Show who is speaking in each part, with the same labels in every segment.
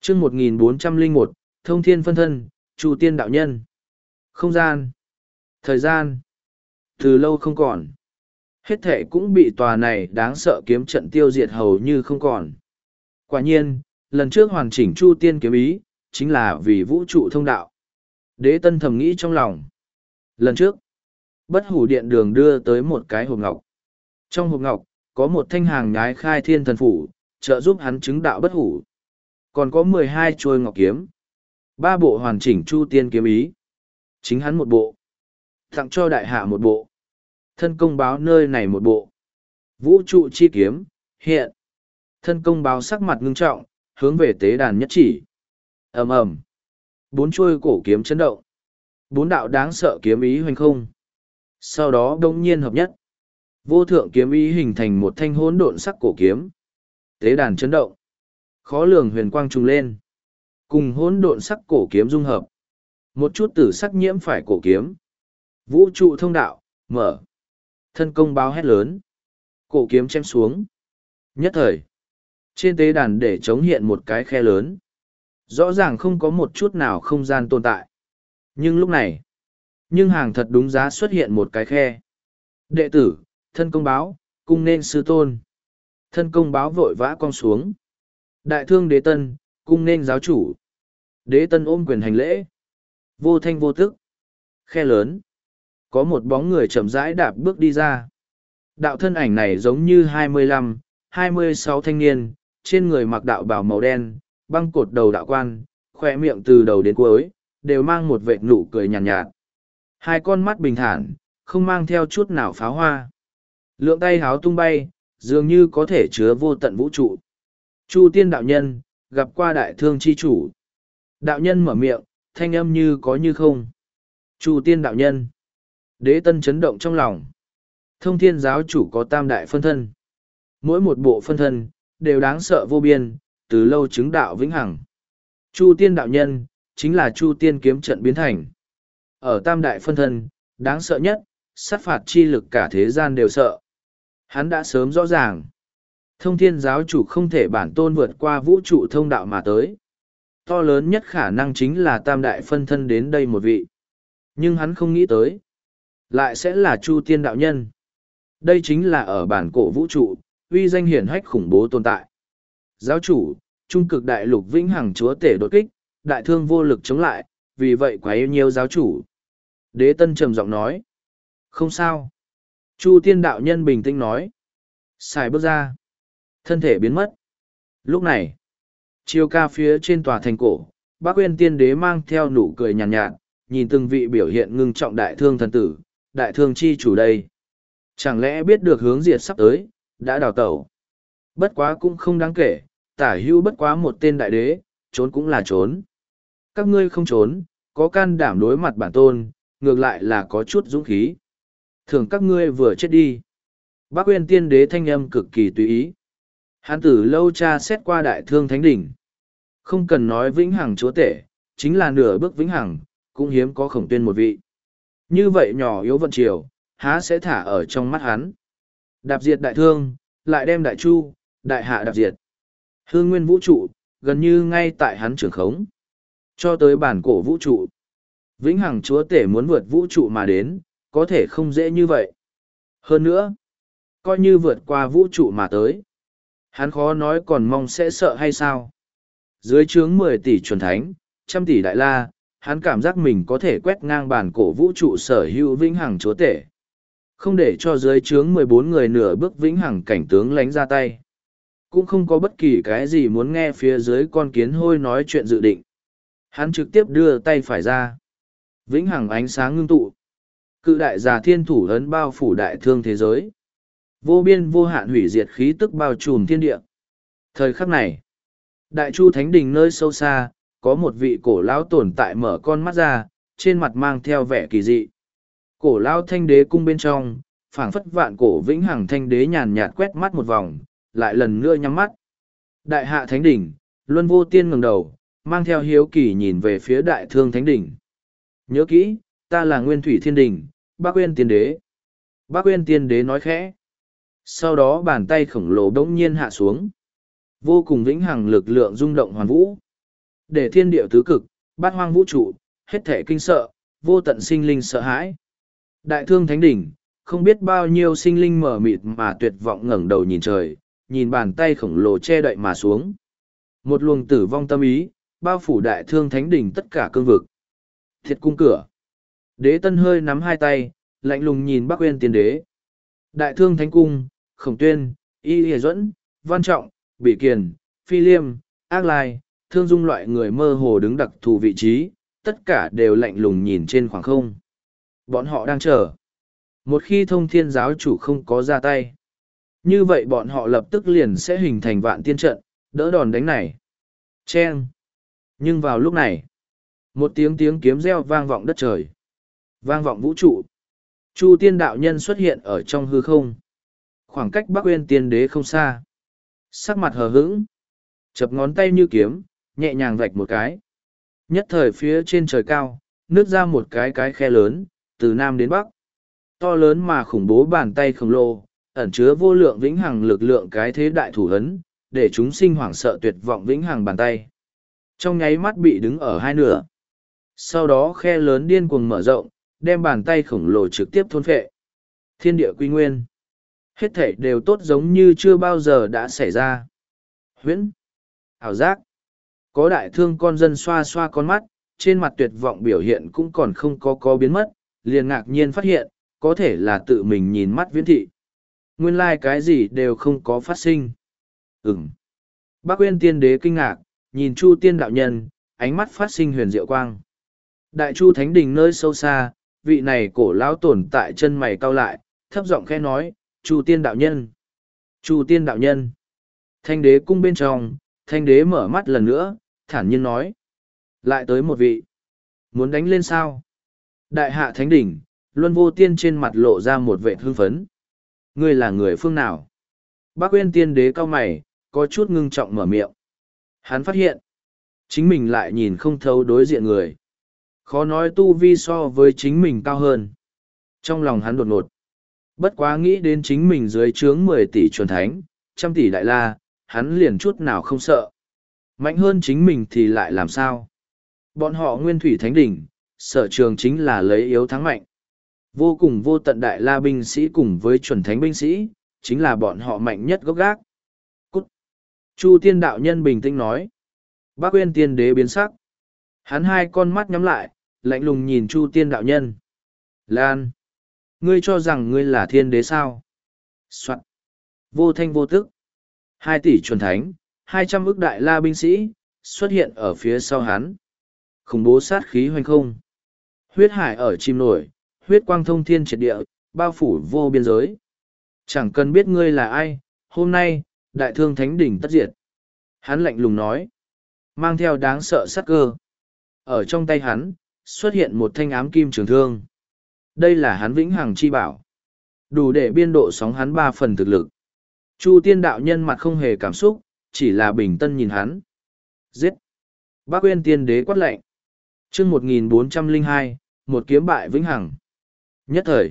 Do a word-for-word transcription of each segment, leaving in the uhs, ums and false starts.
Speaker 1: chương một nghìn bốn trăm lẻ một, Thông Thiên Phân Thân, Chu Tiên Đạo Nhân. Không gian. Thời gian. Từ lâu không còn. Hết thể cũng bị tòa này đáng sợ kiếm trận tiêu diệt hầu như không còn. Quả nhiên, lần trước hoàn chỉnh Chu Tiên kiếm ý, chính là vì vũ trụ thông đạo. Đế Tân thầm nghĩ trong lòng. Lần trước, Bất Hủ Điện Đường đưa tới một cái hộp ngọc. Trong hộp ngọc, có một thanh hàng nhái khai thiên thần phủ, trợ giúp hắn chứng đạo bất hủ. Còn có mười hai chuôi ngọc kiếm. Ba bộ hoàn chỉnh Chu Tiên kiếm ý. Chính hắn một bộ. Tặng cho đại hạ một bộ. Thân công báo nơi này một bộ. Vũ trụ chi kiếm, hiện. Thân công báo sắc mặt ngưng trọng, hướng về tế đàn nhất chỉ. Ầm ầm. Bốn chuôi cổ kiếm chấn động. Bốn đạo đáng sợ kiếm ý hoành không. Sau đó đông nhiên hợp nhất. Vô thượng kiếm ý hình thành một thanh hỗn độn sắc cổ kiếm. Tế đàn chấn động. Khó lường huyền quang trùng lên. Cùng hỗn độn sắc cổ kiếm dung hợp. Một chút tử sắc nhiễm phải cổ kiếm. Vũ trụ thông đạo, mở. Thân công báo hét lớn. Cổ kiếm chém xuống. Nhất thời. Trên tế đàn để chống hiện một cái khe lớn. Rõ ràng không có một chút nào không gian tồn tại. Nhưng lúc này. Nhưng hàng thật đúng giá xuất hiện một cái khe. Đệ tử, thân công báo, cung nên sư tôn. Thân công báo vội vã cong xuống. Đại thương đế tân, cung nên giáo chủ. Đế tân ôm quyền hành lễ. Vô thanh vô tức. Khe lớn. Có một bóng người chậm rãi đạp bước đi ra. Đạo thân ảnh này giống như hai mươi lăm, hai mươi sáu thanh niên, trên người mặc đạo bào màu đen, băng cột đầu đạo quan, khoe miệng từ đầu đến cuối, đều mang một vệt nụ cười nhàn nhạt, nhạt. Hai con mắt bình thản, không mang theo chút nào pháo hoa. Lượng tay háo tung bay, dường như có thể chứa vô tận vũ trụ. Chu Tiên đạo nhân, gặp qua đại thương chi chủ. Đạo nhân mở miệng, thanh âm như có như không. Chu Tiên đạo nhân. Đế tân chấn động trong lòng. Thông Thiên giáo chủ có tam đại phân thân. Mỗi một bộ phân thân, đều đáng sợ vô biên, từ lâu chứng đạo vĩnh hằng. Chu Tiên đạo nhân, chính là Chu Tiên kiếm trận biến thành. Ở tam đại phân thân, đáng sợ nhất, sát phạt chi lực cả thế gian đều sợ. Hắn đã sớm rõ ràng. Thông Thiên giáo chủ không thể bản tôn vượt qua vũ trụ thông đạo mà tới. To lớn nhất khả năng chính là tam đại phân thân đến đây một vị. Nhưng hắn không nghĩ tới. Lại sẽ là Chu Tiên đạo nhân. Đây chính là ở bản cổ vũ trụ, uy danh hiển hách khủng bố tồn tại. Giáo chủ, trung cực đại lục vĩnh hằng chúa tể đột kích, đại thương vô lực chống lại, vì vậy quá yêu nhiều giáo chủ. Đế tân trầm giọng nói. Không sao. Chu Tiên đạo nhân bình tĩnh nói. Xài bước ra. Thân thể biến mất. Lúc này, chiều ca phía trên tòa thành cổ, Bác Uyên Tiên Đế mang theo nụ cười nhàn nhạt, nhạt, nhìn từng vị biểu hiện ngưng trọng đại thương thần tử, đại thương chi chủ đây. Chẳng lẽ biết được hướng diệt sắp tới, đã đào tẩu. Bất quá cũng không đáng kể, tả hưu bất quá một tên đại đế, trốn cũng là trốn. Các ngươi không trốn, có can đảm đối mặt bản tôn, ngược lại là có chút dũng khí. Thường các ngươi vừa chết đi. Bác Uyên Tiên Đế thanh âm cực kỳ tùy ý. Hán tử lâu tra xét qua đại thương thánh đỉnh. Không cần nói vĩnh hằng chúa tể, chính là nửa bước vĩnh hằng, cũng hiếm có khổng tuyên một vị. Như vậy nhỏ yếu vận triều, há sẽ thả ở trong mắt hắn. Đạp diệt đại thương, lại đem đại chu, đại hạ đạp diệt. Hương nguyên vũ trụ, gần như ngay tại hắn trưởng khống. Cho tới bản cổ vũ trụ. Vĩnh hằng chúa tể muốn vượt vũ trụ mà đến, có thể không dễ như vậy. Hơn nữa, coi như vượt qua vũ trụ mà tới. Hắn khó nói còn mong sẽ sợ hay sao. Dưới trướng mười tỷ chuẩn thánh, trăm tỷ đại la, hắn cảm giác mình có thể quét ngang bản cổ vũ trụ sở hữu vĩnh hằng chúa tể. Không để cho dưới trướng mười bốn người nửa bước vĩnh hằng cảnh tướng lánh ra tay. Cũng không có bất kỳ cái gì muốn nghe phía dưới con kiến hôi nói chuyện dự định. Hắn trực tiếp đưa tay phải ra. Vĩnh hằng ánh sáng ngưng tụ. Cự đại già thiên thủ ấn bao phủ đại thương thế giới. Vô biên vô hạn hủy diệt khí tức bao trùm thiên địa. Thời khắc này, đại chu thánh đình nơi sâu xa, có một vị cổ lão tồn tại mở con mắt ra, trên mặt mang theo vẻ kỳ dị. Cổ lão thanh đế cung bên trong, phảng phất vạn cổ vĩnh hằng thanh đế nhàn nhạt quét mắt một vòng, lại lần nữa nhắm mắt. Đại hạ thánh đỉnh, Luân Vô Tiên ngẩng đầu, mang theo hiếu kỳ nhìn về phía đại thương thánh đỉnh. Nhớ kỹ, ta là Nguyên Thủy Thiên Đình, Bác Uyên Tiên Đế. Bác Uyên Tiên Đế nói khẽ. Sau đó bàn tay khổng lồ đống nhiên hạ xuống. Vô cùng vĩnh hằng lực lượng rung động hoàn vũ. Để thiên địa tứ cực, bát hoang vũ trụ, hết thể kinh sợ, vô tận sinh linh sợ hãi. Đại thương thánh đỉnh, không biết bao nhiêu sinh linh mở mịt mà tuyệt vọng ngẩng đầu nhìn trời, nhìn bàn tay khổng lồ che đậy mà xuống. Một luồng tử vong tâm ý, bao phủ đại thương thánh đỉnh tất cả cương vực. Thiệt cung cửa. Đế tân hơi nắm hai tay, lạnh lùng nhìn Bắc Uyên Tiên Đế. Đại thương thánh cung, Khổng Tuyên, Y Lìa Duẫn, Văn Trọng, Bỉ Kiền, Phi Liêm, Ác Lai, Thương Dung loại người mơ hồ đứng đặc thù vị trí, tất cả đều lạnh lùng nhìn trên khoảng không. Bọn họ đang chờ. Một khi thông thiên giáo chủ không có ra tay, như vậy bọn họ lập tức liền sẽ hình thành vạn tiên trận, đỡ đòn đánh này. Chen. Nhưng vào lúc này, một tiếng tiếng kiếm reo vang vọng đất trời, vang vọng vũ trụ. Chu tiên đạo nhân xuất hiện ở trong hư không. Khoảng cách Bắc Uyên Tiên Đế không xa. Sắc mặt hờ hững, chập ngón tay như kiếm, nhẹ nhàng vạch một cái. Nhất thời phía trên trời cao, nứt ra một cái cái khe lớn, từ nam đến bắc. To lớn mà khủng bố bàn tay khổng lồ, ẩn chứa vô lượng vĩnh hằng lực lượng cái thế đại thủ ấn, để chúng sinh hoảng sợ tuyệt vọng vĩnh hằng bàn tay. Trong nháy mắt bị đứng ở hai nửa. Sau đó khe lớn điên cuồng mở rộng, đem bàn tay khổng lồ trực tiếp thôn phệ. Thiên địa quy nguyên. Hết thảy đều tốt giống như chưa bao giờ đã xảy ra. Huyễn. Ảo giác. Có đại thương con dân xoa xoa con mắt, trên mặt tuyệt vọng biểu hiện cũng còn không có có biến mất, liền ngạc nhiên phát hiện, có thể là tự mình nhìn mắt viễn thị. Nguyên lai like cái gì đều không có phát sinh. Ừm. Bắc Uyên Tiên Đế kinh ngạc, nhìn Chu Tiên đạo nhân, ánh mắt phát sinh huyền diệu quang. Đại Chu Thánh Đình nơi sâu xa, vị này cổ lão tồn tại chân mày cau lại, thấp giọng khẽ nói, Chu Tiên đạo nhân. Chu Tiên đạo nhân. Thanh đế cung bên trong, thanh đế mở mắt lần nữa, thản nhiên nói. Lại tới một vị. Muốn đánh lên sao? Đại hạ thánh đỉnh, Luân Vô Tiên trên mặt lộ ra một vẻ hưng phấn. Ngươi là người phương nào? Bắc Uyên Tiên Đế cau mày, có chút ngưng trọng mở miệng. Hắn phát hiện, chính mình lại nhìn không thấu đối diện người. Khó nói tu vi so với chính mình cao hơn. Trong lòng hắn đột ngột. Bất quá nghĩ đến chính mình dưới trướng mười tỷ chuẩn thánh, trăm tỷ đại la, hắn liền chút nào không sợ. Mạnh hơn chính mình thì lại làm sao? Bọn họ nguyên thủy thánh đỉnh, sở trường chính là lấy yếu thắng mạnh. Vô cùng vô tận đại la binh sĩ cùng với chuẩn thánh binh sĩ, chính là bọn họ mạnh nhất gốc gác. Cút! Chu Tiên đạo nhân bình tĩnh nói. Bắc Uyên Tiên Đế biến sắc. Hắn hai con mắt nhắm lại, lạnh lùng nhìn Chu Tiên đạo nhân. Lan! Ngươi cho rằng ngươi là thiên đế sao? Soạn! Vô thanh vô tức. Hai tỷ chuẩn thánh, hai trăm ức đại la binh sĩ, xuất hiện ở phía sau hắn. Khủng bố sát khí hoành không. Huyết hải ở chim nổi, huyết quang thông thiên triệt địa, bao phủ vô biên giới. Chẳng cần biết ngươi là ai, hôm nay, đại thương thánh đỉnh tất diệt. Hắn lạnh lùng nói, mang theo đáng sợ sát cơ. Ở trong tay hắn, xuất hiện một thanh ám kim trường thương. Đây là hắn vĩnh hằng chi bảo. Đủ để biên độ sóng hắn ba phần thực lực. Chu Tiên đạo nhân mặt không hề cảm xúc, chỉ là bình tân nhìn hắn. Giết! Bắc Uyên Tiên Đế quát lệnh. Chương một nghìn bốn trăm lẻ hai, một kiếm bại vĩnh hằng. Nhất thời,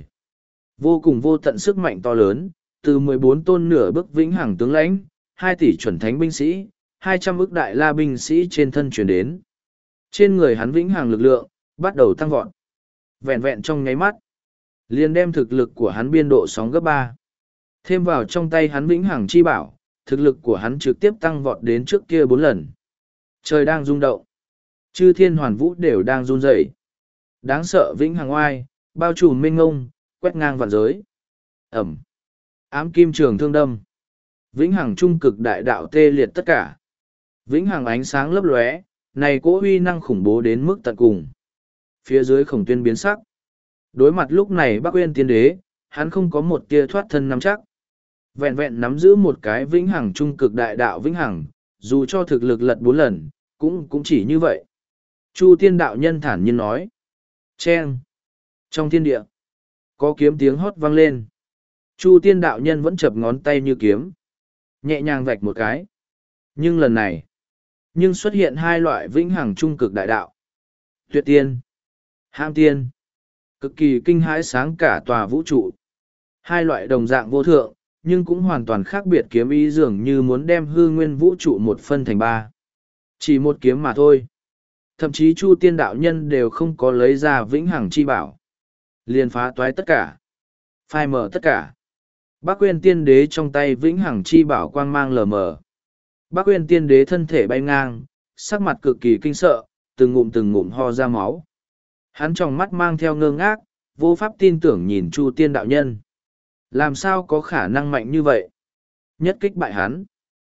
Speaker 1: vô cùng vô tận sức mạnh to lớn, từ mười bốn tôn nửa bước vĩnh hằng tướng lãnh, hai tỷ chuẩn thánh binh sĩ, hai trăm ức đại la binh sĩ trên thân chuyển đến. Trên người hắn vĩnh hằng lực lượng, bắt đầu tăng vọt. Vẹn vẹn trong nháy mắt, liền đem thực lực của hắn biên độ sóng gấp ba. Thêm vào trong tay hắn vĩnh hằng chi bảo, thực lực của hắn trực tiếp tăng vọt đến trước kia bốn lần. Trời đang rung động. Chư thiên hoàn vũ đều đang run rẩy. Đáng sợ vĩnh hằng oai, bao trùm mênh ngông, quét ngang vạn giới. Ẩm. Ám kim trường thương đâm. Vĩnh hằng trung cực đại đạo tê liệt tất cả. Vĩnh hằng ánh sáng lấp lóe, này cỗ huy năng khủng bố đến mức tận cùng. Phía dưới Khổng Tuyên biến sắc. Đối mặt lúc này Bắc Uyên Tiên Đế, hắn không có một tia thoát thân nắm chắc. Vẹn vẹn nắm giữ một cái vĩnh hằng trung cực đại đạo vĩnh hằng, dù cho thực lực lật bốn lần, cũng cũng chỉ như vậy. Chu Tiên đạo nhân thản nhiên nói. Chen. Trong thiên địa, có kiếm tiếng hót vang lên. Chu Tiên đạo nhân vẫn chập ngón tay như kiếm. Nhẹ nhàng vạch một cái. Nhưng lần này, nhưng xuất hiện hai loại vĩnh hằng trung cực đại đạo. Tuyệt tiên, ham tiên. Cực kỳ kinh hãi sáng cả tòa vũ trụ. Hai loại đồng dạng vô thượng, nhưng cũng hoàn toàn khác biệt kiếm ý dường như muốn đem hư nguyên vũ trụ một phân thành ba. Chỉ một kiếm mà thôi. Thậm chí Chu Tiên đạo nhân đều không có lấy ra vĩnh hằng chi bảo. Liền phá toái tất cả. Phai mở tất cả. Bác Quyên tiên đế trong tay vĩnh hằng chi bảo quang mang lờ mờ. Bác Quyên tiên đế thân thể bay ngang, sắc mặt cực kỳ kinh sợ, từng ngụm từng ngụm ho ra máu. Hắn trong mắt mang theo ngơ ngác, vô pháp tin tưởng nhìn Chu Tiên đạo nhân. Làm sao có khả năng mạnh như vậy? Nhất kích bại hắn.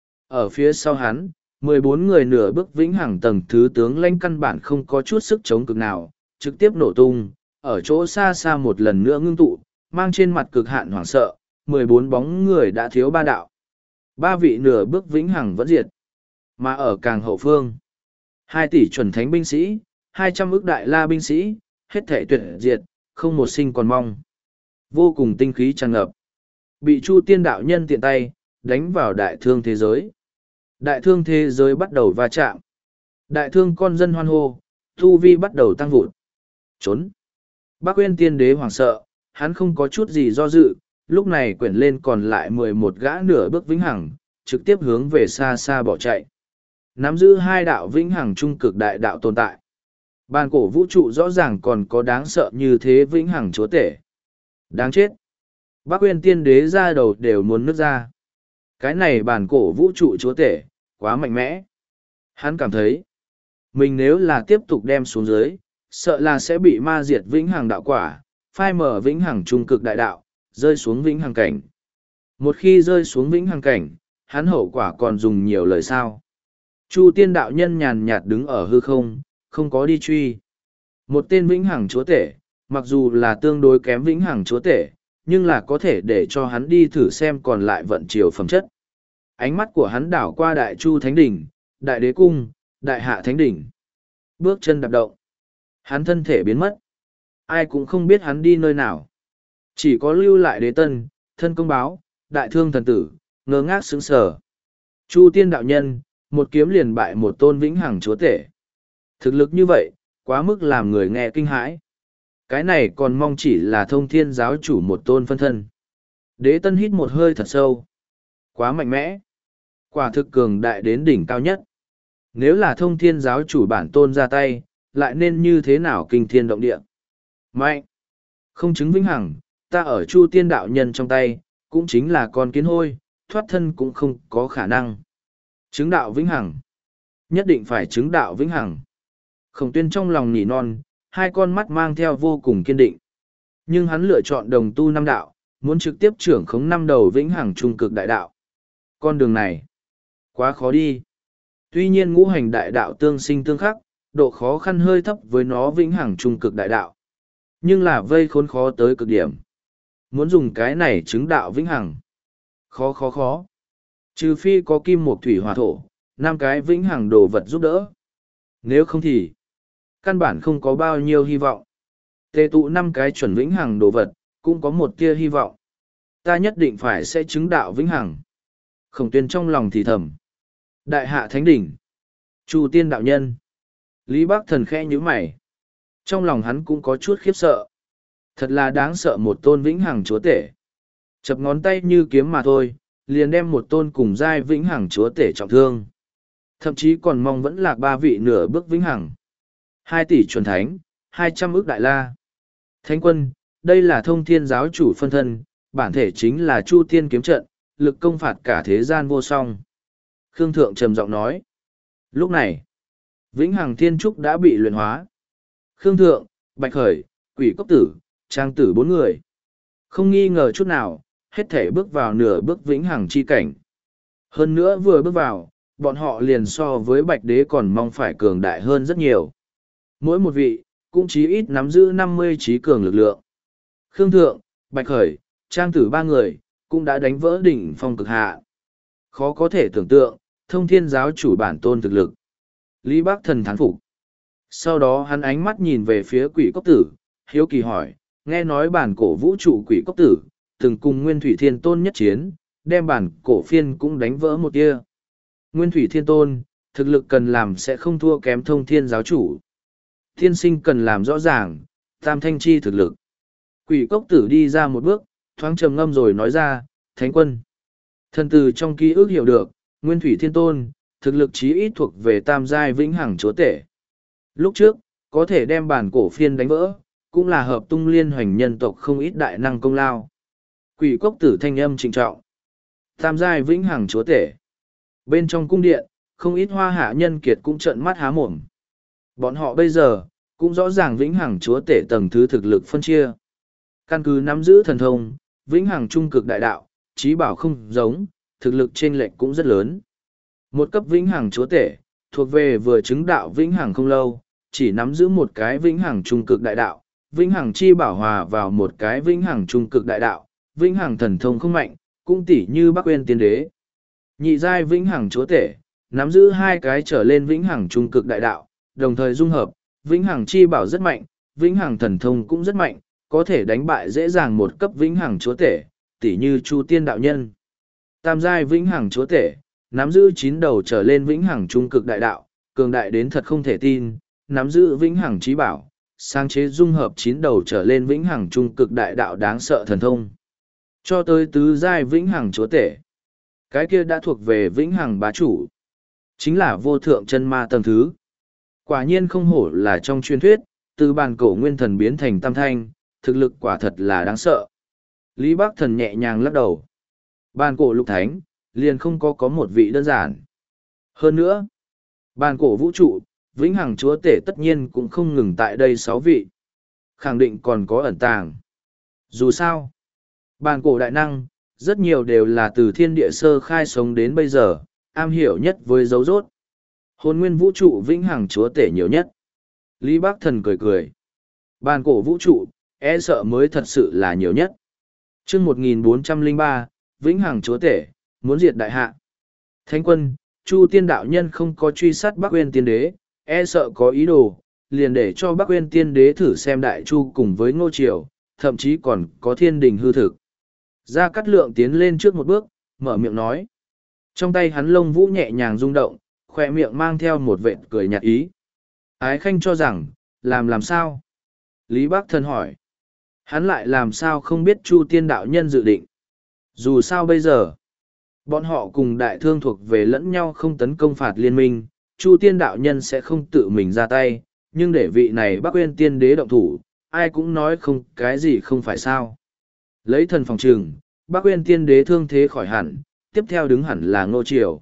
Speaker 1: Ở phía sau hắn, mười bốn người nửa bước vĩnh hằng tầng thứ tướng lãnh căn bản không có chút sức chống cực nào, trực tiếp nổ tung, ở chỗ xa xa một lần nữa ngưng tụ, mang trên mặt cực hạn hoảng sợ, mười bốn bóng người đã thiếu ba đạo. Ba vị nửa bước vĩnh hằng vẫn diệt. Mà ở càng hậu phương, hai tỷ chuẩn thánh binh sĩ, hai trăm ức đại la binh sĩ, hết thể tuyệt diệt, không một sinh còn mong. Vô cùng tinh khí tràn ngập. Bị Chu Tiên đạo nhân tiện tay, đánh vào đại thương thế giới. Đại thương thế giới bắt đầu va chạm. Đại thương con dân hoan hô, tu vi bắt đầu tăng vụt. Trốn. Bác Uyên tiên đế hoảng sợ, hắn không có chút gì do dự, lúc này quyển lên còn lại mười một gã nửa bước vĩnh hằng, trực tiếp hướng về xa xa bỏ chạy. Nắm giữ hai đạo vĩnh hằng trung cực đại đạo tồn tại. Bàn cổ vũ trụ rõ ràng còn có đáng sợ như thế vĩnh hằng chúa tể. Đáng chết. Bác Uyên tiên đế ra đầu đều muốn nứt ra. Cái này bàn cổ vũ trụ chúa tể, quá mạnh mẽ. Hắn cảm thấy, mình nếu là tiếp tục đem xuống dưới, sợ là sẽ bị ma diệt vĩnh hằng đạo quả, phai mở vĩnh hằng trung cực đại đạo, rơi xuống vĩnh hằng cảnh. Một khi rơi xuống vĩnh hằng cảnh, hắn hậu quả còn dùng nhiều lời sao. Chu Tiên đạo nhân nhàn nhạt đứng ở hư không, không có đi truy. Một tên vĩnh hằng chúa tể, mặc dù là tương đối kém vĩnh hằng chúa tể, nhưng là có thể để cho hắn đi thử xem còn lại vận chiều phẩm chất. Ánh mắt của hắn đảo qua đại chu thánh đỉnh, đại đế cung, đại hạ thánh đỉnh. Bước chân đạp động. Hắn thân thể biến mất. Ai cũng không biết hắn đi nơi nào. Chỉ có lưu lại đế tân, thân công báo, đại thương thần tử, ngơ ngác sững sờ. Chu Tiên đạo nhân, một kiếm liền bại một tôn vĩnh hằng chúa tể. Thực lực như vậy, quá mức làm người nghe kinh hãi. Cái này còn mong chỉ là thông thiên giáo chủ một tôn phân thân. Đế tân hít một hơi thật sâu. Quá mạnh mẽ. Quả thực cường đại đến đỉnh cao nhất. Nếu là thông thiên giáo chủ bản tôn ra tay, lại nên như thế nào kinh thiên động địa. Mạnh. Không chứng vĩnh hằng, ta ở Chu Tiên đạo nhân trong tay, cũng chính là con kiến hôi, thoát thân cũng không có khả năng. Chứng đạo vĩnh hằng. Nhất định phải chứng đạo vĩnh hằng. Khổng Tuyên trong lòng nỉ non, hai con mắt mang theo vô cùng kiên định. Nhưng hắn lựa chọn đồng tu năm đạo, muốn trực tiếp trưởng khống năm đầu vĩnh hằng trung cực đại đạo. Con đường này, quá khó đi. Tuy nhiên ngũ hành đại đạo tương sinh tương khắc, độ khó khăn hơi thấp với nó vĩnh hằng trung cực đại đạo. Nhưng là vây khốn khó tới cực điểm. Muốn dùng cái này chứng đạo vĩnh hằng. Khó khó khó. Trừ phi có kim mộc thủy hỏa thổ, năm cái vĩnh hằng đồ vật giúp đỡ. Nếu không thì, căn bản không có bao nhiêu hy vọng. Tề tụ năm cái chuẩn vĩnh hằng đồ vật, cũng có một tia hy vọng. Ta nhất định phải sẽ chứng đạo vĩnh hằng. Khổng Tuyên trong lòng thì thầm. Đại hạ thánh đỉnh. Chu Tiên đạo nhân. Lý Bắc Thần khẽ nhíu mày. Trong lòng hắn cũng có chút khiếp sợ. Thật là đáng sợ một tôn vĩnh hằng chúa tể. Chập ngón tay như kiếm mà thôi, liền đem một tôn cùng giai vĩnh hằng chúa tể trọng thương. Thậm chí còn mong vẫn lạc ba vị nửa bước vĩnh hằng. Hai tỷ chuẩn thánh, hai trăm ức đại la. Thánh quân, đây là thông thiên giáo chủ phân thân, bản thể chính là Chu Tiên kiếm trận, lực công phạt cả thế gian vô song. Khương Thượng trầm giọng nói. Lúc này, vĩnh hằng thiên trúc đã bị luyện hóa. Khương Thượng, Bạch Khởi, Quỷ Cốc Tử, Trang Tử bốn người. Không nghi ngờ chút nào, hết thể bước vào nửa bước vĩnh hằng chi cảnh. Hơn nữa vừa bước vào, bọn họ liền so với Bạch Đế còn mong phải cường đại hơn rất nhiều. Mỗi một vị, cũng chí ít nắm giữ năm mươi trí cường lực lượng. Khương Thượng, Bạch Khởi, Trang Tử ba người, cũng đã đánh vỡ đỉnh phong cực hạ. Khó có thể tưởng tượng, thông thiên giáo chủ bản tôn thực lực. Lý Bắc Thần thán phục. Sau đó hắn ánh mắt nhìn về phía Quỷ Cốc Tử, hiếu kỳ hỏi, nghe nói bản cổ vũ trụ Quỷ Cốc Tử, từng cùng Nguyên Thủy Thiên Tôn nhất chiến, đem bản cổ phiên cũng đánh vỡ một tia. Nguyên Thủy Thiên Tôn, thực lực cần làm sẽ không thua kém thông thiên giáo chủ. Thiên sinh cần làm rõ ràng, tam thanh chi thực lực. Quỷ Cốc Tử đi ra một bước, thoáng trầm ngâm rồi nói ra, Thánh quân. Thần từ trong ký ức hiểu được, Nguyên Thủy Thiên Tôn, thực lực chí ít thuộc về tam giai vĩnh hằng chúa tể. Lúc trước, có thể đem bản cổ phiên đánh vỡ, cũng là hợp tung liên hoành nhân tộc không ít đại năng công lao. Quỷ cốc tử thanh âm trịnh trọng. Tam giai vĩnh hằng chúa tể. Bên trong cung điện, không ít hoa hạ nhân kiệt cũng trợn mắt há mồm. Bọn họ bây giờ, cũng rõ ràng vĩnh hằng chúa tể tầng thứ thực lực phân chia. Căn cứ nắm giữ thần thông, vĩnh hằng trung cực đại đạo, trí bảo không giống, thực lực chênh lệch cũng rất lớn. Một cấp vĩnh hằng chúa tể, thuộc về vừa chứng đạo vĩnh hằng không lâu, chỉ nắm giữ một cái vĩnh hằng trung cực đại đạo, vĩnh hằng chi bảo hòa vào một cái vĩnh hằng trung cực đại đạo, vĩnh hằng thần thông không mạnh, cũng tỉ như Bắc Uyên Tiên Đế. Nhị giai vĩnh hằng chúa tể, nắm giữ hai cái trở lên vĩnh hằng trung cực đại đạo, đồng thời dung hợp, vĩnh hằng chi bảo rất mạnh, vĩnh hằng thần thông cũng rất mạnh, có thể đánh bại dễ dàng một cấp vĩnh hằng chúa tể, tỉ như Chu Tiên đạo nhân. Tam giai vĩnh hằng chúa tể, nắm giữ chín đầu trở lên vĩnh hằng trung cực đại đạo, cường đại đến thật không thể tin, nắm giữ vĩnh hằng trí bảo, sáng chế dung hợp chín đầu trở lên vĩnh hằng trung cực đại đạo đáng sợ thần thông. Cho tới tứ giai vĩnh hằng chúa tể, cái kia đã thuộc về vĩnh hằng bá chủ, chính là vô thượng chân ma tầng thứ. Quả nhiên không hổ là trong truyền thuyết, từ bàn cổ nguyên thần biến thành tam thanh, thực lực quả thật là đáng sợ. Lý Bác Thần nhẹ nhàng lắc đầu. Bàn cổ lục thánh, liền không có có một vị đơn giản. Hơn nữa, bàn cổ vũ trụ, vĩnh hằng chúa tể tất nhiên cũng không ngừng tại đây sáu vị. Khẳng định còn có ẩn tàng. Dù sao, bàn cổ đại năng, rất nhiều đều là từ thiên địa sơ khai sống đến bây giờ, am hiểu nhất với dấu rốt. Hồn nguyên vũ trụ vĩnh hằng chúa tể nhiều nhất. Lý Bác Thần cười cười. Bàn cổ vũ trụ, e sợ mới thật sự là nhiều nhất. chương một nghìn bốn trăm lẻ ba, vĩnh hằng chúa tể, muốn diệt đại hạ. Thánh quân, Chu Tiên đạo nhân không có truy sát Bắc Uyên Tiên Đế, e sợ có ý đồ, liền để cho Bắc Uyên Tiên Đế thử xem Đại Chu cùng với Ngô Triều, thậm chí còn có thiên đình hư thực. Gia Cát Lượng tiến lên trước một bước, mở miệng nói. Trong tay hắn lông vũ nhẹ nhàng rung động, khoe miệng mang theo một vệt cười nhạt ý. Ái Khanh cho rằng, làm làm sao? Lý Bác Thần hỏi. Hắn lại làm sao không biết Chu Tiên đạo nhân dự định. Dù sao bây giờ, bọn họ cùng đại thương thuộc về lẫn nhau không tấn công phạt liên minh, Chu Tiên đạo nhân sẽ không tự mình ra tay, nhưng để vị này Bắc Uyên Tiên Đế động thủ, ai cũng nói không cái gì không phải sao. Lấy thần phòng trừng, Bắc Uyên Tiên Đế thương thế khỏi hẳn, tiếp theo đứng hẳn là Ngô Triều.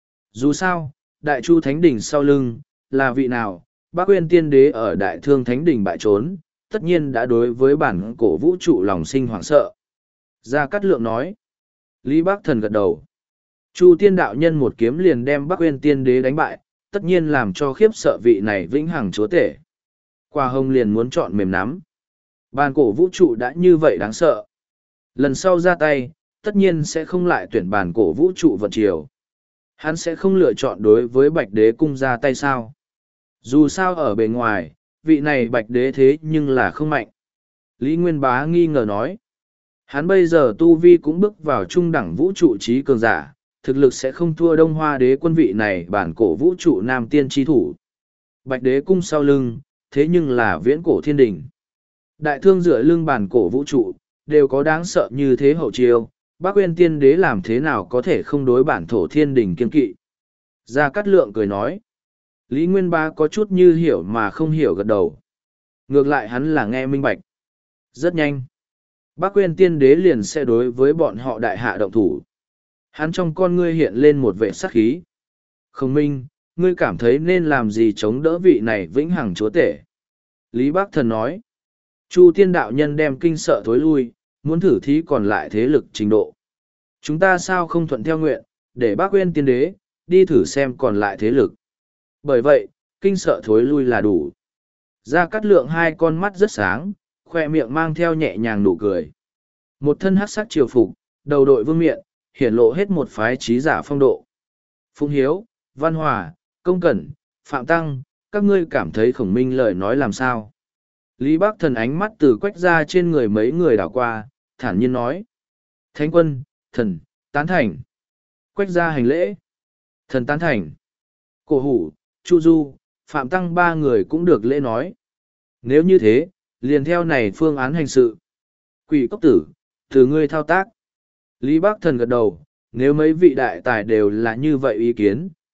Speaker 1: Dù sao, Đại Chu Thánh Đỉnh sau lưng, là vị nào, Bắc Uyên Tiên Đế ở Đại Thương Thánh Đỉnh bại trốn, tất nhiên đã đối với bản cổ vũ trụ lòng sinh hoảng sợ. Gia Cát Lượng nói. Lý Bác Thần gật đầu. Chu Tiên đạo nhân một kiếm liền đem Bắc Uyên Tiên Đế đánh bại, tất nhiên làm cho khiếp sợ vị này vĩnh hằng chúa tể. Qua hông liền muốn chọn mềm nắm. Bản cổ vũ trụ đã như vậy đáng sợ. Lần sau ra tay, tất nhiên sẽ không lại tuyển bản cổ vũ trụ vận chiều. Hắn sẽ không lựa chọn đối với Bạch Đế cung ra tay sao. Dù sao ở bề ngoài, vị này Bạch Đế thế nhưng là không mạnh. Lý Nguyên Bá nghi ngờ nói. Hắn bây giờ tu vi cũng bước vào trung đẳng vũ trụ trí cường giả, thực lực sẽ không thua Đông Hoa Đế quân vị này bản cổ vũ trụ nam tiên tri thủ. Bạch Đế cung sau lưng, thế nhưng là viễn cổ thiên đình. Đại thương dựa lưng bản cổ vũ trụ, đều có đáng sợ như thế hậu chiêu, Bắc Uyên Tiên Đế làm thế nào có thể không đối bản thổ thiên đình kiên kỵ. Gia Cát Lượng cười nói. Lý Nguyên Bá có chút như hiểu mà không hiểu gật đầu. Ngược lại hắn là nghe minh bạch. Rất nhanh. Bắc Uyên Tiên Đế liền sẽ đối với bọn họ đại hạ động thủ. Hắn trong con ngươi hiện lên một vệ sắc khí. Khổng Minh, ngươi cảm thấy nên làm gì chống đỡ vị này vĩnh hằng chúa tể? Lý Bác Thần nói. Chu Tiên đạo nhân đem kinh sợ thối lui, muốn thử thí còn lại thế lực trình độ. Chúng ta sao không thuận theo nguyện, để Bắc Uyên Tiên Đế, đi thử xem còn lại thế lực. Bởi vậy, kinh sợ thối lui là đủ. Gia Cát Lượng hai con mắt rất sáng, khoe miệng mang theo nhẹ nhàng nụ cười. Một thân hắc sắc triều phục, đầu đội vương miện, hiển lộ hết một phái trí giả phong độ. Phùng Hiếu, Văn Hòa, Công Cẩn, Phạm Tăng, các ngươi cảm thấy Khổng Minh lời nói làm sao? Lý Bác Thần ánh mắt từ quách ra trên người mấy người đảo qua, thản nhiên nói. Thánh quân, thần, tán thành. Quách ra hành lễ. Thần tán thành. Cổ Hủ, Chu Du, Phạm Tăng ba người cũng được lễ nói. Nếu như thế, liền theo này phương án hành sự. Quỷ cốc tử, từ ngươi thao tác. Lý Bác Thần gật đầu, nếu mấy vị đại tài đều là như vậy ý kiến,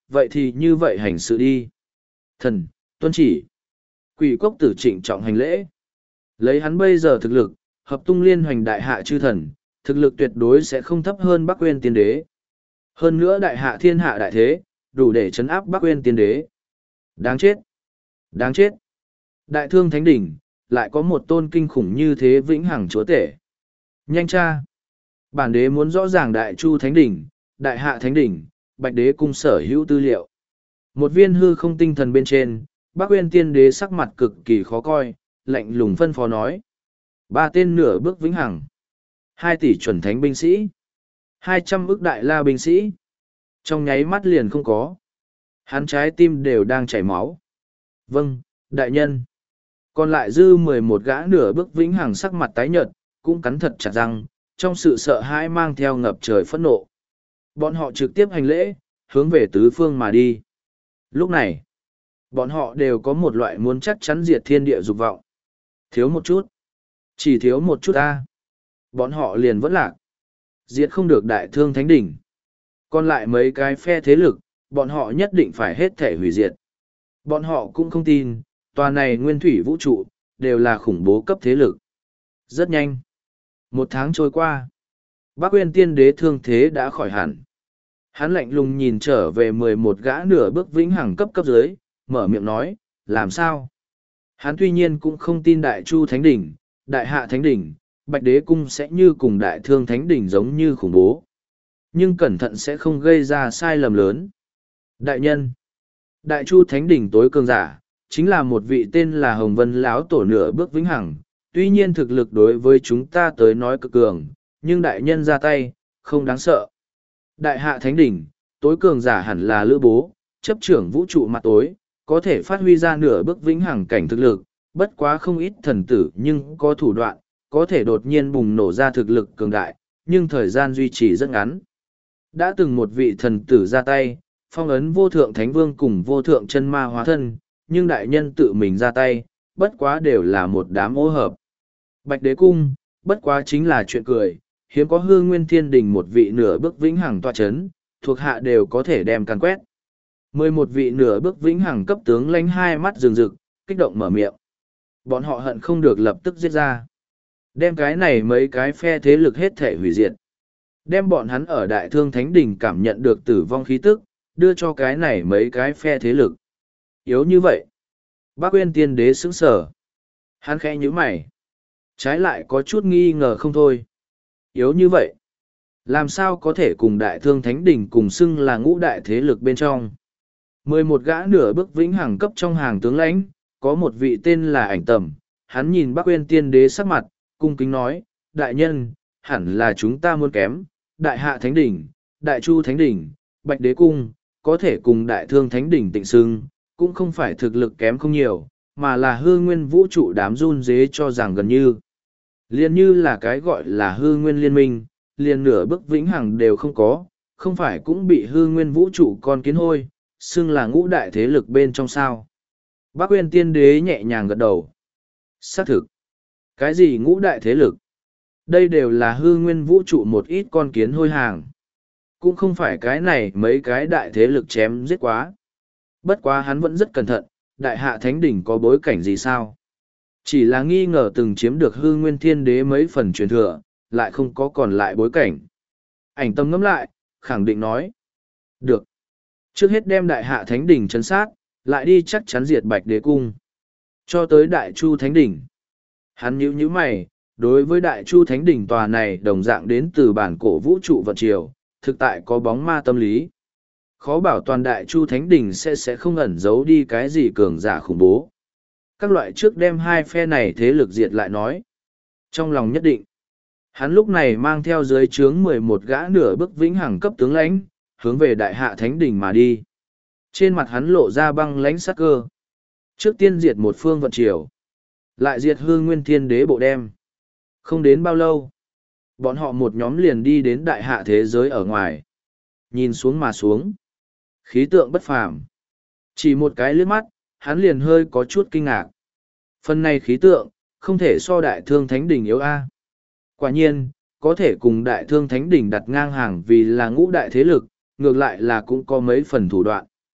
Speaker 1: vậy thì như vậy hành sự đi. Thần, tuân chỉ. Quỷ cốc tử trịnh trọng hành lễ. Lấy hắn bây giờ thực lực, hợp tung liên hoành đại hạ chư thần, thực lực tuyệt đối sẽ không thấp hơn Bắc Uyên Tiên Đế. Hơn nữa đại hạ thiên hạ đại thế, đủ để chấn áp Bắc Uyên Tiên Đế. Đáng chết! Đáng chết! Đại thương thánh đỉnh, lại có một tôn kinh khủng như thế vĩnh hằng chúa tể. Nhanh cha! Bản đế muốn rõ ràng đại chu thánh đỉnh, đại hạ thánh đỉnh, bạch đế cung sở hữu tư liệu. Một viên hư không tinh thần bên trên, Bắc Uyên Tiên Đế sắc mặt cực kỳ khó coi, lạnh lùng phân phó nói. Ba tên nửa bước vĩnh hằng. Hai tỷ chuẩn thánh binh sĩ. Hai trăm ức đại la binh sĩ. Trong nháy mắt liền không có. Hắn trái tim đều đang chảy máu. Vâng, đại nhân. Còn lại dư mười một gã nửa bước vĩnh hằng sắc mặt tái nhợt, cũng cắn thật chặt răng, trong sự sợ hãi mang theo ngập trời phẫn nộ. Bọn họ trực tiếp hành lễ, hướng về tứ phương mà đi. Lúc này, bọn họ đều có một loại muốn chắc chắn diệt thiên địa dục vọng. Thiếu một chút. Chỉ thiếu một chút ta. Bọn họ liền vẫn lạc. Diệt không được đại thương thánh đỉnh. Còn lại mấy cái phe thế lực, bọn họ nhất định phải hết thể hủy diệt. Bọn họ cũng không tin, tòa này nguyên thủy vũ trụ, đều là khủng bố cấp thế lực. Rất nhanh. Một tháng trôi qua. Bắc Uyên Tiên Đế thương thế đã khỏi hẳn. Hắn lạnh lùng nhìn trở về mười một gã nửa bước vĩnh hằng cấp cấp dưới, mở miệng nói, làm sao? Hắn tuy nhiên cũng không tin đại chu thánh đỉnh, đại hạ thánh đỉnh, bạch đế cung sẽ như cùng đại thương thánh đỉnh giống như khủng bố. Nhưng cẩn thận sẽ không gây ra sai lầm lớn. Đại nhân, đại chu thánh đỉnh tối cường giả, chính là một vị tên là Hồng Vân Lão Tổ nửa bước vĩnh hằng, tuy nhiên thực lực đối với chúng ta tới nói cực cường, nhưng đại nhân ra tay, không đáng sợ. Đại hạ thánh đỉnh, tối cường giả hẳn là Lữ Bố, chấp trưởng vũ trụ mặt tối, có thể phát huy ra nửa bước vĩnh hằng cảnh thực lực, bất quá không ít thần tử nhưng có thủ đoạn, có thể đột nhiên bùng nổ ra thực lực cường đại, nhưng thời gian duy trì rất ngắn. Đã từng một vị thần tử ra tay, phong ấn vô thượng thánh vương cùng vô thượng chân ma hóa thân, nhưng đại nhân tự mình ra tay, bất quá đều là một đám ô hợp. Bạch đế cung, bất quá chính là chuyện cười, hiếm có hương nguyên thiên đình một vị nửa bước vĩnh hằng tọa chấn, thuộc hạ đều có thể đem càn quét. Mười một vị nửa bước vĩnh hằng cấp tướng lánh hai mắt rừng rực, kích động mở miệng. Bọn họ hận không được lập tức giết ra. Đem cái này mấy cái phe thế lực hết thể hủy diệt. Đem bọn hắn ở đại thương thánh đỉnh cảm nhận được tử vong khí tức, đưa cho cái này mấy cái phe thế lực. Yếu như vậy. Bắc Uyên Tiên Đế sững sờ. Hắn khẽ nhíu mày. Trái lại có chút nghi ngờ không thôi. Yếu như vậy. Làm sao có thể cùng đại thương thánh đỉnh cùng xưng là ngũ đại thế lực bên trong. Mười một gã nửa bước vĩnh hằng cấp trong hàng tướng lãnh, có một vị tên là Ảnh Tầm, hắn nhìn Bắc Uyên Tiên Đế sắc mặt, cung kính nói, đại nhân, hẳn là chúng ta muốn kém, đại hạ thánh đỉnh, đại chu thánh đỉnh, bạch đế cung, có thể cùng đại thương thánh đỉnh tịnh xưng, cũng không phải thực lực kém không nhiều, mà là hư nguyên vũ trụ đám run dế cho rằng gần như. Liên như là cái gọi là hư nguyên liên minh, liền nửa bước vĩnh hằng đều không có, không phải cũng bị hư nguyên vũ trụ con kiến hôi, xưng là ngũ đại thế lực bên trong sao. Bắc Uyên Tiên Đế nhẹ nhàng gật đầu. Xác thực. Cái gì ngũ đại thế lực? Đây đều là hư nguyên vũ trụ một ít con kiến hôi hàng. Cũng không phải cái này mấy cái đại thế lực chém giết quá. Bất quá hắn vẫn rất cẩn thận, đại hạ thánh đỉnh có bối cảnh gì sao? Chỉ là nghi ngờ từng chiếm được hư nguyên thiên đế mấy phần truyền thừa, lại không có còn lại bối cảnh. Ảnh Tâm ngẫm lại, khẳng định nói. Được. Trước hết đem đại hạ thánh đỉnh chấn sát, lại đi chắc chắn diệt bạch đế cung. Cho tới đại chu thánh đỉnh. Hắn nhíu nhíu mày, đối với đại chu thánh đỉnh tòa này đồng dạng đến từ bản cổ vũ trụ vận triều, thực tại có bóng ma tâm lý. Khó bảo toàn đại chu thánh đỉnh sẽ sẽ không ẩn giấu đi cái gì cường giả khủng bố. Các loại trước đem hai phe này thế lực diệt lại nói. Trong lòng nhất định, hắn lúc này mang theo dưới trướng mười một gã nửa bước vĩnh hằng cấp tướng lãnh, hướng về đại hạ thánh đỉnh mà đi. Trên mặt hắn lộ ra băng lãnh sắc cơ. Trước tiên diệt một phương vận triều, lại diệt hư nguyên thiên đế bộ đem. Không đến bao lâu, bọn họ một nhóm liền đi đến đại hạ thế giới ở ngoài. Nhìn xuống mà xuống. Khí tượng bất phàm. Chỉ một cái liếc mắt, hắn liền hơi có chút kinh ngạc. Phần này khí tượng, không thể so đại thương thánh đỉnh yếu a. Quả nhiên, có thể cùng đại thương thánh đỉnh đặt ngang hàng vì là ngũ đại thế lực, ngược lại là cũng có mấy phần thủ đoạn.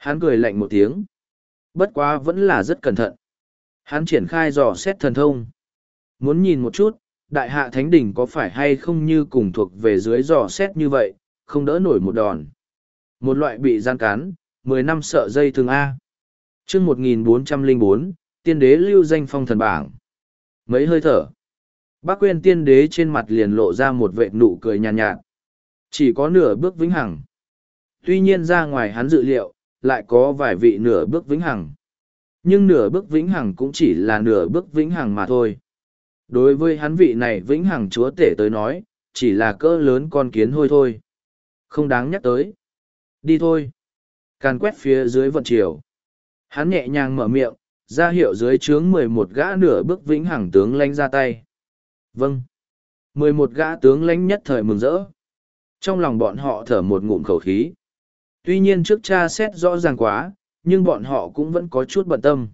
Speaker 1: Hắn cười lạnh một tiếng. Bất quá vẫn là rất cẩn thận. Hắn triển khai dò xét thần thông. Muốn nhìn một chút, đại hạ thánh đỉnh có phải hay không như cùng thuộc về dưới dò xét như vậy, không đỡ nổi một đòn. Một loại bị gian cán, mười năm sợ dây thường A. chương một nghìn bốn trăm lẻ bốn, tiên đế lưu danh phong thần bảng. Mấy hơi thở. Bác Quyên tiên đế trên mặt liền lộ ra một vệ nụ cười nhàn nhạt, nhạt. Chỉ có nửa bước vĩnh hằng. Tuy nhiên ra ngoài hắn dự liệu, lại có vài vị nửa bước vĩnh hằng. Nhưng nửa bước vĩnh hằng cũng chỉ là nửa bước vĩnh hằng mà thôi. Đối với hắn vị này vĩnh hằng chúa tể tới nói, chỉ là cỡ lớn con kiến hôi thôi. Không đáng nhắc tới. Đi thôi. Càn quét phía dưới vận chiều. Hắn nhẹ nhàng mở miệng, ra hiệu dưới trướng mười một gã nửa bước vĩnh hằng tướng lãnh ra tay. Vâng. Mười một gã tướng lãnh nhất thời mừng rỡ. Trong lòng bọn họ thở một ngụm khẩu khí. Tuy nhiên trước tra xét rõ ràng quá, nhưng bọn họ cũng vẫn có chút bận tâm.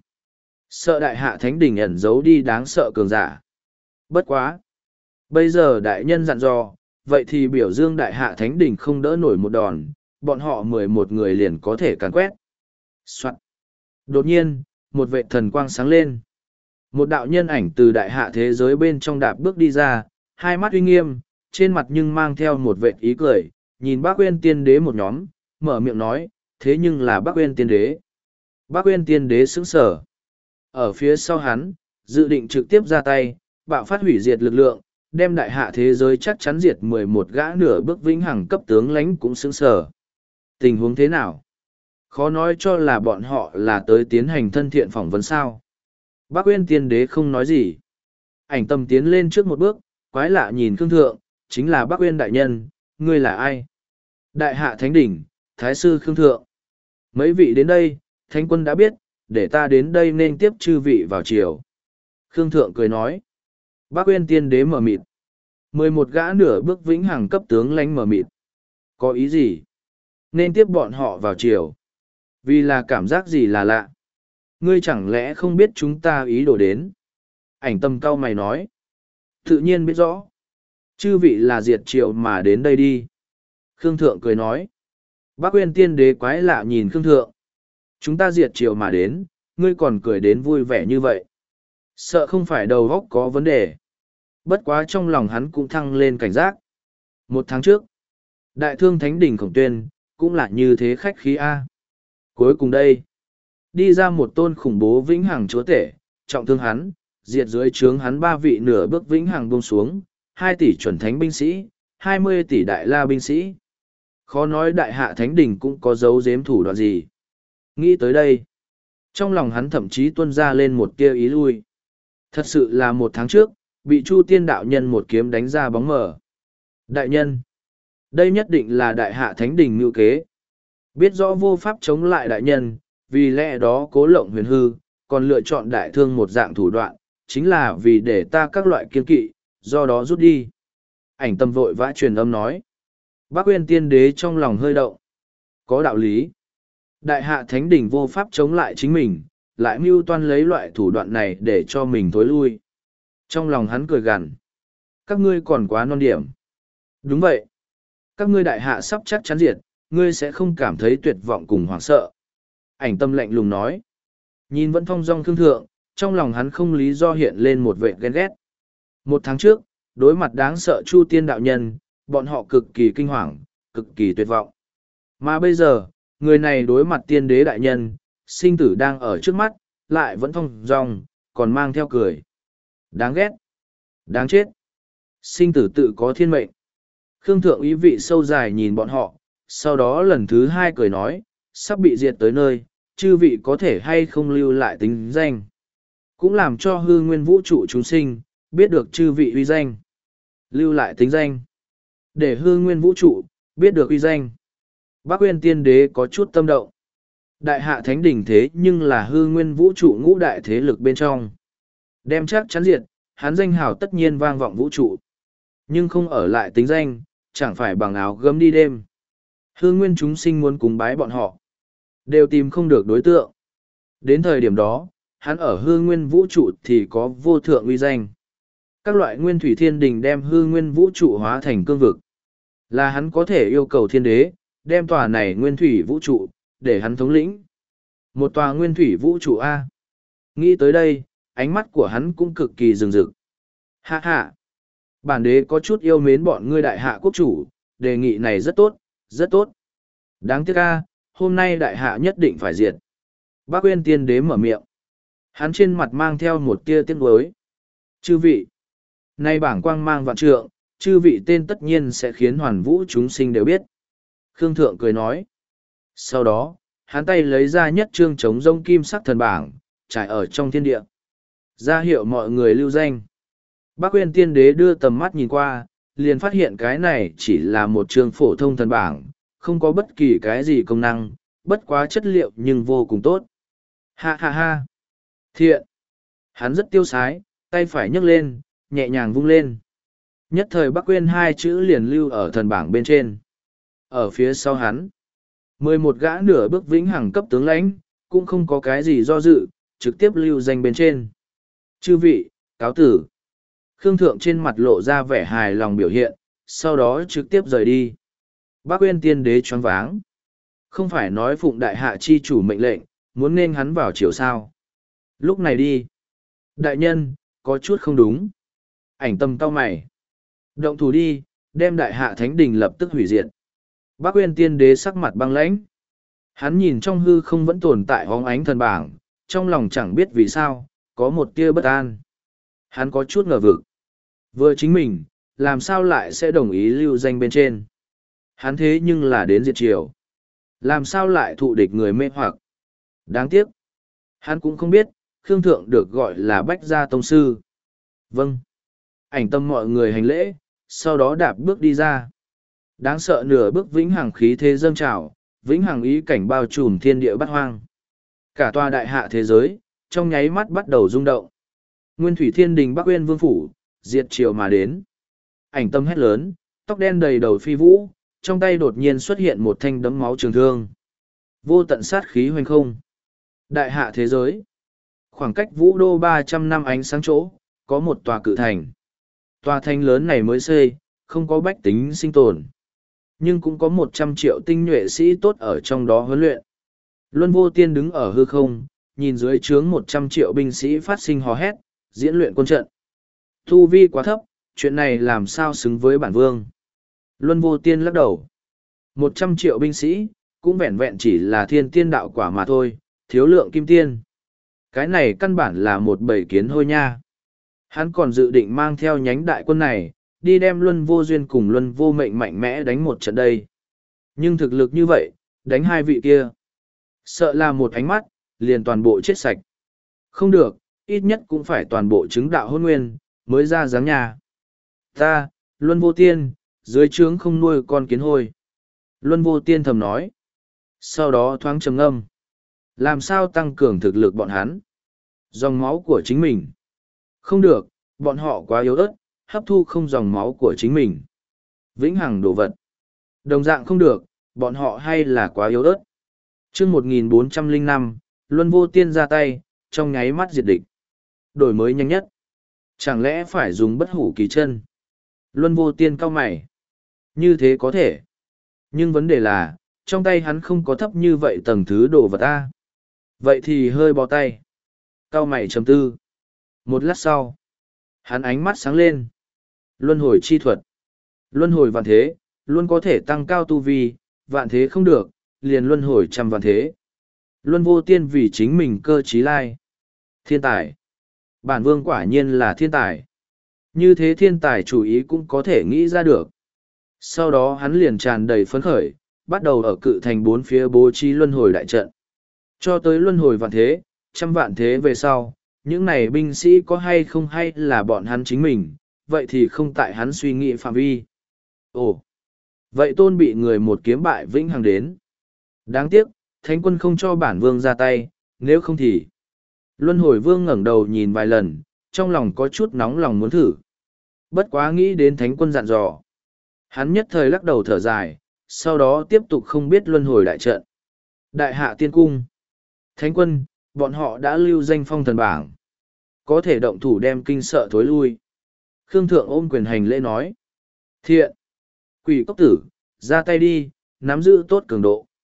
Speaker 1: Sợ đại hạ thánh đỉnh ẩn giấu đi đáng sợ cường giả. Bất quá. Bây giờ đại nhân dặn dò, vậy thì biểu dương đại hạ thánh đỉnh không đỡ nổi một đòn, bọn họ mười một người liền có thể càn quét. Soạn. Đột nhiên, một vệ thần quang sáng lên. Một đạo nhân ảnh từ đại hạ thế giới bên trong đạp bước đi ra, hai mắt uy nghiêm, trên mặt nhưng mang theo một vệ ý cười, nhìn bác Uyên tiên đế một nhóm, mở miệng nói, thế nhưng là bác Uyên tiên đế. Bác Uyên tiên đế sững sờ. Ở phía sau hắn, dự định trực tiếp ra tay, bạo phát hủy diệt lực lượng, đem đại hạ thế giới chắc chắn diệt mười một gã nửa bước vĩnh hằng cấp tướng lãnh cũng sững sờ. Tình huống thế nào? Khó nói cho là bọn họ là tới tiến hành thân thiện phỏng vấn sao. Bác Uyên tiên đế không nói gì. Ảnh Tâm tiến lên trước một bước, quái lạ nhìn Khương Thượng, chính là Bác Uyên đại nhân, ngươi là ai? Đại hạ thánh đỉnh, thái sư Khương Thượng. Mấy vị đến đây, thánh quân đã biết, để ta đến đây nên tiếp chư vị vào chiều. Khương Thượng cười nói. Bác Uyên tiên đế mở mịt. Mười một gã nửa bước vĩnh hằng cấp tướng lãnh mở mịt. Có ý gì? Nên tiếp bọn họ vào chiều. Vì là cảm giác gì là lạ. Ngươi chẳng lẽ không biết chúng ta ý đồ đến? Ảnh Tâm cau mày nói. Tự nhiên biết rõ. Chư vị là diệt triều mà đến đây đi. Khương Thượng cười nói. Bác Uyên tiên đế quái lạ nhìn Khương Thượng. Chúng ta diệt triều mà đến, ngươi còn cười đến vui vẻ như vậy. Sợ không phải đầu óc có vấn đề. Bất quá trong lòng hắn cũng thăng lên cảnh giác. Một tháng trước, Đại Thương Thánh Đỉnh Khổng Tuyên, cũng là như thế khách khí A. Cuối cùng đây, đi ra một tôn khủng bố vĩnh hằng chúa tể, trọng thương hắn, diệt dưới trướng hắn ba vị nửa bước vĩnh hằng buông xuống, hai tỷ chuẩn thánh binh sĩ, hai mươi tỷ đại la binh sĩ. Khó nói đại hạ thánh đỉnh cũng có dấu giếm thủ đoạn gì. Nghĩ tới đây, trong lòng hắn thậm chí tuôn ra lên một tia ý lui. Thật sự là một tháng trước, bị Chu Tiên đạo nhân một kiếm đánh ra bóng mờ. Đại nhân, đây nhất định là đại hạ thánh đỉnh ngữ kế. Biết rõ vô pháp chống lại đại nhân, vì lẽ đó cố lộng huyền hư, còn lựa chọn đại thương một dạng thủ đoạn, chính là vì để ta các loại kiên kỵ, do đó rút đi. Ảnh Tâm vội vã truyền âm nói. Bác Uyên tiên đế trong lòng hơi động. Có đạo lý. Đại hạ thánh đỉnh vô pháp chống lại chính mình, lại mưu toan lấy loại thủ đoạn này để cho mình thối lui. Trong lòng hắn cười gằn. Các ngươi còn quá non điểm. Đúng vậy. Các ngươi đại hạ sắp chắc chắn diệt, ngươi sẽ không cảm thấy tuyệt vọng cùng hoảng sợ. Ảnh Tâm lạnh lùng nói. Nhìn vẫn thong dong Khương Thượng, trong lòng hắn không lý do hiện lên một vệ ghen ghét. Một tháng trước, đối mặt đáng sợ Chu Tiên đạo nhân, bọn họ cực kỳ kinh hoàng, cực kỳ tuyệt vọng. Mà bây giờ, người này đối mặt tiên đế đại nhân, sinh tử đang ở trước mắt, lại vẫn thong dong, còn mang theo cười. Đáng ghét. Đáng chết. Sinh tử tự có thiên mệnh. Khương Thượng ý vị sâu dài nhìn bọn họ, sau đó lần thứ hai cười nói, sắp bị diệt tới nơi, chư vị có thể hay không lưu lại tính danh. Cũng làm cho hư nguyên vũ trụ chúng sinh, biết được chư vị uy danh. Lưu lại tính danh. Để hư nguyên vũ trụ, biết được uy danh. Bác Uyên tiên đế có chút tâm động. Đại hạ thánh đỉnh thế nhưng là hư nguyên vũ trụ ngũ đại thế lực bên trong. Đem chắc chắn diệt, hắn danh hào tất nhiên vang vọng vũ trụ. Nhưng không ở lại tính danh, chẳng phải bằng áo gấm đi đêm. Hư nguyên chúng sinh muốn cúng bái bọn họ. Đều tìm không được đối tượng. Đến thời điểm đó, hắn ở hư nguyên vũ trụ thì có vô thượng uy danh. Các loại nguyên thủy thiên đình đem hư nguyên vũ trụ hóa thành cương vực. Là hắn có thể yêu cầu thiên đế, đem tòa này nguyên thủy vũ trụ, để hắn thống lĩnh. Một tòa nguyên thủy vũ trụ A. Nghĩ tới đây, ánh mắt của hắn cũng cực kỳ rừng rực. Hạ hạ! Bản đế có chút yêu mến bọn ngươi đại hạ quốc chủ, đề nghị này rất tốt, rất tốt. Đáng tiếc A, hôm nay đại hạ nhất định phải diệt. Bác Uyên Tiên Đế mở miệng. Hắn trên mặt mang theo một tia tiếc nuối. Chư vị! Nay bảng quang mang vạn trượng, chư vị tên tất nhiên sẽ khiến hoàn vũ chúng sinh đều biết. Khương Thượng cười nói. Sau đó, hắn tay lấy ra nhất trương chống rông kim sắc thần bảng, trải ở trong thiên địa. Ra hiệu mọi người lưu danh. Bác Uyên Tiên Đế đưa tầm mắt nhìn qua, liền phát hiện cái này chỉ là một trương phổ thông thần bảng, không có bất kỳ cái gì công năng, bất quá chất liệu nhưng vô cùng tốt. Ha ha ha! Thiện! Hắn rất tiêu sái, tay phải nhấc lên, nhẹ nhàng vung lên. Nhất thời Bắc Uyên hai chữ liền lưu ở thần bảng bên trên. Ở phía sau hắn, mười một gã nửa bước vĩnh hằng cấp tướng lãnh, cũng không có cái gì do dự, trực tiếp lưu danh bên trên. Chư vị, cáo tử. Khương Thượng trên mặt lộ ra vẻ hài lòng biểu hiện, sau đó trực tiếp rời đi. Bắc Uyên Tiên Đế choáng váng. Không phải nói phụng đại hạ chi chủ mệnh lệnh, muốn nên hắn vào chiều sao. Lúc này đi. Đại nhân, có chút không đúng. Ảnh Tâm cau mày. Động thủ đi, đem đại hạ thánh đình lập tức hủy diệt. Bắc Uyên Tiên Đế sắc mặt băng lãnh. Hắn nhìn trong hư không vẫn tồn tại hóng ánh thần bảng, trong lòng chẳng biết vì sao, có một tia bất an. Hắn có chút ngờ vực. Vừa chính mình, làm sao lại sẽ đồng ý lưu danh bên trên. Hắn thế nhưng là đến diệt triều. Làm sao lại thụ địch người mê hoặc. Đáng tiếc. Hắn cũng không biết, Khương Thượng được gọi là Bách Gia Tông Sư. Vâng. Ảnh Tâm mọi người hành lễ, sau đó đạp bước đi ra. Đáng sợ nửa bước vĩnh hằng khí thế dâng trào, vĩnh hằng ý cảnh bao trùm thiên địa bát hoang. Cả tòa đại hạ thế giới, trong nháy mắt bắt đầu rung động. Nguyên thủy thiên đình Bắc Uyên Vương Phủ, diệt triều mà đến. Ảnh Tâm hét lớn, tóc đen đầy đầu phi vũ, trong tay đột nhiên xuất hiện một thanh đấm máu trường thương. Vô tận sát khí hoành không. Đại hạ thế giới. Khoảng cách vũ đô ba trăm năm ánh sáng chỗ, có một tòa cự thành. Tòa thành lớn này mới xây, không có bách tính sinh tồn. Nhưng cũng có một trăm triệu tinh nhuệ sĩ tốt ở trong đó huấn luyện. Luân Vô Tiên đứng ở hư không, nhìn dưới trướng một trăm triệu binh sĩ phát sinh hò hét, diễn luyện quân trận. Thu vi quá thấp, chuyện này làm sao xứng với bản vương. Luân Vô Tiên lắc đầu. Một trăm triệu binh sĩ, cũng vẹn vẹn chỉ là thiên tiên đạo quả mà thôi, thiếu lượng kim tiên. Cái này căn bản là một bầy kiến hôi nha. Hắn còn dự định mang theo nhánh đại quân này, đi đem Luân Vô Duyên cùng Luân Vô Mệnh mạnh mẽ đánh một trận đây. Nhưng thực lực như vậy, đánh hai vị kia. Sợ là một ánh mắt, liền toàn bộ chết sạch. Không được, ít nhất cũng phải toàn bộ chứng đạo hôn nguyên, mới ra dáng nhà. Ta, Luân Vô Tiên, dưới trướng không nuôi con kiến hôi. Luân Vô Tiên thầm nói. Sau đó thoáng trầm ngâm. Làm sao tăng cường thực lực bọn hắn? Dòng máu của chính mình. Không được, bọn họ quá yếu ớt, hấp thu không dòng máu của chính mình. Vĩnh hằng đồ vật. Đồng dạng không được, bọn họ hay là quá yếu ớt. chương một nghìn bốn trăm lẻ năm, Luân Vô Tiên ra tay, trong nháy mắt diệt địch. Đổi mới nhanh nhất. Chẳng lẽ phải dùng bất hủ kỳ chân? Luân Vô Tiên cau mày. Như thế có thể. Nhưng vấn đề là, trong tay hắn không có thấp như vậy tầng thứ đồ vật A. Vậy thì hơi bó tay. Cau mày chấm tư. Một lát sau, hắn ánh mắt sáng lên. Luân hồi chi thuật. Luân hồi vạn thế, luôn có thể tăng cao tu vi, vạn thế không được, liền luân hồi trăm vạn thế. Luân Vô Tiên vì chính mình cơ trí lai. Thiên tài. Bản vương quả nhiên là thiên tài. Như thế thiên tài chủ ý cũng có thể nghĩ ra được. Sau đó hắn liền tràn đầy phấn khởi, bắt đầu ở cự thành bốn phía bố trí luân hồi đại trận. Cho tới luân hồi vạn thế, trăm vạn thế về sau, những này binh sĩ có hay không hay là bọn hắn chính mình, vậy thì không tại hắn suy nghĩ phạm vi. Ồ, vậy tôn bị người một kiếm bại vĩnh hằng đến. Đáng tiếc, thánh quân không cho bản vương ra tay, nếu không thì... Luân hồi vương ngẩng đầu nhìn vài lần, trong lòng có chút nóng lòng muốn thử. Bất quá nghĩ đến thánh quân dặn dò. Hắn nhất thời lắc đầu thở dài, sau đó tiếp tục không biết luân hồi đại trận. Đại hạ tiên cung. Thánh quân, bọn họ đã lưu danh phong thần bảng. Có thể động thủ đem kinh sợ thối lui. Khương Thượng ôm quyền hành lễ nói. Thiện. Quỷ cốc tử, ra tay đi, nắm giữ tốt cường độ.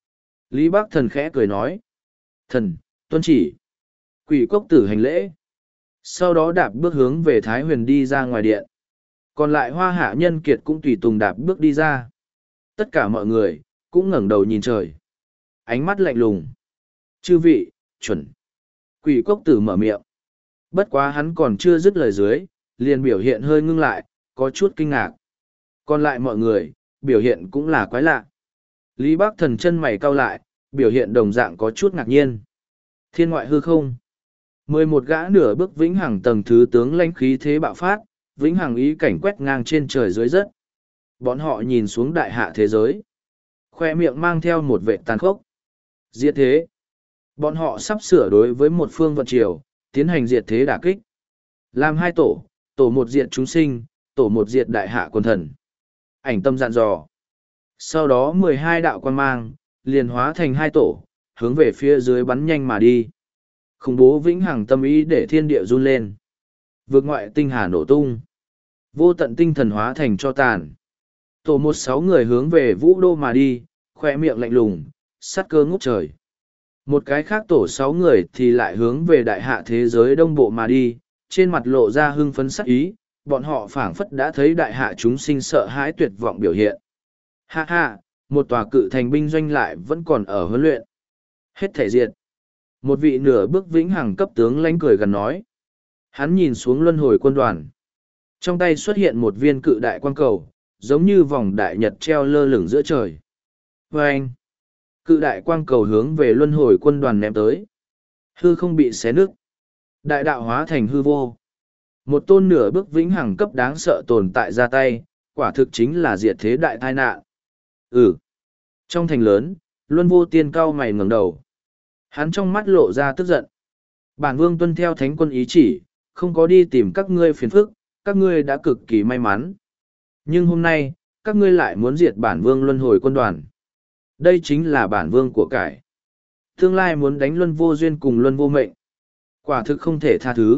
Speaker 1: Lý Bác Thần khẽ cười nói. Thần, tuân chỉ. Quỷ cốc tử hành lễ. Sau đó đạp bước hướng về Thái Huyền đi ra ngoài điện. Còn lại Hoa Hạ Nhân Kiệt cũng tùy tùng đạp bước đi ra. Tất cả mọi người, cũng ngẩng đầu nhìn trời. Ánh mắt lạnh lùng. Chư vị, chuẩn. Quỷ cốc tử mở miệng. Bất quá hắn còn chưa dứt lời dưới, liền biểu hiện hơi ngưng lại, có chút kinh ngạc. Còn lại mọi người, biểu hiện cũng là quái lạ. Lý Bác Thần chân mày cau lại, biểu hiện đồng dạng có chút ngạc nhiên. Thiên ngoại hư không. Mười một gã nửa bước vĩnh hằng tầng thứ tướng lãnh khí thế bạo phát, vĩnh hằng ý cảnh quét ngang trên trời dưới đất. Bọn họ nhìn xuống đại hạ thế giới. Khoe miệng mang theo một vệ tàn khốc. Diệt thế. Bọn họ sắp sửa đối với một phương vận triều, tiến hành diệt thế đả kích. Làm hai tổ, tổ một diệt chúng sinh, tổ một diệt đại hạ quân thần. Ảnh tâm dặn dò. Sau đó mười hai đạo quan mang, liền hóa thành hai tổ, hướng về phía dưới bắn nhanh mà đi. Khủng bố vĩnh hằng tâm ý để thiên địa run lên. Vượt ngoại tinh hà nổ tung. Vô tận tinh thần hóa thành cho tàn. Tổ một sáu người hướng về vũ đô mà đi, khoe miệng lạnh lùng, sát cơ ngút trời. Một cái khác tổ sáu người thì lại hướng về đại hạ thế giới đông bộ mà đi, trên mặt lộ ra hưng phấn sắc ý, bọn họ phảng phất đã thấy đại hạ chúng sinh sợ hãi tuyệt vọng biểu hiện. Ha ha, một tòa cự thành binh doanh lại vẫn còn ở huấn luyện. Hết thể diệt. Một vị nửa bước vĩnh hằng cấp tướng lãnh cười gần nói. Hắn nhìn xuống luân hồi quân đoàn. Trong tay xuất hiện một viên cự đại quang cầu, giống như vòng đại nhật treo lơ lửng giữa trời. Và anh, cự đại quang cầu hướng về luân hồi quân đoàn ném tới. Hư không bị xé nứt. Đại đạo hóa thành hư vô. Một tôn nửa bước vĩnh hằng cấp đáng sợ tồn tại ra tay, quả thực chính là diệt thế đại tai nạn. Ừ. Trong thành lớn, Luân Vô Tiên cao mày ngẩng đầu. Hắn trong mắt lộ ra tức giận. Bản vương tuân theo thánh quân ý chỉ, không có đi tìm các ngươi phiền phức, các ngươi đã cực kỳ may mắn. Nhưng hôm nay, các ngươi lại muốn diệt bản vương luân hồi quân đoàn. Đây chính là bản vương của cải. Tương lai muốn đánh luân vô duyên cùng luân vô mệnh. Quả thực không thể tha thứ.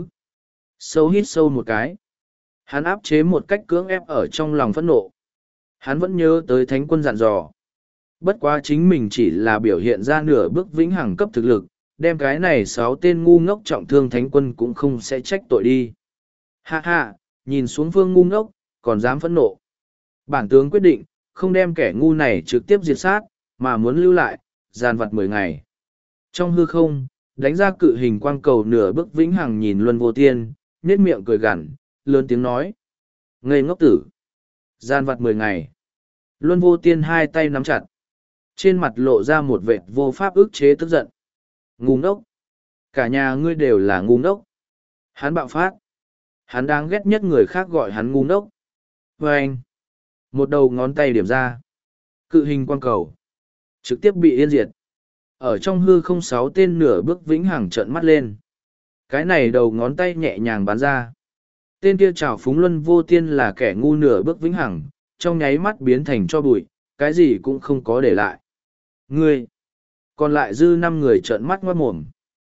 Speaker 1: Sâu hít sâu một cái. Hắn áp chế một cách cưỡng ép ở trong lòng phẫn nộ. Hắn vẫn nhớ tới thánh quân dặn dò. Bất quá chính mình chỉ là biểu hiện ra nửa bước vĩnh hằng cấp thực lực, đem cái này sáu tên ngu ngốc trọng thương thánh quân cũng không sẽ trách tội đi. Ha ha, nhìn xuống phương ngu ngốc, còn dám phẫn nộ. Bản tướng quyết định, không đem kẻ ngu này trực tiếp diệt sát, mà muốn lưu lại, gian vặt mười ngày. Trong hư không, đánh ra cự hình quang cầu nửa bước vĩnh hằng nhìn Luân Vô Tiên, nhếch miệng cười gằn, lớn tiếng nói. Ngây ngốc tử. Gian vặt mười ngày. Luân Vô Tiên hai tay nắm chặt. Trên mặt lộ ra một vệt vô pháp ức chế tức giận. Ngu ngốc. Cả nhà ngươi đều là ngu ngốc. Hắn bạo phát. Hắn đáng ghét nhất người khác gọi hắn ngu ngốc. Và anh. Một đầu ngón tay điểm ra. Cự hình quang cầu. Trực tiếp bị yên diệt. Ở trong hư không sáu tên nửa bước vĩnh hằng trợn mắt lên. Cái này đầu ngón tay nhẹ nhàng bắn ra. Tên kia trào phúng Luân Vô Tiên là kẻ ngu nửa bước vĩnh hằng, trong nháy mắt biến thành cho bụi, cái gì cũng không có để lại. Ngươi! Còn lại dư năm người trợn mắt ngoát mồm.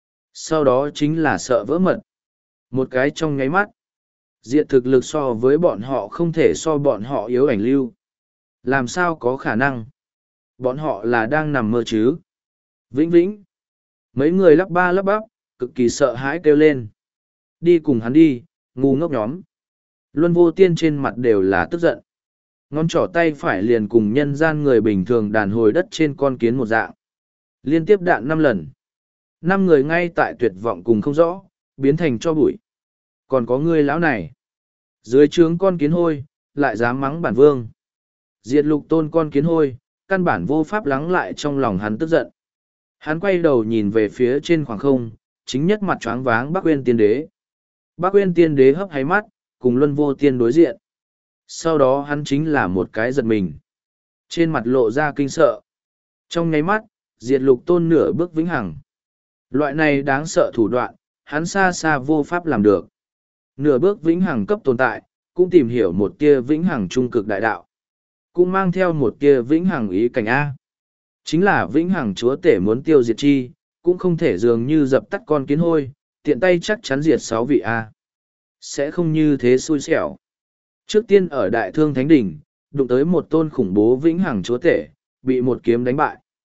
Speaker 1: Sau đó chính là sợ vỡ mật. Một cái trong nháy mắt. Diện thực lực so với bọn họ không thể so bọn họ yếu ảnh lưu. Làm sao có khả năng? Bọn họ là đang nằm mơ chứ? Vĩnh vĩnh! Mấy người lắp ba lắp bắp, cực kỳ sợ hãi kêu lên. Đi cùng hắn đi, ngu ngốc nhóm. Luân Vô Tiên trên mặt đều là tức giận. Ngón trỏ tay phải liền cùng nhân gian người bình thường đàn hồi đất trên con kiến một dạng. Liên tiếp đạn năm lần. Năm người ngay tại tuyệt vọng cùng không rõ, biến thành cho bụi. Còn có người lão này. Dưới trướng con kiến hôi, lại dám mắng bản vương. Diệt lục tôn con kiến hôi, căn bản vô pháp lắng lại trong lòng hắn tức giận. Hắn quay đầu nhìn về phía trên khoảng không, chính nhất mặt choáng váng Bắc Uyên Tiên Đế. Bắc Uyên Tiên Đế hấp háy mắt, cùng Luân Vô Tiên đối diện. Sau đó hắn chính là một cái giật mình. Trên mặt lộ ra kinh sợ. Trong nháy mắt, diệt lục tôn nửa bước vĩnh hằng. Loại này đáng sợ thủ đoạn, hắn xa xa vô pháp làm được. Nửa bước vĩnh hằng cấp tồn tại, cũng tìm hiểu một tia vĩnh hằng trung cực đại đạo. Cũng mang theo một tia vĩnh hằng ý cảnh A. Chính là vĩnh hằng chúa tể muốn tiêu diệt chi, cũng không thể dường như dập tắt con kiến hôi, tiện tay chắc chắn diệt sáu vị A. Sẽ không như thế xui xẻo. Trước tiên ở Đại Thương Thánh Đỉnh, đụng tới một tôn khủng bố vĩnh hằng chúa tể, bị một kiếm đánh bại.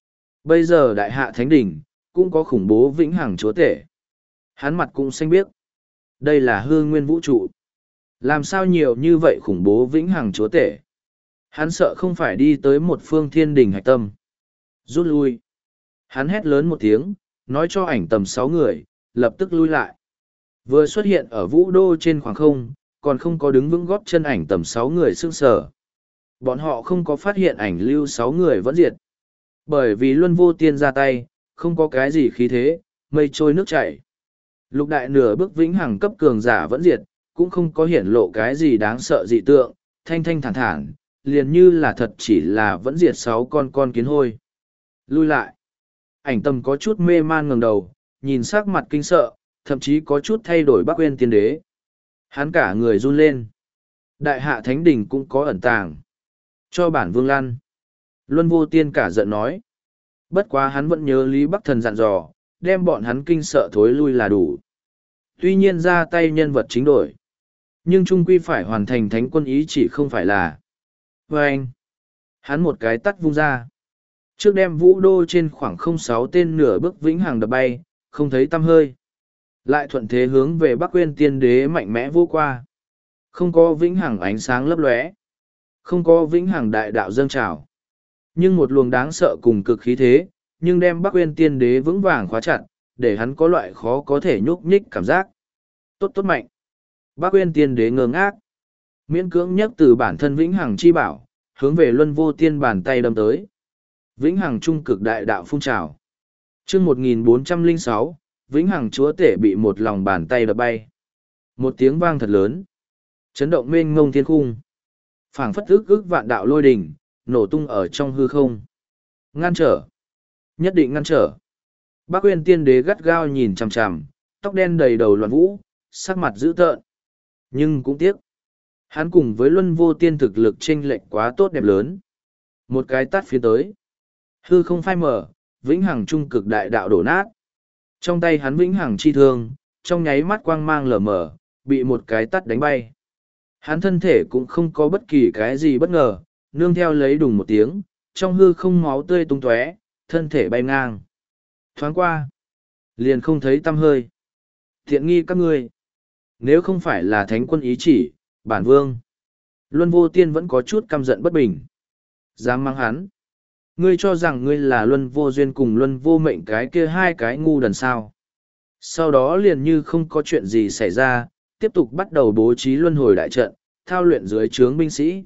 Speaker 1: Bây giờ đại hạ thánh đỉnh, cũng có khủng bố vĩnh hằng chúa tể. Hắn mặt cũng xanh biếc. Đây là hư nguyên vũ trụ. Làm sao nhiều như vậy khủng bố vĩnh hằng chúa tể? Hắn sợ không phải đi tới một phương thiên đình hạch tâm. Rút lui. Hắn hét lớn một tiếng, nói cho ảnh tầm sáu người, lập tức lui lại. Vừa xuất hiện ở vũ đô trên khoảng không, còn không có đứng vững góp chân ảnh tầm sáu người sương sở. Bọn họ không có phát hiện ảnh lưu sáu người vẫn diệt. Bởi vì luân vô tiên ra tay, không có cái gì khí thế, mây trôi nước chảy. Lục đại nửa bước vĩnh hằng cấp cường giả vẫn diệt, cũng không có hiển lộ cái gì đáng sợ dị tượng, thanh thanh thản thản, liền như là thật chỉ là vẫn diệt sáu con con kiến hôi. Lui lại. Ảnh tầm có chút mê man ngẩng đầu, nhìn sắc mặt kinh sợ, thậm chí có chút thay đổi Bắc Uyên Tiên Đế. Hắn cả người run lên. Đại hạ thánh đình cũng có ẩn tàng. Cho bản vương lăn. Luân vô tiên cả giận nói. Bất quá hắn vẫn nhớ Lý Bắc Thần dặn dò, đem bọn hắn kinh sợ thối lui là đủ. Tuy nhiên ra tay nhân vật chính đổi. Nhưng trung quy phải hoàn thành thánh quân ý chỉ không phải là. Và anh. Hắn một cái tắt vung ra. Trước đem vũ đô trên khoảng không sáu tên nửa bước vĩnh hằng đập bay, không thấy tăm hơi. Lại thuận thế hướng về Bắc Uyên Tiên Đế mạnh mẽ vô qua. Không có vĩnh hằng ánh sáng lấp lóe. Không có vĩnh hằng đại đạo dâng trào. Nhưng một luồng đáng sợ cùng cực khí thế, nhưng đem Bắc Uyên Tiên Đế vững vàng khóa chặt, để hắn có loại khó có thể nhúc nhích cảm giác. Tốt tốt mạnh. Bắc Uyên Tiên Đế ngơ ngác. Miễn cưỡng nhất từ bản thân vĩnh hằng chi bảo, hướng về luân vô tiên bàn tay đâm tới. Vĩnh hằng trung cực đại đạo phun trào. Chương một nghìn bốn trăm lẻ sáu, vĩnh hằng chúa tể bị một lòng bàn tay đập bay. Một tiếng vang thật lớn. Chấn động mênh ngông thiên khung. Phảng phất ức ức vạn đạo lôi đình, nổ tung ở trong hư không. Ngăn trở. Nhất định ngăn trở. Bắc Uyên Tiên Đế gắt gao nhìn chằm chằm, tóc đen đầy đầu loạn vũ, sắc mặt dữ tợn. Nhưng cũng tiếc. Hắn cùng với luân vô tiên thực lực chênh lệch quá tốt đẹp lớn. Một cái tát phía tới. Hư không phai mở, vĩnh hằng trung cực đại đạo đổ nát. Trong tay hắn vĩnh hằng chi thương, trong nháy mắt quang mang lờ mờ, bị một cái tát đánh bay. Hắn thân thể cũng không có bất kỳ cái gì bất ngờ, nương theo lấy đùng một tiếng, trong hư không máu tươi tung tóe, thân thể bay ngang. Thoáng qua, liền không thấy tăm hơi. Thiện nghi các ngươi. Nếu không phải là thánh quân ý chỉ, bản vương. Luân vô tiên vẫn có chút căm giận bất bình. Dám mang hắn. Ngươi cho rằng ngươi là luân vô duyên cùng luân vô mệnh cái kia hai cái ngu đần sao. Sau đó liền như không có chuyện gì xảy ra, tiếp tục bắt đầu bố trí luân hồi đại trận, thao luyện dưới trướng binh sĩ.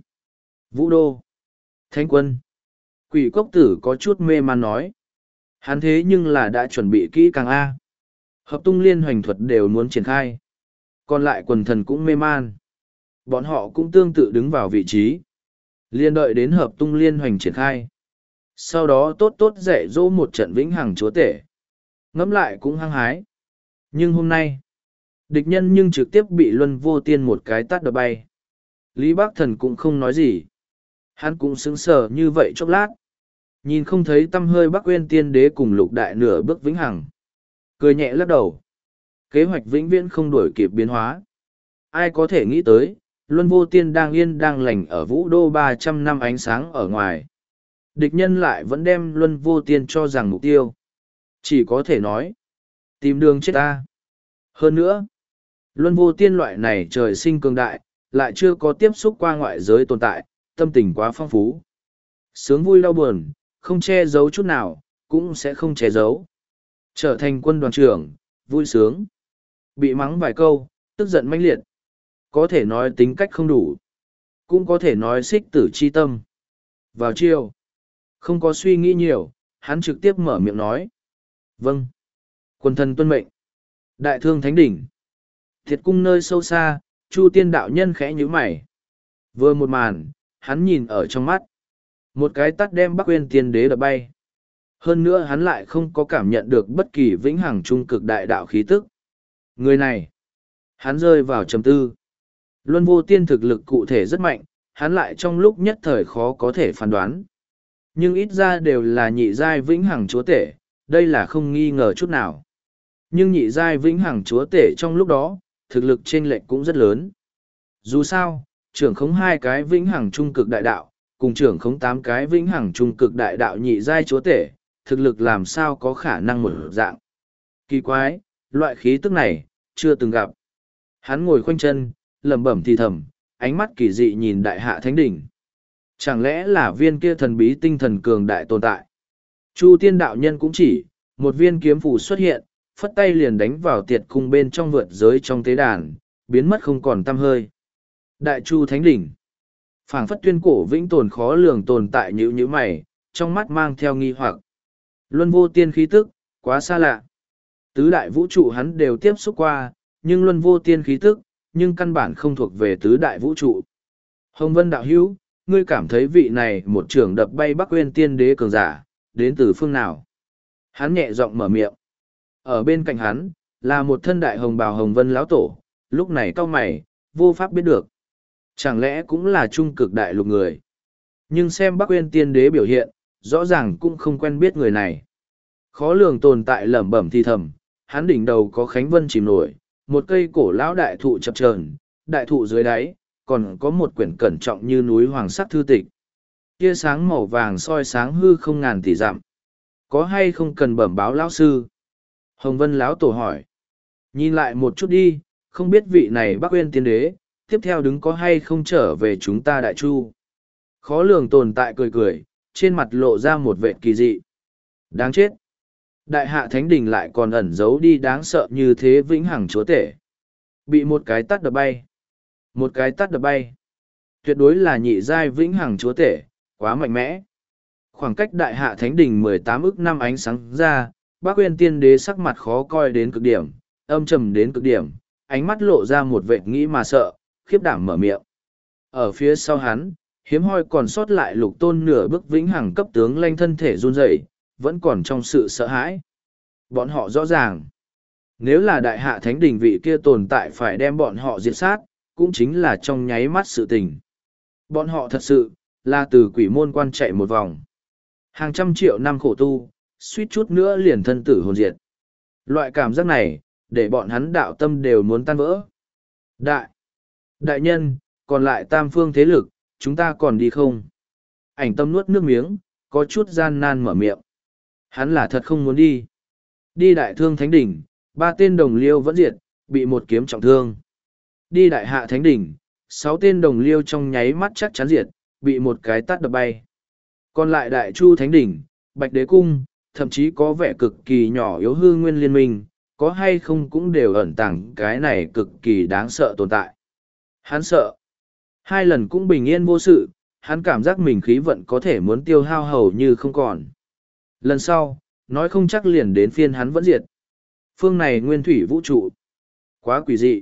Speaker 1: Vũ đô. Thánh quân. Quỷ cốc tử có chút mê man nói. Hắn thế nhưng là đã chuẩn bị kỹ càng A. Hợp tung liên hoành thuật đều muốn triển khai. Còn lại quần thần cũng mê man. Bọn họ cũng tương tự đứng vào vị trí. Liên đợi đến hợp tung liên hoành triển khai. Sau đó tốt tốt dạy dỗ một trận vĩnh hằng chúa tể. Ngẫm lại cũng hăng hái. Nhưng hôm nay, địch nhân nhưng trực tiếp bị luân vô tiên một cái tát đập bay. Lý Bác Thần cũng không nói gì. Hắn cũng sững sờ như vậy chốc lát. Nhìn không thấy tăm hơi Bắc Uyên Tiên Đế cùng lục đại nửa bước vĩnh hằng. Cười nhẹ lắc đầu. Kế hoạch vĩnh viễn không đuổi kịp biến hóa. Ai có thể nghĩ tới, luân vô tiên đang yên đang lành ở vũ đô ba trăm năm ánh sáng ở ngoài. Địch nhân lại vẫn đem luân vô tiên cho rằng mục tiêu. Chỉ có thể nói, tìm đường chết ta. Hơn nữa, luân vô tiên loại này trời sinh cường đại, lại chưa có tiếp xúc qua ngoại giới tồn tại, tâm tình quá phong phú. Sướng vui đau buồn, không che giấu chút nào, cũng sẽ không che giấu. Trở thành quân đoàn trưởng, vui sướng. Bị mắng vài câu, tức giận mãnh liệt. Có thể nói tính cách không đủ. Cũng có thể nói xích tử chi tâm. Vào chiều, không có suy nghĩ nhiều, hắn trực tiếp mở miệng nói. Vâng. Quân thần tuân mệnh. Đại thương thánh đỉnh. Thiệt cung nơi sâu xa, Chu tiên đạo nhân khẽ nhíu mày. Vừa một màn, hắn nhìn ở trong mắt. Một cái tắt đem Bắc Uyên Tiên Đế đập bay. Hơn nữa hắn lại không có cảm nhận được bất kỳ vĩnh hằng trung cực đại đạo khí tức. Người này, hắn rơi vào trầm tư. Luân vô tiên thực lực cụ thể rất mạnh, hắn lại trong lúc nhất thời khó có thể phán đoán. Nhưng ít ra đều là nhị giai vĩnh hằng chúa tể, đây là không nghi ngờ chút nào. Nhưng nhị giai vĩnh hằng chúa tể trong lúc đó, thực lực chênh lệch cũng rất lớn. Dù sao, trưởng khống hai cái vĩnh hằng trung cực đại đạo, cùng trưởng khống tám cái vĩnh hằng trung cực đại đạo nhị giai chúa tể, thực lực làm sao có khả năng một dạng. Kỳ quái, loại khí tức này, chưa từng gặp. Hắn ngồi khoanh chân, lẩm bẩm thì thầm, ánh mắt kỳ dị nhìn đại hạ thánh đỉnh. Chẳng lẽ là viên kia thần bí tinh thần cường đại tồn tại? Chu tiên đạo nhân cũng chỉ, một viên kiếm phù xuất hiện, phất tay liền đánh vào tiệt cung bên trong vượt giới trong tế đàn, biến mất không còn tăm hơi. Đại chu thánh đỉnh. Phảng phất tuyên cổ vĩnh tồn khó lường tồn tại nhữ nhữ mày, trong mắt mang theo nghi hoặc. Luân vô tiên khí tức, quá xa lạ. Tứ đại vũ trụ hắn đều tiếp xúc qua, nhưng luân vô tiên khí tức, nhưng căn bản không thuộc về tứ đại vũ trụ. Hồng Vân đạo hữu, ngươi cảm thấy vị này một trưởng đập bay Bắc Uyên tiên đế cường giả, đến từ phương nào? Hắn nhẹ giọng mở miệng. Ở bên cạnh hắn, là một thân đại hồng bào Hồng Vân lão tổ, lúc này cau mày, vô pháp biết được. Chẳng lẽ cũng là trung cực đại lục người? Nhưng xem Bắc Uyên tiên đế biểu hiện, rõ ràng cũng không quen biết người này. Khó lường tồn tại lẩm bẩm thi thầm, hắn đỉnh đầu có khánh vân chìm nổi, một cây cổ lão đại thụ chập chờn, đại thụ dưới đáy, còn có một quyển cẩn trọng như núi hoàng sắc thư tịch. Tia sáng màu vàng soi sáng hư không ngàn tỷ dặm. Có hay không cần bẩm báo lão sư? Hồng Vân lão tổ hỏi. Nhìn lại một chút đi, không biết vị này Bắc Uyên tiên đế, tiếp theo đứng có hay không trở về chúng ta đại chu. Khó lường tồn tại cười cười, trên mặt lộ ra một vẻ kỳ dị. Đáng chết. Đại hạ thánh đình lại còn ẩn giấu đi đáng sợ như thế vĩnh hằng chúa tể. Bị một cái tát đập bay. Một cái tát đập bay. Tuyệt đối là nhị giai vĩnh hằng chúa tể, quá mạnh mẽ. Khoảng cách đại hạ thánh đình mười tám ức năm ánh sáng ra, Bác Uyên tiên đế sắc mặt khó coi đến cực điểm, âm trầm đến cực điểm, ánh mắt lộ ra một vệt nghĩ mà sợ, khiếp đảm mở miệng. Ở phía sau hắn, hiếm hoi còn sót lại lục tôn nửa bước vĩnh hằng cấp tướng lanh thân thể run rẩy, vẫn còn trong sự sợ hãi. Bọn họ rõ ràng, nếu là đại hạ thánh đình vị kia tồn tại phải đem bọn họ diệt sát, cũng chính là trong nháy mắt sự tình. Bọn họ thật sự, là từ quỷ môn quan chạy một vòng. Hàng trăm triệu năm khổ tu, suýt chút nữa liền thân tử hồn diệt. Loại cảm giác này, để bọn hắn đạo tâm đều muốn tan vỡ. Đại, đại nhân, còn lại tam phương thế lực, chúng ta còn đi không? Ảnh tâm nuốt nước miếng, có chút gian nan mở miệng. Hắn là thật không muốn đi. Đi đại thương thánh đỉnh, ba tên đồng liêu vẫn diệt, bị một kiếm trọng thương. Đi đại hạ thánh đỉnh, sáu tên đồng liêu trong nháy mắt chắc chắn diệt, bị một cái tát đập bay. Còn lại đại chu thánh đỉnh, bạch đế cung, thậm chí có vẻ cực kỳ nhỏ yếu hư nguyên liên minh, có hay không cũng đều ẩn tàng cái này cực kỳ đáng sợ tồn tại. Hắn sợ. Hai lần cũng bình yên vô sự, hắn cảm giác mình khí vận có thể muốn tiêu hao hầu như không còn. Lần sau, nói không chắc liền đến phiên hắn vẫn diệt. Phương này nguyên thủy vũ trụ. Quá quỷ dị.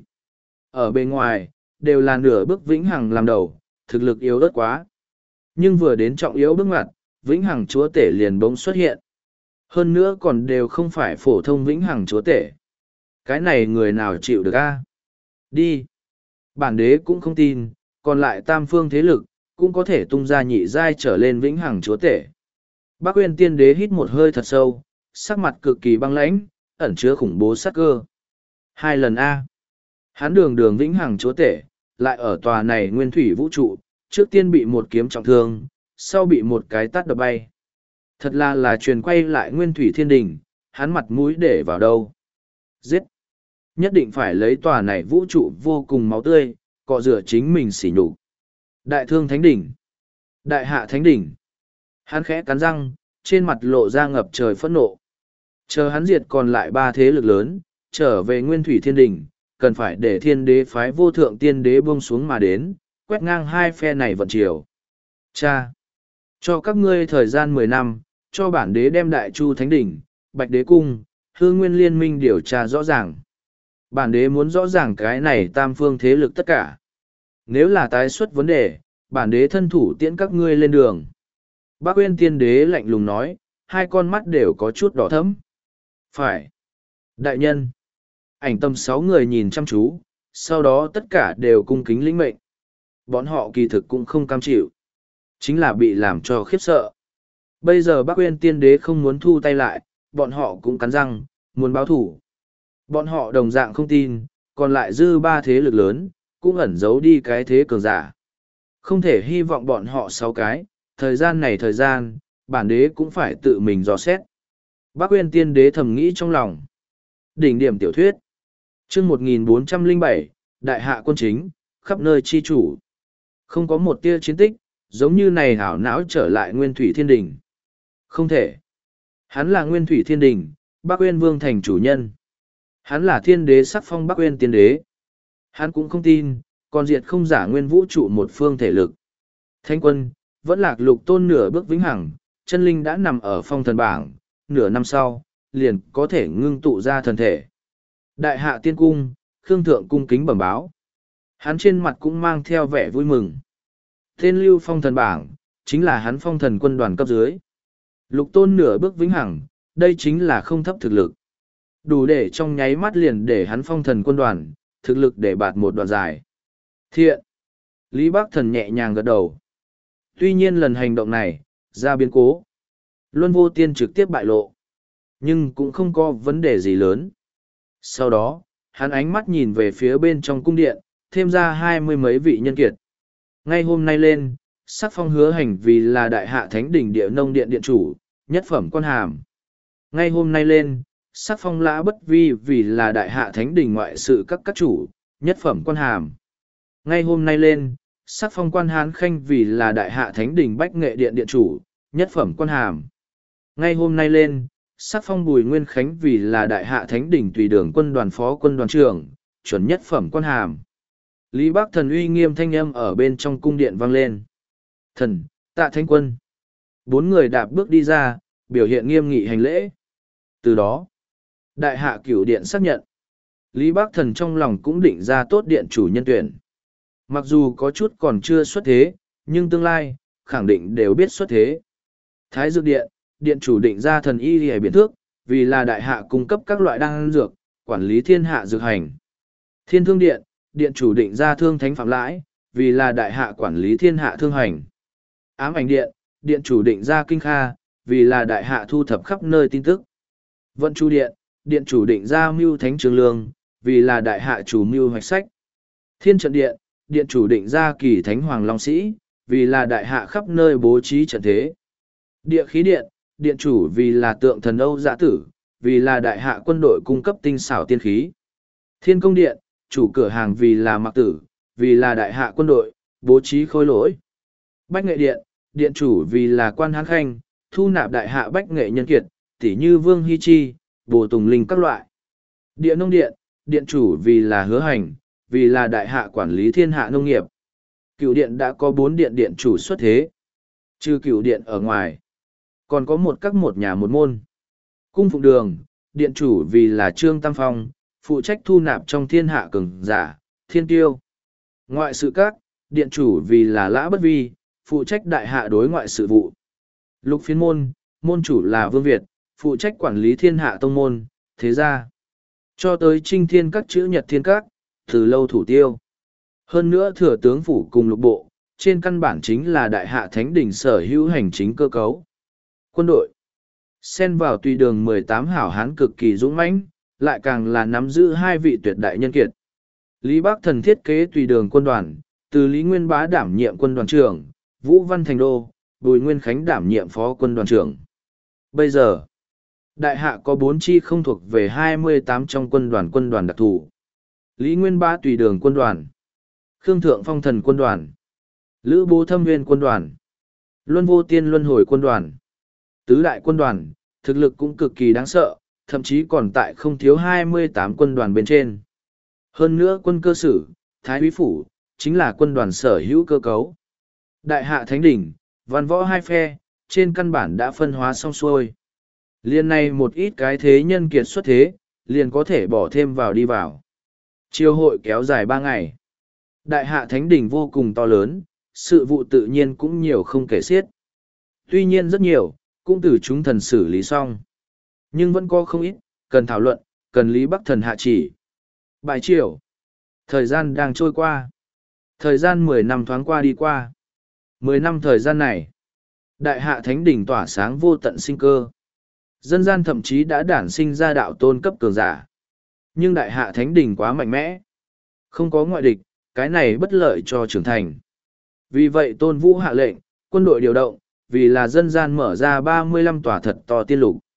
Speaker 1: Ở bên ngoài, đều là nửa bước vĩnh hằng làm đầu, thực lực yếu ớt quá. Nhưng vừa đến trọng yếu bước ngoặt, vĩnh hằng chúa tể liền bỗng xuất hiện. Hơn nữa còn đều không phải phổ thông vĩnh hằng chúa tể. Cái này người nào chịu được a? Đi. Bản đế cũng không tin, còn lại tam phương thế lực, cũng có thể tung ra nhị giai trở lên vĩnh hằng chúa tể. Bác Uyên tiên đế hít một hơi thật sâu, sắc mặt cực kỳ băng lãnh, ẩn chứa khủng bố sát cơ. Hai lần A. Hắn đường đường vĩnh hằng chúa tể, lại ở tòa này nguyên thủy vũ trụ, trước tiên bị một kiếm trọng thương, sau bị một cái tát đập bay. Thật là là truyền quay lại nguyên thủy thiên đình, hắn mặt mũi để vào đâu. Giết! Nhất định phải lấy tòa này vũ trụ vô cùng máu tươi, cọ rửa chính mình xỉ nhục. Đại thương thánh đỉnh. Đại hạ thánh đỉnh. Hắn khẽ cắn răng, trên mặt lộ ra ngập trời phẫn nộ. Chờ hắn diệt còn lại ba thế lực lớn, trở về nguyên thủy thiên đình, cần phải để thiên đế phái vô thượng tiên đế buông xuống mà đến, quét ngang hai phe này vận chiều. Cha! Cho các ngươi thời gian mười năm, cho bản đế đem đại chu thánh đỉnh, bạch đế cung, hư nguyên liên minh điều tra rõ ràng. Bản đế muốn rõ ràng cái này tam phương thế lực tất cả. Nếu là tái xuất vấn đề, bản đế thân thủ tiễn các ngươi lên đường. Bác Uyên tiên đế lạnh lùng nói, hai con mắt đều có chút đỏ thẫm. Phải. Đại nhân. Ảnh tâm sáu người nhìn chăm chú, sau đó tất cả đều cung kính lĩnh mệnh. Bọn họ kỳ thực cũng không cam chịu. Chính là bị làm cho khiếp sợ. Bây giờ Bác Uyên tiên đế không muốn thu tay lại, bọn họ cũng cắn răng, muốn báo thủ. Bọn họ đồng dạng không tin, còn lại dư ba thế lực lớn, cũng ẩn giấu đi cái thế cường giả. Không thể hy vọng bọn họ sáu cái, thời gian này thời gian, bản đế cũng phải tự mình dò xét, Bác Uyên Tiên Đế thầm nghĩ trong lòng. Đỉnh điểm tiểu thuyết. Chương một nghìn bốn trăm lẻ bảy, Đại hạ quân chính, khắp nơi chi chủ. Không có một tia chiến tích, giống như này hảo não trở lại Nguyên Thủy Thiên Đình. Không thể. Hắn là Nguyên Thủy Thiên Đình, Bắc Uyên Vương thành chủ nhân. Hắn là Thiên Đế sắc phong Bắc Uyên Tiên Đế. Hắn cũng không tin, còn diệt không giả nguyên vũ trụ một phương thể lực. Thánh quân, vẫn lạc lục tôn nửa bước vĩnh hằng, chân linh đã nằm ở phong thần bảng, nửa năm sau, liền có thể ngưng tụ ra thần thể. Đại hạ tiên cung, Khương Thượng cung kính bẩm báo. Hắn trên mặt cũng mang theo vẻ vui mừng. Tên lưu phong thần bảng, chính là hắn phong thần quân đoàn cấp dưới. Lục tôn nửa bước vĩnh hằng, đây chính là không thấp thực lực. Đủ để trong nháy mắt liền để hắn phong thần quân đoàn, thực lực để bạt một đoạn dài. Thiện! Lý Bắc Thần nhẹ nhàng gật đầu. Tuy nhiên lần hành động này, ra biến cố. Luân Vô Tiên trực tiếp bại lộ. Nhưng cũng không có vấn đề gì lớn. Sau đó, hắn ánh mắt nhìn về phía bên trong cung điện, thêm ra hai mươi mấy vị nhân kiệt. Ngay hôm nay lên, sắc phong Hứa Hành vì là đại hạ thánh đỉnh địa nông điện điện chủ, nhất phẩm quan hàm. Ngay hôm nay lên, sắc phong Lã Bất Vi vì là đại hạ thánh đỉnh ngoại sự các các chủ, nhất phẩm quan hàm. Ngay hôm nay lên, sắc phong Quan Hán Khanh vì là đại hạ thánh đỉnh bách nghệ điện điện chủ, nhất phẩm quan hàm. Ngay hôm nay lên, sắc phong Bùi Nguyên Khánh vì là đại hạ thánh đỉnh tùy đường quân đoàn phó quân đoàn trưởng, chuẩn nhất phẩm quan hàm. Lý Bắc Thần uy nghiêm thanh âm ở bên trong cung điện vang lên. Thần, tạ thánh quân. Bốn người đạp bước đi ra, biểu hiện nghiêm nghị hành lễ. Từ đó, đại hạ cửu điện xác nhận. Lý Bắc Thần trong lòng cũng định ra tốt điện chủ nhân tuyển. Mặc dù có chút còn chưa xuất thế, nhưng tương lai, khẳng định đều biết xuất thế. Thái Dược Điện, điện chủ định ra thần y hề biện thước, vì là đại hạ cung cấp các loại đan dược, quản lý thiên hạ dược hành. Thiên Thương Điện, điện chủ định ra thương thánh phạm lãi, vì là đại hạ quản lý thiên hạ thương hành. Ám ảnh điện, điện chủ định ra kinh kha, vì là đại hạ thu thập khắp nơi tin tức. Vận chu điện, điện chủ định ra mưu thánh trường lương, vì là đại hạ chủ mưu hoạch sách. Thiên trận điện, điện chủ định ra kỳ thánh hoàng long sĩ, vì là đại hạ khắp nơi bố trí trận thế. Địa khí điện, điện chủ vì là tượng thần Âu Dã Tử, vì là đại hạ quân đội cung cấp tinh xảo tiên khí. Thiên công điện, chủ cửa hàng vì là mặc tử, vì là đại hạ quân đội, bố trí khôi lỗi. Bách nghệ điện, điện chủ vì là Quan Hán Khanh, thu nạp đại hạ bách nghệ nhân kiệt, tỉ như Vương Hy Chi, Bồ Tùng Linh các loại. Địa nông điện, điện chủ vì là Hứa Hành, vì là đại hạ quản lý thiên hạ nông nghiệp. Cựu điện đã có bốn điện điện chủ xuất thế. Trừ cựu điện ở ngoài, còn có một các một nhà một môn. Cung Phụng Đường, điện chủ vì là Trương Tam Phong, phụ trách thu nạp trong thiên hạ cường giả, thiên tiêu. Ngoại sự các, điện chủ vì là Lã Bất Vi, phụ trách đại hạ đối ngoại sự vụ. Lục Phiên môn, môn chủ là Vương Việt, phụ trách quản lý thiên hạ tông môn, thế gia. Cho tới Trinh Thiên các chữ Nhật Thiên các, từ lâu thủ tiêu. Hơn nữa thừa tướng phủ cùng lục bộ, trên căn bản chính là đại hạ thánh đỉnh sở hữu hành chính cơ cấu. Quân đội xen vào tùy đường mười tám hảo hán cực kỳ dũng mãnh, lại càng là nắm giữ hai vị tuyệt đại nhân kiệt. Lý Bắc Thần thiết kế tùy đường quân đoàn, từ Lý Nguyên Bá đảm nhiệm quân đoàn trưởng, Vũ Văn Thành Đô, Bùi Nguyên Khánh đảm nhiệm phó quân đoàn trưởng. Bây giờ, đại hạ có bốn chi không thuộc về hai mươi tám trong quân đoàn quân đoàn đặc thù. Lý Nguyên Bá tùy đường quân đoàn, Khương Thượng Phong Thần quân đoàn, Lữ Bố Thâm Nguyên quân đoàn, Luân Vô Tiên Luân Hồi quân đoàn. Tứ đại quân đoàn, thực lực cũng cực kỳ đáng sợ, thậm chí còn tại không thiếu hai mươi tám quân đoàn bên trên. Hơn nữa quân cơ sử, Thái úy phủ, chính là quân đoàn sở hữu cơ cấu. Đại hạ thánh đỉnh, văn võ hai phe, trên căn bản đã phân hóa xong xuôi. Liên này một ít cái thế nhân kiệt xuất thế, liền có thể bỏ thêm vào đi vào. Chiêu hội kéo dài ba ngày. Đại hạ thánh đỉnh vô cùng to lớn, sự vụ tự nhiên cũng nhiều không kể xiết. Tuy nhiên rất nhiều, cũng từ chúng thần xử lý xong. Nhưng vẫn có không ít, cần thảo luận, cần Lý Bắc Thần hạ chỉ. Bài chiều. Thời gian đang trôi qua. Thời gian mười năm thoáng qua đi qua. Mười năm thời gian này, đại hạ thánh đỉnh tỏa sáng vô tận sinh cơ. Dân gian thậm chí đã đản sinh ra đạo tôn cấp cường giả. Nhưng đại hạ thánh đỉnh quá mạnh mẽ. Không có ngoại địch, cái này bất lợi cho trưởng thành. Vì vậy Tôn Vũ hạ lệnh, quân đội điều động, vì là dân gian mở ra ba mươi lăm tòa thật to tiên lục.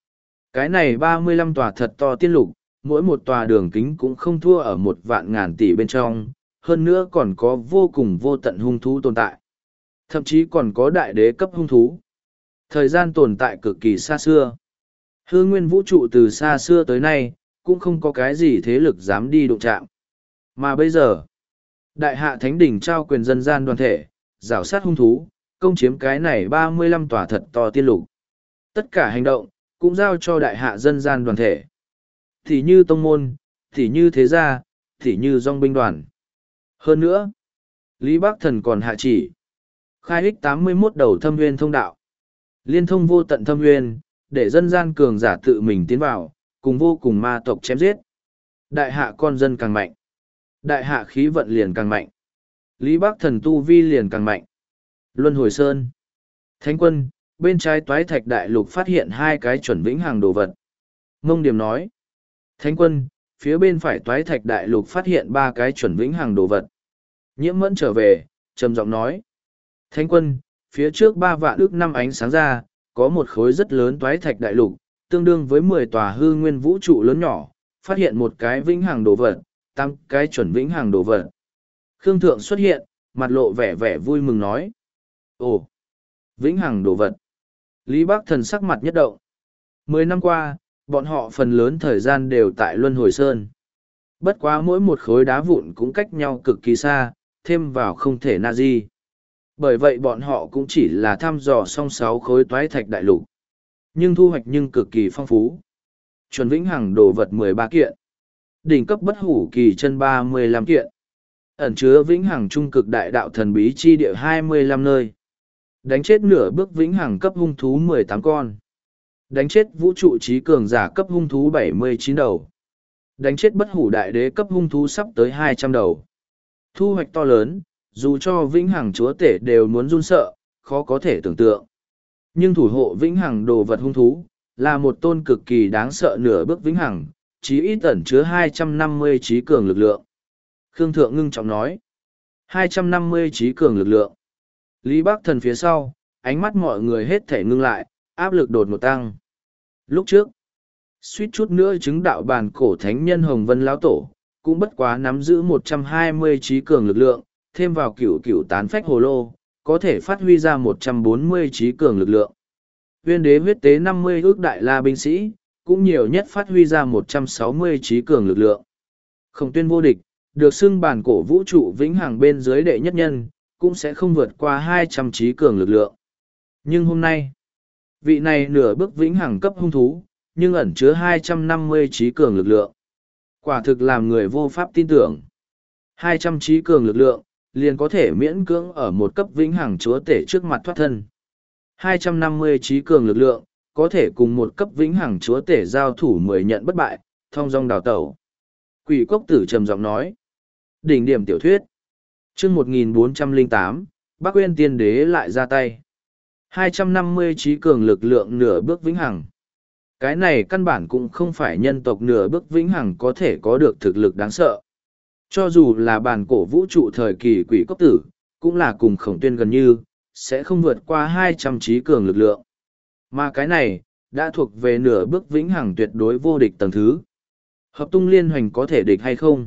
Speaker 1: Cái này ba mươi lăm tòa thật to tiên lục, mỗi một tòa đường kính cũng không thua ở một vạn ngàn tỷ bên trong, hơn nữa còn có vô cùng vô tận hung thú tồn tại. Thậm chí còn có đại đế cấp hung thú. Thời gian tồn tại cực kỳ xa xưa. Hư nguyên vũ trụ từ xa xưa tới nay, cũng không có cái gì thế lực dám đi đụng chạm. Mà bây giờ, Đại Hạ Thánh Đỉnh trao quyền dân gian đoàn thể, rảo sát hung thú, công chiếm cái này ba mươi lăm tòa thật to tiên lục. Tất cả hành động, cũng giao cho Đại Hạ dân gian đoàn thể. Thì như tông môn, thì như thế gia, thì như dòng binh đoàn. Hơn nữa, Lý Bắc Thần còn hạ chỉ. Khai ích tám mươi mốt đầu thâm nguyên thông đạo. Liên thông vô tận thâm nguyên, để dân gian cường giả tự mình tiến vào, cùng vô cùng ma tộc chém giết. Đại hạ con dân càng mạnh. Đại hạ khí vận liền càng mạnh. Lý Bắc Thần tu vi liền càng mạnh. Luân Hồi Sơn. Thánh quân, bên trái toái thạch đại lục phát hiện hai cái chuẩn vĩnh hằng đồ vật. Mông Điểm nói. Thánh quân, phía bên phải toái thạch đại lục phát hiện ba cái chuẩn vĩnh hằng đồ vật. Nhiễm Mẫn trở về, trầm giọng nói. Thánh quân, phía trước ba vạn ước năm ánh sáng ra, có một khối rất lớn toái thạch đại lục, tương đương với mười tòa hư nguyên vũ trụ lớn nhỏ, phát hiện một cái vĩnh hằng đồ vật, tăng cái chuẩn vĩnh hằng đồ vật. Khương Thượng xuất hiện, mặt lộ vẻ vẻ vui mừng nói. Ồ, vĩnh hằng đồ vật. Lý Bắc Thần sắc mặt nhất động. Mười năm qua, bọn họ phần lớn thời gian đều tại Luân Hồi Sơn. Bất quá mỗi một khối đá vụn cũng cách nhau cực kỳ xa, thêm vào không thể na di. Bởi vậy bọn họ cũng chỉ là thăm dò xong sáu khối toái thạch đại lục. Nhưng thu hoạch nhưng cực kỳ phong phú. Chuẩn vĩnh hằng đồ vật mười ba kiện. Đỉnh cấp bất hủ kỳ chân ba mươi lăm kiện. Ẩn chứa vĩnh hằng trung cực đại đạo thần bí chi địa hai mươi lăm nơi. Đánh chết nửa bước vĩnh hằng cấp hung thú mười tám con. Đánh chết vũ trụ trí cường giả cấp hung thú bảy mươi chín đầu. Đánh chết bất hủ đại đế cấp hung thú sắp tới hai trăm đầu. Thu hoạch to lớn, dù cho vĩnh hằng chúa tể đều muốn run sợ, khó có thể tưởng tượng. Nhưng thủ hộ vĩnh hằng đồ vật hung thú, là một tôn cực kỳ đáng sợ nửa bước vĩnh hằng, chí ít ẩn chứa hai trăm năm mươi trí cường lực lượng. Khương Thượng ngưng trọng nói. hai trăm năm mươi trí cường lực lượng. Lý Bắc Thần phía sau, ánh mắt mọi người hết thể ngưng lại, áp lực đột ngột tăng. Lúc trước, suýt chút nữa chứng đạo bàn cổ thánh nhân Hồng Vân Lão Tổ, cũng bất quá nắm giữ một trăm hai mươi trí cường lực lượng, thêm vào cửu cửu tán phách hồ lô, có thể phát huy ra một trăm bốn mươi trí cường lực lượng. Viên đế huyết tế năm mươi ước đại la binh sĩ, cũng nhiều nhất phát huy ra một trăm sáu mươi trí cường lực lượng. Khổng Tuyên vô địch, được xưng bản cổ vũ trụ vĩnh hằng bên dưới đệ nhất nhân, cũng sẽ không vượt qua hai trăm trí cường lực lượng. Nhưng hôm nay, vị này nửa bước vĩnh hằng cấp hung thú, nhưng ẩn chứa hai trăm năm mươi trí cường lực lượng. Quả thực làm người vô pháp tin tưởng. hai trăm trí cường lực lượng, liền có thể miễn cưỡng ở một cấp vĩnh hằng chúa tể trước mặt thoát thân. hai trăm năm mươi trí cường lực lượng, có thể cùng một cấp vĩnh hằng chúa tể giao thủ mười nhận bất bại, thông dong đào tẩu. Quỷ Cốc Tử trầm giọng nói. Đỉnh điểm tiểu thuyết. Chương một nghìn bốn trăm lẻ tám, Bắc Uyên Tiên Đế lại ra tay. hai trăm năm mươi trí cường lực lượng nửa bước vĩnh hằng. Cái này căn bản cũng không phải nhân tộc nửa bước vĩnh hằng có thể có được thực lực đáng sợ. Cho dù là bản cổ vũ trụ thời kỳ Quỷ Cốc Tử, cũng là cùng Khổng Tuyên gần như, sẽ không vượt qua hai trăm trí cường lực lượng. Mà cái này, đã thuộc về nửa bước vĩnh hằng tuyệt đối vô địch tầng thứ. Hợp tung liên hoành có thể địch hay không?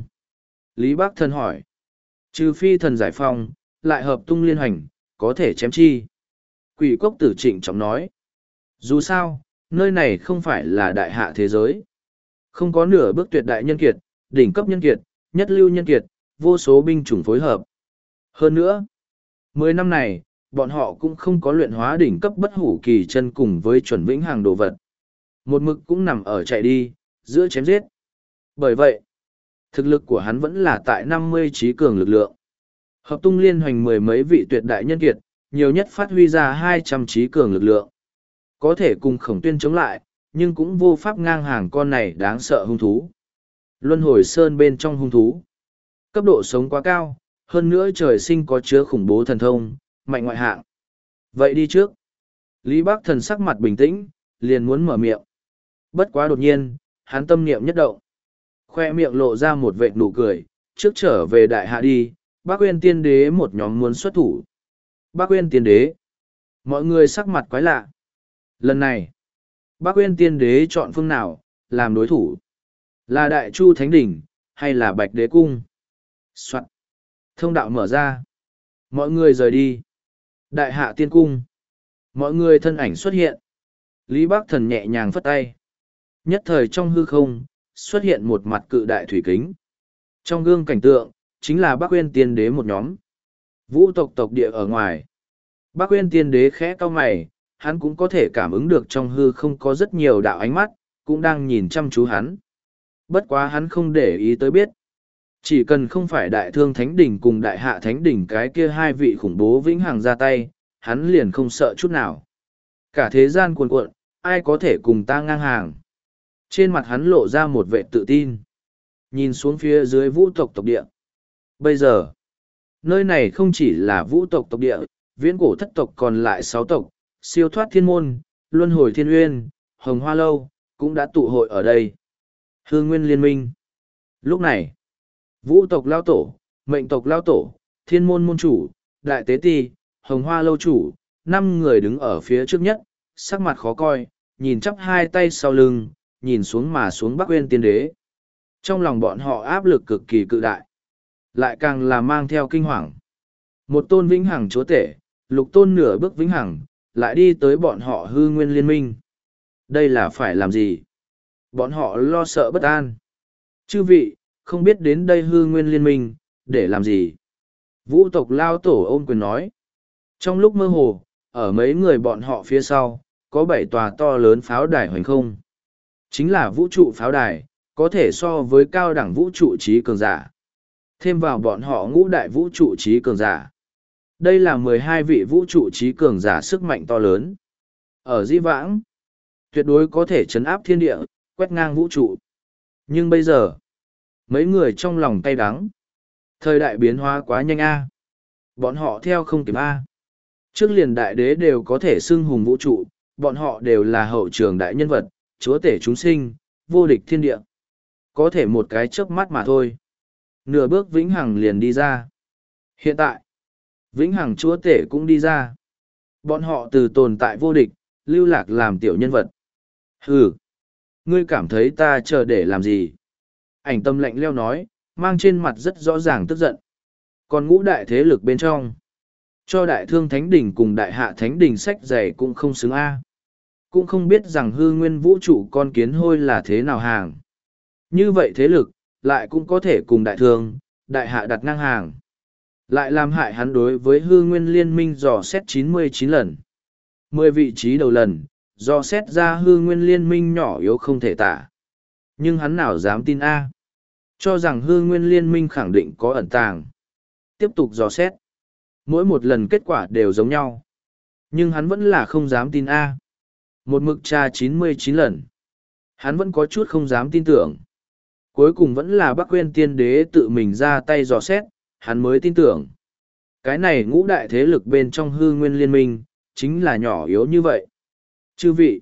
Speaker 1: Lý Bắc Thần hỏi. Trừ phi thần giải phong, lại hợp tung liên hoành, có thể chém chi. Quỷ Cốc Tử trịnh trọng nói. Dù sao, nơi này không phải là đại hạ thế giới. Không có nửa bước tuyệt đại nhân kiệt, đỉnh cấp nhân kiệt, nhất lưu nhân kiệt, vô số binh chủng phối hợp. Hơn nữa, mười năm này, bọn họ cũng không có luyện hóa đỉnh cấp bất hủ kỳ chân cùng với chuẩn vĩnh hằng đồ vật. Một mực cũng nằm ở chạy đi, giữa chém giết. Bởi vậy, thực lực của hắn vẫn là tại năm mươi trí cường lực lượng. Hợp tung liên hoành mười mấy vị tuyệt đại nhân kiệt, nhiều nhất phát huy ra hai trăm trí cường lực lượng. Có thể cùng Khổng Tuyên chống lại, nhưng cũng vô pháp ngang hàng con này đáng sợ hung thú. Luân Hồi Sơn bên trong hung thú. Cấp độ sống quá cao, hơn nữa trời sinh có chứa khủng bố thần thông, mạnh ngoại hạng. Vậy đi trước. Lý Bắc Thần sắc mặt bình tĩnh, liền muốn mở miệng. Bất quá đột nhiên, hắn tâm niệm nhất động. Khoe miệng lộ ra một vệt nụ cười, trước trở về đại hạ đi, Bắc Uyên Tiên Đế một nhóm muốn xuất thủ. Bắc Uyên Tiên Đế. Mọi người sắc mặt quái lạ. Lần này, Bác Uyên Tiên Đế chọn phương nào, làm đối thủ? Là Đại Chu Thánh Đỉnh, hay là Bạch Đế Cung? Soạn. Thông đạo mở ra. Mọi người rời đi. Đại Hạ Tiên Cung. Mọi người thân ảnh xuất hiện. Lý Bác Thần nhẹ nhàng phất tay. Nhất thời trong hư không, xuất hiện một mặt cự đại thủy kính. Trong gương cảnh tượng, chính là Bác Uyên Tiên Đế một nhóm. Vũ tộc tộc địa ở ngoài. Bác Uyên Tiên Đế khẽ cau mày, hắn cũng có thể cảm ứng được trong hư không có rất nhiều đạo ánh mắt, cũng đang nhìn chăm chú hắn. Bất quá hắn không để ý tới biết. Chỉ cần không phải Đại Thương Thánh Đỉnh cùng Đại Hạ Thánh Đỉnh cái kia hai vị khủng bố vĩnh hằng ra tay, hắn liền không sợ chút nào. Cả thế gian cuồn cuộn, ai có thể cùng ta ngang hàng. Trên mặt hắn lộ ra một vẻ tự tin. Nhìn xuống phía dưới vũ tộc tộc địa. Bây giờ, nơi này không chỉ là vũ tộc tộc địa, viễn cổ thất tộc còn lại sáu tộc, siêu thoát thiên môn, luân hồi thiên uyên, hồng hoa lâu, cũng đã tụ hội ở đây. Hương nguyên liên minh. Lúc này, vũ tộc lao tổ, mệnh tộc lao tổ, thiên môn môn chủ, đại tế ti, hồng hoa lâu chủ, năm người đứng ở phía trước nhất, sắc mặt khó coi, nhìn chắp hai tay sau lưng, nhìn xuống mà xuống Bắc Uyên Tiên Đế. Trong lòng bọn họ áp lực cực kỳ cự đại, lại càng là mang theo kinh hoàng. Một tôn vĩnh hằng chúa tể, lục tôn nửa bước vĩnh hằng, lại đi tới bọn họ hư nguyên liên minh. Đây là phải làm gì? Bọn họ lo sợ bất an. Chư vị, không biết đến đây hư nguyên liên minh, để làm gì? Vũ tộc lao tổ ôm quyền nói. Trong lúc mơ hồ, ở mấy người bọn họ phía sau, có bảy tòa to lớn pháo đài hoành không. Chính là vũ trụ pháo đài, có thể so với cao đẳng vũ trụ trí cường giả. Thêm vào bọn họ ngũ đại vũ trụ trí cường giả. Đây là mười hai vị vũ trụ trí cường giả sức mạnh to lớn. Ở di vãng, tuyệt đối có thể chấn áp thiên địa, quét ngang vũ trụ. Nhưng bây giờ, mấy người trong lòng cay đắng. Thời đại biến hóa quá nhanh a. Bọn họ theo không kịp a. Trước liền đại đế đều có thể xưng hùng vũ trụ, bọn họ đều là hậu trường đại nhân vật, chúa tể chúng sinh, vô địch thiên địa. Có thể một cái chớp mắt mà thôi. Nửa bước vĩnh hằng liền đi ra. Hiện tại, vĩnh hằng chúa tể cũng đi ra. Bọn họ từ tồn tại vô địch, lưu lạc làm tiểu nhân vật. Hừ, ngươi cảm thấy ta chờ để làm gì? Ảnh tâm lạnh leo nói, mang trên mặt rất rõ ràng tức giận. Còn ngũ đại thế lực bên trong, cho đại thương thánh đỉnh cùng đại hạ thánh đỉnh sách dày cũng không xứng a. Cũng không biết rằng hư nguyên vũ trụ con kiến hôi là thế nào hàng. Như vậy thế lực, lại cũng có thể cùng đại thương, đại hạ đặt ngang hàng. Lại làm hại hắn đối với hư nguyên liên minh dò xét chín mươi chín lần. mười vị trí đầu lần, dò xét ra hư nguyên liên minh nhỏ yếu không thể tả. Nhưng hắn nào dám tin A. Cho rằng hư nguyên liên minh khẳng định có ẩn tàng. Tiếp tục dò xét. Mỗi một lần kết quả đều giống nhau. Nhưng hắn vẫn là không dám tin A. Một mực tra chín mươi chín lần. Hắn vẫn có chút không dám tin tưởng. Cuối cùng vẫn là Bắc Uyên Tiên Đế tự mình ra tay dò xét, hắn mới tin tưởng. Cái này ngũ đại thế lực bên trong hư nguyên liên minh, chính là nhỏ yếu như vậy. Chư vị,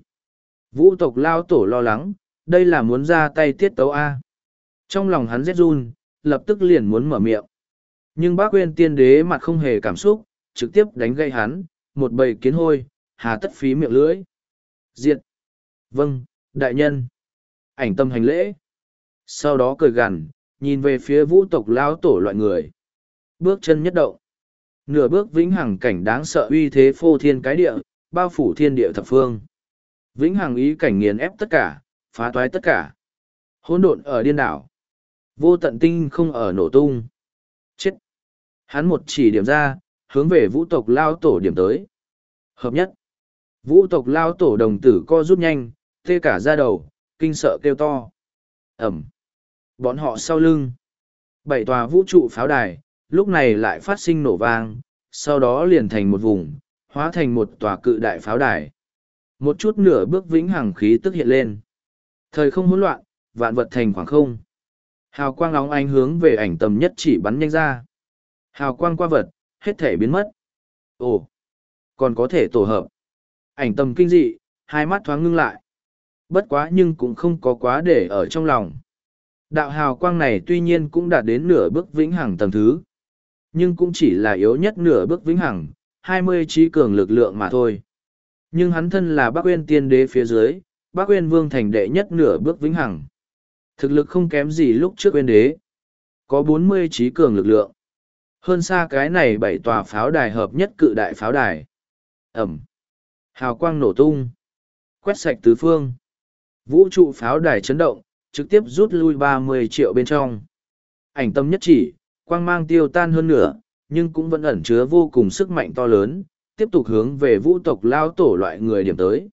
Speaker 1: vũ tộc lao tổ lo lắng, đây là muốn ra tay tiết tấu A. Trong lòng hắn rét run, lập tức liền muốn mở miệng. Nhưng Bắc Uyên Tiên Đế mặt không hề cảm xúc, trực tiếp đánh gây hắn, một bầy kiến hôi, hà tất phí miệng lưỡi. Diệt. Vâng, đại nhân. Ảnh tâm hành lễ. Sau đó cười gằn, nhìn về phía vũ tộc lao tổ loại người. Bước chân nhất động. Nửa bước vĩnh hằng cảnh đáng sợ uy thế phô thiên cái địa, bao phủ thiên địa thập phương. Vĩnh hằng ý cảnh nghiền ép tất cả, phá toái tất cả. Hỗn độn ở điên đảo. Vô tận tinh không ở nổ tung. Chết. Hắn một chỉ điểm ra, hướng về vũ tộc lao tổ điểm tới. Hợp nhất. Vũ tộc lao tổ đồng tử co rút nhanh, tê cả da đầu, kinh sợ kêu to. Ẩm. Bọn họ sau lưng. Bảy tòa vũ trụ pháo đài, lúc này lại phát sinh nổ vang, sau đó liền thành một vùng, hóa thành một tòa cự đại pháo đài. Một chút nửa bước vĩnh hằng khí tức hiện lên. Thời không hỗn loạn, vạn vật thành khoảng không. Hào quang óng ánh hướng về ảnh tầm nhất chỉ bắn nhanh ra. Hào quang qua vật, hết thể biến mất. Ồ, còn có thể tổ hợp. Ảnh tầm kinh dị, hai mắt thoáng ngưng lại. Bất quá nhưng cũng không có quá để ở trong lòng. Đạo hào quang này tuy nhiên cũng đạt đến nửa bước vĩnh hằng tầng thứ. Nhưng cũng chỉ là yếu nhất nửa bước vĩnh hằng, hai mươi trí cường lực lượng mà thôi. Nhưng hắn thân là Bắc Uyên Tiên Đế phía dưới, Bắc Uyên Vương thành đệ nhất nửa bước vĩnh hằng. Thực lực không kém gì lúc trước Uyên Đế. Có bốn mươi trí cường lực lượng. Hơn xa cái này bảy tòa pháo đài hợp nhất cự đại pháo đài. Ẩm. Hào quang nổ tung. Quét sạch tứ phương. Vũ trụ pháo đài chấn động, trực tiếp rút lui ba mươi triệu bên trong. Ảnh tâm nhất chỉ, quang mang tiêu tan hơn nửa, nhưng cũng vẫn ẩn chứa vô cùng sức mạnh to lớn, tiếp tục hướng về vũ tộc lao tổ loại người điểm tới.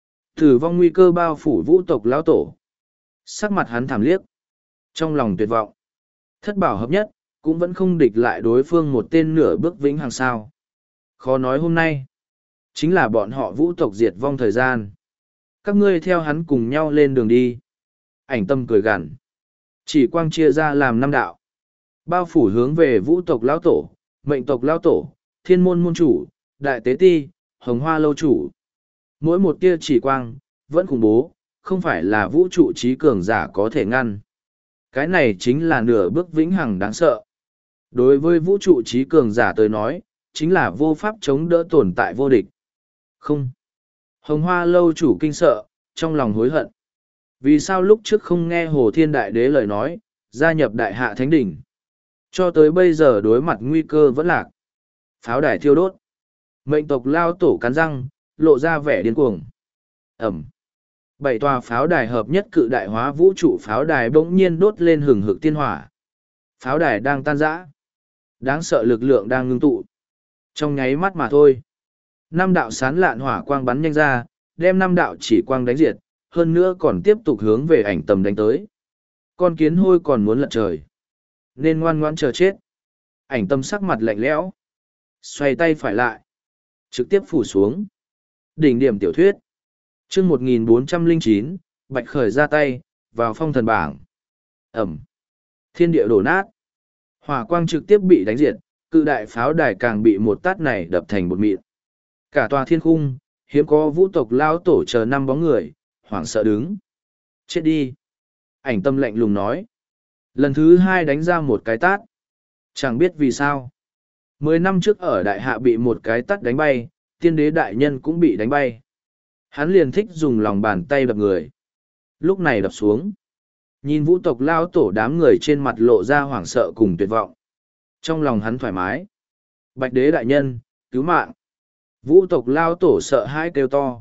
Speaker 1: Tử vong nguy cơ bao phủ vũ tộc lao tổ. Sắc mặt hắn thảm liếc. Trong lòng tuyệt vọng. Thất bảo hợp nhất, cũng vẫn không địch lại đối phương một tên nửa bước vĩnh hằng sao. Khó nói hôm nay, chính là bọn họ vũ tộc diệt vong thời gian. Các ngươi theo hắn cùng nhau lên đường đi. Ảnh tâm cười gằn. Chỉ quang chia ra làm năm đạo. Bao phủ hướng về vũ tộc lão tổ, mệnh tộc lão tổ, thiên môn môn chủ, đại tế ti, hồng hoa lâu chủ. Mỗi một tia chỉ quang, vẫn khủng bố, không phải là vũ trụ trí cường giả có thể ngăn. Cái này chính là nửa bước vĩnh hằng đáng sợ. Đối với vũ trụ trí cường giả tới nói, chính là vô pháp chống đỡ tồn tại vô địch. Không. Hồng hoa lâu chủ kinh sợ, trong lòng hối hận. Vì sao lúc trước không nghe Hồ Thiên Đại Đế lời nói, gia nhập Đại Hạ Thánh Đỉnh? Cho tới bây giờ đối mặt nguy cơ vẫn lạc. Pháo đài thiêu đốt. Mệnh tộc lao tổ cắn răng, lộ ra vẻ điên cuồng. Ẩm. Bảy tòa pháo đài hợp nhất cự đại hóa vũ trụ pháo đài bỗng nhiên đốt lên hừng hực tiên hỏa. Pháo đài đang tan rã. Đáng sợ lực lượng đang ngưng tụ. Trong nháy mắt mà thôi. Năm đạo sán lạn hỏa quang bắn nhanh ra, đem năm đạo chỉ quang đánh diệt, hơn nữa còn tiếp tục hướng về ảnh tầm đánh tới. Con kiến hôi còn muốn lật trời. Nên ngoan ngoãn chờ chết. Ảnh tâm sắc mặt lạnh lẽo. Xoay tay phải lại. Trực tiếp phủ xuống. Đỉnh điểm tiểu thuyết. chương một nghìn bốn trăm lẻ chín, Bạch Khởi ra tay, vào phong thần bảng. Ẩm. Thiên địa đổ nát. Hỏa quang trực tiếp bị đánh diệt, cự đại pháo đài càng bị một tát này đập thành bột mịn. Cả tòa thiên khung, hiếm có vũ tộc lao tổ chờ năm bóng người, hoảng sợ đứng. Chết đi. Ảnh tâm lạnh lùng nói. Lần thứ hai đánh ra một cái tát. Chẳng biết vì sao. Mười năm trước ở đại hạ bị một cái tát đánh bay, tiên đế đại nhân cũng bị đánh bay. Hắn liền thích dùng lòng bàn tay đập người. Lúc này đập xuống. Nhìn vũ tộc lao tổ đám người trên mặt lộ ra hoảng sợ cùng tuyệt vọng. Trong lòng hắn thoải mái. Bạch đế đại nhân, cứu mạng. Vũ tộc lao tổ sợ hãi kêu to.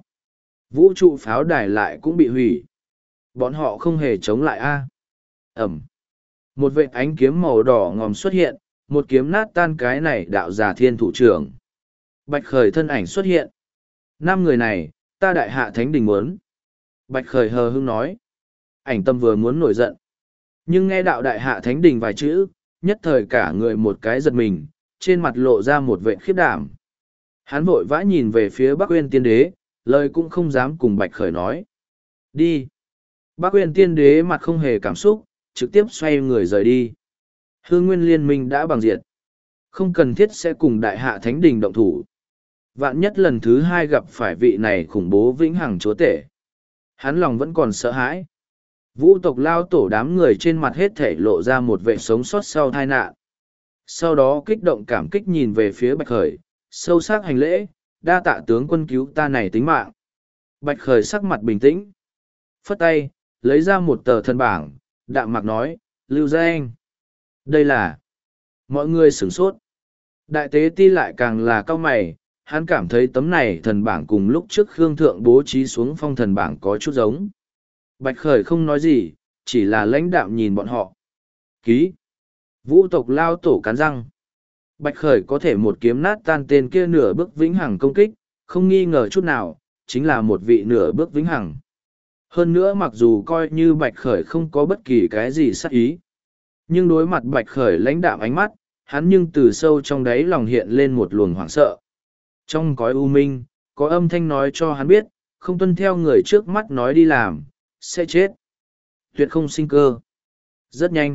Speaker 1: Vũ trụ pháo đài lại cũng bị hủy. Bọn họ không hề chống lại a. Ẩm. Một vệt ánh kiếm màu đỏ ngòm xuất hiện, một kiếm nát tan cái này đạo giả thiên thủ trưởng. Bạch Khởi thân ảnh xuất hiện. Năm người này, ta đại hạ thánh đình muốn. Bạch Khởi hờ hững nói. Ảnh tâm vừa muốn nổi giận. Nhưng nghe đạo đại hạ thánh đình vài chữ, nhất thời cả người một cái giật mình, trên mặt lộ ra một vệt khiếp đảm. Hắn vội vã nhìn về phía Bắc Uyên Tiên Đế, lời cũng không dám cùng Bạch Khởi nói. Đi. Bắc Uyên Tiên Đế mặt không hề cảm xúc, trực tiếp xoay người rời đi. Hương Nguyên Liên Minh đã bằng diệt. Không cần thiết sẽ cùng đại hạ thánh đình động thủ. Vạn nhất lần thứ hai gặp phải vị này khủng bố vĩnh hằng chúa tể. Hắn lòng vẫn còn sợ hãi. Vũ tộc lao tổ đám người trên mặt hết thể lộ ra một vẻ sống sót sau tai nạn. Sau đó kích động cảm kích nhìn về phía Bạch Khởi, sâu sắc hành lễ, đa tạ tướng quân cứu ta này tính mạng. Bạch Khởi sắc mặt bình tĩnh. Phất tay, lấy ra một tờ thân bảng, đạm mạc nói, lưu danh. Đây là... Mọi người sửng sốt. Đại tế ti lại càng là cao mày, hắn cảm thấy tấm này thần bảng cùng lúc trước Khương Thượng bố trí xuống phong thần bảng có chút giống. Bạch Khởi không nói gì, chỉ là lãnh đạm nhìn bọn họ. Ký. Vũ tộc lao tổ cắn răng. Bạch Khởi có thể một kiếm nát tan tên kia nửa bước vĩnh hằng công kích, không nghi ngờ chút nào, chính là một vị nửa bước vĩnh hằng. Hơn nữa mặc dù coi như Bạch Khởi không có bất kỳ cái gì sát ý, nhưng đối mặt Bạch Khởi lãnh đạm ánh mắt, hắn nhưng từ sâu trong đáy lòng hiện lên một luồng hoảng sợ. Trong cõi u minh, có âm thanh nói cho hắn biết, không tuân theo người trước mắt nói đi làm, sẽ chết. Tuyệt không sinh cơ. Rất nhanh.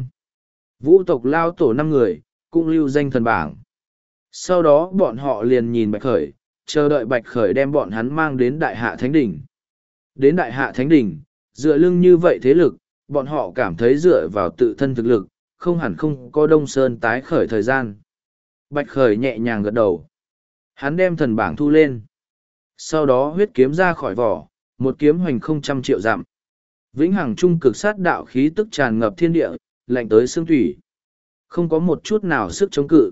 Speaker 1: Vũ tộc lao tổ năm người, cũng lưu danh thần bảng. Sau đó bọn họ liền nhìn Bạch Khởi, chờ đợi Bạch Khởi đem bọn hắn mang đến Đại Hạ Thánh Đỉnh. Đến Đại Hạ Thánh Đỉnh, dựa lưng như vậy thế lực, bọn họ cảm thấy dựa vào tự thân thực lực, không hẳn không có Đông Sơn tái khởi thời gian. Bạch Khởi nhẹ nhàng gật đầu. Hắn đem thần bảng thu lên. Sau đó huyết kiếm ra khỏi vỏ, một kiếm hoành không trăm triệu dặm. Vĩnh hằng trung cực sát đạo khí tức tràn ngập thiên địa, lạnh tới xương thủy. Không có một chút nào sức chống cự.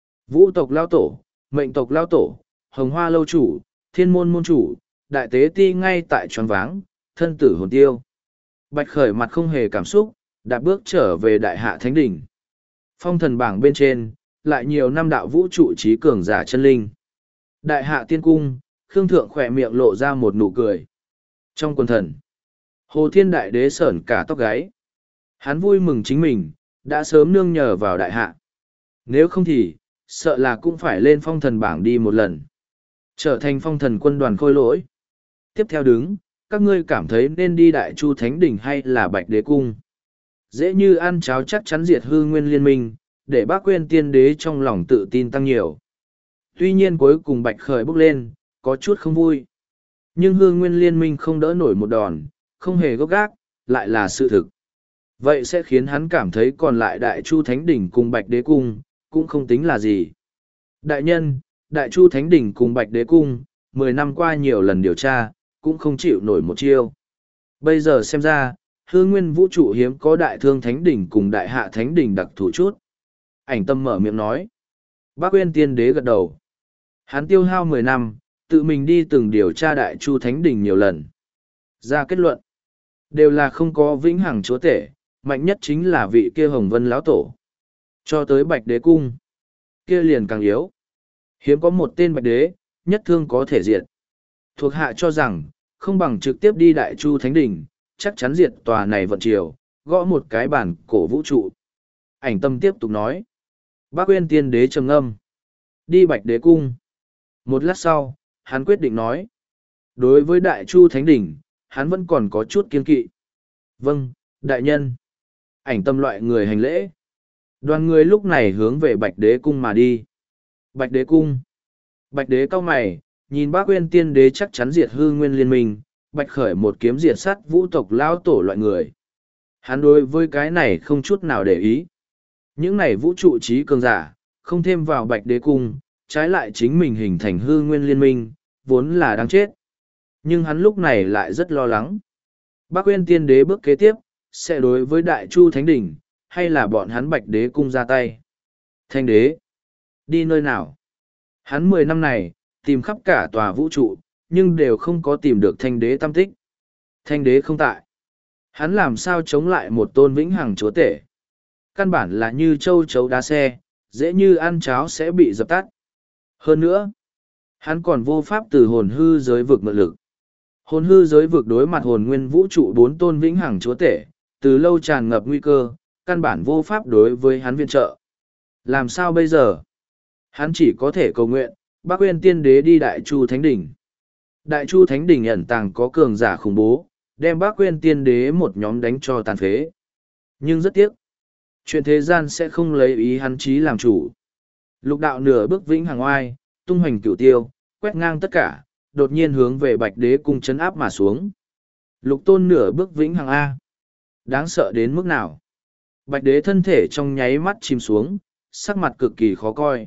Speaker 1: Vũ tộc lao tổ, mệnh tộc lao tổ, hồng hoa lâu chủ, thiên môn môn chủ, đại tế ti ngay tại tròn váng, thân tử hồn tiêu. Bạch Khởi mặt không hề cảm xúc, đạp bước trở về đại hạ thánh đỉnh. Phong thần bảng bên trên, lại nhiều năm đạo vũ trụ trí cường giả chân linh. Đại hạ tiên cung, Khương Thượng khỏe miệng lộ ra một nụ cười. Trong quần thần, Hồ Thiên Đại Đế sởn cả tóc gáy. Hắn vui mừng chính mình, đã sớm nương nhờ vào đại hạ. Nếu không thì, sợ là cũng phải lên phong thần bảng đi một lần. Trở thành phong thần quân đoàn khôi lỗi. Tiếp theo đứng, các ngươi cảm thấy nên đi Đại Chu Thánh Đỉnh hay là Bạch Đế Cung. Dễ như ăn cháo chắc chắn diệt hư nguyên liên minh, để bác quên tiên đế trong lòng tự tin tăng nhiều. Tuy nhiên cuối cùng Bạch Khởi bốc lên, có chút không vui. Nhưng hư nguyên liên minh không đỡ nổi một đòn, không hề gốc gác, lại là sự thực. Vậy sẽ khiến hắn cảm thấy còn lại Đại Chu Thánh Đỉnh cùng Bạch Đế Cung, cũng không tính là gì. Đại nhân, Đại Chu Thánh Đỉnh cùng Bạch Đế Cung, mười năm qua nhiều lần điều tra, cũng không chịu nổi một chiêu. Bây giờ xem ra, hư nguyên vũ trụ hiếm có Đại Thương Thánh Đỉnh cùng Đại Hạ Thánh Đỉnh đặc thủ chút. Ảnh Tâm mở miệng nói. Bác Uyên Tiên Đế gật đầu. Hắn tiêu hao mười năm, tự mình đi từng điều tra Đại Chu Thánh Đỉnh nhiều lần. Ra kết luận, đều là không có vĩnh hằng chúa tể, mạnh nhất chính là vị kia Hồng Vân lão tổ. Cho tới Bạch Đế Cung, kia liền càng yếu. Hiếm có một tên Bạch Đế, nhất thương có thể diệt. Thuộc hạ cho rằng, không bằng trực tiếp đi Đại Chu Thánh Đỉnh, chắc chắn diệt tòa này vận triều, gõ một cái bản cổ vũ trụ. Ảnh Tâm tiếp tục nói. Bác Uyên Tiên Đế trầm ngâm. Đi Bạch Đế Cung. Một lát sau, hắn quyết định nói. Đối với Đại Chu Thánh Đỉnh, hắn vẫn còn có chút kiên kỵ. Vâng, đại nhân. Ảnh Tâm loại người hành lễ. Đoàn người lúc này hướng về Bạch Đế Cung mà đi. Bạch Đế Cung. Bạch Đế cao mày, nhìn bác Uyên Tiên Đế chắc chắn diệt hư nguyên liên minh, Bạch Khởi một kiếm diệt sát vũ tộc lao tổ loại người. Hắn đối với cái này không chút nào để ý. Những này vũ trụ trí cường giả, không thêm vào Bạch Đế Cung, trái lại chính mình hình thành hư nguyên liên minh, vốn là đáng chết. Nhưng hắn lúc này lại rất lo lắng. Bác Uyên Tiên Đế bước kế tiếp, sẽ đối với Đại Chu Thánh Đỉnh, hay là bọn hắn Bạch Đế Cung ra tay. Thanh Đế, đi nơi nào? Hắn mười năm này, tìm khắp cả tòa vũ trụ, nhưng đều không có tìm được Thanh Đế tâm tích. Thanh Đế không tại. Hắn làm sao chống lại một tôn vĩnh hằng chúa tể? Căn bản là như châu chấu đá xe, dễ như ăn cháo sẽ bị dập tắt. Hơn nữa, hắn còn vô pháp từ hồn hư giới vực mượn lực. Hồn hư giới vực đối mặt hồn nguyên vũ trụ bốn tôn vĩnh hằng chúa tể, từ lâu tràn ngập nguy cơ, căn bản vô pháp đối với hắn viện trợ. Làm sao bây giờ? Hắn chỉ có thể cầu nguyện, Bác Uyên Tiên Đế đi Đại Chu Thánh Đỉnh. Đại Chu Thánh Đỉnh ẩn tàng có cường giả khủng bố, đem Bác Uyên Tiên Đế một nhóm đánh cho tàn phế. Nhưng rất tiếc, chuyện thế gian sẽ không lấy ý hắn chí làm chủ. Lục đạo nửa bước vĩnh hằng oai, tung hoành cửu tiêu, quét ngang tất cả, đột nhiên hướng về Bạch Đế Cung chấn áp mà xuống. Lục tôn nửa bước vĩnh hằng A. Đáng sợ đến mức nào? Bạch Đế thân thể trong nháy mắt chìm xuống, sắc mặt cực kỳ khó coi.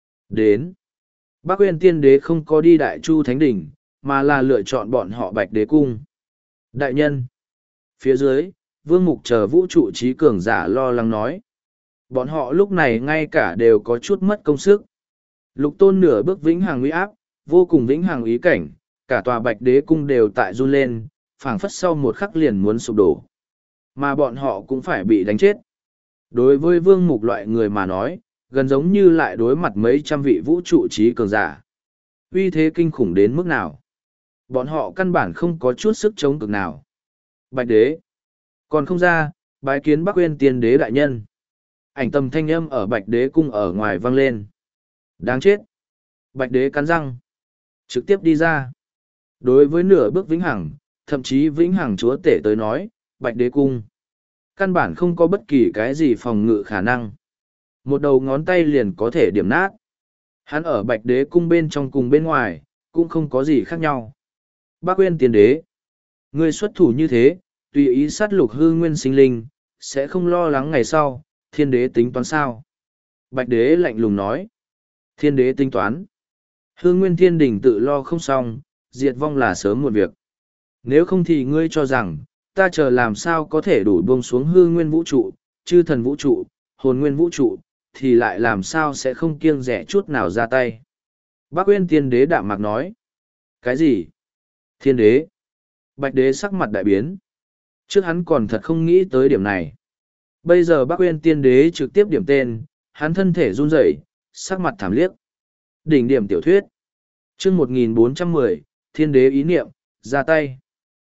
Speaker 1: Đến. Bác Uyên Tiên Đế không có đi Đại Chu Thánh Đỉnh, mà là lựa chọn bọn họ Bạch Đế Cung. Đại nhân. Phía dưới, Vương Mục chờ vũ trụ trí cường giả lo lắng nói. Bọn họ lúc này ngay cả đều có chút mất công sức. Lục tôn nửa bước vĩnh hằng uy áp, vô cùng vĩnh hằng ý cảnh, cả tòa Bạch Đế Cung đều tại run lên, phảng phất sau một khắc liền muốn sụp đổ. Mà bọn họ cũng phải bị đánh chết. Đối với Vương Mục loại người mà nói, gần giống như lại đối mặt mấy trăm vị vũ trụ trí cường giả. Uy thế kinh khủng đến mức nào? Bọn họ căn bản không có chút sức chống cực nào. Bạch Đế. Còn không ra, bái kiến Bác Uyên Tiên Đế đại nhân. Ảnh Tâm thanh âm ở Bạch Đế Cung ở ngoài vang lên. Đáng chết. Bạch Đế cắn răng. Trực tiếp đi ra. Đối với nửa bước vĩnh hằng, thậm chí vĩnh hằng chúa tể tới nói, Bạch Đế Cung. Căn bản không có bất kỳ cái gì phòng ngự khả năng. Một đầu ngón tay liền có thể điểm nát. Hắn ở Bạch Đế Cung bên trong cùng bên ngoài, cũng không có gì khác nhau. Bác Uyên Tiên Đế. Ngươi xuất thủ như thế, tùy ý sát lục hư nguyên sinh linh, sẽ không lo lắng ngày sau, thiên đế tính toán sao? Bạch Đế lạnh lùng nói. Thiên đế tính toán. Hư nguyên thiên đỉnh tự lo không xong, diệt vong là sớm một việc. Nếu không thì ngươi cho rằng, ta chờ làm sao có thể đủ buông xuống hư nguyên vũ trụ, chư thần vũ trụ, hồn nguyên vũ trụ, thì lại làm sao sẽ không kiêng rẻ chút nào ra tay. Bác Uyên Tiên Đế đạm mạc nói. Cái gì? Thiên đế? Bạch đế sắc mặt đại biến. Trước hắn còn thật không nghĩ tới điểm này. Bây giờ Bác Uyên Tiên Đế trực tiếp điểm tên, hắn thân thể run rẩy, sắc mặt thảm liếc. Đỉnh điểm tiểu thuyết. Chương một nghìn bốn trăm mười, Thiên đế ý niệm, ra tay.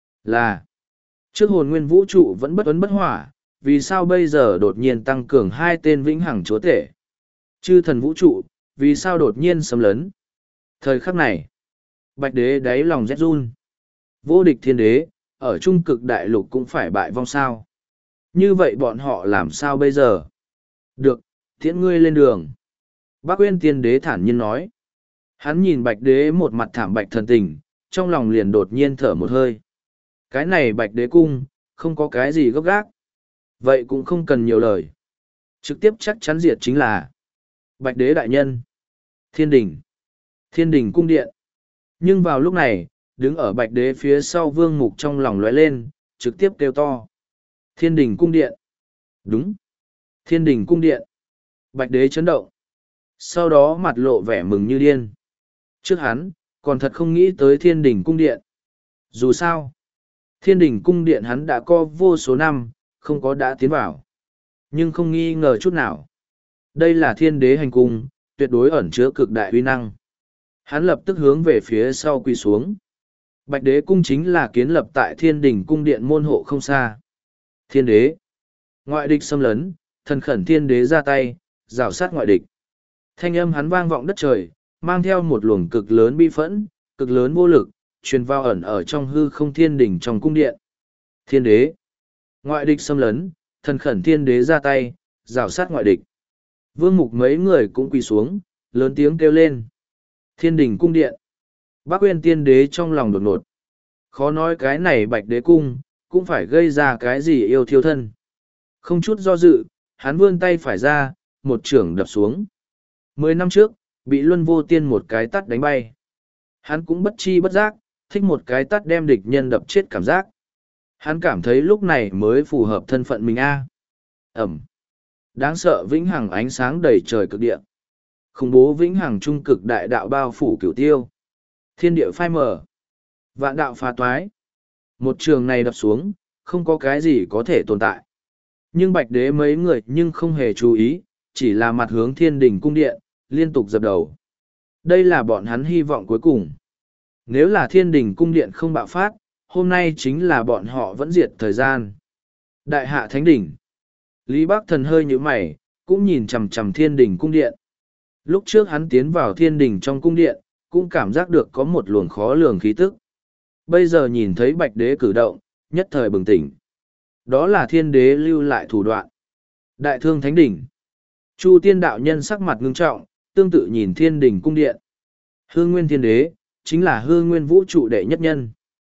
Speaker 1: Là. Trước hồn nguyên vũ trụ vẫn bất ấn bất hỏa, vì sao bây giờ đột nhiên tăng cường hai tên vĩnh hằng chúa tể? Chư thần vũ trụ, vì sao đột nhiên xâm lấn? Thời khắc này, Bạch đế đáy lòng rét run. Vô địch thiên đế, ở trung cực đại lục cũng phải bại vong sao. Như vậy bọn họ làm sao bây giờ? Được, tiễn ngươi lên đường. Bác Uyên Tiên Đế thản nhiên nói. Hắn nhìn Bạch đế một mặt thảm bạch thần tình, trong lòng liền đột nhiên thở một hơi. Cái này Bạch đế cung, không có cái gì gấp gác. Vậy cũng không cần nhiều lời. Trực tiếp chắc chắn diệt chính là Bạch đế đại nhân. Thiên đình. Thiên đình cung điện. Nhưng vào lúc này, đứng ở Bạch đế phía sau Vương Mục trong lòng lóe lên, trực tiếp kêu to. Thiên đình cung điện. Đúng. Thiên đình cung điện. Bạch đế chấn động. Sau đó mặt lộ vẻ mừng như điên. Trước hắn, còn thật không nghĩ tới thiên đình cung điện. Dù sao, thiên đình cung điện hắn đã có vô số năm, không có đã tiến vào. Nhưng không nghi ngờ chút nào. Đây là thiên đế hành cung, tuyệt đối ẩn chứa cực đại uy năng. Hắn lập tức hướng về phía sau quỳ xuống. Bạch đế cung chính là kiến lập tại thiên đình cung điện môn hộ không xa. Thiên đế. Ngoại địch xâm lấn, thần khẩn thiên đế ra tay, rào sát ngoại địch. Thanh âm hắn vang vọng đất trời, mang theo một luồng cực lớn bi phẫn, cực lớn vô lực, truyền vào ẩn ở trong hư không thiên đình trong cung điện. Thiên đế. Ngoại địch xâm lấn, thần khẩn thiên đế ra tay, rào sát ngoại địch. Vương Mục mấy người cũng quỳ xuống, lớn tiếng kêu lên. Thiên đình cung điện. Bác Uyên Tiên Đế trong lòng đột ngột. Khó nói cái này Bạch đế cung, cũng phải gây ra cái gì yêu thiêu thân. Không chút do dự, hắn vươn tay phải ra, một chưởng đập xuống. Mười năm trước, bị Luân Vô Tiên một cái tắt đánh bay. Hắn cũng bất chi bất giác, thích một cái tắt đem địch nhân đập chết cảm giác. Hắn cảm thấy lúc này mới phù hợp thân phận mình a. Ẩm. Đáng sợ vĩnh hằng ánh sáng đầy trời cực địa. Khủng bố vĩnh hằng trung cực đại đạo bao phủ cửu tiêu. Thiên địa phai mở. Vạn đạo phá toái. Một trường này đập xuống, không có cái gì có thể tồn tại. Nhưng Bạch đế mấy người nhưng không hề chú ý, chỉ là mặt hướng thiên đình cung điện, liên tục dập đầu. Đây là bọn hắn hy vọng cuối cùng. Nếu là thiên đình cung điện không bạo phát, hôm nay chính là bọn họ vẫn diệt thời gian. Đại hạ thánh đỉnh. Lý Bắc Thần hơi nhíu mày, cũng nhìn chằm chằm thiên đình cung điện. Lúc trước hắn tiến vào thiên đình trong cung điện, cũng cảm giác được có một luồng khó lường khí tức. Bây giờ nhìn thấy Bạch đế cử động, nhất thời bừng tỉnh. Đó là thiên đế lưu lại thủ đoạn. Đại thương thánh đỉnh. Chu tiên đạo nhân sắc mặt ngưng trọng, tương tự nhìn thiên đình cung điện. Hương nguyên thiên đế, chính là hương nguyên vũ trụ đệ nhất nhân.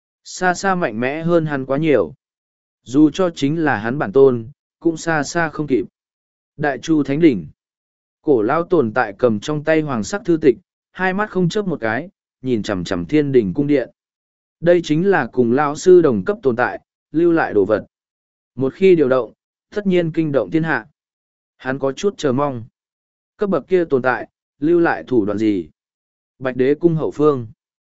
Speaker 1: Xa xa mạnh mẽ hơn hắn quá nhiều. Dù cho chính là hắn bản tôn, cũng xa xa không kịp. Đại chu thánh đỉnh. Cổ lao tồn tại cầm trong tay hoàng sắc thư tịch, hai mắt không chớp một cái, nhìn chằm chằm thiên đình cung điện. Đây chính là cùng lao sư đồng cấp tồn tại, lưu lại đồ vật. Một khi điều động, tất nhiên kinh động thiên hạ. Hắn có chút chờ mong. Cấp bậc kia tồn tại, lưu lại thủ đoạn gì? Bạch đế cung hậu phương.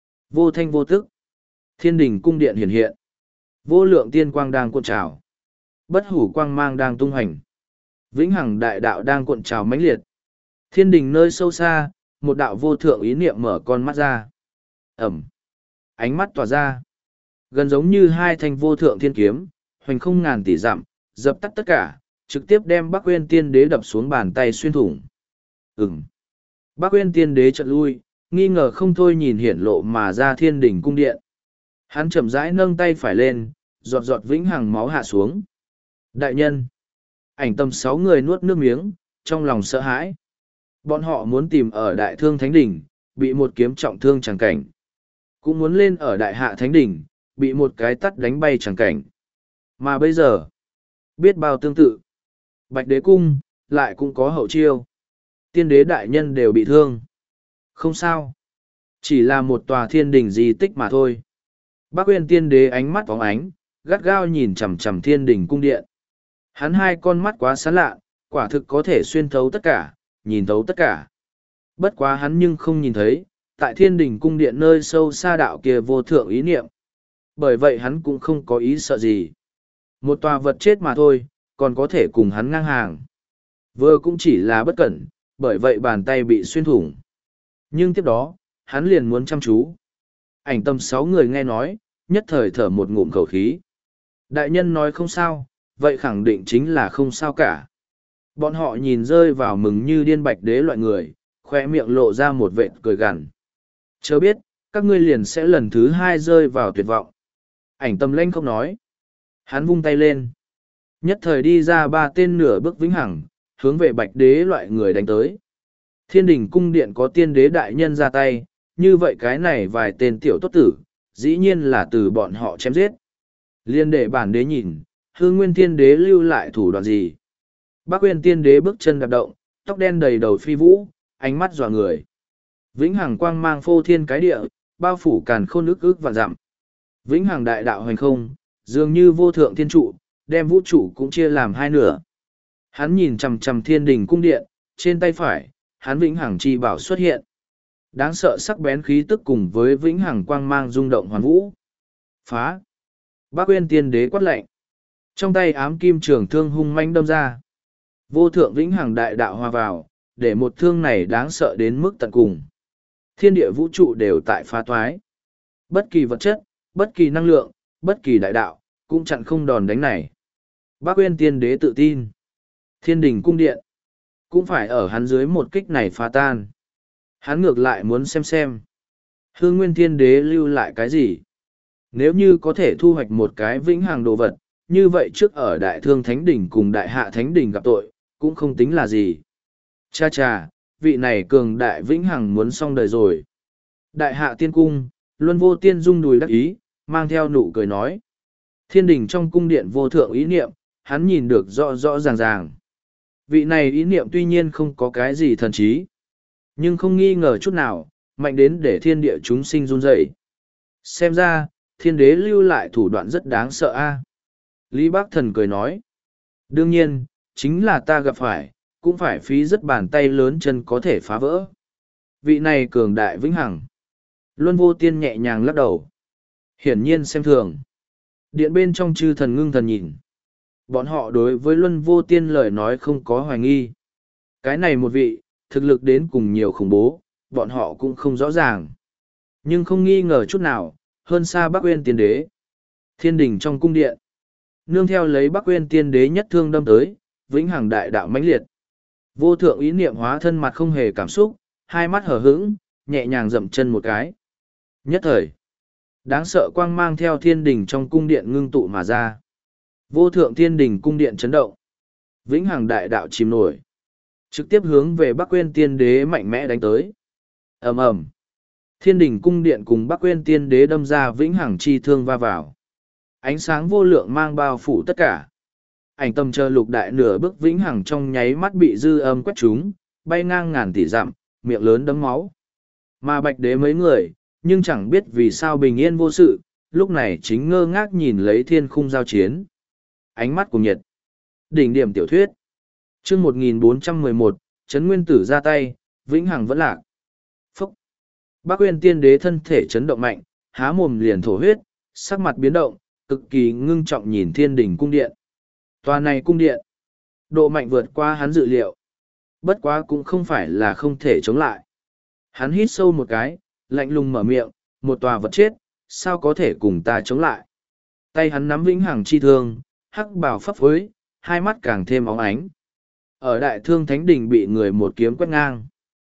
Speaker 1: Vô thanh vô tức. Thiên đình cung điện hiển hiện. Vô lượng tiên quang đang cuộn trào. Bất hủ quang mang đang tung hành. Vĩnh hằng đại đạo đang cuộn trào mãnh liệt. Thiên đình nơi sâu xa, một đạo vô thượng ý niệm mở con mắt ra. Ẩm. Ánh mắt tỏa ra. Gần giống như hai thanh vô thượng thiên kiếm, hoành không ngàn tỷ dặm, dập tắt tất cả, trực tiếp đem Bắc Uyên Tiên Đế đập xuống bàn tay xuyên thủng. Ừm. Bắc Uyên Tiên Đế chợt lui, nghi ngờ không thôi nhìn hiển lộ mà ra thiên đỉnh cung điện. Hắn chậm rãi nâng tay phải lên, giọt giọt vĩnh hằng máu hạ xuống. Đại nhân. Ảnh tâm sáu người nuốt nước miếng, trong lòng sợ hãi. Bọn họ muốn tìm ở đại thương thánh đỉnh, bị một kiếm trọng thương chẳng cảnh. Cũng muốn lên ở đại hạ thánh đỉnh, bị một cái tắt đánh bay chẳng cảnh. Mà bây giờ, biết bao tương tự. Bạch đế cung, lại cũng có hậu chiêu. Tiên đế đại nhân đều bị thương. Không sao. Chỉ là một tòa thiên đình di tích mà thôi. Bác Uyên Tiên Đế ánh mắt phóng ánh, gắt gao nhìn chằm chằm Thiên Đình cung điện. Hắn hai con mắt quá sáng lạ, quả thực có thể xuyên thấu tất cả, nhìn thấu tất cả. Bất quá hắn nhưng không nhìn thấy, tại Thiên Đình cung điện nơi sâu xa đạo kia vô thượng ý niệm. Bởi vậy hắn cũng không có ý sợ gì. Một tòa vật chết mà thôi, còn có thể cùng hắn ngang hàng. Vừa cũng chỉ là bất cẩn, bởi vậy bàn tay bị xuyên thủng. Nhưng tiếp đó, hắn liền muốn chăm chú. Ảnh tâm sáu người nghe nói, nhất thời thở một ngụm khẩu khí. Đại nhân nói không sao, vậy khẳng định chính là không sao cả. Bọn họ nhìn rơi vào mừng như điên bạch đế loại người, khoe miệng lộ ra một vệt cười gằn. Chớ biết, các ngươi liền sẽ lần thứ hai rơi vào tuyệt vọng. Ảnh tâm lênh không nói. Hắn vung tay lên. Nhất thời đi ra ba tên nửa bước vĩnh hằng, hướng về bạch đế loại người đánh tới. Thiên đình cung điện có tiên đế đại nhân ra tay, như vậy cái này vài tên tiểu tốt tử, dĩ nhiên là từ bọn họ chém giết. Liên để bản đế nhìn, hương nguyên tiên đế lưu lại thủ đoạn gì. Bác Uyên Tiên Đế bước chân đạp động, tóc đen đầy đầu phi vũ, ánh mắt dọa người. Vĩnh hằng quang mang phô thiên cái địa, bao phủ càn khôn ức ức vạn dặm. Vĩnh hằng đại đạo hành không, dường như vô thượng thiên trụ, đem vũ trụ cũng chia làm hai nửa. Hắn nhìn chằm chằm Thiên Đình cung điện, trên tay phải, hắn vĩnh hằng chi bảo xuất hiện. Đáng sợ sắc bén khí tức cùng với vĩnh hằng quang mang rung động hoàn vũ. Phá! Bác Uyên Tiên Đế quát lạnh. Trong tay ám kim trường thương hung manh đâm ra. Vô thượng vĩnh hằng đại đạo hòa vào, để một thương này đáng sợ đến mức tận cùng. Thiên địa vũ trụ đều tại phá toái. Bất kỳ vật chất, bất kỳ năng lượng, bất kỳ đại đạo, cũng chặn không đòn đánh này. Bác Uyên Tiên Đế tự tin. Thiên Đình cung điện, cũng phải ở hắn dưới một kích này phá tan. Hắn ngược lại muốn xem xem. Hương Nguyên Tiên Đế lưu lại cái gì? Nếu như có thể thu hoạch một cái vĩnh hằng đồ vật, như vậy trước ở Đại Thương Thánh Đỉnh cùng Đại Hạ Thánh Đỉnh gặp tội, cũng không tính là gì. Cha cha, vị này cường đại vĩnh hằng muốn xong đời rồi. Đại Hạ Tiên Cung, Luân Vô Tiên rung đùi đắc ý, mang theo nụ cười nói. Thiên đình trong cung điện vô thượng ý niệm, hắn nhìn được rõ rõ ràng ràng. Vị này ý niệm tuy nhiên không có cái gì thần trí, nhưng không nghi ngờ chút nào, mạnh đến để thiên địa chúng sinh run rẩy. Xem ra, thiên đế lưu lại thủ đoạn rất đáng sợ a. Lý Bác Thần cười nói. Đương nhiên, chính là ta gặp phải, cũng phải phí rất bàn tay lớn chân có thể phá vỡ. Vị này cường đại vĩnh hằng. Luân Vô Tiên nhẹ nhàng lắc đầu. Hiển nhiên xem thường. Điện bên trong chư thần ngưng thần nhìn. Bọn họ đối với Luân Vô Tiên lời nói không có hoài nghi. Cái này một vị, thực lực đến cùng nhiều khủng bố, bọn họ cũng không rõ ràng. Nhưng không nghi ngờ chút nào, hơn xa Bắc Uyên Tiên Đế. Thiên đình trong cung điện. Nương theo lấy Bắc Uyên Tiên Đế nhất thương đâm tới, vĩnh hằng đại đạo mãnh liệt. Vô thượng ý niệm hóa thân mặt không hề cảm xúc, hai mắt hở hững, nhẹ nhàng dậm chân một cái. Nhất thời, đáng sợ quang mang theo thiên đình trong cung điện ngưng tụ mà ra. Vô thượng thiên đình cung điện chấn động. Vĩnh hằng đại đạo chìm nổi. Trực tiếp hướng về Bắc Uyên Tiên Đế mạnh mẽ đánh tới. Ầm ầm. Thiên đình cung điện cùng Bắc Uyên Tiên Đế đâm ra vĩnh hằng chi thương va vào. Ánh sáng vô lượng mang bao phủ tất cả. Ảnh tâm chờ lục đại nửa bước vĩnh hằng trong nháy mắt bị dư âm quét trúng, bay ngang ngàn tỷ dặm, miệng lớn đấm máu. Mà bạch đế mấy người, nhưng chẳng biết vì sao bình yên vô sự, lúc này chính ngơ ngác nhìn lấy thiên khung giao chiến. Ánh mắt cùng nhiệt. Đỉnh điểm tiểu thuyết. chương một nghìn bốn trăm mười một, Trấn Nguyên Tử ra tay, vĩnh hằng vẫn lạc. Phúc. Bác Uyên Tiên Đế thân thể chấn động mạnh, há mồm liền thổ huyết, sắc mặt biến động, cực kỳ ngưng trọng nhìn thiên đình cung điện. Tòa này cung điện, độ mạnh vượt qua hắn dự liệu. Bất quá cũng không phải là không thể chống lại. Hắn hít sâu một cái, lạnh lùng mở miệng, một tòa vật chết, sao có thể cùng ta chống lại. Tay hắn nắm vĩnh hằng chi thương, hắc bào phấp phới, hai mắt càng thêm óng ánh. Ở đại thương thánh đình bị người một kiếm quét ngang.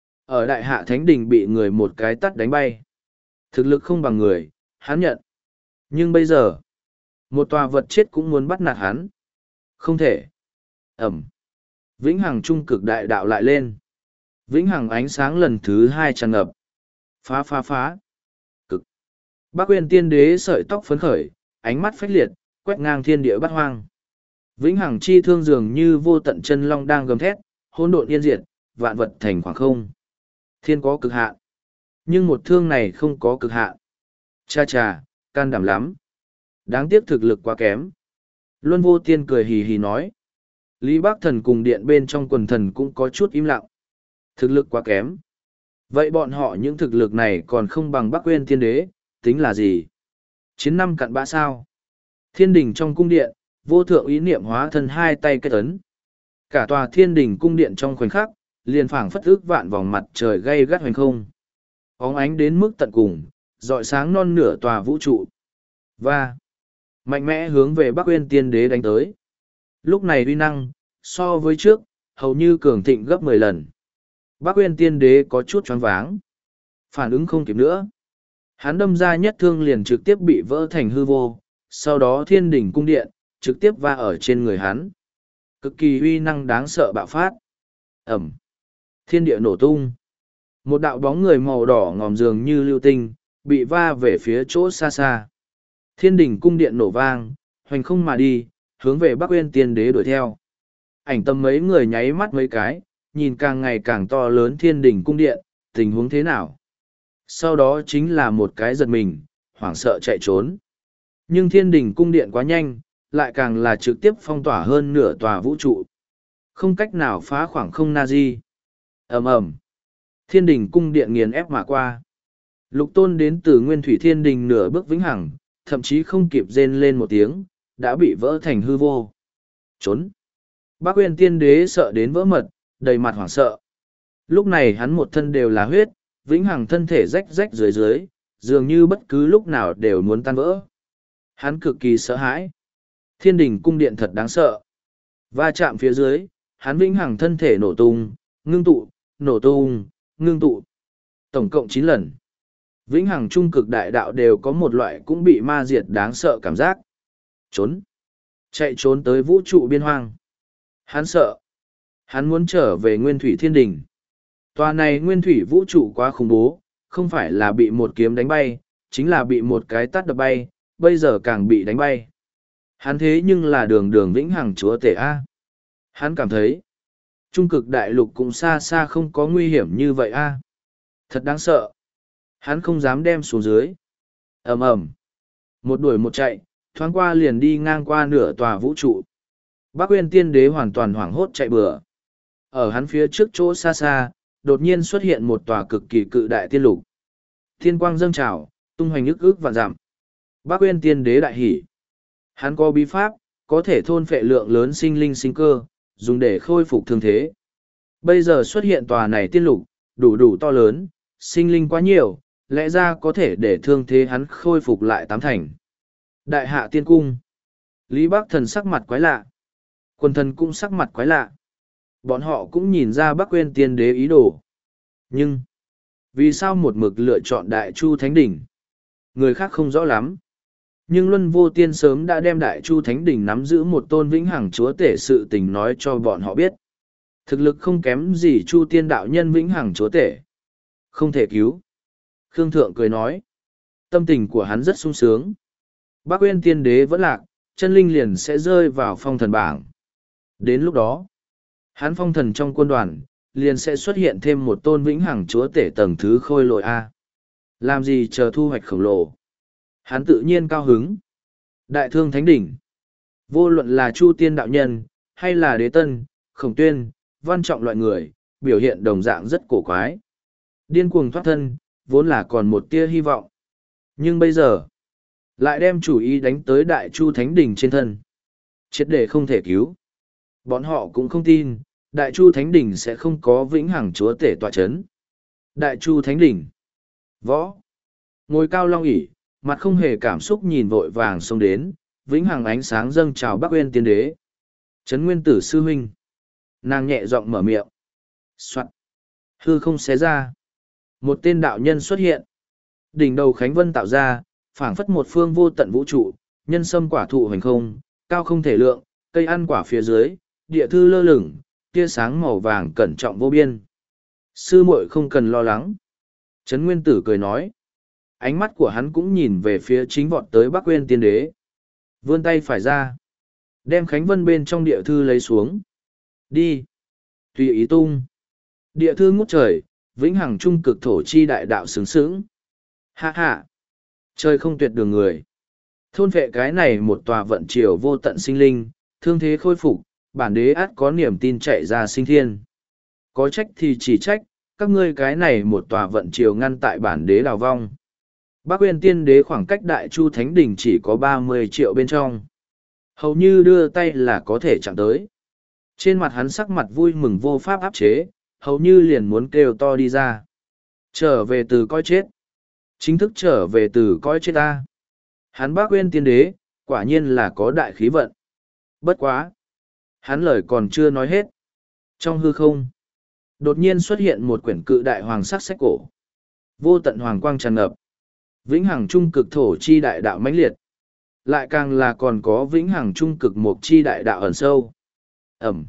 Speaker 1: Ở đại hạ thánh đình bị người một cái tắt đánh bay. Thực lực không bằng người, hắn nhận. Nhưng bây giờ, một tòa vật chết cũng muốn bắt nạt hắn. Không thể. Ẩm. Vĩnh hằng trung cực đại đạo lại lên. Vĩnh hằng ánh sáng lần thứ hai tràn ngập. Phá phá phá. Cực. Bác Uyên Tiên Đế sợi tóc phấn khởi, ánh mắt phách liệt, quét ngang thiên địa bát hoang. Vĩnh hằng chi thương dường như vô tận chân long đang gầm thét, hỗn độn yên diệt, vạn vật thành khoảng không. Thiên có cực hạn. Nhưng một thương này không có cực hạn. Cha cha, can đảm lắm. Đáng tiếc thực lực quá kém. Luân Vô Tiên cười hì hì nói. Lý Bác Thần cùng điện bên trong quần thần cũng có chút im lặng. Thực lực quá kém. Vậy bọn họ những thực lực này còn không bằng Bắc Uyên Tiên Đế, tính là gì? Chiến năm cặn bã sao? Thiên đình trong cung điện, vô thượng ý niệm hóa thân hai tay kết ấn. Cả tòa thiên đình cung điện trong khoảnh khắc, liền phảng phất ước vạn vòng mặt trời gay gắt hoành không. Óng ánh đến mức tận cùng, rọi sáng non nửa tòa vũ trụ. Và mạnh mẽ hướng về Bắc Uyên Tiên Đế đánh tới. Lúc này uy năng, so với trước, hầu như cường thịnh gấp mười lần. Bắc Uyên Tiên Đế có chút choáng váng. Phản ứng không kịp nữa. Hắn đâm ra nhất thương liền trực tiếp bị vỡ thành hư vô, sau đó thiên đỉnh cung điện, trực tiếp va ở trên người hắn. Cực kỳ uy năng đáng sợ bạo phát. Ẩm. Thiên địa nổ tung. Một đạo bóng người màu đỏ ngòm dường như lưu tinh, bị va về phía chỗ xa xa. Thiên đỉnh cung điện nổ vang, hoành không mà đi, hướng về Bắc Uyên Tiên Đế đuổi theo. Ảnh tâm mấy người nháy mắt mấy cái, nhìn càng ngày càng to lớn thiên đỉnh cung điện, tình huống thế nào? Sau đó chính là một cái giật mình, hoảng sợ chạy trốn. Nhưng thiên đỉnh cung điện quá nhanh, lại càng là trực tiếp phong tỏa hơn nửa tòa vũ trụ. Không cách nào phá khoảng không na di. Ầm ầm. Thiên đỉnh cung điện nghiền ép mà qua. Lục Tôn đến từ Nguyên Thủy Thiên Đình nửa bước vĩnh hằng, thậm chí không kịp rên lên một tiếng, đã bị vỡ thành hư vô. Trốn. Bắc Uyên Tiên Đế sợ đến vỡ mật, đầy mặt hoảng sợ. Lúc này hắn một thân đều là huyết, vĩnh hằng thân thể rách rách dưới dưới, dường như bất cứ lúc nào đều muốn tan vỡ. Hắn cực kỳ sợ hãi. Thiên đình cung điện thật đáng sợ. Va chạm phía dưới, hắn vĩnh hằng thân thể nổ tung, ngưng tụ, nổ tung, ngưng tụ. Tổng cộng chín lần. Vĩnh hằng trung cực đại đạo đều có một loại cũng bị ma diệt đáng sợ cảm giác. Trốn. Chạy trốn tới vũ trụ biên hoang. Hắn sợ. Hắn muốn trở về Nguyên Thủy Thiên Đình. Tòa này Nguyên Thủy vũ trụ quá khủng bố, không phải là bị một kiếm đánh bay, chính là bị một cái tát đập bay, bây giờ càng bị đánh bay. Hắn thế nhưng là đường đường vĩnh hằng chúa tể A. Hắn cảm thấy, trung cực đại lục cũng xa xa không có nguy hiểm như vậy A. Thật đáng sợ. Hắn không dám đem xuống dưới. Ầm ầm. Một đuổi một chạy, thoáng qua liền đi ngang qua nửa tòa vũ trụ. Bắc Uyên Tiên Đế hoàn toàn hoảng hốt chạy bừa. Ở hắn phía trước chỗ xa xa, đột nhiên xuất hiện một tòa cực kỳ cự đại tiên lục. Thiên quang dâng trào, tung hoành ức ức vạn dặm. Bắc Uyên Tiên Đế đại hỉ. Hắn có bí pháp, có thể thôn phệ lượng lớn sinh linh sinh cơ, dùng để khôi phục thương thế. Bây giờ xuất hiện tòa này tiên lục, đủ đủ to lớn, sinh linh quá nhiều, lẽ ra có thể để thương thế hắn khôi phục lại tám thành. Đại hạ tiên cung. Lý Bắc Thần sắc mặt quái lạ. Quần thần cũng sắc mặt quái lạ. Bọn họ cũng nhìn ra Bắc Uyên Tiên Đế ý đồ. Nhưng, vì sao một mực lựa chọn Đại Chu Thánh Đỉnh? Người khác không rõ lắm. Nhưng Luân Vô Tiên sớm đã đem Đại Chu Thánh Đỉnh nắm giữ một tôn vĩnh hằng chúa tể sự tình nói cho bọn họ biết. Thực lực không kém gì Chu Tiên đạo nhân vĩnh hằng chúa tể. Không thể cứu. Khương Thượng cười nói. Tâm tình của hắn rất sung sướng. Bắc Uyên Tiên Đế vẫn lạc, chân linh liền sẽ rơi vào phong thần bảng. Đến lúc đó, hắn phong thần trong quân đoàn, liền sẽ xuất hiện thêm một tôn vĩnh hằng chúa tể tầng thứ khôi lội A. Làm gì chờ thu hoạch khổng lồ. Hắn tự nhiên cao hứng. Đại thương thánh đỉnh. Vô luận là Chu Tiên đạo nhân, hay là Đế Tân, Khổng Tuyên, Văn Trọng loại người, biểu hiện đồng dạng rất cổ quái. Điên cuồng thoát thân, vốn là còn một tia hy vọng. Nhưng bây giờ, lại đem chủ ý đánh tới Đại Chu Thánh Đỉnh trên thân. Triệt để không thể cứu. Bọn họ cũng không tin, Đại Chu Thánh Đỉnh sẽ không có vĩnh hằng chúa tể tọa chấn. Đại Chu Thánh Đỉnh. Võ. Ngồi cao long ỷ, mặt không hề cảm xúc nhìn vội vàng xông đến, vĩnh hằng ánh sáng dâng trào Bắc Uyên Tiên Đế. Trấn Nguyên Tử sư huynh. Nàng nhẹ giọng mở miệng. Soạn. Hư không xé ra. Một tên đạo nhân xuất hiện. Đỉnh đầu Khánh Vân tạo ra, phảng phất một phương vô tận vũ trụ, nhân sâm quả thụ hành không, cao không thể lượng, cây ăn quả phía dưới, địa thư lơ lửng, tia sáng màu vàng cẩn trọng vô biên. Sư muội không cần lo lắng. Trấn Nguyên Tử cười nói. Ánh mắt của hắn cũng nhìn về phía chính vọt tới Bắc Uyên Tiên Đế. Vươn tay phải ra. Đem Khánh Vân bên trong địa thư lấy xuống. Đi. Tùy ý tung. Địa thư ngút trời, vĩnh hằng trung cực thổ chi đại đạo sướng sướng. Hạ hạ. Trời không tuyệt đường người. Thôn vệ cái này một tòa vận triều vô tận sinh linh, thương thế khôi phục, bản đế át có niềm tin chạy ra sinh thiên. Có trách thì chỉ trách, các ngươi cái này một tòa vận triều ngăn tại bản đế đào vong. Bác Uyên Tiên Đế khoảng cách Đại Chu Thánh Đình chỉ có ba mươi triệu bên trong. Hầu như đưa tay là có thể chạm tới. Trên mặt hắn sắc mặt vui mừng vô pháp áp chế, hầu như liền muốn kêu to đi ra. Trở về từ coi chết. Chính thức trở về từ coi chết ta. Hắn Bác Uyên Tiên Đế, quả nhiên là có đại khí vận. Bất quá. Hắn lời còn chưa nói hết. Trong hư không, đột nhiên xuất hiện một quyển cự đại hoàng sắc sách cổ. Vô tận hoàng quang tràn ngập. Vĩnh hằng trung cực thổ chi đại đạo mãnh liệt. Lại càng là còn có vĩnh hằng trung cực mộc chi đại đạo ẩn sâu. Ẩm.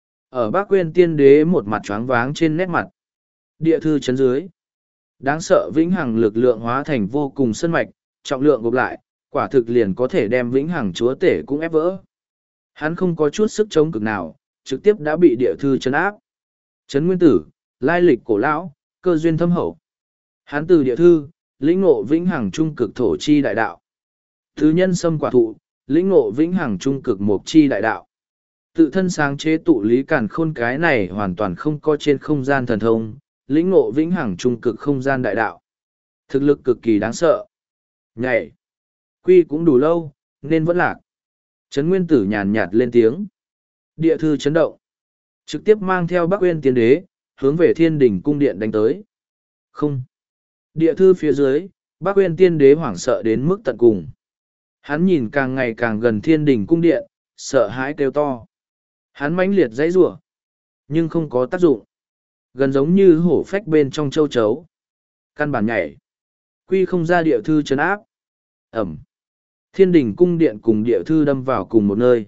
Speaker 1: Ở Bác Uyên Tiên Đế một mặt choáng váng trên nét mặt. Địa thư chấn dưới. Đáng sợ vĩnh hằng lực lượng hóa thành vô cùng sân mạch, trọng lượng gộp lại, quả thực liền có thể đem vĩnh hằng chúa tể cũng ép vỡ. Hắn không có chút sức chống cực nào, trực tiếp đã bị địa thư chấn áp. Chấn nguyên tử, lai lịch cổ lão, cơ duyên thâm hậu. Hắn từ địa thư, lĩnh ngộ vĩnh hằng trung cực thổ chi đại đạo. Thứ nhân xâm quả thụ, lĩnh ngộ vĩnh hằng trung cực mộc chi đại đạo. Tự thân sáng chế tụ lý càn khôn cái này hoàn toàn không có trên không gian thần thông, lĩnh ngộ vĩnh hằng trung cực không gian đại đạo. Thực lực cực kỳ đáng sợ. Nhảy. Quy cũng đủ lâu, nên vẫn lạc. Trấn Nguyên Tử nhàn nhạt lên tiếng. Địa thư chấn động. Trực tiếp mang theo Bác Uyên Tiên Đế, hướng về Thiên Đình cung điện đánh tới. Không. Địa thư phía dưới, Bác Uyên Tiên Đế hoảng sợ đến mức tận cùng. Hắn nhìn càng ngày càng gần Thiên Đình cung điện, sợ hãi kêu to. Hắn mãnh liệt dãy rủa, nhưng không có tác dụng. Gần giống như hổ phách bên trong châu chấu. Căn bản nhảy. Quy không ra địa thư chấn áp. Ẩm. Thiên Đình cung điện cùng địa thư đâm vào cùng một nơi.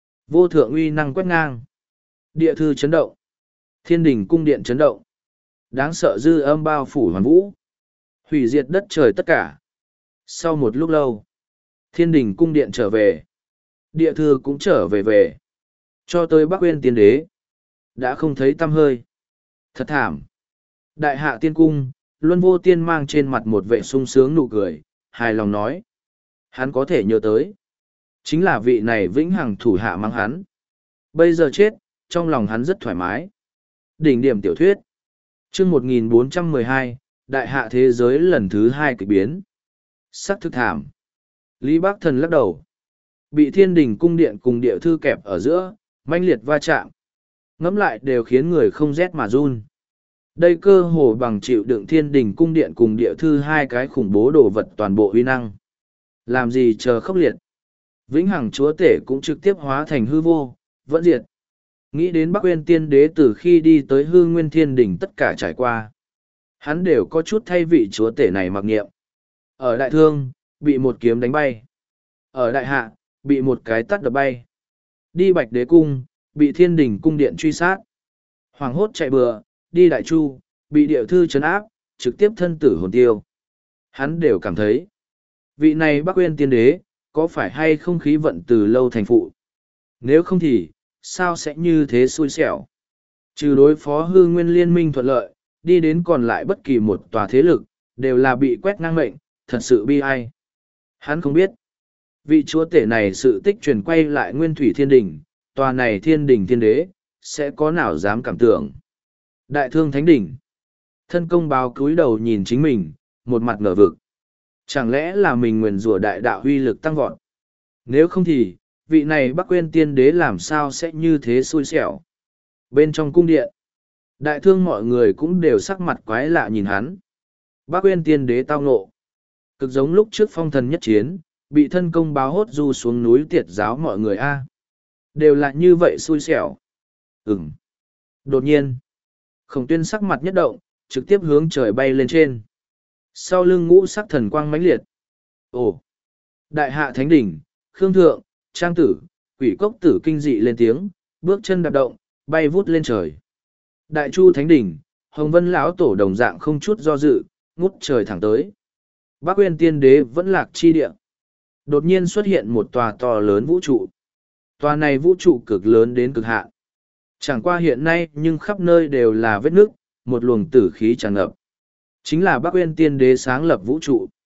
Speaker 1: Vô thượng uy năng quét ngang. Địa thư chấn động. Thiên Đình cung điện chấn động. Đáng sợ dư âm bao phủ hoàn vũ. Hủy diệt đất trời tất cả. Sau một lúc lâu, Thiên Đình cung điện trở về. Địa thư cũng trở về về. Cho tới Bác Uyên Tiên Đế. Đã không thấy tăm hơi. Thật thảm. Đại hạ tiên cung, Luân Vô Tiên mang trên mặt một vẻ sung sướng nụ cười, hài lòng nói. Hắn có thể nhớ tới. Chính là vị này vĩnh hằng thủ hạ mang hắn. Bây giờ chết, trong lòng hắn rất thoải mái. Đỉnh điểm tiểu thuyết. chương một nghìn bốn trăm mười hai, Đại hạ thế giới lần thứ hai kịch biến. Sắc thực thảm. Lý Bác Thần lắc đầu. Bị Thiên Đình cung điện cùng địa thư kẹp ở giữa, manh liệt va chạm. Ngẫm lại đều khiến người không rét mà run. Đây cơ hồ bằng chịu đựng Thiên Đình cung điện cùng địa thư hai cái khủng bố đồ vật toàn bộ uy năng. Làm gì chờ khốc liệt. Vĩnh hằng chúa tể cũng trực tiếp hóa thành hư vô, vẫn diệt. Nghĩ đến Bác Uyên Tiên Đế từ khi đi tới hư nguyên Thiên Đình tất cả trải qua. Hắn đều có chút thay vị chúa tể này mặc nghiệm. Ở đại thương, bị một kiếm đánh bay. Ở đại hạ, bị một cái tắt đập bay. Đi Bạch Đế cung, bị Thiên Đình cung điện truy sát. Hoàng hốt chạy bừa, đi Đại Chu, bị địa thư trấn áp, trực tiếp thân tử hồn tiêu. Hắn đều cảm thấy, vị này Bác Uyên Tiên Đế, có phải hay không khí vận từ lâu thành phụ? Nếu không thì, sao sẽ như thế xui xẻo? Trừ đối phó hư nguyên liên minh thuận lợi, đi đến còn lại bất kỳ một tòa thế lực, đều là bị quét ngang mệnh, thật sự bi ai. Hắn không biết, vị chúa tể này sự tích truyền quay lại nguyên thủy thiên đình, tòa này thiên đình thiên đế, sẽ có nào dám cảm tưởng. Đại thương thánh đỉnh, thân công báo cúi đầu nhìn chính mình, một mặt ngờ vực. Chẳng lẽ là mình nguyền rủa đại đạo huy lực tăng vọt? Nếu không thì, vị này Bác Uyên Tiên Đế làm sao sẽ như thế xui xẻo? Bên trong cung điện, đại thương mọi người cũng đều sắc mặt quái lạ nhìn hắn. Bác Uyên Tiên Đế tao ngộ. Cực giống lúc trước phong thần nhất chiến, bị thân công báo hốt du xuống núi tiệt giáo mọi người a. Đều là như vậy xui xẻo. Ừm. Đột nhiên, Khổng Tuyên sắc mặt nhất động, trực tiếp hướng trời bay lên trên. Sau lưng ngũ sắc thần quang mãnh liệt. Ồ! Đại hạ thánh đỉnh, Khương Thượng, Trang Tử, Quỷ Cốc Tử kinh dị lên tiếng, bước chân đạp động, bay vút lên trời. Đại Chu thánh đỉnh, Hồng Vân lão tổ đồng dạng không chút do dự, ngút trời thẳng tới. Bác Uyên Tiên Đế vẫn lạc chi địa. Đột nhiên xuất hiện một tòa to lớn vũ trụ. Tòa này vũ trụ cực lớn đến cực hạn. Chẳng qua hiện nay nhưng khắp nơi đều là vết nước, một luồng tử khí tràn ngập. Chính là Bác Uyên Tiên Đế sáng lập vũ trụ.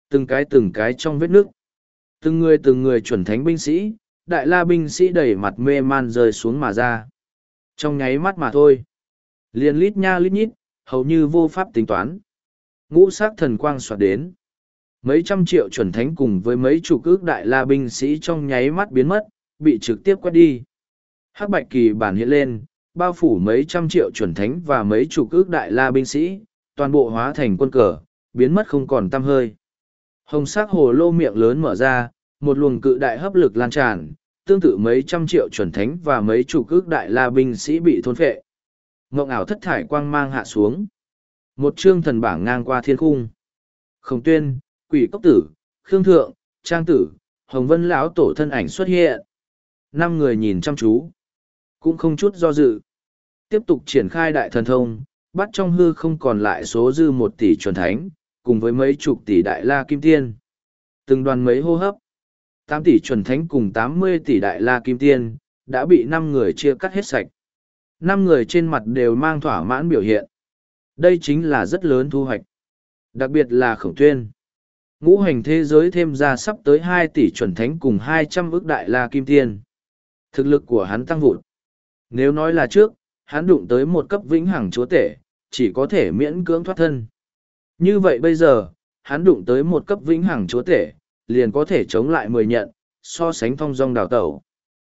Speaker 1: từng cái từng cái trong vết nước. Từng người từng người chuẩn thánh binh sĩ, đại la binh sĩ đẩy mặt mê man rơi xuống mà ra. Trong nháy mắt mà thôi. Liền lít nha lít nhít, hầu như vô pháp tính toán. Ngũ sắc thần quang xoạt đến. Mấy trăm triệu chuẩn thánh cùng với mấy chục ước đại la binh sĩ trong nháy mắt biến mất, bị trực tiếp quét đi. Hắc bạch kỳ bản hiện lên, bao phủ mấy trăm triệu chuẩn thánh và mấy chục ước đại la binh sĩ, toàn bộ hóa thành quân cờ, biến mất không còn tăm hơi. Hồng sắc hồ lô miệng lớn mở ra, một luồng cự đại hấp lực lan tràn, tương tự mấy trăm triệu chuẩn thánh và mấy chục ước đại la binh sĩ bị thôn phệ. Ngộng ảo thất thải quang mang hạ xuống. Một chương thần bảng ngang qua thiên khung. Khổng Tuyên, Quỷ Cốc Tử, Khương Thượng, Trang Tử, Hồng Vân lão tổ thân ảnh xuất hiện. Năm người nhìn chăm chú, cũng không chút do dự. Tiếp tục triển khai đại thần thông, bắt trong hư không còn lại số dư một tỷ chuẩn thánh, cùng với mấy chục tỷ đại la kim tiên. Từng đoàn mấy hô hấp, tám tỷ chuẩn thánh cùng tám mươi tỷ đại la kim tiên, đã bị năm người chia cắt hết sạch. Năm người trên mặt đều mang thỏa mãn biểu hiện. Đây chính là rất lớn thu hoạch. Đặc biệt là Khổng Tuyên. Ngũ hành thế giới thêm ra sắp tới hai tỷ chuẩn thánh cùng hai trăm ức đại la kim tiên. Thực lực của hắn tăng vụt. Nếu nói là trước, hắn đụng tới một cấp vĩnh hằng chúa tể, chỉ có thể miễn cưỡng thoát thân. Như vậy bây giờ, hắn đụng tới một cấp vĩnh hằng chúa tể, liền có thể chống lại mười nhận, so sánh thong dong đào tẩu.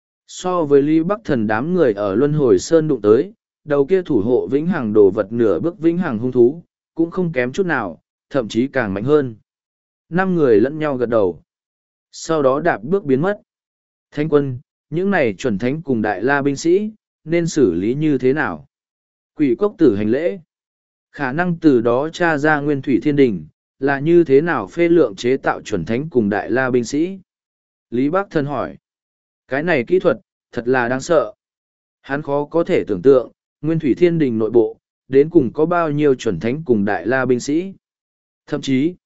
Speaker 1: So với Lý Bắc Thần đám người ở Luân Hồi Sơn đụng tới, đầu kia thủ hộ vĩnh hằng đồ vật nửa bước vĩnh hằng hung thú, cũng không kém chút nào, thậm chí càng mạnh hơn. Năm người lẫn nhau gật đầu. Sau đó đạp bước biến mất. Thánh quân, những này chuẩn thánh cùng đại la binh sĩ, nên xử lý như thế nào? Quỷ Cốc Tử hành lễ. Khả năng từ đó tra ra nguyên thủy thiên đình, là như thế nào phê lượng chế tạo chuẩn thánh cùng đại la binh sĩ? Lý Bắc Thần hỏi. Cái này kỹ thuật, thật là đáng sợ. Hắn khó có thể tưởng tượng, nguyên thủy thiên đình nội bộ, đến cùng có bao nhiêu chuẩn thánh cùng đại la binh sĩ. Thậm chí,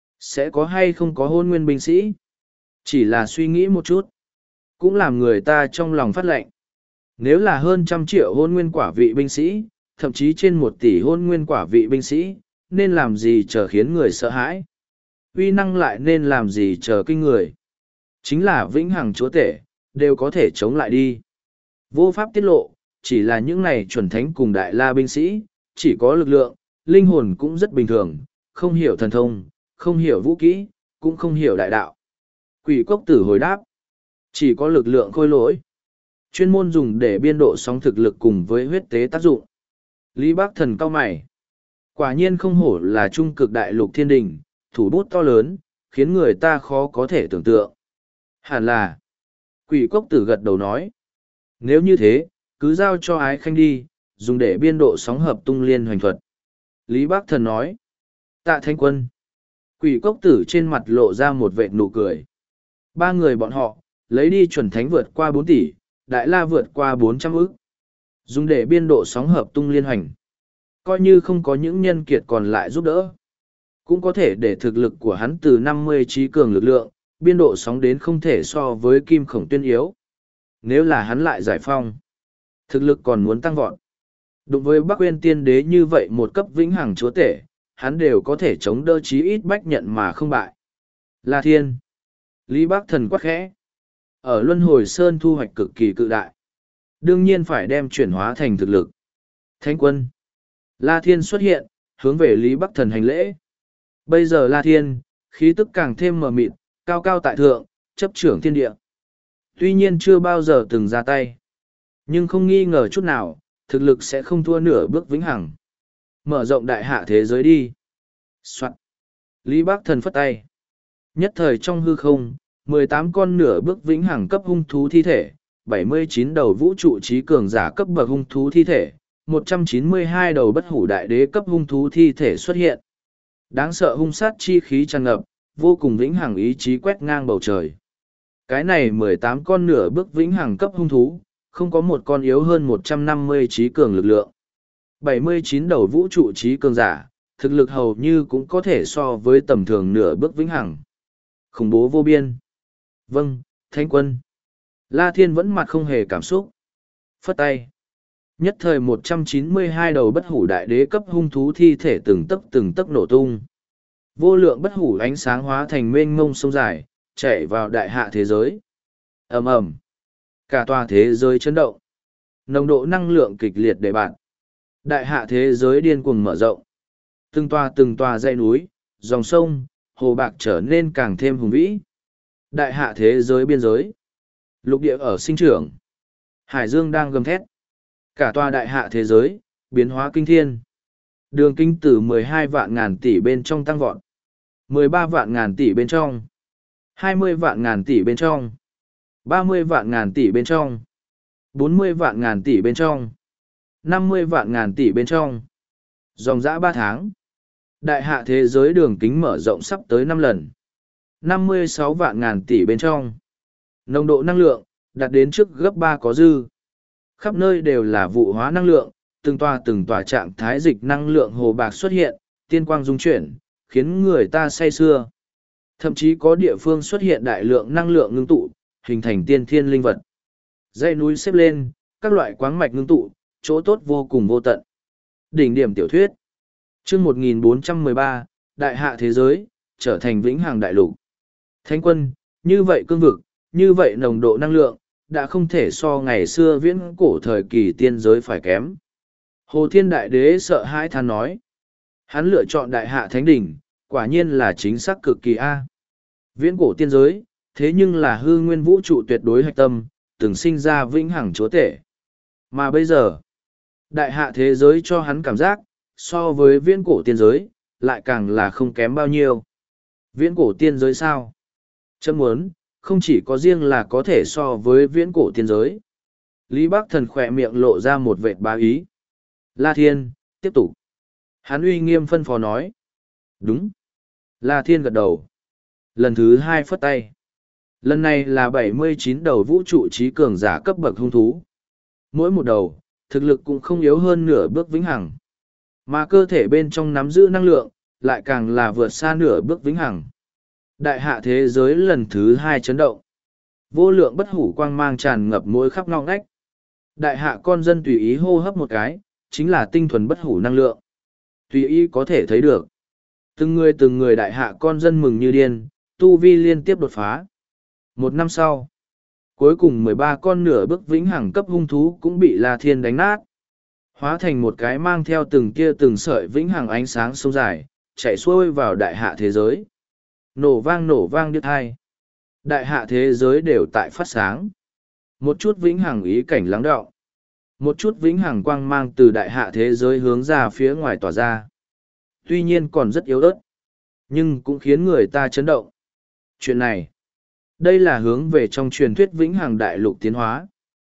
Speaker 1: sẽ có hay không có hôn nguyên binh sĩ. Chỉ là suy nghĩ một chút, cũng làm người ta trong lòng phát lệnh. Nếu là hơn trăm triệu hôn nguyên quả vị binh sĩ, thậm chí trên một tỷ hôn nguyên quả vị binh sĩ, nên làm gì chờ khiến người sợ hãi? Uy năng lại nên làm gì chờ kinh người? Chính là vĩnh hằng chúa tể, đều có thể chống lại đi. Vô pháp tiết lộ, chỉ là những này chuẩn thánh cùng đại la binh sĩ, chỉ có lực lượng, linh hồn cũng rất bình thường, không hiểu thần thông, không hiểu vũ kỹ, cũng không hiểu đại đạo. Quỷ Cốc Tử hồi đáp, chỉ có lực lượng khôi lỗi, chuyên môn dùng để biên độ sóng thực lực cùng với huyết tế tác dụng. Lý Bắc Thần cau mày, quả nhiên không hổ là trung cực đại lục thiên đình, thủ bút to lớn, khiến người ta khó có thể tưởng tượng. Hẳn là, Quỷ Cốc Tử gật đầu nói, nếu như thế, cứ giao cho Ái Khanh đi, dùng để biên độ sóng hợp tung liên hoành thuật. Lý Bắc Thần nói, Tạ Thánh Quân. Quỷ Cốc Tử trên mặt lộ ra một vệt nụ cười. Ba người bọn họ, lấy đi chuẩn thánh vượt qua bốn tỷ, đại la vượt qua bốn trăm ức. Dùng để biên độ sóng hợp tung liên hoành. Coi như không có những nhân kiệt còn lại giúp đỡ. Cũng có thể để thực lực của hắn từ năm mươi trí cường lực lượng, biên độ sóng đến không thể so với Kim Khổng Tuyên yếu. Nếu là hắn lại giải phong, thực lực còn muốn tăng vọt. Đụng với Bắc Uyên Tiên Đế như vậy một cấp vĩnh hằng chúa tể, hắn đều có thể chống đỡ chí ít bách nhận mà không bại. La Thiên. Lý Bắc Thần quát khẽ. Ở Luân Hồi Sơn thu hoạch cực kỳ cự đại. Đương nhiên phải đem chuyển hóa thành thực lực. Thánh Quân. La Thiên xuất hiện, hướng về Lý Bắc Thần hành lễ. Bây giờ La Thiên, khí tức càng thêm mờ mịt, cao cao tại thượng, chấp trưởng thiên địa. Tuy nhiên chưa bao giờ từng ra tay. Nhưng không nghi ngờ chút nào, thực lực sẽ không thua nửa bước vĩnh hằng. Mở rộng đại hạ thế giới đi. Soạn. Lý Bắc Thần phất tay. Nhất thời trong hư không, mười tám con nửa bước vĩnh hằng cấp hung thú thi thể, bảy mươi chín đầu vũ trụ trí cường giả cấp bậc hung thú thi thể, một trăm chín mươi hai đầu bất hủ đại đế cấp hung thú thi thể xuất hiện. Đáng sợ hung sát chi khí tràn ngập, vô cùng vĩnh hằng ý chí quét ngang bầu trời. Cái này mười tám con nửa bước vĩnh hằng cấp hung thú, không có một con yếu hơn một trăm năm mươi trí cường lực lượng. bảy mươi chín đầu vũ trụ trí cường giả, thực lực hầu như cũng có thể so với tầm thường nửa bước vĩnh hằng. Khủng bố vô biên. Vâng, Thánh Quân. La Thiên vẫn mặt không hề cảm xúc. Phất tay. Nhất thời một trăm chín mươi hai đầu bất hủ đại đế cấp hung thú thi thể từng tấc từng tấc nổ tung. Vô lượng bất hủ ánh sáng hóa thành mênh mông sông dài, chạy vào đại hạ thế giới. Ầm ầm, cả tòa thế giới chấn động. Nồng độ năng lượng kịch liệt để bạn. Đại hạ thế giới điên cuồng mở rộng. Từng tòa từng tòa dãy núi, dòng sông, hồ bạc trở nên càng thêm hùng vĩ. Đại hạ thế giới biên giới. Lục địa ở sinh trưởng. Hải dương đang gầm thét. Cả tòa đại hạ thế giới, biến hóa kinh thiên. Đường kính từ mười hai vạn ngàn tỷ bên trong tăng vọt. mười ba vạn ngàn tỷ bên trong. hai mươi vạn ngàn tỷ bên trong. ba mươi vạn ngàn tỷ bên trong. bốn mươi vạn ngàn tỷ bên trong. năm mươi vạn ngàn tỷ bên trong. Dòng dã ba tháng. Đại hạ thế giới đường kính mở rộng sắp tới năm lần. năm mươi sáu vạn ngàn tỷ bên trong. Nồng độ năng lượng, đạt đến trước gấp ba có dư. Khắp nơi đều là vụ hóa năng lượng, từng tòa từng tòa trạng thái dịch năng lượng hồ bạc xuất hiện, tiên quang dung chuyển, khiến người ta say sưa. Thậm chí có địa phương xuất hiện đại lượng năng lượng ngưng tụ, hình thành tiên thiên linh vật. Dãy núi xếp lên, các loại quáng mạch ngưng tụ, chỗ tốt vô cùng vô tận. Đỉnh điểm tiểu thuyết. Chương một nghìn bốn trăm mười ba, Đại hạ thế giới, trở thành vĩnh hằng đại lục. Thánh quân, như vậy cương vực, như vậy nồng độ năng lượng, đã không thể so ngày xưa viễn cổ thời kỳ tiên giới phải kém. Hồ Thiên Đại Đế sợ hãi than nói. Hắn lựa chọn đại hạ thánh đỉnh, quả nhiên là chính xác cực kỳ A. Viễn cổ tiên giới, thế nhưng là hư nguyên vũ trụ tuyệt đối hạch tâm, từng sinh ra vĩnh hằng chúa tể. Mà bây giờ, đại hạ thế giới cho hắn cảm giác, so với viễn cổ tiên giới, lại càng là không kém bao nhiêu. Viễn cổ tiên giới sao? Chấm muốn, không chỉ có riêng là có thể so với viễn cổ tiên giới. Lý Bắc Thần khỏe miệng lộ ra một vệt bá ý. La Thiên, tiếp tục. Hắn uy nghiêm phân phó nói. Đúng. La Thiên gật đầu. Lần thứ hai phất tay. Lần này là bảy mươi chín đầu vũ trụ trí cường giả cấp bậc hung thú. Mỗi một đầu, thực lực cũng không yếu hơn nửa bước vĩnh hằng. Mà cơ thể bên trong nắm giữ năng lượng, lại càng là vượt xa nửa bước vĩnh hằng. Đại hạ thế giới lần thứ hai chấn động. Vô lượng bất hủ quang mang tràn ngập mỗi khắp ngóc ngách. Đại hạ con dân tùy ý hô hấp một cái, chính là tinh thuần bất hủ năng lượng. Tùy ý có thể thấy được. Từng người từng người đại hạ con dân mừng như điên, tu vi liên tiếp đột phá. Một năm sau, cuối cùng mười ba con nửa bước vĩnh hằng cấp hung thú cũng bị La Thiên đánh nát. Hóa thành một cái mang theo từng kia từng sợi vĩnh hằng ánh sáng sông dài, chạy xuôi vào đại hạ thế giới. Nổ vang nổ vang điếc hai. Đại hạ thế giới đều tại phát sáng. Một chút vĩnh hằng ý cảnh lắng đọng. Một chút vĩnh hằng quang mang từ đại hạ thế giới hướng ra phía ngoài tỏa ra. Tuy nhiên còn rất yếu ớt, nhưng cũng khiến người ta chấn động. Chuyện này, đây là hướng về trong truyền thuyết vĩnh hằng đại lục tiến hóa.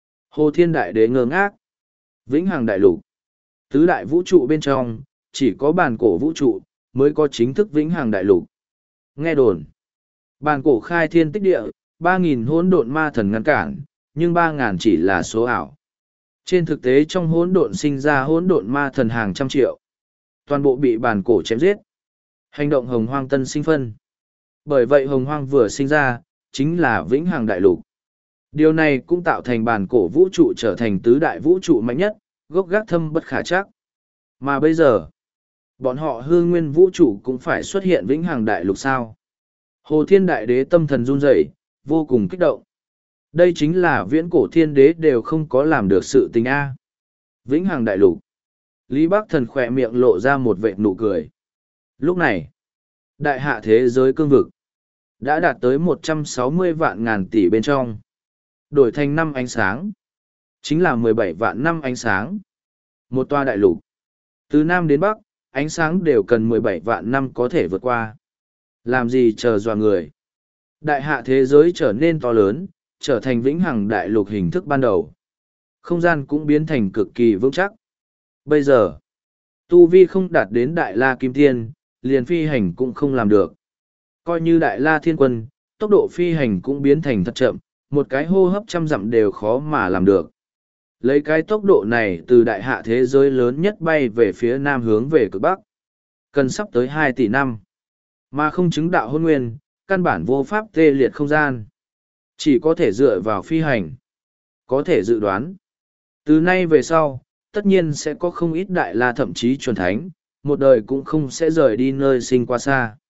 Speaker 1: Hồ Thiên Đại Đế ngơ ngác. Vĩnh hằng đại lục. Tứ đại vũ trụ bên trong, chỉ có bàn cổ vũ trụ, mới có chính thức vĩnh hằng đại lục. Nghe đồn, bàn cổ khai thiên tích địa, ba nghìn hỗn độn ma thần ngăn cản, nhưng ba ngàn chỉ là số ảo. Trên thực tế trong hỗn độn sinh ra hỗn độn ma thần hàng trăm triệu. Toàn bộ bị bàn cổ chém giết. Hành động hồng hoang tân sinh phân. Bởi vậy hồng hoang vừa sinh ra, chính là vĩnh hằng đại lục. Điều này cũng tạo thành bàn cổ vũ trụ trở thành tứ đại vũ trụ mạnh nhất, gốc gác thâm bất khả trắc. Mà bây giờ, bọn họ hư nguyên vũ trụ cũng phải xuất hiện vĩnh hằng đại lục sao. Hồ Thiên Đại Đế tâm thần run rẩy, vô cùng kích động. Đây chính là viễn cổ thiên đế đều không có làm được sự tình A. Vĩnh hằng đại lục. Lý Bắc Thần khỏe miệng lộ ra một vệt nụ cười. Lúc này, đại hạ thế giới cương vực đã đạt tới một trăm sáu mươi vạn ngàn tỷ bên trong. Đổi thành năm ánh sáng. Chính là mười bảy vạn năm ánh sáng. Một toa đại lục. Từ Nam đến Bắc, ánh sáng đều cần mười bảy vạn năm có thể vượt qua. Làm gì chờ dọa người. Đại hạ thế giới trở nên to lớn, trở thành vĩnh hằng đại lục hình thức ban đầu. Không gian cũng biến thành cực kỳ vững chắc. Bây giờ, tu vi không đạt đến đại la kim tiên, liền phi hành cũng không làm được. Coi như đại la thiên quân, tốc độ phi hành cũng biến thành thật chậm, một cái hô hấp trăm dặm đều khó mà làm được. Lấy cái tốc độ này từ đại hạ thế giới lớn nhất bay về phía nam hướng về cực bắc. Cần sắp tới hai tỷ năm. Mà không chứng đạo hôn nguyên, căn bản vô pháp tê liệt không gian. Chỉ có thể dựa vào phi hành. Có thể dự đoán. Từ nay về sau, tất nhiên sẽ có không ít đại la thậm chí chuẩn thánh, một đời cũng không sẽ rời đi nơi sinh qua xa.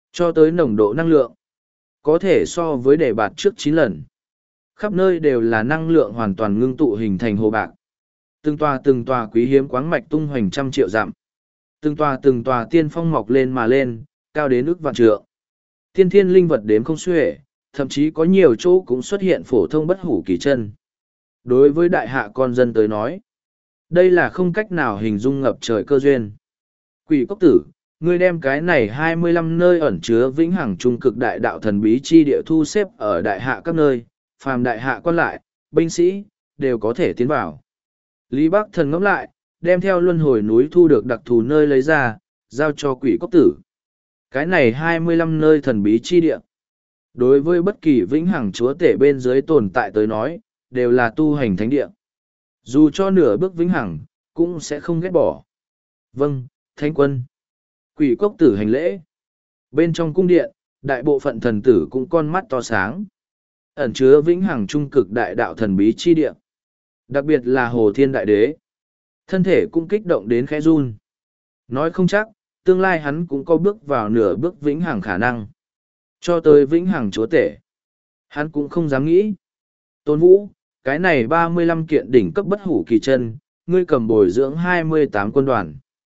Speaker 1: Cho tới nồng độ năng lượng, có thể so với đề bạt trước chín lần. Khắp nơi đều là năng lượng hoàn toàn ngưng tụ hình thành hồ bạc. Từng tòa từng tòa quý hiếm khoáng mạch tung hoành trăm triệu dặm. Từng tòa từng tòa tiên phong mọc lên mà lên, cao đến ức vạn trượng. Tiên thiên linh vật đếm không xuể, thậm chí có nhiều chỗ cũng xuất hiện phổ thông bất hủ kỳ chân. Đối với đại hạ con dân tới nói, đây là không cách nào hình dung ngập trời cơ duyên. Quỷ cốc tử, ngươi đem cái này hai mươi lăm nơi ẩn chứa vĩnh hằng trung cực đại đạo thần bí chi địa thu xếp ở đại hạ các nơi, phàm đại hạ quan lại, binh sĩ, đều có thể tiến vào. Lý Bắc Thần ngẫm lại, đem theo luân hồi núi thu được đặc thù nơi lấy ra, giao cho quỷ cốc tử. Cái này hai mươi lăm nơi thần bí chi địa. Đối với bất kỳ vĩnh hằng chúa tể bên dưới tồn tại tới nói, đều là tu hành thánh địa. Dù cho nửa bước vĩnh hằng, cũng sẽ không ghét bỏ. Vâng, thánh quân. Quỷ cốc tử hành lễ. Bên trong cung điện, đại bộ phận thần tử cũng con mắt to sáng. Ẩn chứa vĩnh hằng trung cực đại đạo thần bí chi địa. Đặc biệt là Hồ Thiên Đại Đế. Thân thể cũng kích động đến khẽ run. Nói không chắc, tương lai hắn cũng có bước vào nửa bước vĩnh hằng khả năng. Cho tới vĩnh hằng chúa tể. Hắn cũng không dám nghĩ. Tôn Vũ, cái này ba mươi lăm kiện đỉnh cấp bất hủ kỳ chân, ngươi cầm bồi dưỡng hai mươi tám quân đoàn.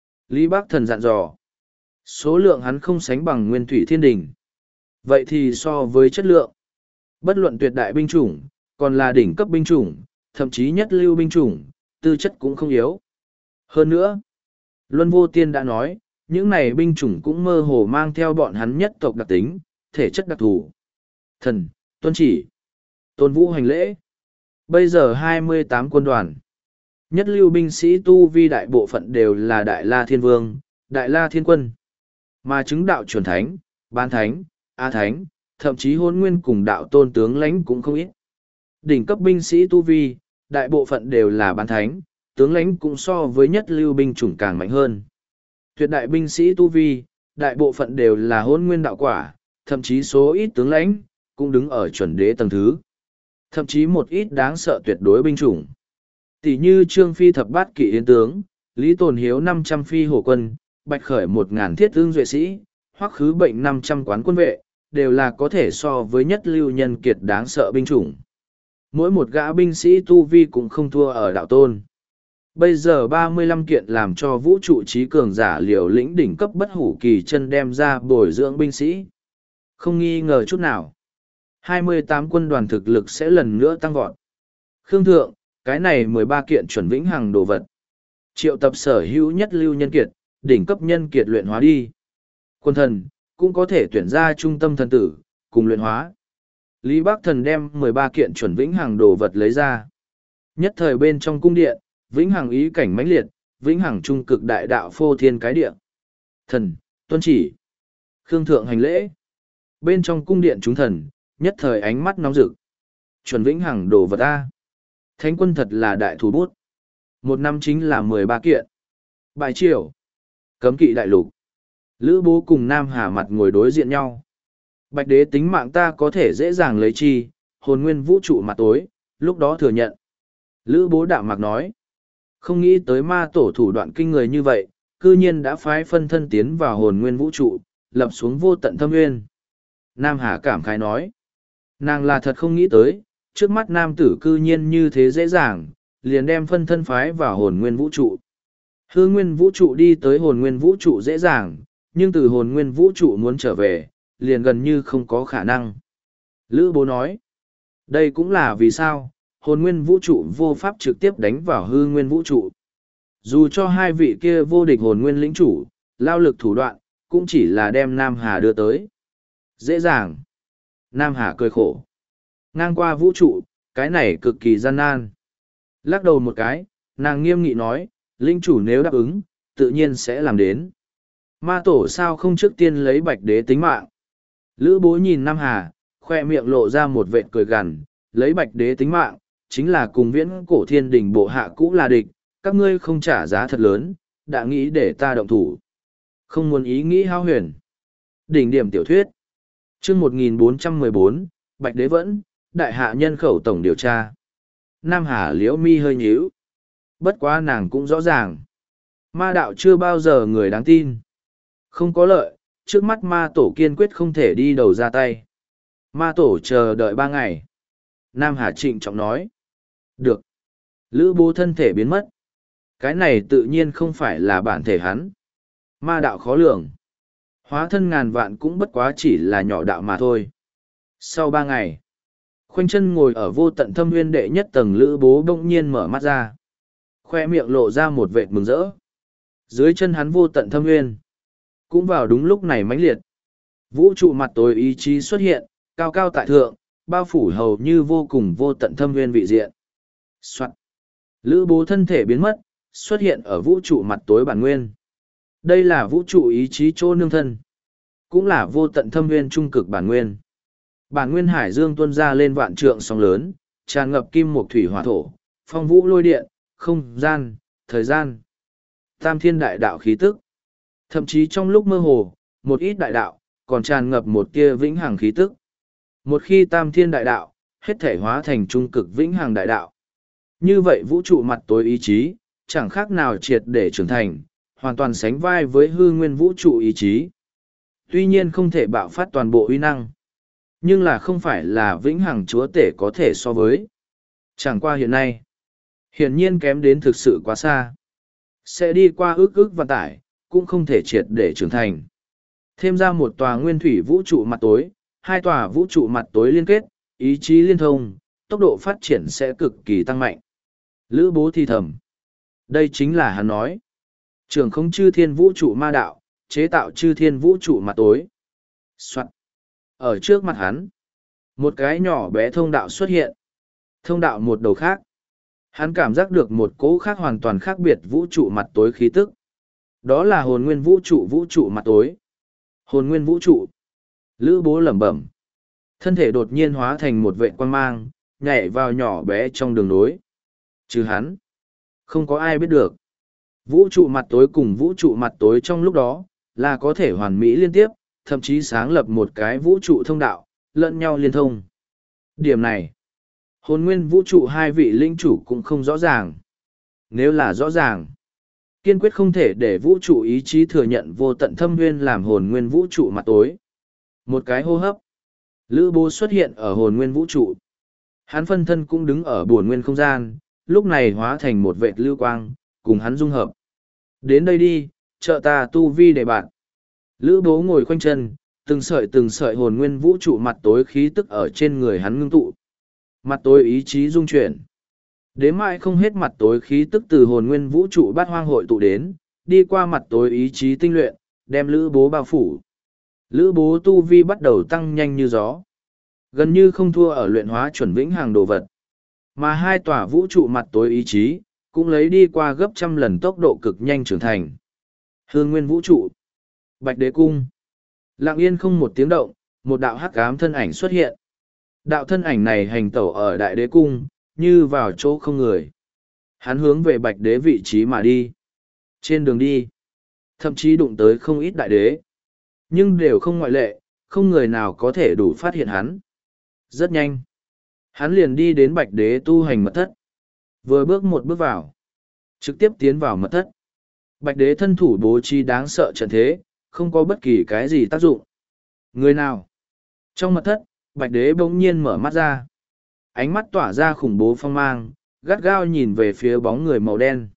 Speaker 1: Lý Bắc Thần dặn dò. Số lượng hắn không sánh bằng nguyên thủy thiên đình. Vậy thì so với chất lượng, bất luận tuyệt đại binh chủng, còn là đỉnh cấp binh chủng, thậm chí nhất lưu binh chủng, tư chất cũng không yếu. Hơn nữa, Luân Vô Tiên đã nói, những này binh chủng cũng mơ hồ mang theo bọn hắn nhất tộc đặc tính, thể chất đặc thù. Thần, tuân chỉ, Tôn Vũ hành lễ. Bây giờ hai mươi tám quân đoàn. Nhất lưu binh sĩ tu vi đại bộ phận đều là Đại La Thiên Vương, Đại La Thiên Quân. Mà chứng đạo chuẩn thánh, bán thánh, a thánh, thậm chí hôn nguyên cùng đạo tôn tướng lãnh cũng không ít. Đỉnh cấp binh sĩ tu vi, đại bộ phận đều là bán thánh, tướng lãnh cũng so với nhất lưu binh chủng càng mạnh hơn. Tuyệt đại binh sĩ tu vi, đại bộ phận đều là hôn nguyên đạo quả, thậm chí số ít tướng lãnh, cũng đứng ở chuẩn đế tầng thứ. Thậm chí một ít đáng sợ tuyệt đối binh chủng. Tỷ như Trương Phi thập bát kỵ yến tướng, Lý Tồn Hiếu năm trăm phi hổ quân, Bạch Khởi một ngàn thiết ương duệ sĩ, Hoắc Khứ Bệnh năm trăm quán quân vệ, đều là có thể so với nhất lưu nhân kiệt đáng sợ binh chủng. Mỗi một gã binh sĩ tu vi cũng không thua ở đạo tôn. Bây giờ ba mươi lăm kiện làm cho vũ trụ trí cường giả liều lĩnh đỉnh cấp bất hủ kỳ chân đem ra bồi dưỡng binh sĩ. Không nghi ngờ chút nào. hai mươi tám quân đoàn thực lực sẽ lần nữa tăng vọt. Khương Thượng, cái này mười ba kiện chuẩn vĩnh hằng đồ vật. Triệu tập sở hữu nhất lưu nhân kiệt, đỉnh cấp nhân kiệt luyện hóa đi. Quân thần, cũng có thể tuyển ra trung tâm thần tử, cùng luyện hóa. Lý Bắc Thần đem mười ba kiện chuẩn vĩnh hằng đồ vật lấy ra. Nhất thời bên trong cung điện, vĩnh hằng ý cảnh mãnh liệt, vĩnh hằng trung cực đại đạo phô thiên cái địa. Thần, tuân chỉ. Khương Thượng hành lễ. Bên trong cung điện chúng thần, nhất thời ánh mắt nóng rực. Chuẩn vĩnh hằng đồ vật A. Thánh quân thật là đại thủ bút. Một năm chính là mười ba kiện. Bài triều. Cấm kỵ đại lục. Lữ Bố cùng Nam Hà mặt ngồi đối diện nhau. Bạch đế tính mạng ta có thể dễ dàng lấy chi, hồn nguyên vũ trụ mặt tối, lúc đó thừa nhận. Lữ Bố đạm mạc nói. Không nghĩ tới ma tổ thủ đoạn kinh người như vậy, cư nhiên đã phái phân thân tiến vào hồn nguyên vũ trụ, lập xuống vô tận thâm nguyên. Nam Hà cảm khái nói. Nàng là thật không nghĩ tới, trước mắt nam tử cư nhiên như thế dễ dàng, liền đem phân thân phái vào hồn nguyên vũ trụ. Hư nguyên vũ trụ đi tới hồn nguyên vũ trụ dễ dàng, nhưng từ hồn nguyên vũ trụ muốn trở về, liền gần như không có khả năng. Lữ Bố nói, đây cũng là vì sao, hồn nguyên vũ trụ vô pháp trực tiếp đánh vào hư nguyên vũ trụ. Dù cho hai vị kia vô địch hồn nguyên lĩnh chủ, lao lực thủ đoạn, cũng chỉ là đem Nam Hà đưa tới. Dễ dàng. Nam Hà cười khổ. Ngang qua vũ trụ, cái này cực kỳ gian nan. Lắc đầu một cái, nàng nghiêm nghị nói, linh chủ nếu đáp ứng, tự nhiên sẽ làm đến. Ma tổ sao không trước tiên lấy bạch đế tính mạng? Lữ Bố nhìn Nam Hà, khoe miệng lộ ra một vệt cười gằn, lấy bạch đế tính mạng, chính là cùng viễn cổ thiên đình bộ hạ cũ là địch, các ngươi không trả giá thật lớn, đã nghĩ để ta động thủ. Không muốn ý nghĩ hao huyền. Đỉnh điểm tiểu thuyết. Chương một nghìn bốn trăm mười bốn, Bạch Đế Vẫn, Đại Hạ Nhân Khẩu Tổng Điều tra. Nam Hà liễu mi hơi nhíu. Bất quá nàng cũng rõ ràng. Ma đạo chưa bao giờ người đáng tin. Không có lợi, trước mắt ma tổ kiên quyết không thể đi đầu ra tay. Ma tổ chờ đợi ba ngày. Nam Hà trịnh trọng nói. Được. Lữ bố thân thể biến mất. Cái này tự nhiên không phải là bản thể hắn. Ma đạo khó lường. Hóa thân ngàn vạn cũng bất quá chỉ là nhỏ đạo mà thôi. Sau ba ngày, khoanh chân ngồi ở vô tận thâm nguyên đệ nhất tầng lữ bố bỗng nhiên mở mắt ra. Khoe miệng lộ ra một vệt mừng rỡ. Dưới chân hắn vô tận thâm nguyên. Cũng vào đúng lúc này mãnh liệt. Vũ trụ mặt tối ý chí xuất hiện, cao cao tại thượng, bao phủ hầu như vô cùng vô tận thâm nguyên vị diện. Soạn. Lữ bố thân thể biến mất, xuất hiện ở vũ trụ mặt tối bản nguyên. Đây là vũ trụ ý chí chỗ nương thân. Cũng là vô tận thâm nguyên trung cực bản nguyên. Bản nguyên hải dương tuôn ra lên vạn trượng sóng lớn, tràn ngập kim mộc thủy hỏa thổ, phong vũ lôi điện, không gian, thời gian. Tam thiên đại đạo khí tức. Thậm chí trong lúc mơ hồ, một ít đại đạo, còn tràn ngập một tia vĩnh hằng khí tức. Một khi tam thiên đại đạo, hết thể hóa thành trung cực vĩnh hằng đại đạo. Như vậy vũ trụ mặt tối ý chí, chẳng khác nào triệt để trưởng thành, hoàn toàn sánh vai với hư nguyên vũ trụ ý chí. Tuy nhiên không thể bạo phát toàn bộ uy năng, nhưng là không phải là vĩnh hằng chúa tể có thể so với. Chẳng qua hiện nay, hiển nhiên kém đến thực sự quá xa. Sẽ đi qua ước ước và tải, cũng không thể triệt để trưởng thành. Thêm ra một tòa nguyên thủy vũ trụ mặt tối, hai tòa vũ trụ mặt tối liên kết, ý chí liên thông, tốc độ phát triển sẽ cực kỳ tăng mạnh. Lữ bố thi thầm. Đây chính là hắn nói. Trường không chư thiên vũ trụ ma đạo, chế tạo chư thiên vũ trụ mặt tối. Soạn. Ở trước mặt hắn, một cái nhỏ bé thông đạo xuất hiện. Thông đạo một đầu khác. Hắn cảm giác được một cỗ khác hoàn toàn khác biệt vũ trụ mặt tối khí tức. Đó là hồn nguyên vũ trụ vũ trụ mặt tối. Hồn nguyên vũ trụ. Lữ bố lẩm bẩm. Thân thể đột nhiên hóa thành một vệ quang mang, nhảy vào nhỏ bé trong đường nối. Trừ hắn, không có ai biết được. Vũ trụ mặt tối cùng vũ trụ mặt tối trong lúc đó, là có thể hoàn mỹ liên tiếp, thậm chí sáng lập một cái vũ trụ thông đạo, lẫn nhau liên thông. Điểm này, hồn nguyên vũ trụ hai vị linh chủ cũng không rõ ràng. Nếu là rõ ràng, kiên quyết không thể để vũ trụ ý chí thừa nhận vô tận thâm nguyên làm hồn nguyên vũ trụ mặt tối. Một cái hô hấp, Lữ bố xuất hiện ở hồn nguyên vũ trụ. Hắn phân thân cũng đứng ở bổn nguyên không gian, lúc này hóa thành một vệt lưu quang, cùng hắn dung hợp. Đến đây đi, trợ ta tu vi để bạn. Lữ bố ngồi khoanh chân, từng sợi từng sợi hồn nguyên vũ trụ mặt tối khí tức ở trên người hắn ngưng tụ. Mặt tối ý chí dung chuyển. Đến mãi không hết mặt tối khí tức từ hồn nguyên vũ trụ bát hoang hội tụ đến, đi qua mặt tối ý chí tinh luyện, đem lữ bố bao phủ. Lữ bố tu vi bắt đầu tăng nhanh như gió. Gần như không thua ở luyện hóa chuẩn vĩnh hàng đồ vật. Mà hai tòa vũ trụ mặt tối ý chí, cũng lấy đi qua gấp trăm lần tốc độ cực nhanh trưởng thành. Hương nguyên vũ trụ. Bạch đế cung. Lặng yên không một tiếng động, một đạo hắc ám thân ảnh xuất hiện. Đạo thân ảnh này hành tẩu ở đại đế cung, như vào chỗ không người. Hắn hướng về bạch đế vị trí mà đi. Trên đường đi, thậm chí đụng tới không ít đại đế. Nhưng đều không ngoại lệ, không người nào có thể đủ phát hiện hắn. Rất nhanh. Hắn liền đi đến bạch đế tu hành mật thất. Vừa bước một bước vào. Trực tiếp tiến vào mật thất. Bạch đế thân thủ bố trí đáng sợ trận thế, không có bất kỳ cái gì tác dụng. Người nào? Trong mật thất, bạch đế bỗng nhiên mở mắt ra. Ánh mắt tỏa ra khủng bố phong mang, gắt gao nhìn về phía bóng người màu đen.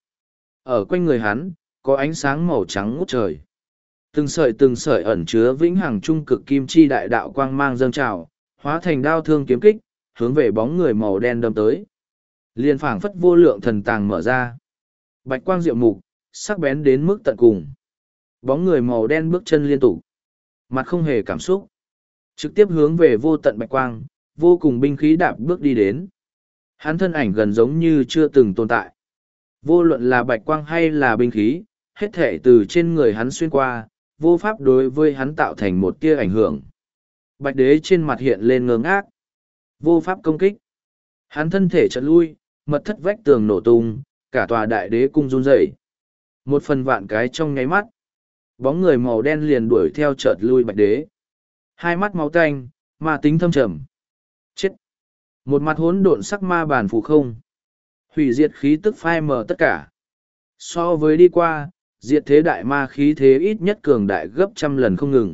Speaker 1: Ở quanh người hắn, có ánh sáng màu trắng ngút trời. Từng sợi từng sợi ẩn chứa vĩnh hằng trung cực kim chi đại đạo quang mang dâng trào, hóa thành đao thương kiếm kích, hướng về bóng người màu đen đâm tới. Liên phảng phất vô lượng thần tàng mở ra. Bạch quang diệu mục, sắc bén đến mức tận cùng. Bóng người màu đen bước chân liên tục. Mặt không hề cảm xúc. Trực tiếp hướng về vô tận bạch quang, vô cùng binh khí đạp bước đi đến. Hắn thân ảnh gần giống như chưa từng tồn tại. Vô luận là bạch quang hay là binh khí, hết thể từ trên người hắn xuyên qua, vô pháp đối với hắn tạo thành một tia ảnh hưởng. Bạch đế trên mặt hiện lên ngơ ngác. Vô pháp công kích. Hắn thân thể chợt lui, mật thất vách tường nổ tung, cả tòa đại đế cung run rẩy. Một phần vạn cái trong nháy mắt. Bóng người màu đen liền đuổi theo chợt lui bạch đế. Hai mắt máu tanh, ma tính thâm trầm. Chết. Một mặt hỗn độn sắc ma bản phù không. Hủy diệt khí tức phai mờ tất cả. So với đi qua, Diệt thế đại ma khí thế ít nhất cường đại gấp trăm lần không ngừng.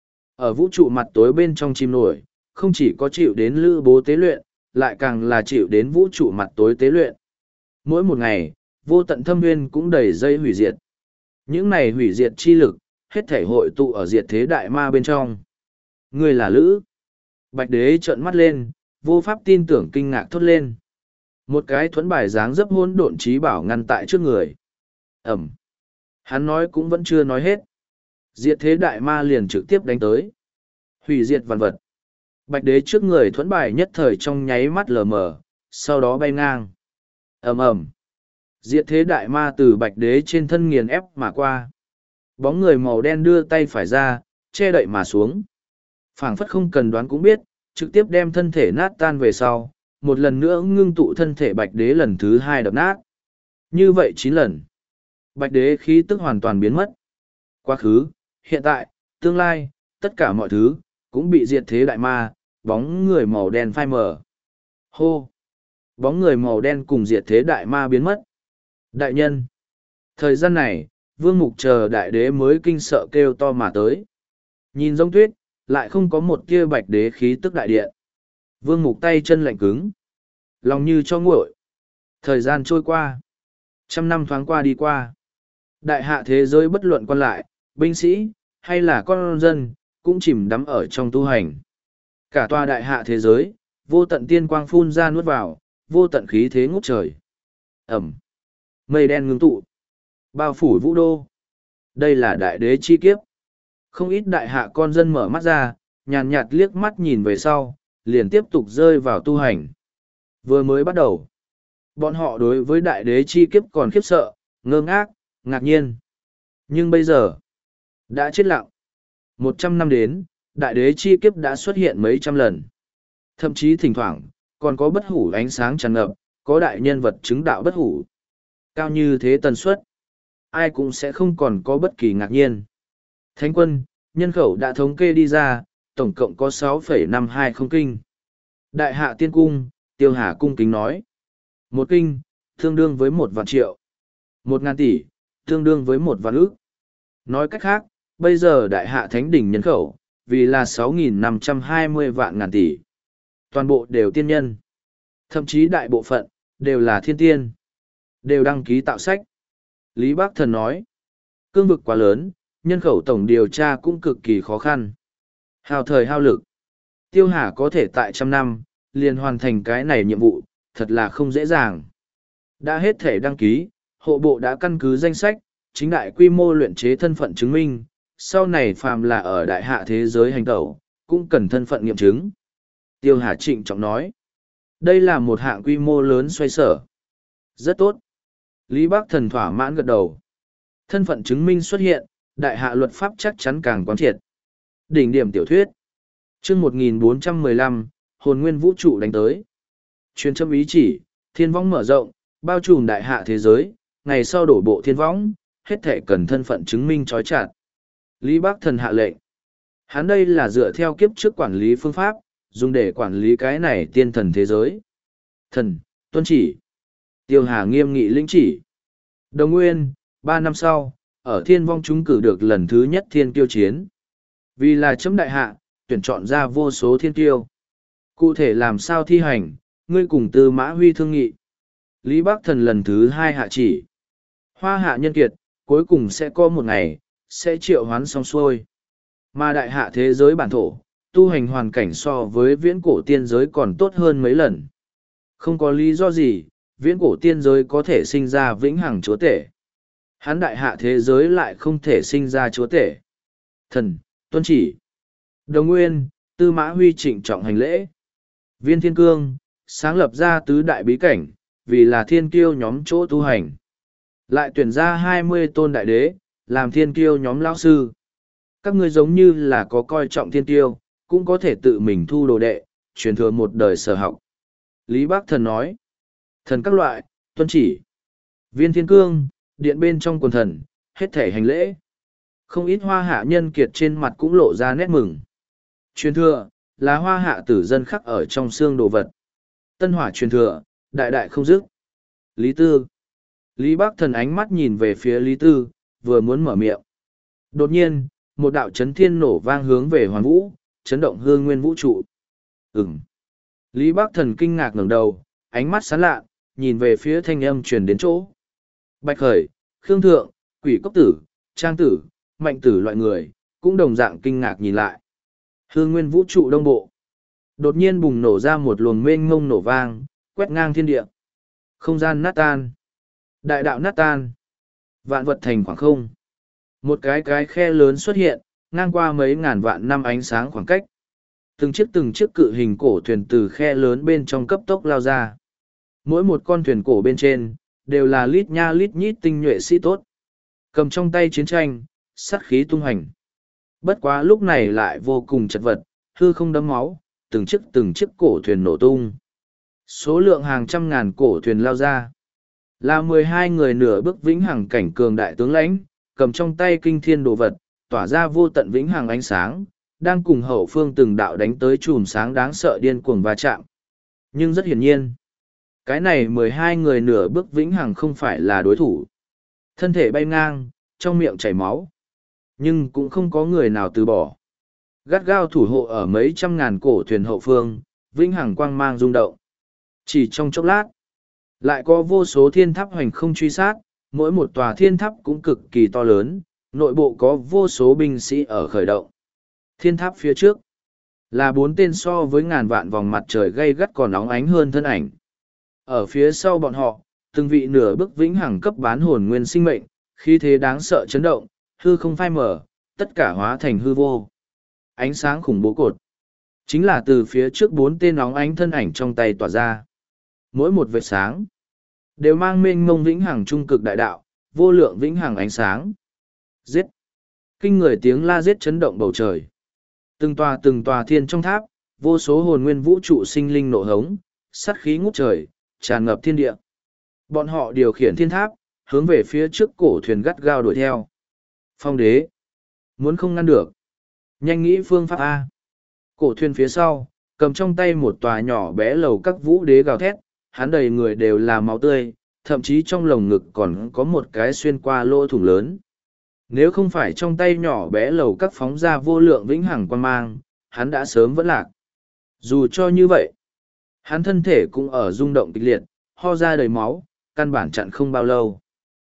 Speaker 1: Ở vũ trụ mặt tối bên trong chim nổi, không chỉ có chịu đến lữ bố tế luyện, lại càng là chịu đến vũ trụ mặt tối tế luyện. Mỗi một ngày, vô tận thâm nguyên cũng đầy dây hủy diệt. Những này hủy diệt chi lực, hết thể hội tụ ở diệt thế đại ma bên trong. Người là lữ. Bạch đế trợn mắt lên, vô pháp tin tưởng kinh ngạc thốt lên. Một cái thuẫn bài dáng dấp hôn độn trí bảo ngăn tại trước người. Ẩm. Hắn nói cũng vẫn chưa nói hết. Diệt thế đại ma liền trực tiếp đánh tới. Hủy diệt vạn vật. Bạch đế trước người thuẫn bài nhất thời trong nháy mắt lờ mờ, sau đó bay ngang. Ầm ầm. Diệt thế đại ma từ bạch đế trên thân nghiền ép mà qua. Bóng người màu đen đưa tay phải ra, che đậy mà xuống. Phảng phất không cần đoán cũng biết, trực tiếp đem thân thể nát tan về sau, một lần nữa ngưng tụ thân thể bạch đế lần thứ hai đập nát. Như vậy chín lần. Bạch đế khí tức hoàn toàn biến mất. Quá khứ, hiện tại, tương lai, tất cả mọi thứ, cũng bị diệt thế đại ma, bóng người màu đen phai mờ. Hô! Bóng người màu đen cùng diệt thế đại ma biến mất. Đại nhân! Thời gian này, vương mục chờ đại đế mới kinh sợ kêu to mà tới. Nhìn giống tuyết, lại không có một tia bạch đế khí tức đại điện. Vương mục tay chân lạnh cứng. Lòng như cho nguội. Thời gian trôi qua. Trăm năm thoáng qua đi qua. Đại hạ thế giới bất luận quan lại, binh sĩ, hay là con dân, cũng chìm đắm ở trong tu hành. Cả tòa đại hạ thế giới, vô tận tiên quang phun ra nuốt vào, vô tận khí thế ngút trời. Ẩm. Mây đen ngưng tụ. Bao phủ vũ đô. Đây là đại đế chi kiếp. Không ít đại hạ con dân mở mắt ra, nhàn nhạt liếc mắt nhìn về sau, liền tiếp tục rơi vào tu hành. Vừa mới bắt đầu, bọn họ đối với đại đế chi kiếp còn khiếp sợ, ngơ ngác, ngạc nhiên. Nhưng bây giờ, đã chết lặng. Một trăm năm đến, đại đế chi kiếp đã xuất hiện mấy trăm lần. Thậm chí thỉnh thoảng, còn có bất hủ ánh sáng tràn ngập, có đại nhân vật chứng đạo bất hủ. Cao như thế tần suất, ai cũng sẽ không còn có bất kỳ ngạc nhiên. Thánh quân, nhân khẩu đã thống kê đi ra, tổng cộng có sáu phẩy năm hai không kinh. Đại hạ tiên cung, Tiêu Hà cung kính nói. Một kinh, tương đương với một vạn triệu. Một ngàn tỷ, tương đương với một vạn ước. Nói cách khác, bây giờ đại hạ thánh đỉnh nhân khẩu, vì là sáu nghìn năm trăm hai mươi vạn ngàn tỷ. Toàn bộ đều tiên nhân. Thậm chí đại bộ phận, đều là thiên tiên. Đều đăng ký tạo sách. Lý Bác Thần nói, cương vực quá lớn, nhân khẩu tổng điều tra cũng cực kỳ khó khăn. Hào thời hao lực. Tiêu Hà có thể tại trăm năm, liền hoàn thành cái này nhiệm vụ, thật là không dễ dàng. Đã hết thể đăng ký, hộ bộ đã căn cứ danh sách, chính đại quy mô luyện chế thân phận chứng minh, sau này phàm là ở đại hạ thế giới hành tẩu, cũng cần thân phận nghiệm chứng. Tiêu Hà trịnh trọng nói, đây là một hạng quy mô lớn xoay sở. Rất tốt. Lý Bác Thần thỏa mãn gật đầu. Thân phận chứng minh xuất hiện, đại hạ luật pháp chắc chắn càng quán triệt. Đỉnh điểm tiểu thuyết. Chương một nghìn bốn trăm mười lăm, hồn nguyên vũ trụ đánh tới. Truyền châm ý chỉ, thiên võng mở rộng, bao trùm đại hạ thế giới, ngày sau đổ bộ thiên võng, hết thể cần thân phận chứng minh trói chặt. Lý Bác Thần hạ lệnh. Hắn đây là dựa theo kiếp trước quản lý phương pháp, dùng để quản lý cái này tiên thần thế giới. Thần, tuân chỉ. Tiêu Hà nghiêm nghị lĩnh chỉ. Đồng nguyên, ba năm sau, ở thiên vong chúng cử được lần thứ nhất thiên kiêu chiến. Vì là chấm đại hạ, tuyển chọn ra vô số thiên kiêu. Cụ thể làm sao thi hành, ngươi cùng Tư Mã Huy thương nghị. Lý Bác Thần lần thứ hai hạ chỉ. Hoa hạ nhân kiệt, cuối cùng sẽ có một ngày, sẽ triệu hoán xong xuôi. Mà đại hạ thế giới bản thổ, tu hành hoàn cảnh so với viễn cổ tiên giới còn tốt hơn mấy lần. Không có lý do gì, viễn cổ tiên giới có thể sinh ra vĩnh hằng chúa tể. Hán đại hạ thế giới lại không thể sinh ra chúa tể. Thần, tuân chỉ. Đồng nguyên, Tư Mã Huy trịnh trọng hành lễ. Viên Thiên Cương, sáng lập ra tứ đại bí cảnh, vì là thiên kiêu nhóm chỗ tu hành. Lại tuyển ra hai mươi tôn đại đế, làm thiên kiêu nhóm lão sư. Các ngươi giống như là có coi trọng thiên kiêu, cũng có thể tự mình thu đồ đệ, truyền thừa một đời sở học. Lý Bác Thần nói, thần các loại, tuân chỉ. Viên Thiên Cương, điện bên trong quần thần, hết thể hành lễ. Không ít hoa hạ nhân kiệt trên mặt cũng lộ ra nét mừng. Truyền thừa, là hoa hạ tử dân khắc ở trong xương đồ vật. Tân hỏa truyền thừa, đại đại không dứt. Lý Tư. Lý Bác Thần ánh mắt nhìn về phía Lý Tư, vừa muốn mở miệng. Đột nhiên, một đạo chấn thiên nổ vang hướng về hoàn vũ, chấn động hương nguyên vũ trụ. Ừm. Lý Bắc Thần kinh ngạc ngẩng đầu, ánh mắt sáng lạ, nhìn về phía thanh âm truyền đến chỗ. Bạch Khởi, Khương Thượng, Quỷ Cốc Tử, Trang Tử, Mạnh Tử loại người, cũng đồng dạng kinh ngạc nhìn lại. Hương nguyên vũ trụ đông bộ. Đột nhiên bùng nổ ra một luồng mênh mông nổ vang, quét ngang thiên địa. Không gian nát tan. Đại đạo nát tan. Vạn vật thành khoảng không. Một cái cái khe lớn xuất hiện, ngang qua mấy ngàn vạn năm ánh sáng khoảng cách. Từng chiếc từng chiếc cự hình cổ thuyền từ khe lớn bên trong cấp tốc lao ra. Mỗi một con thuyền cổ bên trên, đều là lít nha lít nhít tinh nhuệ sĩ tốt. Cầm trong tay chiến tranh, sát khí tung hành. Bất quá lúc này lại vô cùng chật vật, hư không đấm máu, từng chiếc từng chiếc cổ thuyền nổ tung. Số lượng hàng trăm ngàn cổ thuyền lao ra. Là mười hai người nửa bước vĩnh hằng cảnh cường đại tướng lãnh, cầm trong tay kinh thiên đồ vật, tỏa ra vô tận vĩnh hằng ánh sáng, đang cùng hậu phương từng đạo đánh tới chùm sáng đáng sợ điên cuồng va chạm. Nhưng rất hiển nhiên, cái này mười hai người nửa bước vĩnh hằng không phải là đối thủ. Thân thể bay ngang, trong miệng chảy máu. Nhưng cũng không có người nào từ bỏ. Gắt gao thủ hộ ở mấy trăm ngàn cổ thuyền hậu phương, vĩnh hằng quang mang rung động. Chỉ trong chốc lát, lại có vô số thiên tháp hoành không truy sát, mỗi một tòa thiên tháp cũng cực kỳ to lớn, nội bộ có vô số binh sĩ ở khởi động. Thiên tháp phía trước, là bốn tên so với ngàn vạn vòng mặt trời gay gắt còn nóng ánh hơn thân ảnh. Ở phía sau bọn họ, từng vị nửa bước vĩnh hằng cấp bán hồn nguyên sinh mệnh, khí thế đáng sợ chấn động, hư không phai mở, tất cả hóa thành hư vô. Ánh sáng khủng bố cột, chính là từ phía trước bốn tên nóng ánh thân ảnh trong tay tỏa ra. Mỗi một vệt sáng, đều mang mênh mông vĩnh hằng trung cực đại đạo, vô lượng vĩnh hằng ánh sáng. Giết! Kinh người tiếng la giết chấn động bầu trời. Từng tòa từng tòa thiên trong tháp, vô số hồn nguyên vũ trụ sinh linh nộ hống, sát khí ngút trời, tràn ngập thiên địa. Bọn họ điều khiển thiên tháp, hướng về phía trước cổ thuyền gắt gao đuổi theo. Phong đế! Muốn không ngăn được. Nhanh nghĩ phương pháp A. Cổ thuyền phía sau, cầm trong tay một tòa nhỏ bé lầu các vũ đế gào thét, hắn đầy người đều là máu tươi, thậm chí trong lồng ngực còn có một cái xuyên qua lỗ thủng lớn. Nếu không phải trong tay nhỏ bé lầu các phóng ra vô lượng vĩnh hằng quan mang, hắn đã sớm vẫn lạc. Dù cho như vậy, hắn thân thể cũng ở rung động kịch liệt, ho ra đầy máu, căn bản chặn không bao lâu.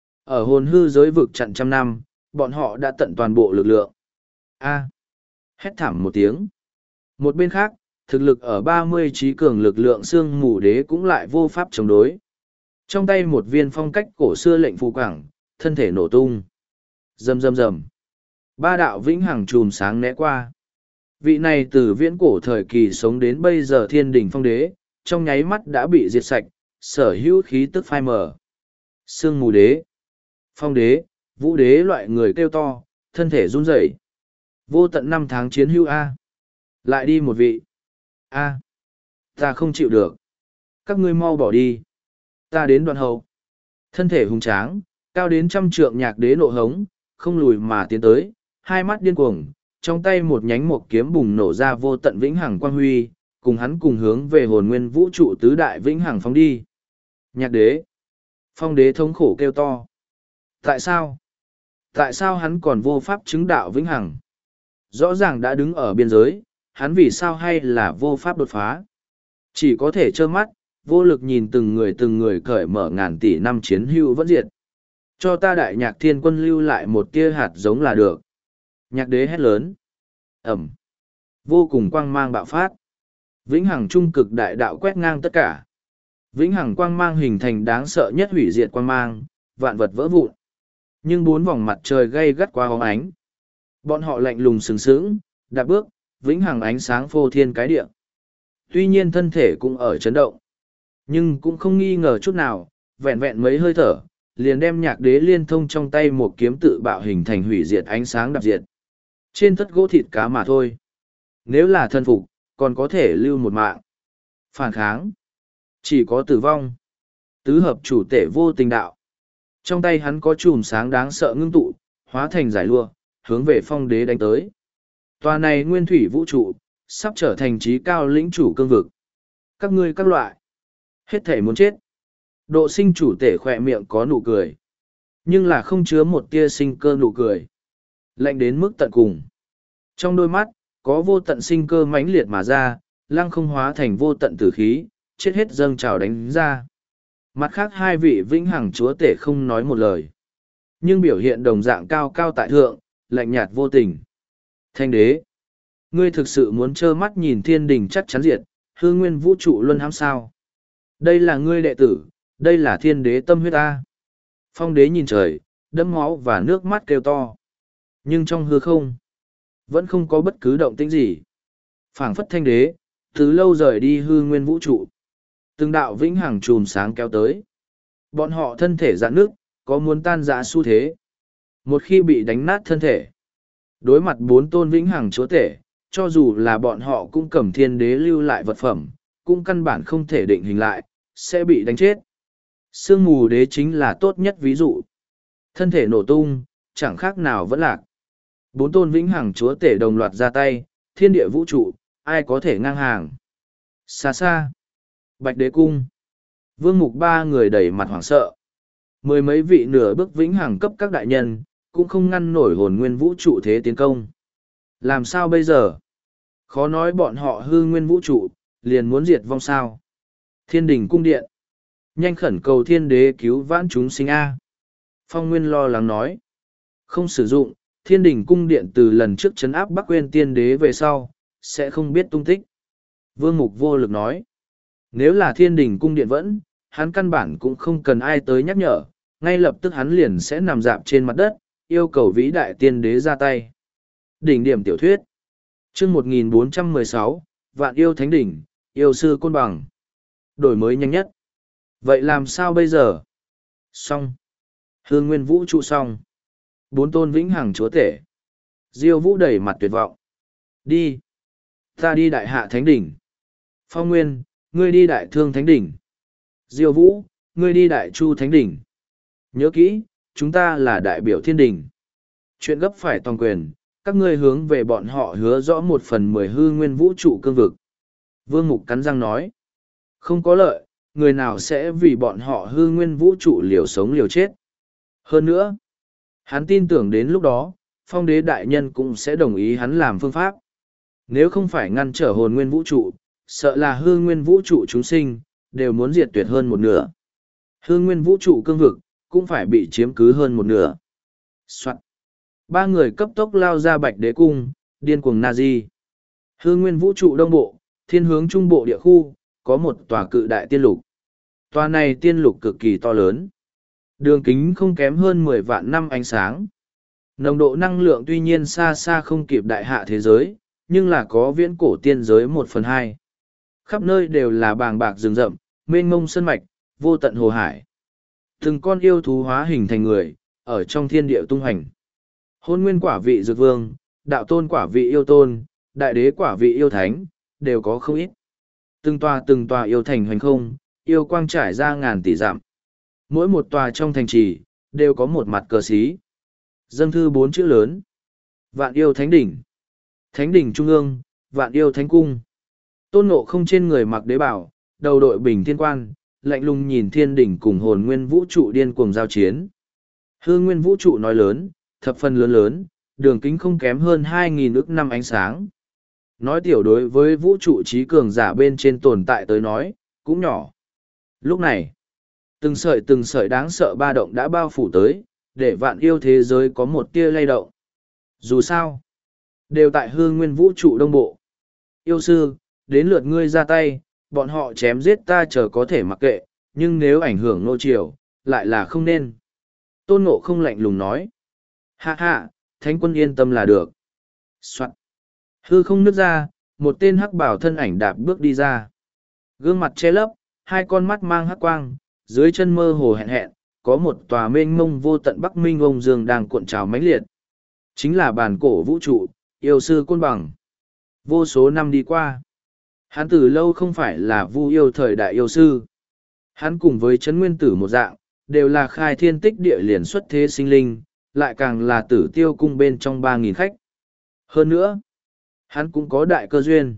Speaker 1: Ở hồn hư giới vực chặn trăm năm, bọn họ đã tận toàn bộ lực lượng. A. Hét thảm một tiếng. Một bên khác, thực lực ở ba mươi trí cường lực lượng xương mù đế cũng lại vô pháp chống đối. Trong tay một viên phong cách cổ xưa lệnh phù quảng, thân thể nổ tung. Rầm rầm rầm. Ba đạo vĩnh hằng chùm sáng né qua. Vị này từ viễn cổ thời kỳ sống đến bây giờ thiên đỉnh phong đế, trong nháy mắt đã bị diệt sạch, sở hữu khí tức phai mờ. Sương mù đế, phong đế, vũ đế loại người kêu to, thân thể run rẩy. Vô tận năm tháng chiến hữu A. Lại đi một vị. A. Ta không chịu được. Các ngươi mau bỏ đi. Ta đến đoạn hậu. Thân thể hùng tráng, cao đến trăm trượng nhạc đế nộ hống, không lùi mà tiến tới, hai mắt điên cuồng, trong tay một nhánh một kiếm bùng nổ ra vô tận vĩnh hằng quang huy, cùng hắn cùng hướng về hồn nguyên vũ trụ tứ đại vĩnh hằng phóng đi. Nhạc đế. Phong đế thống khổ kêu to. Tại sao? Tại sao hắn còn vô pháp chứng đạo vĩnh hằng? Rõ ràng đã đứng ở biên giới, hắn vì sao hay là vô pháp đột phá? Chỉ có thể trơ mắt, vô lực nhìn từng người từng người cởi mở ngàn tỷ năm chiến hữu vẫn diệt. Cho ta đại nhạc thiên quân lưu lại một tia hạt giống là được. Nhạc đế hét lớn. Ẩm. Vô cùng quang mang bạo phát. Vĩnh hằng trung cực đại đạo quét ngang tất cả. Vĩnh hằng quang mang hình thành đáng sợ nhất hủy diệt quang mang, vạn vật vỡ vụn. Nhưng bốn vòng mặt trời gay gắt quá hóng ánh. Bọn họ lạnh lùng sừng sững, đạp bước, vĩnh hằng ánh sáng phô thiên cái địa. Tuy nhiên thân thể cũng ở chấn động. Nhưng cũng không nghi ngờ chút nào, vẹn vẹn mấy hơi thở, liền đem nhạc đế liên thông trong tay một kiếm tự bạo hình thành hủy diệt ánh sáng đạp diệt. Trên tất gỗ thịt cá mà thôi. Nếu là thân phục, còn có thể lưu một mạng. Phản kháng. Chỉ có tử vong. Tứ hợp chủ tể vô tình đạo. Trong tay hắn có chùm sáng đáng sợ ngưng tụ, hóa thành giải lụa, hướng về phong đế đánh tới. Tòa này nguyên thủy vũ trụ, sắp trở thành trí cao lĩnh chủ cương vực. Các ngươi các loại. Hết thể muốn chết. Độ sinh chủ tể khỏe miệng có nụ cười. nhưng là không chứa một tia sinh cơ nụ cười. Lạnh đến mức tận cùng. Trong đôi mắt, có vô tận sinh cơ mãnh liệt mà ra, lăng không hóa thành vô tận tử khí, chết hết dâng trào đánh ra. Mặt khác hai vị vĩnh hằng chúa tể không nói một lời. Nhưng biểu hiện đồng dạng cao cao tại thượng, lạnh nhạt vô tình. Thanh đế, ngươi thực sự muốn trơ mắt nhìn thiên đình chắc chắn diệt, hư nguyên vũ trụ luân hãm sao? Đây là ngươi đệ tử, đây là thiên đế tâm huyết ta. Phong đế nhìn trời, đẫm máu và nước mắt kêu to. Nhưng trong hư không, vẫn không có bất cứ động tĩnh gì. Phảng phất thanh đế, từ lâu rời đi hư nguyên vũ trụ. Từng đạo vĩnh hằng chùm sáng kéo tới. Bọn họ thân thể dạn nước, có muốn tan rã xu thế. Một khi bị đánh nát thân thể, đối mặt bốn tôn vĩnh hằng chúa tể, cho dù là bọn họ cũng cầm thiên đế lưu lại vật phẩm, cũng căn bản không thể định hình lại, sẽ bị đánh chết. Sương mù đế chính là tốt nhất ví dụ. Thân thể nổ tung, chẳng khác nào vẫn lạc. Bốn tôn vĩnh hằng chúa tể đồng loạt ra tay, thiên địa vũ trụ, ai có thể ngang hàng. Xa xa, Bạch Đế Cung. Vương Mục ba người đầy mặt hoảng sợ. Mười mấy vị nửa bước vĩnh hằng cấp các đại nhân, cũng không ngăn nổi hồn nguyên vũ trụ thế tiến công. Làm sao bây giờ? Khó nói bọn họ hư nguyên vũ trụ, liền muốn diệt vong sao. Thiên đình cung điện. Nhanh khẩn cầu thiên đế cứu vãn chúng sinh A. Phong Nguyên lo lắng nói. Không sử dụng, thiên đình cung điện từ lần trước trấn áp Bắc Quên tiên đế về sau, sẽ không biết tung tích. Vương Mục vô lực nói. Nếu là thiên đình cung điện vẫn, hắn căn bản cũng không cần ai tới nhắc nhở, ngay lập tức hắn liền sẽ nằm dạp trên mặt đất, yêu cầu vĩ đại tiên đế ra tay. Đỉnh điểm tiểu thuyết. Chương một nghìn bốn trăm mười sáu, Vạn yêu thánh đỉnh, yêu sư côn bằng. Đổi mới nhanh nhất. Vậy làm sao bây giờ? Xong. Hương nguyên vũ trụ xong. Bốn tôn vĩnh hằng chúa tể. Diêu vũ đẩy mặt tuyệt vọng. Đi. Ta đi đại hạ thánh đỉnh. Phong Nguyên, ngươi đi đại thương thánh đỉnh. Diêu vũ, ngươi đi đại chu thánh đỉnh. Nhớ kỹ, chúng ta là đại biểu thiên đỉnh. Chuyện gấp phải toàn quyền, các ngươi hướng về bọn họ hứa rõ một phần mười hư nguyên vũ trụ cương vực. Vương Mục cắn răng nói. Không có lợi, người nào sẽ vì bọn họ hư nguyên vũ trụ liều sống liều chết. Hơn nữa, hắn tin tưởng đến lúc đó, phong đế đại nhân cũng sẽ đồng ý hắn làm phương pháp. Nếu không phải ngăn trở hồn nguyên vũ trụ, sợ là hư nguyên vũ trụ chúng sinh, đều muốn diệt tuyệt hơn một nửa. Hư nguyên vũ trụ cương vực, cũng phải bị chiếm cứ hơn một nửa. Soạn. Ba người cấp tốc lao ra Bạch Đế Cung, điên cuồng Nazi. Hư nguyên vũ trụ đông bộ, thiên hướng trung bộ địa khu, có một tòa cự đại tiên lục. Tòa này tiên lục cực kỳ to lớn. Đường kính không kém hơn mười vạn năm ánh sáng. Nồng độ năng lượng tuy nhiên xa xa không kịp đại hạ thế giới, nhưng là có viễn cổ tiên giới một phần hai. Khắp nơi đều là bàng bạc rừng rậm, mênh mông sơn mạch, vô tận hồ hải. Từng con yêu thú hóa hình thành người, ở trong thiên địa tung hành. Hôn nguyên quả vị dược vương, đạo tôn quả vị yêu tôn, đại đế quả vị yêu thánh, đều có không ít. Từng tòa từng tòa yêu thành hoành không, yêu quang trải ra ngàn tỷ dặm. Mỗi một tòa trong thành trì, đều có một mặt cờ xí. Dâng thư bốn chữ lớn. Vạn yêu thánh đỉnh. Thánh đỉnh trung ương, vạn yêu thánh cung. Tôn Ngộ Không trên người mặc đế bảo, đầu đội bình thiên quan, lạnh lùng nhìn thiên đỉnh cùng hồn nguyên vũ trụ điên cuồng giao chiến. Hư nguyên vũ trụ nói lớn, thập phần lớn lớn, đường kính không kém hơn hai nghìn ức năm ánh sáng. Nói tiểu đối với vũ trụ trí cường giả bên trên tồn tại tới nói, cũng nhỏ. Lúc này, từng sợi từng sợi đáng sợ ba động đã bao phủ tới, để vạn yêu thế giới có một tia lay động. Dù sao, đều tại hư nguyên vũ trụ đông bộ. Yêu sư, đến lượt ngươi ra tay, bọn họ chém giết ta chờ có thể mặc kệ, nhưng nếu ảnh hưởng nô triều, lại là không nên. Tôn Ngộ Không lạnh lùng nói. Hạ hạ, thánh quân yên tâm là được. Soạn. Hư không nứt ra, một tên hắc bảo thân ảnh đạp bước đi ra. Gương mặt che lấp, hai con mắt mang hắc quang, dưới chân mơ hồ hẹn hẹn, có một tòa mênh mông vô tận Bắc Minh ông dương đang cuộn trào mãnh liệt. Chính là bản cổ vũ trụ, yêu sư côn bằng. Vô số năm đi qua, hắn từ lâu không phải là vu yêu thời đại yêu sư. Hắn cùng với Trấn Nguyên Tử một dạng, đều là khai thiên tích địa liền xuất thế sinh linh, lại càng là tử tiêu cung bên trong ba nghìn khách. Hơn nữa, hắn cũng có đại cơ duyên.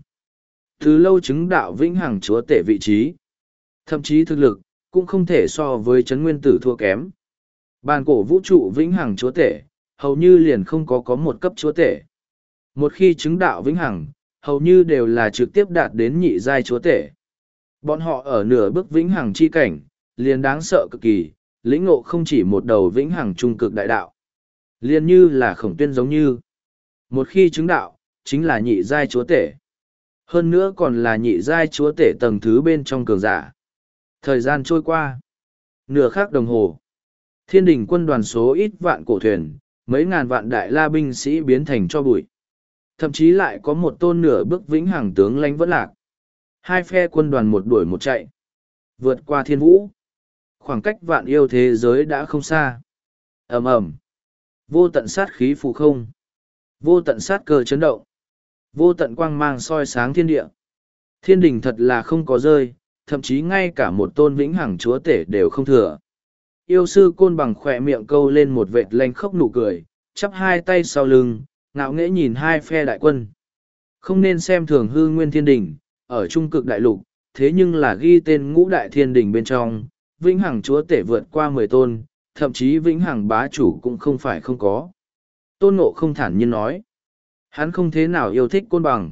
Speaker 1: Từ lâu chứng đạo vĩnh hằng chúa tể vị trí. Thậm chí thực lực, cũng không thể so với Trấn Nguyên Tử thua kém. Bàn cổ vũ trụ vĩnh hằng chúa tể, hầu như liền không có có một cấp chúa tể. Một khi chứng đạo vĩnh hằng, hầu như đều là trực tiếp đạt đến nhị giai chúa tể. Bọn họ ở nửa bước vĩnh hằng chi cảnh, liền đáng sợ cực kỳ, lĩnh ngộ không chỉ một đầu vĩnh hằng trung cực đại đạo. Liền như là khổng tuyên giống như. Một khi chứng đạo, chính là nhị giai chúa tể. Hơn nữa còn là nhị giai chúa tể tầng thứ bên trong cường giả. Thời gian trôi qua. Nửa khắc đồng hồ. Thiên đình quân đoàn số ít vạn cổ thuyền, mấy ngàn vạn đại la binh sĩ biến thành cho bụi. Thậm chí lại có một tôn nửa bước vĩnh hằng tướng lãnh vẫn lạc. Hai phe quân đoàn một đuổi một chạy. Vượt qua thiên vũ. Khoảng cách vạn yêu thế giới đã không xa. Ầm ầm. Vô tận sát khí phù không. Vô tận sát cơ chấn động. Vô tận quang mang soi sáng thiên địa. Thiên đình thật là không có rơi, thậm chí ngay cả một tôn vĩnh hằng chúa tể đều không thừa. Yêu sư côn bằng khỏe miệng câu lên một vệt lanh khóc nụ cười, chắp hai tay sau lưng, ngạo nghễ nhìn hai phe đại quân. Không nên xem thường hư nguyên thiên đình, ở trung cực đại lục, thế nhưng là ghi tên ngũ đại thiên đình bên trong, vĩnh hằng chúa tể vượt qua mười tôn, thậm chí vĩnh hằng bá chủ cũng không phải không có. Tôn Ngộ không thản nhiên nói, hắn không thế nào yêu thích côn bằng.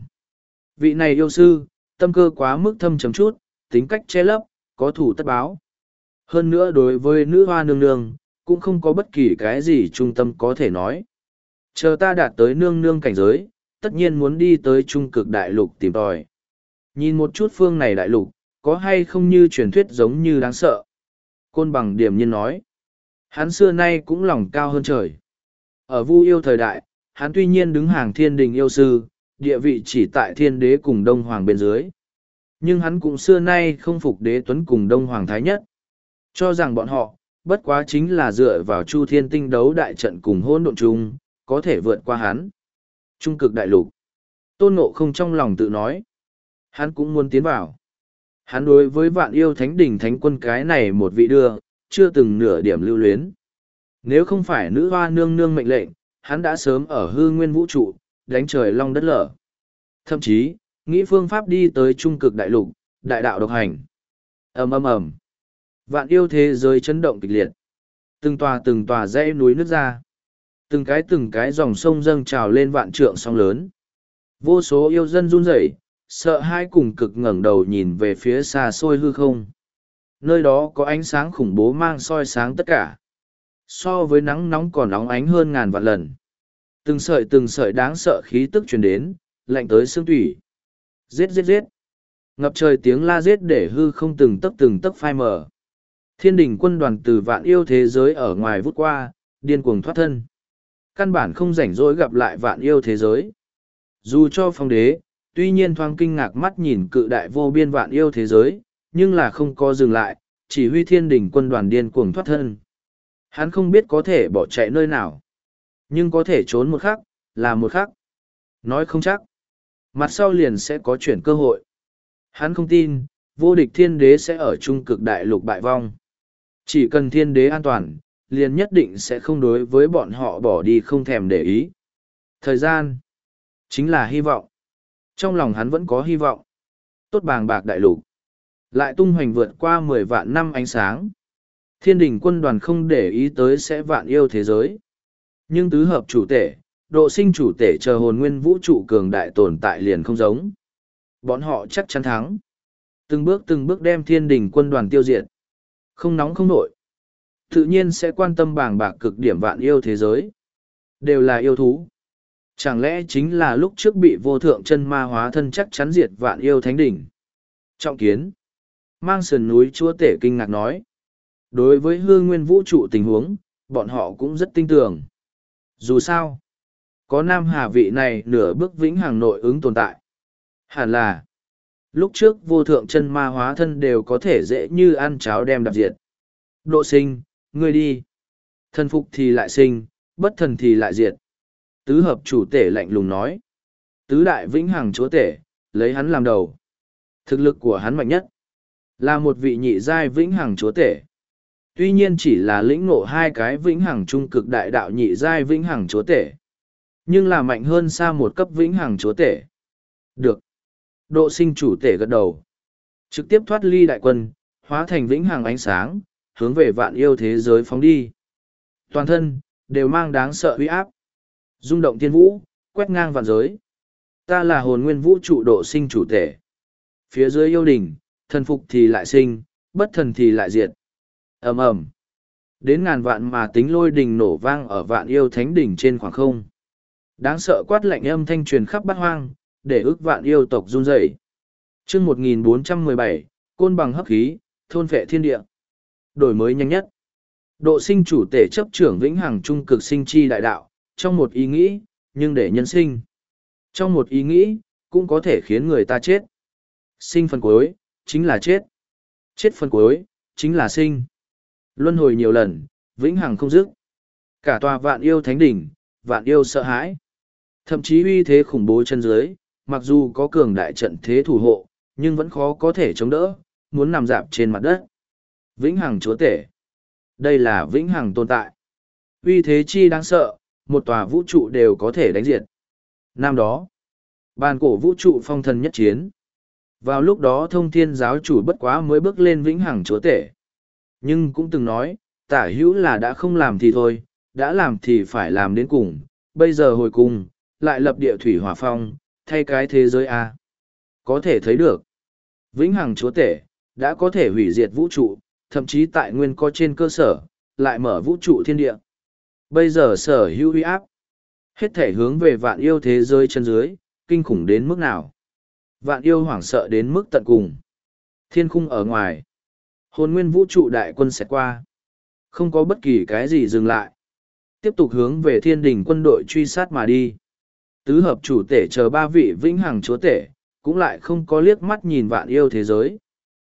Speaker 1: Vị này yêu sư, tâm cơ quá mức thâm chấm chút, tính cách che lấp, có thủ tất báo. Hơn nữa đối với nữ hoa nương nương, cũng không có bất kỳ cái gì trung tâm có thể nói. Chờ ta đạt tới nương nương cảnh giới, tất nhiên muốn đi tới trung cực đại lục tìm tòi. Nhìn một chút phương này đại lục, có hay không như truyền thuyết giống như đáng sợ. Côn bằng điềm nhiên nói. Hắn xưa nay cũng lòng cao hơn trời. Ở Vu yêu thời đại, hắn tuy nhiên đứng hàng thiên đình yêu sư, địa vị chỉ tại thiên đế cùng đông hoàng bên dưới. Nhưng hắn cũng xưa nay không phục đế tuấn cùng đông hoàng thái nhất. Cho rằng bọn họ, bất quá chính là dựa vào chu thiên tinh đấu đại trận cùng hôn độn chung, có thể vượt qua hắn. Trung cực đại lục. Tôn Ngộ không trong lòng tự nói. Hắn cũng muốn tiến vào. Hắn đối với vạn yêu thánh đỉnh thánh quân cái này một vị đưa, chưa từng nửa điểm lưu luyến. Nếu không phải nữ hoa nương nương mệnh lệnh, hắn đã sớm ở hư nguyên vũ trụ, đánh trời long đất lở. Thậm chí, nghĩ phương pháp đi tới trung cực đại lục, đại đạo độc hành. ầm ầm ầm, vạn yêu thế giới chấn động kịch liệt. Từng tòa từng tòa dãy núi nứt ra. Từng cái từng cái dòng sông dâng trào lên vạn trượng sóng lớn. Vô số yêu dân run rẩy, sợ hãi cùng cực ngẩng đầu nhìn về phía xa xôi hư không. Nơi đó có ánh sáng khủng bố mang soi sáng tất cả. So với nắng nóng còn nóng ánh hơn ngàn vạn lần. Từng sợi từng sợi đáng sợ khí tức truyền đến, lạnh tới xương tủy. Giết giết giết. Ngập trời tiếng la giết để hư không từng tấc từng tấc phai mờ. Thiên đình quân đoàn từ vạn yêu thế giới ở ngoài vút qua, điên cuồng thoát thân. Căn bản không rảnh rỗi gặp lại vạn yêu thế giới. Dù cho phong đế, tuy nhiên thoáng kinh ngạc mắt nhìn cự đại vô biên vạn yêu thế giới, nhưng là không có dừng lại, chỉ huy thiên đình quân đoàn điên cuồng thoát thân. Hắn không biết có thể bỏ chạy nơi nào, nhưng có thể trốn một khắc, là một khắc. Nói không chắc, mặt sau liền sẽ có chuyển cơ hội. Hắn không tin, vô địch thiên đế sẽ ở trung cực đại lục bại vong. Chỉ cần thiên đế an toàn, liền nhất định sẽ không đối với bọn họ bỏ đi không thèm để ý. Thời gian, chính là hy vọng. Trong lòng hắn vẫn có hy vọng. Tốt bàng bạc đại lục. Lại tung hoành vượt qua mười vạn năm ánh sáng. Thiên đình quân đoàn không để ý tới sẽ vạn yêu thế giới. Nhưng tứ hợp chủ tể, độ sinh chủ tể chờ hồn nguyên vũ trụ cường đại tồn tại liền không giống. Bọn họ chắc chắn thắng. Từng bước từng bước đem thiên đình quân đoàn tiêu diệt. Không nóng không nổi. Tự nhiên sẽ quan tâm bàng bạc cực điểm vạn yêu thế giới. Đều là yêu thú. Chẳng lẽ chính là lúc trước bị vô thượng chân ma hóa thân chắc chắn diệt vạn yêu thánh đỉnh. Trọng kiến. Mang sườn núi chúa tể kinh ngạc nói. Đối với hư nguyên vũ trụ tình huống, bọn họ cũng rất tin tưởng. Dù sao, có Nam Hà vị này nửa bước vĩnh hằng nội ứng tồn tại. Hẳn là, lúc trước vô thượng chân ma hóa thân đều có thể dễ như ăn cháo đem đạp diệt. Độ sinh, ngươi đi. Thần phục thì lại sinh, bất thần thì lại diệt. Tứ hợp chủ tể lạnh lùng nói. Tứ đại vĩnh hằng chúa tể, lấy hắn làm đầu. Thực lực của hắn mạnh nhất. Là một vị nhị giai vĩnh hằng chúa tể. Tuy nhiên chỉ là lĩnh ngộ hai cái vĩnh hằng trung cực đại đạo nhị giai vĩnh hằng chúa tể. Nhưng là mạnh hơn xa một cấp vĩnh hằng chúa tể. Được. Độ sinh chủ tể gật đầu. Trực tiếp thoát ly đại quân, hóa thành vĩnh hằng ánh sáng, hướng về vạn yêu thế giới phóng đi. Toàn thân, đều mang đáng sợ uy áp. Rung động thiên vũ, quét ngang vạn giới. Ta là hồn nguyên vũ trụ độ sinh chủ thể. Phía dưới yêu đình, thần phục thì lại sinh, bất thần thì lại diệt. ầm ầm Đến ngàn vạn mà tính lôi đình nổ vang ở vạn yêu thánh đỉnh trên khoảng không. Đáng sợ quát lạnh âm thanh truyền khắp bát hoang, để ức vạn yêu tộc run rẩy. Chương một nghìn bốn trăm mười bảy, côn bằng hấp khí, thôn phệ thiên địa. Đổi mới nhanh nhất. Độ sinh chủ tể chấp trưởng vĩnh hằng trung cực sinh chi đại đạo, trong một ý nghĩ, nhưng để nhân sinh. Trong một ý nghĩ, cũng có thể khiến người ta chết. Sinh phần cuối, chính là chết. Chết phần cuối, chính là sinh. Luân hồi nhiều lần, vĩnh hằng không dứt. Cả tòa vạn yêu thánh đỉnh, vạn yêu sợ hãi. Thậm chí uy thế khủng bố chân dưới, mặc dù có cường đại trận thế thủ hộ, nhưng vẫn khó có thể chống đỡ, muốn nằm dạp trên mặt đất. Vĩnh hằng chúa tể. Đây là vĩnh hằng tồn tại. Uy thế chi đáng sợ, một tòa vũ trụ đều có thể đánh diệt. Năm đó, bàn cổ vũ trụ phong thần nhất chiến. Vào lúc đó thông thiên giáo chủ bất quá mới bước lên vĩnh hằng chúa tể. Nhưng cũng từng nói, tả hữu là đã không làm thì thôi, đã làm thì phải làm đến cùng. Bây giờ hồi cùng, lại lập địa thủy hỏa phong, thay cái thế giới A. Có thể thấy được, vĩnh hằng chúa tể, đã có thể hủy diệt vũ trụ, thậm chí tại nguyên có trên cơ sở, lại mở vũ trụ thiên địa. Bây giờ sở hữu uy áp, hết thể hướng về vạn yêu thế giới chân dưới, kinh khủng đến mức nào. Vạn yêu hoảng sợ đến mức tận cùng. Thiên khung ở ngoài, hồn nguyên vũ trụ đại quân sẽ qua. Không có bất kỳ cái gì dừng lại. Tiếp tục hướng về thiên đình quân đội truy sát mà đi. Tứ hợp chủ tể chờ ba vị vĩnh hằng chúa tể, cũng lại không có liếc mắt nhìn vạn yêu thế giới.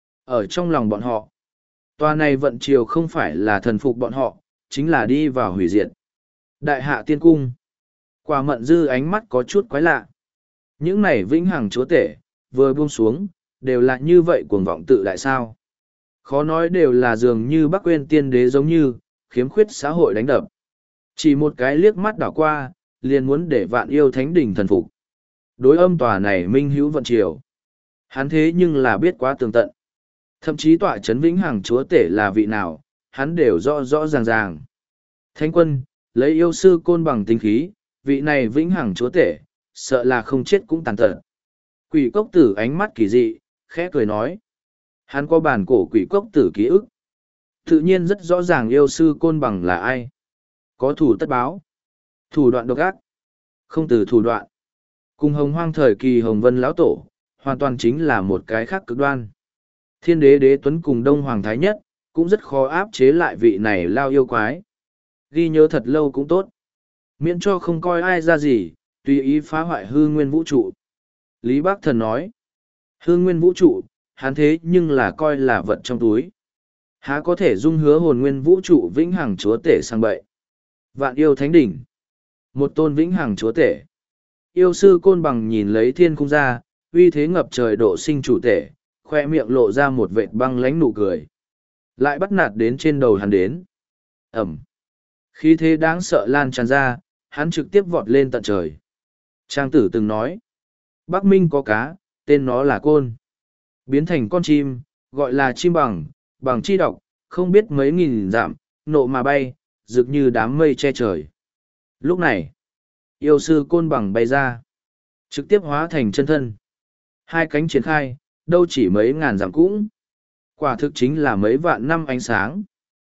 Speaker 1: Ở trong lòng bọn họ, tòa này vận chiều không phải là thần phục bọn họ, chính là đi vào hủy diệt. Đại hạ tiên cung. Quả mận dư ánh mắt có chút quái lạ. Những này vĩnh hằng chúa tể, vừa buông xuống, đều là như vậy cuồng vọng tự đại sao. Khó nói đều là dường như Bắc Quên tiên đế giống như, khiếm khuyết xã hội đánh đập. Chỉ một cái liếc mắt đảo qua, liền muốn để vạn yêu thánh đỉnh thần phục. Đối âm tòa này minh hữu vận chiều. Hắn thế nhưng là biết quá tường tận. Thậm chí tọa chấn vĩnh hằng chúa tể là vị nào, hắn đều rõ rõ ràng ràng. Thánh quân, lấy yêu sư côn bằng tinh khí, vị này vĩnh hằng chúa tể, sợ là không chết cũng tàn tật. Quỷ cốc tử ánh mắt kỳ dị, khẽ cười nói. Hắn có bản cổ quỷ cốc tử ký ức. Tự nhiên rất rõ ràng yêu sư côn bằng là ai. Có thủ tất báo. Thủ đoạn độc ác. Không từ thủ đoạn. Cùng hồng hoang thời kỳ hồng vân lão tổ, hoàn toàn chính là một cái khác cực đoan. Thiên đế đế tuấn cùng đông hoàng thái nhất, cũng rất khó áp chế lại vị này lao yêu quái. Ghi nhớ thật lâu cũng tốt. Miễn cho không coi ai ra gì, tùy ý phá hoại hư nguyên vũ trụ. Lý Bác Thần nói, hư nguyên vũ trụ, hắn thế nhưng là coi là vật trong túi. Há có thể dung hứa hồn nguyên vũ trụ vĩnh hằng chúa tể sang bậy. Vạn yêu thánh đỉnh. Một tôn vĩnh hằng chúa tể. Yêu sư côn bằng nhìn lấy thiên cung ra, uy thế ngập trời độ sinh chủ tể, khoe miệng lộ ra một vệt băng lánh nụ cười. Lại bắt nạt đến trên đầu hắn đến. Ẩm. Khí thế đáng sợ lan tràn ra, hắn trực tiếp vọt lên tận trời. Trang tử từng nói. Bắc Minh có cá, tên nó là côn. Biến thành con chim, gọi là chim bằng, bằng chi độc, không biết mấy nghìn dặm, nộ mà bay, rực như đám mây che trời. Lúc này, yêu sư côn bằng bay ra, trực tiếp hóa thành chân thân. Hai cánh triển khai, đâu chỉ mấy ngàn dặm cũng. Quả thực chính là mấy vạn năm ánh sáng.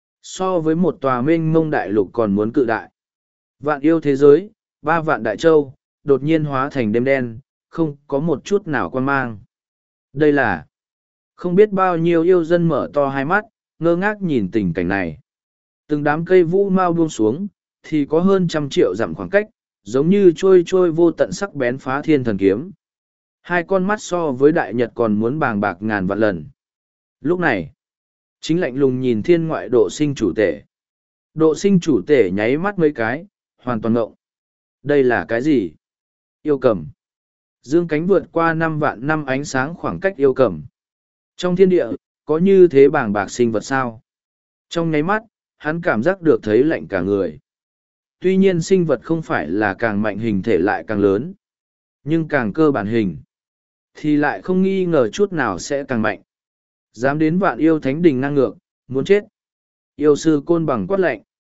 Speaker 1: So với một tòa mênh mông đại lục còn muốn cự đại. Vạn yêu thế giới, ba vạn đại châu, đột nhiên hóa thành đêm đen, không có một chút nào quan mang. Đây là, không biết bao nhiêu yêu dân mở to hai mắt, ngơ ngác nhìn tình cảnh này. Từng đám cây vũ mau buông xuống, thì có hơn trăm triệu dặm khoảng cách, giống như trôi trôi vô tận sắc bén phá thiên thần kiếm. Hai con mắt so với đại nhật còn muốn bàng bạc ngàn vạn lần. Lúc này, chính lạnh lùng nhìn thiên ngoại độ sinh chủ tể. Độ sinh chủ tể nháy mắt mấy cái, hoàn toàn ngộng. Đây là cái gì? Yêu cầm. Dương cánh vượt qua năm vạn năm ánh sáng khoảng cách yêu cầm. Trong thiên địa, có như thế bàng bạc sinh vật sao? Trong nháy mắt, hắn cảm giác được thấy lạnh cả người. Tuy nhiên sinh vật không phải là càng mạnh hình thể lại càng lớn, nhưng càng cơ bản hình, thì lại không nghi ngờ chút nào sẽ càng mạnh. Dám đến vạn yêu thánh đình ngang ngược, muốn chết. Yêu sư côn bằng quát lạnh.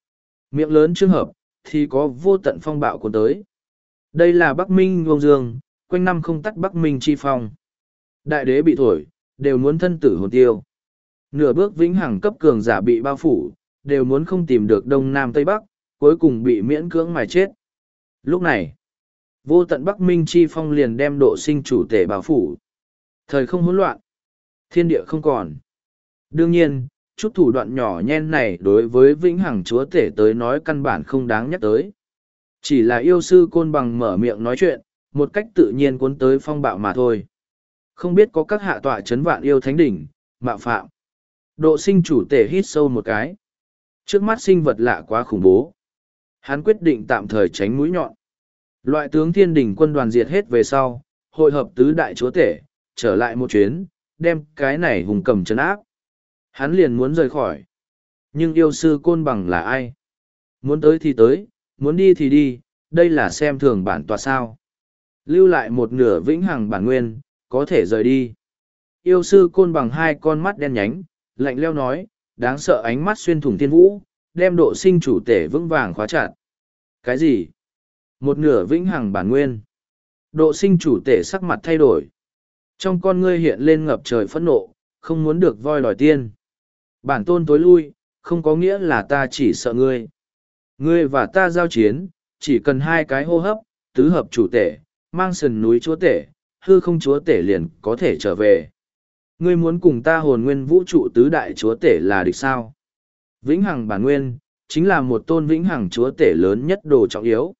Speaker 1: Miệng lớn trường hợp, thì có vô tận phong bạo cuốn tới. Đây là Bắc Minh Ngông Dương, quanh năm không tắt Bắc Minh chi phong. Đại đế bị thổi, đều muốn thân tử hồn tiêu. Nửa bước vĩnh hằng cấp cường giả bị bao phủ, đều muốn không tìm được Đông Nam Tây Bắc, cuối cùng bị miễn cưỡng mà chết. Lúc này, vô tận Bắc Minh chi phong liền đem độ sinh chủ tể bao phủ. Thời không hỗn loạn, thiên địa không còn. Đương nhiên, chút thủ đoạn nhỏ nhen này đối với vĩnh hằng chúa tể tới nói căn bản không đáng nhắc tới. Chỉ là yêu sư côn bằng mở miệng nói chuyện, một cách tự nhiên cuốn tới phong bạo mà thôi. Không biết có các hạ tọa chấn vạn yêu thánh đỉnh, mạo phạm. Độ sinh chủ tể hít sâu một cái. Trước mắt sinh vật lạ quá khủng bố. Hắn quyết định tạm thời tránh mũi nhọn. Loại tướng thiên đỉnh quân đoàn diệt hết về sau, hội hợp tứ đại chúa tể, trở lại một chuyến, đem cái này hùng cầm trấn áp. Hắn liền muốn rời khỏi. Nhưng yêu sư côn bằng là ai? Muốn tới thì tới, muốn đi thì đi, đây là xem thường bản tọa sao. Lưu lại một nửa vĩnh hằng bản nguyên, có thể rời đi. Yêu sư côn bằng hai con mắt đen nhánh, lạnh leo nói, đáng sợ ánh mắt xuyên thủng thiên vũ, đem độ sinh chủ tể vững vàng khóa chặt. Cái gì? Một nửa vĩnh hằng bản nguyên. Độ sinh chủ tể sắc mặt thay đổi. Trong con ngươi hiện lên ngập trời phẫn nộ, không muốn được voi đòi tiên. Bản tôn tối lui, không có nghĩa là ta chỉ sợ ngươi. Ngươi và ta giao chiến, chỉ cần hai cái hô hấp, tứ hợp chủ tể, mang sườn núi chúa tể, hư không chúa tể liền có thể trở về. Ngươi muốn cùng ta hồn nguyên vũ trụ tứ đại chúa tể là địch sao? Vĩnh hằng bản nguyên, chính là một tôn vĩnh hằng chúa tể lớn nhất đồ trọng yếu.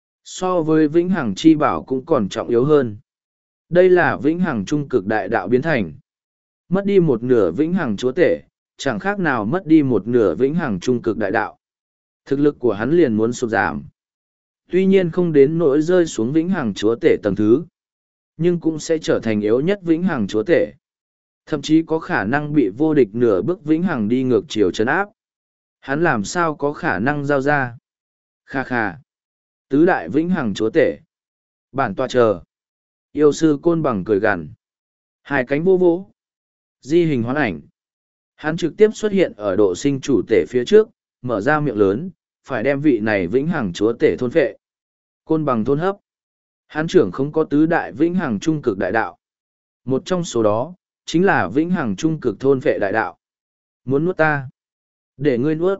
Speaker 1: So với vĩnh hằng chi bảo cũng còn trọng yếu hơn. Đây là vĩnh hằng trung cực đại đạo biến thành. Mất đi một nửa vĩnh hằng chúa tể, chẳng khác nào mất đi một nửa vĩnh hằng trung cực đại đạo. Thực lực của hắn liền muốn sụt giảm. Tuy nhiên không đến nỗi rơi xuống vĩnh hằng chúa tể tầng thứ, nhưng cũng sẽ trở thành yếu nhất vĩnh hằng chúa tể. Thậm chí có khả năng bị vô địch nửa bước vĩnh hằng đi ngược chiều trấn áp. Hắn làm sao có khả năng giao ra? Kha kha. Tứ đại vĩnh hằng chúa tể. Bản tọa chờ. Yêu sư côn bằng cười gằn. Hai cánh vô vỗ. Di hình hoán ảnh. Hắn trực tiếp xuất hiện ở độ sinh chủ tể phía trước, mở ra miệng lớn, phải đem vị này vĩnh hằng chúa tể thôn phệ. Côn bằng thôn hấp. Hắn trưởng không có tứ đại vĩnh hằng trung cực đại đạo. Một trong số đó, chính là vĩnh hằng trung cực thôn phệ đại đạo. Muốn nuốt ta? Để ngươi nuốt.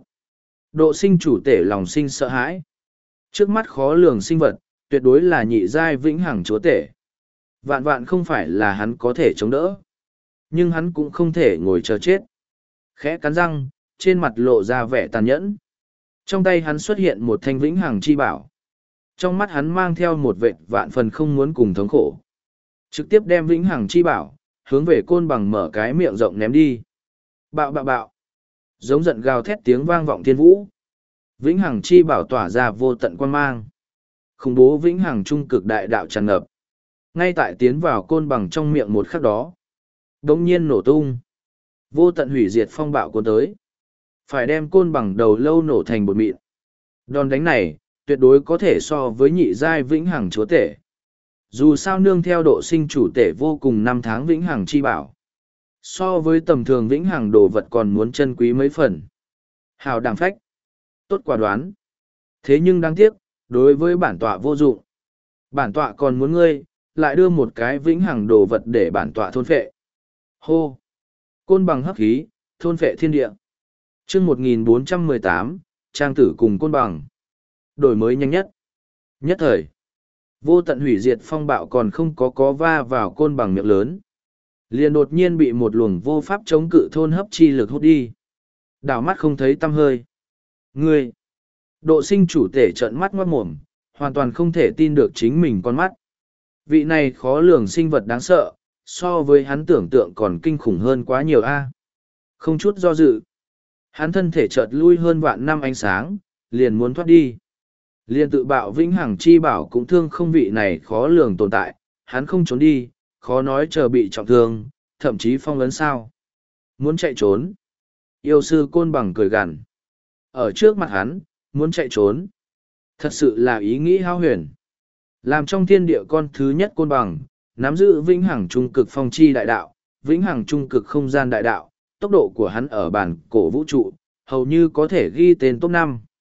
Speaker 1: Độ sinh chủ tể lòng sinh sợ hãi. Trước mắt khó lường sinh vật, tuyệt đối là nhị giai vĩnh hằng chúa tể. Vạn vạn không phải là hắn có thể chống đỡ. Nhưng hắn cũng không thể ngồi chờ chết. Khẽ cắn răng, trên mặt lộ ra vẻ tàn nhẫn. Trong tay hắn xuất hiện một thanh vĩnh hằng chi bảo. Trong mắt hắn mang theo một vệt vạn phần không muốn cùng thống khổ. Trực tiếp đem vĩnh hằng chi bảo, hướng về côn bằng mở cái miệng rộng ném đi. Bạo bạo bạo. Giống giận gào thét tiếng vang vọng thiên vũ. Vĩnh hằng chi bảo tỏa ra vô tận quan mang. Khủng bố vĩnh hằng trung cực đại đạo tràn ngập. Ngay tại tiến vào côn bằng trong miệng một khắc đó. Đống nhiên nổ tung. Vô tận hủy diệt phong bạo cuốn tới. Phải đem côn bằng đầu lâu nổ thành bột mịn. Đòn đánh này, tuyệt đối có thể so với nhị giai vĩnh hằng chúa tể. Dù sao nương theo độ sinh chủ tể vô cùng năm tháng vĩnh hằng chi bảo. So với tầm thường vĩnh hằng đồ vật còn muốn chân quý mấy phần. Hào đàm phách. Tốt quả đoán. Thế nhưng đáng tiếc, đối với bản tọa vô dụng. Bản tọa còn muốn ngươi, lại đưa một cái vĩnh hằng đồ vật để bản tọa thôn phệ. Hô. Côn bằng hấp khí, thôn phệ thiên địa. chương một nghìn bốn trăm mười tám, Trang tử cùng côn bằng. Đổi mới nhanh nhất. Nhất thời. Vô tận hủy diệt phong bạo còn không có có va vào côn bằng miệng lớn. Liền đột nhiên bị một luồng vô pháp chống cự thôn hấp chi lực hút đi. Đảo mắt không thấy tăm hơi. Ngươi. Độ sinh chủ tể trợn mắt ngoát mồm, hoàn toàn không thể tin được chính mình con mắt. Vị này khó lường sinh vật đáng sợ, so với hắn tưởng tượng còn kinh khủng hơn quá nhiều a. Không chút do dự. Hắn thân thể chợt lui hơn vạn năm ánh sáng, liền muốn thoát đi. Liền tự bạo vĩnh hằng chi bảo cũng thương không vị này khó lường tồn tại, hắn không trốn đi, khó nói chờ bị trọng thương, thậm chí phong ấn sao. Muốn chạy trốn. Yêu sư côn bằng cười gằn. Ở trước mặt hắn, muốn chạy trốn. Thật sự là ý nghĩ hao huyền. Làm trong thiên địa con thứ nhất côn bằng, nắm giữ vĩnh hằng trung cực phong chi đại đạo, vĩnh hằng trung cực không gian đại đạo, tốc độ của hắn ở bản cổ vũ trụ, hầu như có thể ghi tên top năm.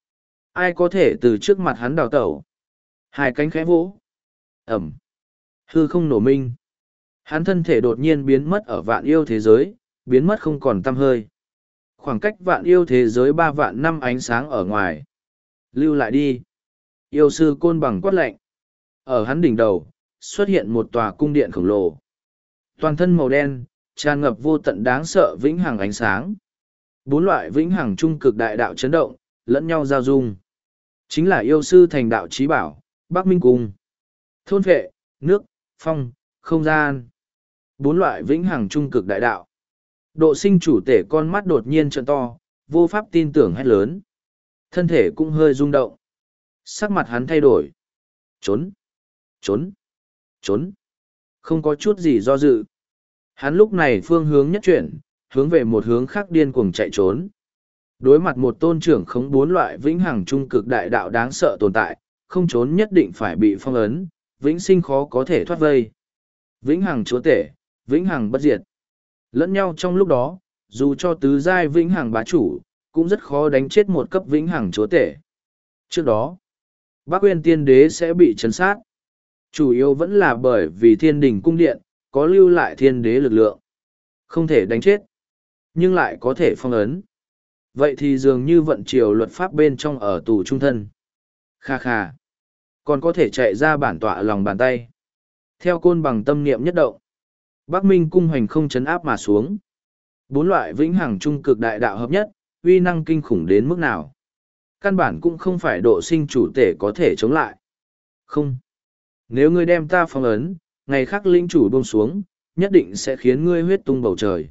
Speaker 1: Ai có thể từ trước mặt hắn đào tẩu? Hai cánh khẽ vỗ. Ẩm. Hư không nổ minh. Hắn thân thể đột nhiên biến mất ở vạn yêu thế giới, biến mất không còn tăm hơi. Khoảng cách vạn yêu thế giới ba vạn năm ánh sáng ở ngoài. Lưu lại đi. Yêu sư côn bằng quát lạnh. Ở hắn đỉnh đầu, xuất hiện một tòa cung điện khổng lồ. Toàn thân màu đen, tràn ngập vô tận đáng sợ vĩnh hằng ánh sáng. Bốn loại vĩnh hằng trung cực đại đạo chấn động, lẫn nhau giao dung. Chính là yêu sư thành đạo trí bảo, Bắc Minh Cung. Thôn phệ, nước, phong, không gian. Bốn loại vĩnh hằng trung cực đại đạo. Độ sinh chủ tể con mắt đột nhiên trợn to, vô pháp tin tưởng hét lớn. Thân thể cũng hơi rung động. Sắc mặt hắn thay đổi. Trốn, trốn, trốn. Không có chút gì do dự. Hắn lúc này phương hướng nhất chuyển, hướng về một hướng khác điên cuồng chạy trốn. Đối mặt một tôn trưởng khống bốn loại vĩnh hằng trung cực đại đạo đáng sợ tồn tại, không trốn nhất định phải bị phong ấn, vĩnh sinh khó có thể thoát vây. Vĩnh hằng chúa tể, vĩnh hằng bất diệt. Lẫn nhau trong lúc đó, dù cho tứ giai vĩnh hằng bá chủ, cũng rất khó đánh chết một cấp vĩnh hằng chúa tể. Trước đó, Bắc Uyên Tiên Đế sẽ bị chấn sát. Chủ yếu vẫn là bởi vì thiên đình cung điện, có lưu lại thiên đế lực lượng. Không thể đánh chết, nhưng lại có thể phong ấn. Vậy thì dường như vận triều luật pháp bên trong ở tù trung thân. Kha kha. Còn có thể chạy ra bản tọa lòng bàn tay. Theo côn bằng tâm niệm nhất động. Bắc Minh cung hành không chấn áp mà xuống. Bốn loại vĩnh hằng trung cực đại đạo hợp nhất, uy năng kinh khủng đến mức nào. Căn bản cũng không phải độ sinh chủ tể có thể chống lại. Không. Nếu ngươi đem ta phong ấn, ngày khác linh chủ buông xuống, nhất định sẽ khiến ngươi huyết tung bầu trời.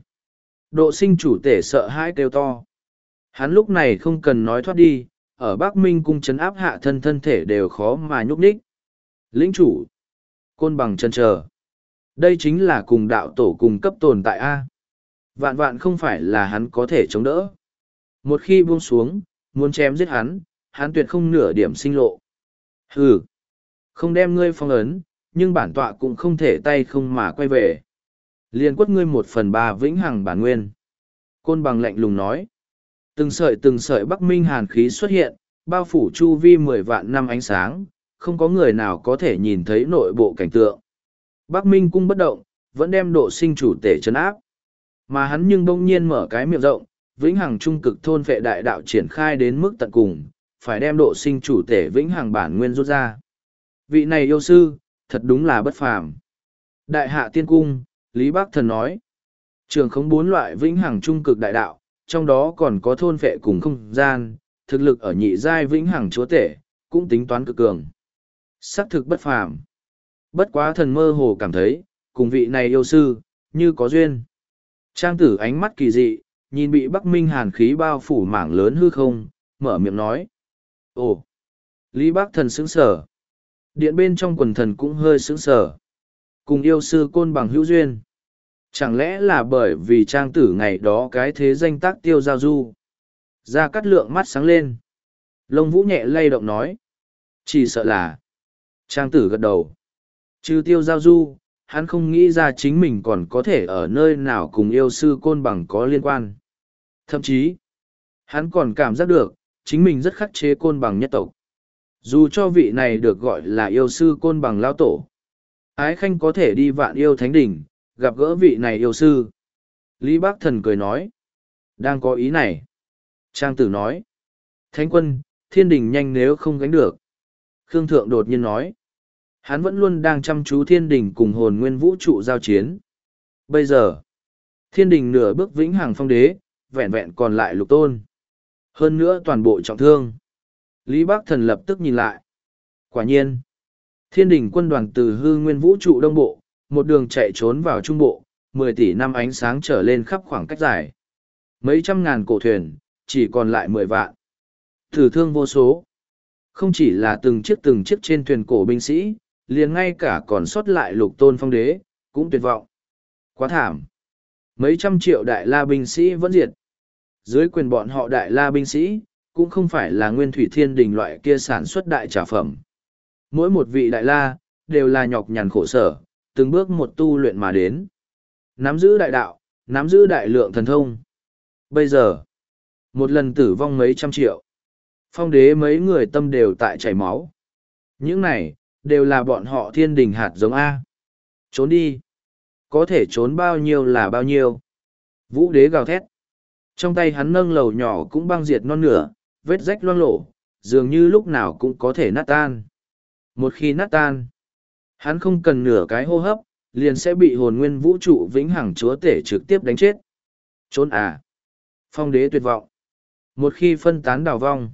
Speaker 1: Độ sinh chủ tể sợ hãi kêu to. Hắn lúc này không cần nói thoát đi, ở Bắc Minh cung chấn áp hạ thân thân thể đều khó mà nhúc nhích. Lĩnh chủ. Côn bằng chân chờ. Đây chính là cùng đạo tổ cùng cấp tồn tại A. Vạn vạn không phải là hắn có thể chống đỡ. Một khi buông xuống, muốn chém giết hắn, hắn tuyệt không nửa điểm sinh lộ. Hừ. Không đem ngươi phong ấn, nhưng bản tọa cũng không thể tay không mà quay về. Liên quất ngươi một phần ba vĩnh hằng bản nguyên. Côn bằng lạnh lùng nói. Từng sợi từng sợi Bắc Minh hàn khí xuất hiện, bao phủ chu vi mười vạn năm ánh sáng, không có người nào có thể nhìn thấy nội bộ cảnh tượng. Bắc Minh cung bất động, vẫn đem độ sinh chủ tể trấn áp. Mà hắn nhưng bỗng nhiên mở cái miệng rộng, vĩnh hằng trung cực thôn vệ đại đạo triển khai đến mức tận cùng, phải đem độ sinh chủ tể vĩnh hằng bản nguyên rút ra. Vị này yêu sư, thật đúng là bất phàm. Đại hạ tiên cung, Lý Bắc Thần nói. Trường khống bốn loại vĩnh hằng trung cực đại đạo, trong đó còn có thôn vệ cùng không gian, thực lực ở nhị giai vĩnh hằng chúa tể, cũng tính toán cực cường. Sắc thực bất phàm. Bất quá thần mơ hồ cảm thấy, cùng vị này yêu sư, như có duyên. Trang tử ánh mắt kỳ dị, nhìn bị Bắc Minh hàn khí bao phủ mảng lớn hư không, mở miệng nói. Ồ! Lý Bắc Thần sững sở. Điện bên trong quần thần cũng hơi sững sở. Cùng yêu sư côn bằng hữu duyên. Chẳng lẽ là bởi vì trang tử ngày đó cái thế danh tác tiêu giao du? Ra cắt lượng mắt sáng lên. Lông vũ nhẹ lay động nói. Chỉ sợ là. Trang tử gật đầu. Trừ tiêu giao du, hắn không nghĩ ra chính mình còn có thể ở nơi nào cùng yêu sư côn bằng có liên quan. Thậm chí, hắn còn cảm giác được, chính mình rất khắc chế côn bằng nhất tộc. Dù cho vị này được gọi là yêu sư côn bằng lao tổ. Ái Khanh có thể đi vạn yêu thánh đỉnh, gặp gỡ vị này yêu sư. Lý Bác Thần cười nói. Đang có ý này. Trang tử nói. Thánh quân, thiên đình nhanh nếu không gánh được. Khương Thượng đột nhiên nói. Hắn vẫn luôn đang chăm chú thiên đình cùng hồn nguyên vũ trụ giao chiến. Bây giờ, thiên đình nửa bước vĩnh hằng phong đế, vẹn vẹn còn lại lục tôn. Hơn nữa toàn bộ trọng thương. Lý Bác Thần lập tức nhìn lại. Quả nhiên, thiên đình quân đoàn từ hư nguyên vũ trụ đông bộ, một đường chạy trốn vào trung bộ, mười tỷ năm ánh sáng trở lên khắp khoảng cách dài. Mấy trăm ngàn cổ thuyền, chỉ còn lại mười vạn. Thử thương vô số. Không chỉ là từng chiếc từng chiếc trên thuyền cổ binh sĩ, liền ngay cả còn sót lại lục tôn phong đế, cũng tuyệt vọng. Quá thảm. Mấy trăm triệu đại la binh sĩ vẫn diệt. Dưới quyền bọn họ đại la binh sĩ, cũng không phải là nguyên thủy thiên đình loại kia sản xuất đại trả phẩm. Mỗi một vị đại la, đều là nhọc nhằn khổ sở, từng bước một tu luyện mà đến. Nắm giữ đại đạo, nắm giữ đại lượng thần thông. Bây giờ, một lần tử vong mấy trăm triệu. Phong đế mấy người tâm đều tại chảy máu. Những này, đều là bọn họ thiên đình hạt giống A. Trốn đi. Có thể trốn bao nhiêu là bao nhiêu. Vũ đế gào thét. Trong tay hắn nâng lầu nhỏ cũng băng diệt non nửa, vết rách loang lổ, dường như lúc nào cũng có thể nát tan. Một khi nát tan, hắn không cần nửa cái hô hấp, liền sẽ bị hồn nguyên vũ trụ vĩnh hằng chúa tể trực tiếp đánh chết. Trốn à? Phong đế tuyệt vọng. Một khi phân tán đào vong,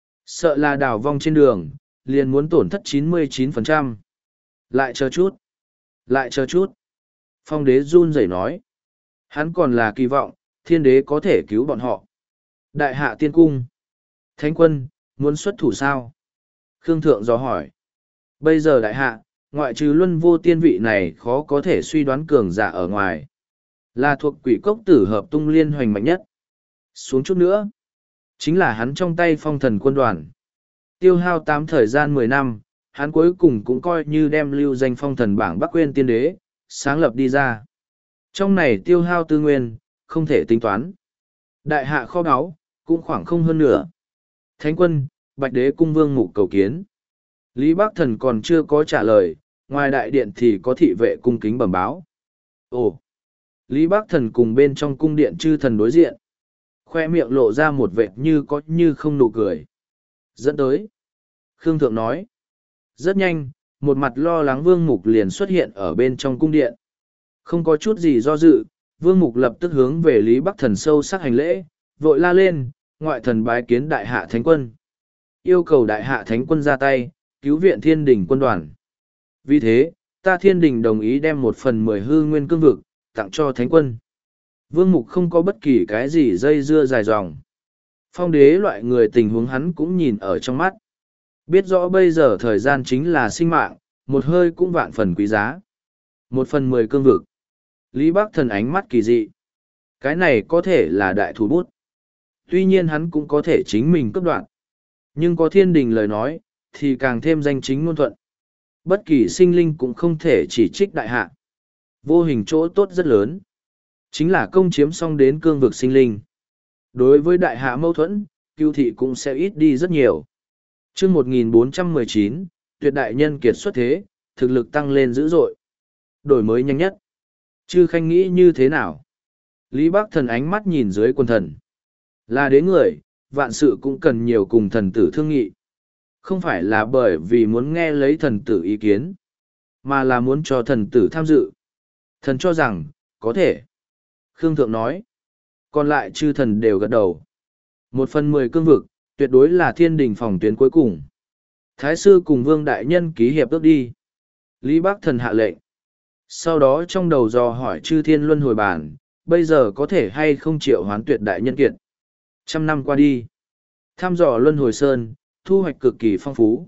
Speaker 1: sợ là đào vong trên đường, liền muốn tổn thất chín mươi chín phần trăm. Lại chờ chút. Lại chờ chút. Phong đế run rẩy nói. Hắn còn là kỳ vọng, thiên đế có thể cứu bọn họ. Đại hạ tiên cung. Thánh quân, muốn xuất thủ sao? Khương Thượng dò hỏi. Bây giờ đại hạ, ngoại trừ luân vô tiên vị này khó có thể suy đoán cường giả ở ngoài. Là thuộc quỷ cốc tử hợp tung liên hoành mạnh nhất. Xuống chút nữa. Chính là hắn trong tay phong thần quân đoàn. Tiêu hao tám thời gian mười năm, hắn cuối cùng cũng coi như đem lưu danh phong thần bảng Bắc Quyên tiên đế, sáng lập đi ra. Trong này tiêu hao tư nguyên, không thể tính toán. Đại hạ kho báu, cũng khoảng không hơn nửa. Thánh quân, Bạch đế cung vương mục cầu kiến. Lý Bắc Thần còn chưa có trả lời, ngoài đại điện thì có thị vệ cung kính bẩm báo. Ồ! Lý Bắc Thần cùng bên trong cung điện chư thần đối diện. Khoe miệng lộ ra một vệt như có như không nụ cười. Dẫn tới. Khương Thượng nói. Rất nhanh, một mặt lo lắng vương mục liền xuất hiện ở bên trong cung điện. Không có chút gì do dự, vương mục lập tức hướng về Lý Bắc Thần sâu sắc hành lễ, vội la lên, ngoại thần bái kiến đại hạ thánh quân. Yêu cầu đại hạ thánh quân ra tay, cứu viện thiên đình quân đoàn. Vì thế, ta thiên đình đồng ý đem một phần mười hư nguyên cương vực, tặng cho thánh quân. Vương mục không có bất kỳ cái gì dây dưa dài dòng. Phong đế loại người tình huống hắn cũng nhìn ở trong mắt. Biết rõ bây giờ thời gian chính là sinh mạng, một hơi cũng vạn phần quý giá. Một phần mười cương vực. Lý Bắc Thần ánh mắt kỳ dị. Cái này có thể là đại thủ bút. Tuy nhiên hắn cũng có thể chính mình cấp đoạn. Nhưng có thiên đình lời nói, thì càng thêm danh chính ngôn thuận. Bất kỳ sinh linh cũng không thể chỉ trích đại hạ. Vô hình chỗ tốt rất lớn. Chính là công chiếm xong đến cương vực sinh linh. Đối với đại hạ mâu thuẫn, cưu thị cũng sẽ ít đi rất nhiều. chương một nghìn bốn trăm mười chín, tuyệt đại nhân kiệt xuất thế, thực lực tăng lên dữ dội. Đổi mới nhanh nhất. Chư Khanh nghĩ như thế nào? Lý Bắc Thần ánh mắt nhìn dưới quân thần. Là đế người, vạn sự cũng cần nhiều cùng thần tử thương nghị. Không phải là bởi vì muốn nghe lấy thần tử ý kiến, mà là muốn cho thần tử tham dự. Thần cho rằng, có thể. Khương Thượng nói. Còn lại chư thần đều gật đầu. Một phần mười cương vực, tuyệt đối là thiên đình phòng tuyến cuối cùng. Thái sư cùng vương đại nhân ký hiệp ước đi. Lý Bắc Thần hạ lệnh. Sau đó trong đầu dò hỏi chư thiên luân hồi bản, bây giờ có thể hay không triệu hoán tuyệt đại nhân kiệt. Trăm năm qua đi. Thăm dò luân hồi sơn, thu hoạch cực kỳ phong phú.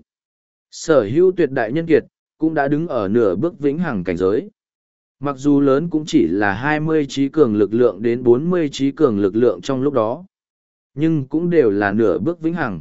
Speaker 1: Sở hữu tuyệt đại nhân kiệt, cũng đã đứng ở nửa bước vĩnh hằng cảnh giới. Mặc dù lớn cũng chỉ là hai mươi trí cường lực lượng đến bốn mươi trí cường lực lượng trong lúc đó. Nhưng cũng đều là nửa bước vĩnh hằng.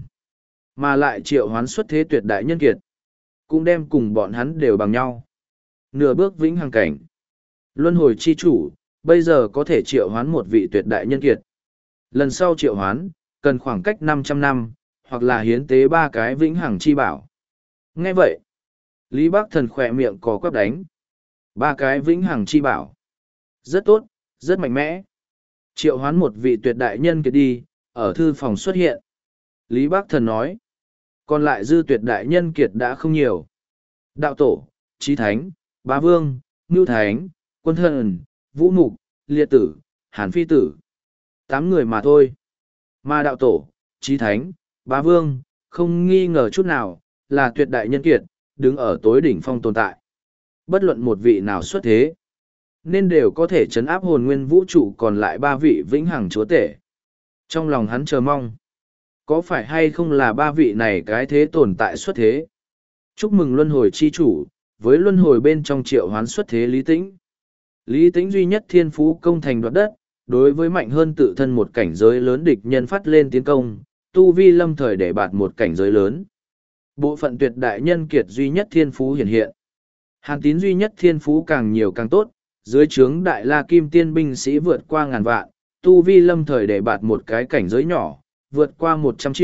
Speaker 1: Mà lại triệu hoán xuất thế tuyệt đại nhân kiệt. Cũng đem cùng bọn hắn đều bằng nhau. Nửa bước vĩnh hằng cảnh. Luân hồi chi chủ, bây giờ có thể triệu hoán một vị tuyệt đại nhân kiệt. Lần sau triệu hoán, cần khoảng cách năm trăm năm, hoặc là hiến tế ba cái vĩnh hằng chi bảo. Nghe vậy, Lý Bắc Thần khỏe miệng có quắp đánh. Ba cái vĩnh hằng chi bảo. Rất tốt, rất mạnh mẽ. Triệu hoán một vị tuyệt đại nhân kiệt đi, ở thư phòng xuất hiện. Lý Bắc Thần nói. Còn lại dư tuyệt đại nhân kiệt đã không nhiều. Đạo tổ, Chí Thánh, Bá Vương, Ngưu Thánh, Quân Thần, Vũ Mục, Liệt Tử, Hàn Phi Tử. Tám người mà thôi. Mà đạo tổ, Chí Thánh, Bá Vương, không nghi ngờ chút nào, là tuyệt đại nhân kiệt, đứng ở tối đỉnh phong tồn tại. Bất luận một vị nào xuất thế, nên đều có thể chấn áp hồn nguyên vũ trụ còn lại ba vị vĩnh hằng chúa tể. Trong lòng hắn chờ mong, có phải hay không là ba vị này cái thế tồn tại xuất thế? Chúc mừng luân hồi chi chủ, với luân hồi bên trong triệu hoán xuất thế Lý Tĩnh. Lý Tĩnh duy nhất thiên phú công thành đoạt đất, đối với mạnh hơn tự thân một cảnh giới lớn địch nhân phát lên tiến công, tu vi lâm thời để bạt một cảnh giới lớn. Bộ phận tuyệt đại nhân kiệt duy nhất thiên phú hiển hiện. Hàn Tín duy nhất thiên phú càng nhiều càng tốt, dưới trướng đại la kim tiên binh sĩ vượt qua ngàn vạn, tu vi lâm thời để bạt một cái cảnh giới nhỏ, vượt qua một trăm triệu,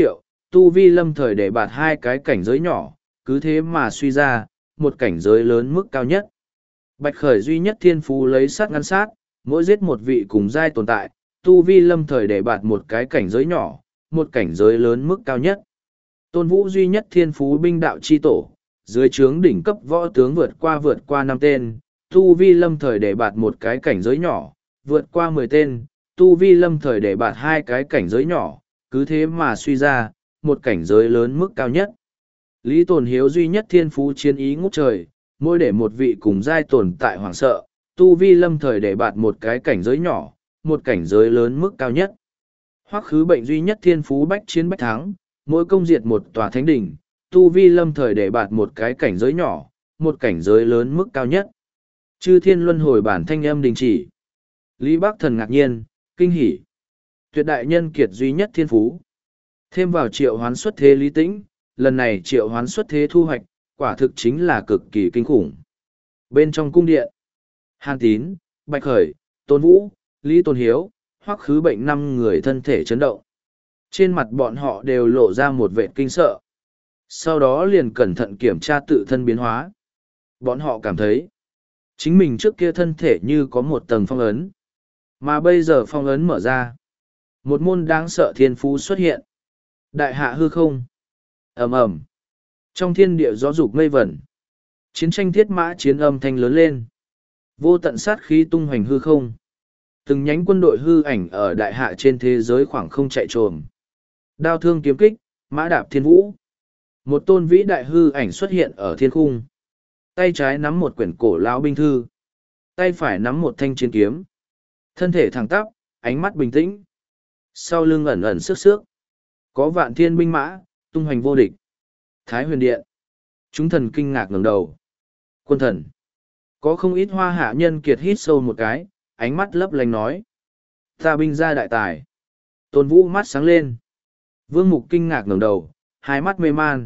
Speaker 1: tu vi lâm thời để bạt hai cái cảnh giới nhỏ, cứ thế mà suy ra, một cảnh giới lớn mức cao nhất. Bạch Khởi duy nhất thiên phú lấy sát ngăn sát, mỗi giết một vị cùng giai tồn tại, tu vi lâm thời để bạt một cái cảnh giới nhỏ, một cảnh giới lớn mức cao nhất. Tôn Vũ duy nhất thiên phú binh đạo chi tổ, dưới trướng đỉnh cấp võ tướng vượt qua vượt qua năm tên, tu vi lâm thời để bạt một cái cảnh giới nhỏ, vượt qua mười tên, tu vi lâm thời để bạt hai cái cảnh giới nhỏ, cứ thế mà suy ra, một cảnh giới lớn mức cao nhất. Lý Tồn Hiếu duy nhất thiên phú chiến ý ngút trời, mỗi để một vị cùng giai tồn tại hoảng sợ, tu vi lâm thời để bạt một cái cảnh giới nhỏ, một cảnh giới lớn mức cao nhất. Hoắc Khứ Bệnh duy nhất thiên phú bách chiến bách thắng, mỗi công diệt một tòa thánh đỉnh, tu vi lâm thời để bạt một cái cảnh giới nhỏ, một cảnh giới lớn mức cao nhất. Chư thiên luân hồi bản thanh âm đình chỉ. Lý Bắc Thần ngạc nhiên, kinh hỉ. Tuyệt đại nhân kiệt duy nhất thiên phú. Thêm vào triệu hoán xuất thế Lý Tĩnh, lần này triệu hoán xuất thế thu hoạch, quả thực chính là cực kỳ kinh khủng. Bên trong cung điện, Hàn Tín, Bạch Khởi, Tôn Vũ, Lý Tôn Hiếu, Hoắc Khứ Bệnh năm người thân thể chấn động. Trên mặt bọn họ đều lộ ra một vẻ kinh sợ. Sau đó liền cẩn thận kiểm tra tự thân biến hóa. Bọn họ cảm thấy, chính mình trước kia thân thể như có một tầng phong ấn. Mà bây giờ phong ấn mở ra. Một môn đáng sợ thiên phú xuất hiện. Đại hạ hư không. Ầm ầm. Trong thiên địa gió dục mây vẩn. Chiến tranh thiết mã chiến âm thanh lớn lên. Vô tận sát khí tung hoành hư không. Từng nhánh quân đội hư ảnh ở đại hạ trên thế giới khoảng không chạy trồm. Đao thương kiếm kích, mã đạp thiên vũ. Một tôn vĩ đại hư ảnh xuất hiện ở thiên khung. Tay trái nắm một quyển cổ lão binh thư. Tay phải nắm một thanh chiến kiếm. Thân thể thẳng tắp, ánh mắt bình tĩnh. Sau lưng ẩn ẩn sức sước. Có vạn thiên binh mã, tung hoành vô địch. Thái huyền điện. Chúng thần kinh ngạc ngẩng đầu. Quân thần. Có không ít hoa hạ nhân kiệt hít sâu một cái, ánh mắt lấp lánh nói. Ta binh ra đại tài. Tôn Vũ mắt sáng lên. Vương Mục kinh ngạc ngẩng đầu, hai mắt mê man.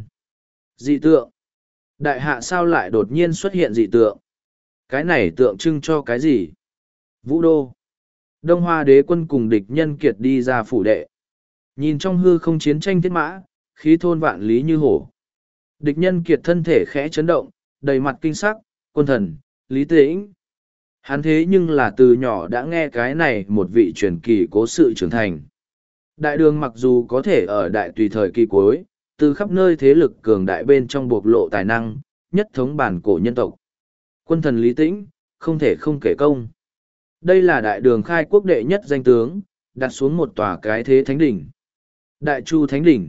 Speaker 1: Dị tượng. Đại hạ sao lại đột nhiên xuất hiện dị tượng? Cái này tượng trưng cho cái gì? Vũ đô. Đông Hoa đế quân cùng địch nhân kiệt đi ra phủ đệ. Nhìn trong hư không chiến tranh thiết mã, khí thôn vạn lý như hổ. Địch nhân kiệt thân thể khẽ chấn động, đầy mặt kinh sắc, quân thần, Lý Tĩnh. Hắn thế nhưng là từ nhỏ đã nghe cái này một vị truyền kỳ cố sự trưởng thành. Đại đường mặc dù có thể ở đại tùy thời kỳ cuối, từ khắp nơi thế lực cường đại bên trong bộc lộ tài năng, nhất thống bản cổ nhân tộc. Quân thần Lý Tĩnh, không thể không kể công. Đây là đại đường khai quốc đệ nhất danh tướng, đặt xuống một tòa cái thế thánh đỉnh. Đại Chu Thánh Đỉnh.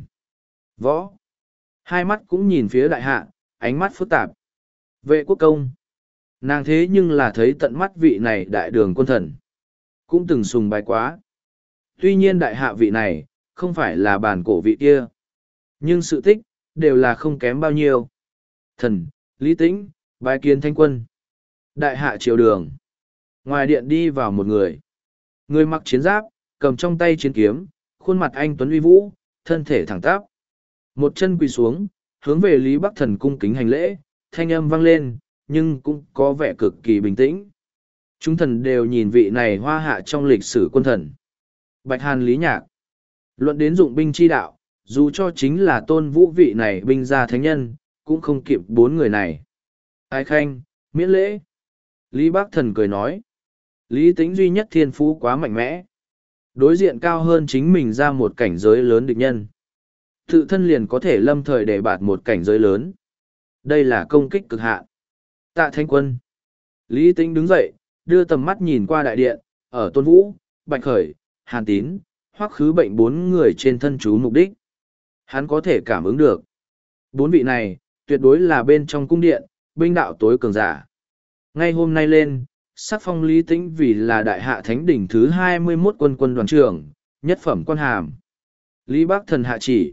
Speaker 1: Võ. Hai mắt cũng nhìn phía đại hạ, ánh mắt phức tạp. Vệ quốc công. Nàng thế nhưng là thấy tận mắt vị này đại đường quân thần. Cũng từng sùng bái quá. Tuy nhiên đại hạ vị này, không phải là bản cổ vị kia. Nhưng sự tích, đều là không kém bao nhiêu. Thần, Lý Tĩnh, bái kiến thanh quân. Đại hạ triều đường. Ngoài điện đi vào một người. Người mặc chiến giáp, cầm trong tay chiến kiếm, khuôn mặt anh tuấn uy vũ, thân thể thẳng tắp. Một chân quỳ xuống, hướng về Lý Bắc Thần cung kính hành lễ, thanh âm vang lên, nhưng cũng có vẻ cực kỳ bình tĩnh. Chúng thần đều nhìn vị này hoa hạ trong lịch sử quân thần. Bạch Hàn Lý Nhạc. Luận đến dụng binh chi đạo, dù cho chính là Tôn Vũ vị này binh gia thánh nhân, cũng không kịp bốn người này. Ái khanh, miễn lễ. Lý Bắc Thần cười nói. Lý Tĩnh duy nhất thiên phú quá mạnh mẽ. Đối diện cao hơn chính mình ra một cảnh giới lớn địch nhân. Tự thân liền có thể lâm thời để bạt một cảnh giới lớn. Đây là công kích cực hạn. Tạ Thanh Quân. Lý Tĩnh đứng dậy, đưa tầm mắt nhìn qua đại điện, ở Tôn Vũ, Bạch Khởi, Hàn Tín, Hoắc Khứ Bệnh bốn người trên thân chú mục đích. Hắn có thể cảm ứng được. Bốn vị này, tuyệt đối là bên trong cung điện, binh đạo tối cường giả. Ngay hôm nay lên, sắc phong Lý Tĩnh vì là đại hạ thánh đỉnh thứ hai mươi mốt quân quân đoàn trưởng, nhất phẩm quan hàm. Lý Bắc Thần hạ chỉ.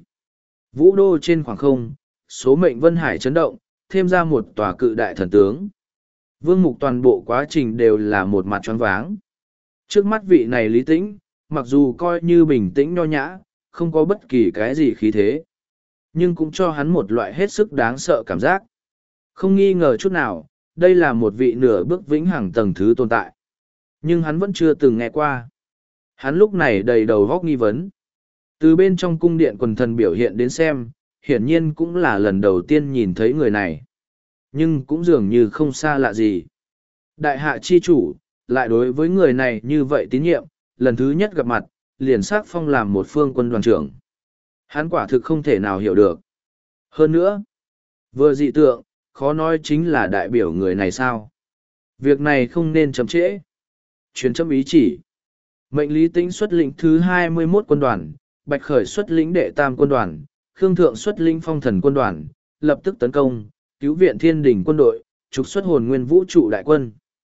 Speaker 1: Vũ đô trên khoảng không, số mệnh Vân Hải chấn động, thêm ra một tòa cự đại thần tướng. Vương Mục toàn bộ quá trình đều là một mặt choáng váng. Trước mắt vị này Lý Tĩnh, mặc dù coi như bình tĩnh nho nhã, không có bất kỳ cái gì khí thế, nhưng cũng cho hắn một loại hết sức đáng sợ cảm giác. Không nghi ngờ chút nào, đây là một vị nửa bước vĩnh hằng tầng thứ tồn tại. Nhưng hắn vẫn chưa từng nghe qua. Hắn lúc này đầy đầu góc nghi vấn. Từ bên trong cung điện quần thần biểu hiện đến xem, hiển nhiên cũng là lần đầu tiên nhìn thấy người này. Nhưng cũng dường như không xa lạ gì. Đại hạ chi chủ, lại đối với người này như vậy tín nhiệm, lần thứ nhất gặp mặt, liền xác phong làm một phương quân đoàn trưởng. Hắn quả thực không thể nào hiểu được. Hơn nữa, vừa dị tượng, khó nói chính là đại biểu người này sao. Việc này không nên chậm trễ. Chuyến chấm ý chỉ. Mệnh Lý Tĩnh xuất lĩnh thứ hai mươi mốt quân đoàn, Bạch Khởi xuất lĩnh đệ tam quân đoàn, Khương Thượng xuất lĩnh phong thần quân đoàn, lập tức tấn công, cứu viện thiên đình quân đội, trục xuất hồn nguyên vũ trụ đại quân.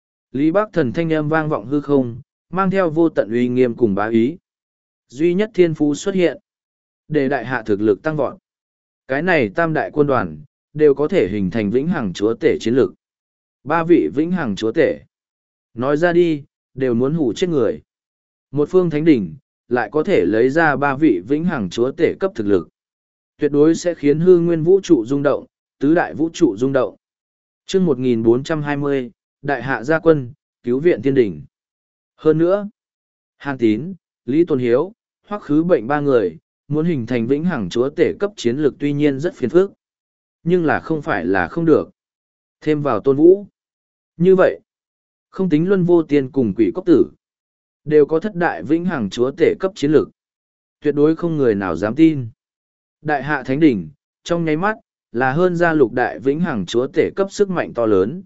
Speaker 1: Lý Bắc Thần thanh âm vang vọng hư không, mang theo vô tận uy nghiêm cùng bá ý. Duy nhất thiên phú xuất hiện, để đại hạ thực lực tăng vọt. Cái này tam đại quân đoàn, đều có thể hình thành vĩnh hằng chúa tể chiến lược. Ba vị vĩnh hằng chúa tể. Nói ra đi, đều muốn hủ chết người. Một phương thánh đỉnh, lại có thể lấy ra ba vị vĩnh hằng chúa tể cấp thực lực. Tuyệt đối sẽ khiến hư nguyên vũ trụ rung động, tứ đại vũ trụ rung động. Chương một nghìn bốn trăm hai mươi, Đại hạ gia quân, cứu viện thiên đỉnh. Hơn nữa, Hàn Tín, Lý Tôn Hiếu, Hoắc Khứ Bệnh ba người, muốn hình thành vĩnh hằng chúa tể cấp chiến lược tuy nhiên rất phiền phức. Nhưng là không phải là không được. Thêm vào Tôn Vũ. Như vậy, không tính Luân Vô Tiên cùng Quỷ Cốc Tử, đều có thất đại vĩnh hằng chúa tể cấp chiến lược. Tuyệt đối không người nào dám tin. Đại hạ thánh đỉnh, trong nháy mắt, là hơn ra lục đại vĩnh hằng chúa tể cấp sức mạnh to lớn.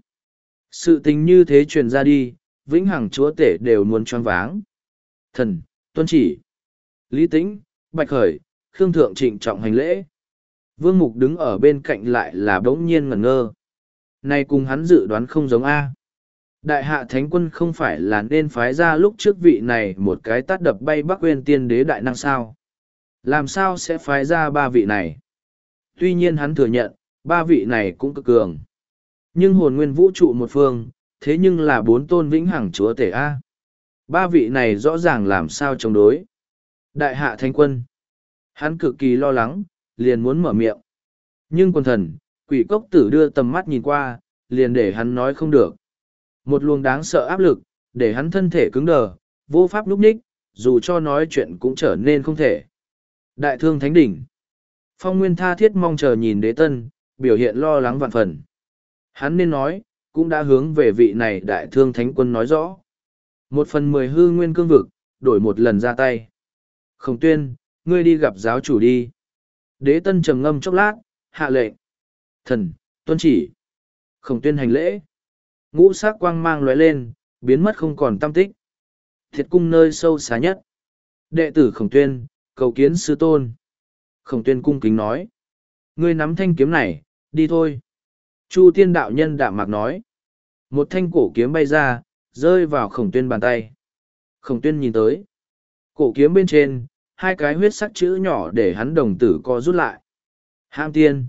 Speaker 1: Sự tình như thế truyền ra đi, vĩnh hằng chúa tể đều muốn choáng váng. Thần, tuân chỉ. Lý Tĩnh, Bạch Khởi, Khương Thượng trịnh trọng hành lễ. Vương Mục đứng ở bên cạnh lại là bỗng nhiên ngẩn ngơ. Này cùng hắn dự đoán không giống A. Đại hạ thánh quân không phải là nên phái ra lúc trước vị này một cái tát đập bay Bắc Uyên tiên đế đại năng sao. Làm sao sẽ phái ra ba vị này? Tuy nhiên hắn thừa nhận, ba vị này cũng cực cường. Nhưng hồn nguyên vũ trụ một phương, thế nhưng là bốn tôn vĩnh hằng chúa tể A. Ba vị này rõ ràng làm sao chống đối. Đại hạ thánh quân. Hắn cực kỳ lo lắng, liền muốn mở miệng. Nhưng quần thần, Quỷ Cốc Tử đưa tầm mắt nhìn qua, liền để hắn nói không được. Một luồng đáng sợ áp lực, để hắn thân thể cứng đờ, vô pháp lúc ních, dù cho nói chuyện cũng trở nên không thể. Đại thương thánh đỉnh. Phong Nguyên tha thiết mong chờ nhìn Đế Tân, biểu hiện lo lắng vạn phần. Hắn nên nói, cũng đã hướng về vị này đại thương thánh quân nói rõ. Một phần mười hư nguyên cương vực, đổi một lần ra tay. Khổng Tuyên, ngươi đi gặp giáo chủ đi. Đế Tân trầm ngâm chốc lát, hạ lệnh. Thần, tuân chỉ. Khổng Tuyên hành lễ. Ngũ sắc quang mang lóe lên, biến mất không còn tăm tích. Thiệt cung nơi sâu xa nhất. Đệ tử Khổng Tuyên, cầu kiến sư tôn. Khổng Tuyên cung kính nói. Ngươi nắm thanh kiếm này, đi thôi. Chu Tiên đạo nhân đạm mạc nói. Một thanh cổ kiếm bay ra, rơi vào Khổng Tuyên bàn tay. Khổng Tuyên nhìn tới. Cổ kiếm bên trên, hai cái huyết sắc chữ nhỏ để hắn đồng tử co rút lại. Ham tiên.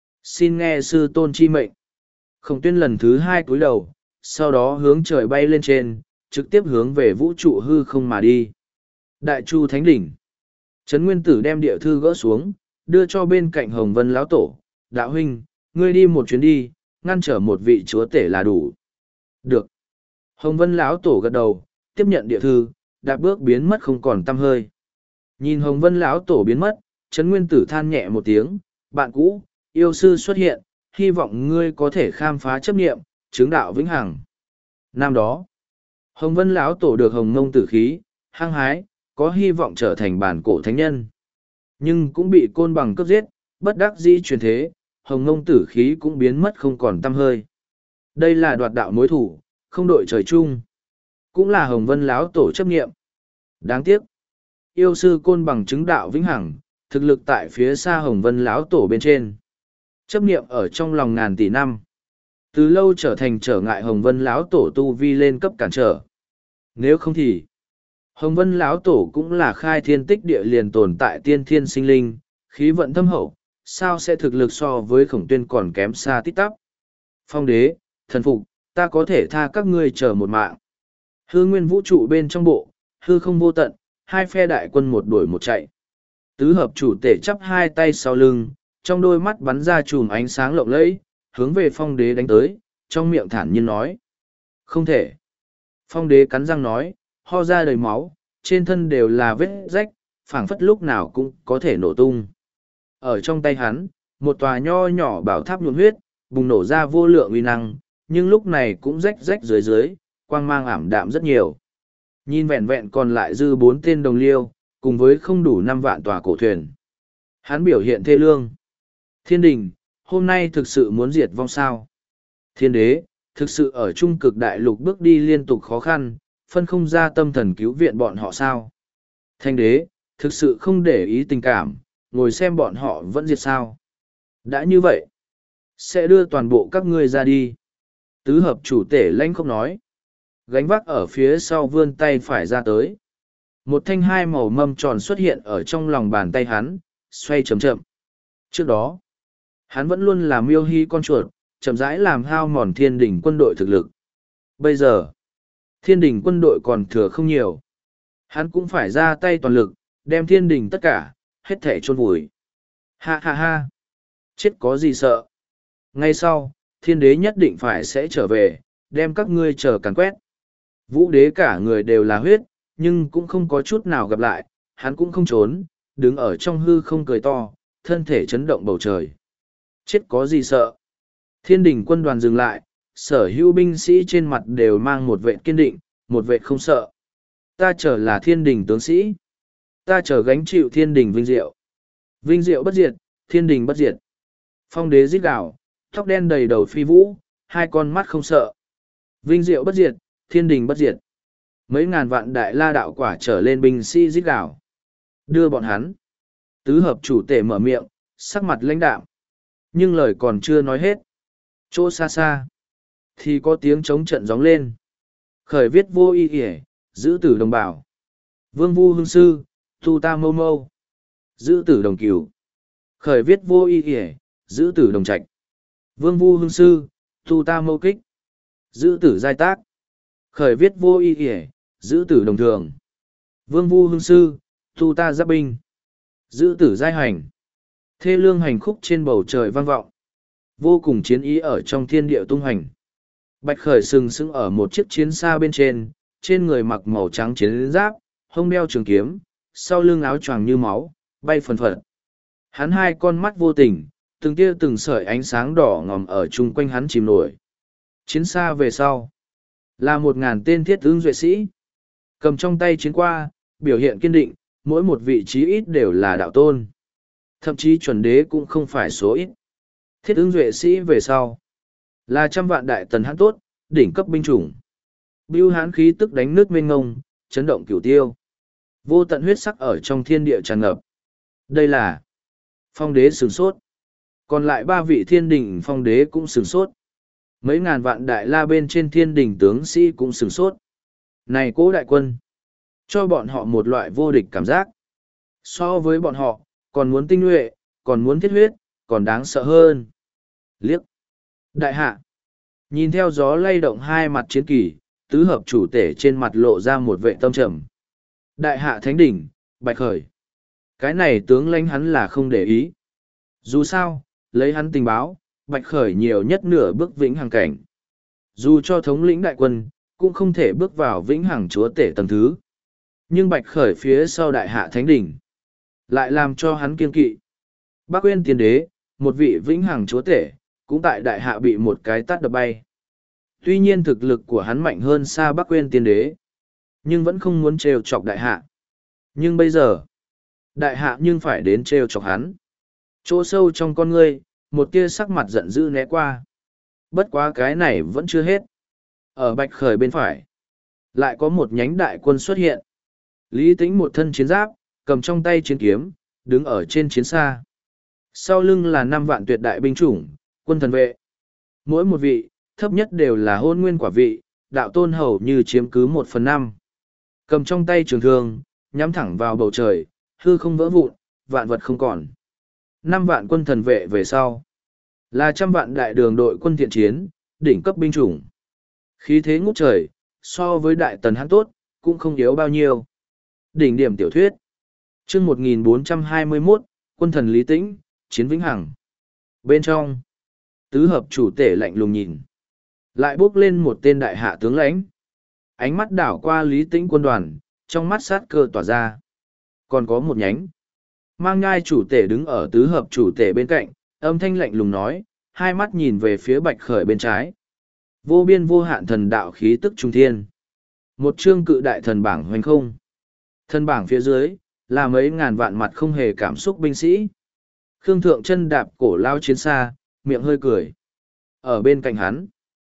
Speaker 1: Xin nghe sư tôn chi mệnh. Khổng Tuyên lần thứ hai cúi đầu, sau đó hướng trời bay lên trên, trực tiếp hướng về vũ trụ hư không mà đi. Đại Chu Thánh Đỉnh. Trấn Nguyên Tử đem địa thư gỡ xuống, đưa cho bên cạnh Hồng Vân lão tổ. Đạo huynh, ngươi đi một chuyến đi, ngăn trở một vị chúa tể là đủ. Được. Hồng Vân lão tổ gật đầu, tiếp nhận địa thư, đạp bước biến mất không còn tăm hơi. Nhìn Hồng Vân lão tổ biến mất, Trấn Nguyên Tử than nhẹ một tiếng, bạn cũ, yêu sư xuất hiện, hy vọng ngươi có thể khám phá chấp niệm, chứng đạo vĩnh hằng. Năm đó, Hồng Vân lão tổ được Hồng Mông tử khí, hăng hái, có hy vọng trở thành bản cổ thánh nhân. Nhưng cũng bị côn bằng cướp giết, bất đắc dĩ truyền thế, Hồng Mông tử khí cũng biến mất không còn tăm hơi. Đây là đoạt đạo mối thủ, không đội trời chung. Cũng là Hồng Vân lão tổ chấp niệm. Đáng tiếc, yêu sư côn bằng chứng đạo vĩnh hằng, thực lực tại phía xa Hồng Vân lão tổ bên trên. Chấp niệm ở trong lòng ngàn tỷ năm. Từ lâu trở thành trở ngại Hồng Vân lão tổ tu vi lên cấp cản trở. Nếu không thì, Hồng Vân lão tổ cũng là khai thiên tích địa liền tồn tại tiên thiên sinh linh, khí vận thâm hậu, sao sẽ thực lực so với Khổng Tuyên còn kém xa tít tắp. Phong đế, thần phục, ta có thể tha các ngươi chờ một mạng. Hư nguyên vũ trụ bên trong bộ, hư không vô tận, hai phe đại quân một đuổi một chạy. Tứ hợp chủ tể chắp hai tay sau lưng, trong đôi mắt bắn ra chùm ánh sáng lộng lẫy, hướng về phong đế đánh tới, trong miệng thản nhiên nói. Không thể. Phong đế cắn răng nói, ho ra đầy máu, trên thân đều là vết rách, phảng phất lúc nào cũng có thể nổ tung. Ở trong tay hắn, một tòa nho nhỏ bảo tháp nhuộm huyết, bùng nổ ra vô lượng uy năng, nhưng lúc này cũng rách rách dưới dưới, quang mang ảm đạm rất nhiều. Nhìn vẹn vẹn còn lại dư bốn tên đồng liêu, cùng với không đủ năm vạn tòa cổ thuyền. Hắn biểu hiện thê lương. Thiên đình, hôm nay thực sự muốn diệt vong sao? Thiên đế, thực sự ở trung cực đại lục bước đi liên tục khó khăn, phân không ra tâm thần cứu viện bọn họ sao? Thanh đế, thực sự không để ý tình cảm, ngồi xem bọn họ vẫn diệt sao? Đã như vậy, sẽ đưa toàn bộ các ngươi ra đi. Tứ hợp chủ tể lãnh không nói. Gánh vác ở phía sau vươn tay phải ra tới. Một thanh hai màu mâm tròn xuất hiện ở trong lòng bàn tay hắn, xoay chậm chậm. Trước đó, hắn vẫn luôn là miêu hy con chuột, chậm rãi làm hao mòn thiên đình quân đội thực lực. Bây giờ, thiên đình quân đội còn thừa không nhiều. Hắn cũng phải ra tay toàn lực, đem thiên đình tất cả, hết thể chôn vùi. Ha ha ha! Chết có gì sợ? Ngay sau, thiên đế nhất định phải sẽ trở về, đem các ngươi chờ càn quét. Vũ đế cả người đều là huyết, nhưng cũng không có chút nào gặp lại, hắn cũng không trốn, đứng ở trong hư không cười to, thân thể chấn động bầu trời. Chết có gì sợ? Thiên đình quân đoàn dừng lại, sở hữu binh sĩ trên mặt đều mang một vệ kiên định, một vệ không sợ. Ta chờ là thiên đình tướng sĩ. Ta chờ gánh chịu thiên đình vinh diệu. Vinh diệu bất diệt, thiên đình bất diệt. Phong đế rít gào, tóc đen đầy đầu phi vũ, hai con mắt không sợ. Vinh diệu bất diệt, thiên đình bất diệt. Mấy ngàn vạn đại la đạo quả trở lên binh sĩ rít gào. Đưa bọn hắn. Tứ hợp chủ tể mở miệng, sắc mặt lãnh đạm. Nhưng lời còn chưa nói hết. Chỗ xa xa. Thì có tiếng trống trận gióng lên. Khởi viết vô y kể, giữ tử đồng bào. Vương vu hương sư, tu ta mâu mâu. Giữ tử đồng cửu. Khởi viết vô y kể, giữ tử đồng trạch. Vương vu hương sư, tu ta mâu kích. Giữ tử giai tác. Khởi viết vô y kể, giữ tử đồng thường. Vương vu hương sư, tu ta giáp binh. Giữ tử giai hành. Thê lương hành khúc trên bầu trời vang vọng. Vô cùng chiến ý ở trong thiên địa tung hành. Bạch Khởi sừng sững ở một chiếc chiến xa bên trên, trên người mặc màu trắng chiến giáp, hông đeo trường kiếm, sau lưng áo choàng như máu, bay phần phật. Hắn hai con mắt vô tình, từng tia từng sợi ánh sáng đỏ ngòm ở chung quanh hắn chìm nổi. Chiến xa về sau, là một ngàn tên thiết ứng duệ sĩ. Cầm trong tay chiến qua, biểu hiện kiên định, mỗi một vị trí ít đều là đạo tôn. Thậm chí chuẩn đế cũng không phải số ít. Thiết ứng duệ sĩ về sau, là trăm vạn đại tần hãn tốt, đỉnh cấp binh chủng. Bưu hán khí tức đánh nước mênh ngông, chấn động cửu tiêu. Vô tận huyết sắc ở trong thiên địa tràn ngập. Đây là phong đế sửng sốt. Còn lại ba vị thiên đình phong đế cũng sửng sốt. Mấy ngàn vạn đại la bên trên thiên đình tướng sĩ cũng sửng sốt. Này cố đại quân, cho bọn họ một loại vô địch cảm giác. So với bọn họ, còn muốn tinh nhuệ, còn muốn thiết huyết, còn đáng sợ hơn. Liếc. Đại hạ. Nhìn theo gió lay động hai mặt chiến kỳ, tứ hợp chủ tể trên mặt lộ ra một vệ tâm trầm. Đại hạ thánh đỉnh, Bạch Khởi. Cái này tướng lãnh hắn là không để ý. Dù sao, lấy hắn tình báo, Bạch Khởi nhiều nhất nửa bước vĩnh hằng cảnh. Dù cho thống lĩnh đại quân, cũng không thể bước vào vĩnh hằng chúa tể tầng thứ. Nhưng Bạch Khởi phía sau đại hạ thánh đỉnh, lại làm cho hắn kiên kỵ. Bắc Uyên tiên đế, một vị vĩnh hằng chúa tể, cũng tại đại hạ bị một cái tát đập bay. Tuy nhiên thực lực của hắn mạnh hơn xa Bắc Uyên tiên đế, nhưng vẫn không muốn trêu chọc đại hạ. Nhưng bây giờ, đại hạ nhưng phải đến trêu chọc hắn. Chỗ sâu trong con ngươi, một tia sắc mặt giận dữ né qua. Bất quá cái này vẫn chưa hết. Ở Bạch Khởi bên phải, lại có một nhánh đại quân xuất hiện. Lý Tĩnh một thân chiến giáp, cầm trong tay chiến kiếm, đứng ở trên chiến xa. Sau lưng là năm vạn tuyệt đại binh chủng, quân thần vệ. Mỗi một vị, thấp nhất đều là hôn nguyên quả vị, đạo tôn hầu như chiếm cứ một phần năm. Cầm trong tay trường thương, nhắm thẳng vào bầu trời, hư không vỡ vụn, vạn vật không còn. Năm vạn quân thần vệ về sau, là trăm vạn đại đường đội quân thiện chiến, đỉnh cấp binh chủng. Khí thế ngút trời, so với đại tần hắn tốt, cũng không yếu bao nhiêu. Đỉnh điểm tiểu thuyết. Chương một nghìn bốn trăm hai mươi mốt, quân thần Lý Tĩnh, chiến vĩnh hằng. Bên trong, tứ hợp chủ tể lạnh lùng nhìn. Lại bước lên một tên đại hạ tướng lãnh. Ánh mắt đảo qua Lý Tĩnh quân đoàn, trong mắt sát cơ tỏa ra. Còn có một nhánh. Mang ngai chủ tể đứng ở tứ hợp chủ tể bên cạnh, âm thanh lạnh lùng nói, hai mắt nhìn về phía bạch khởi bên trái. Vô biên vô hạn thần đạo khí tức trung thiên. Một chương cự đại thần bảng hoành không. Thần bảng phía dưới, là mấy ngàn vạn mặt không hề cảm xúc binh sĩ. Khương Thượng chân đạp cổ lao chiến xa, miệng hơi cười. Ở bên cạnh hắn,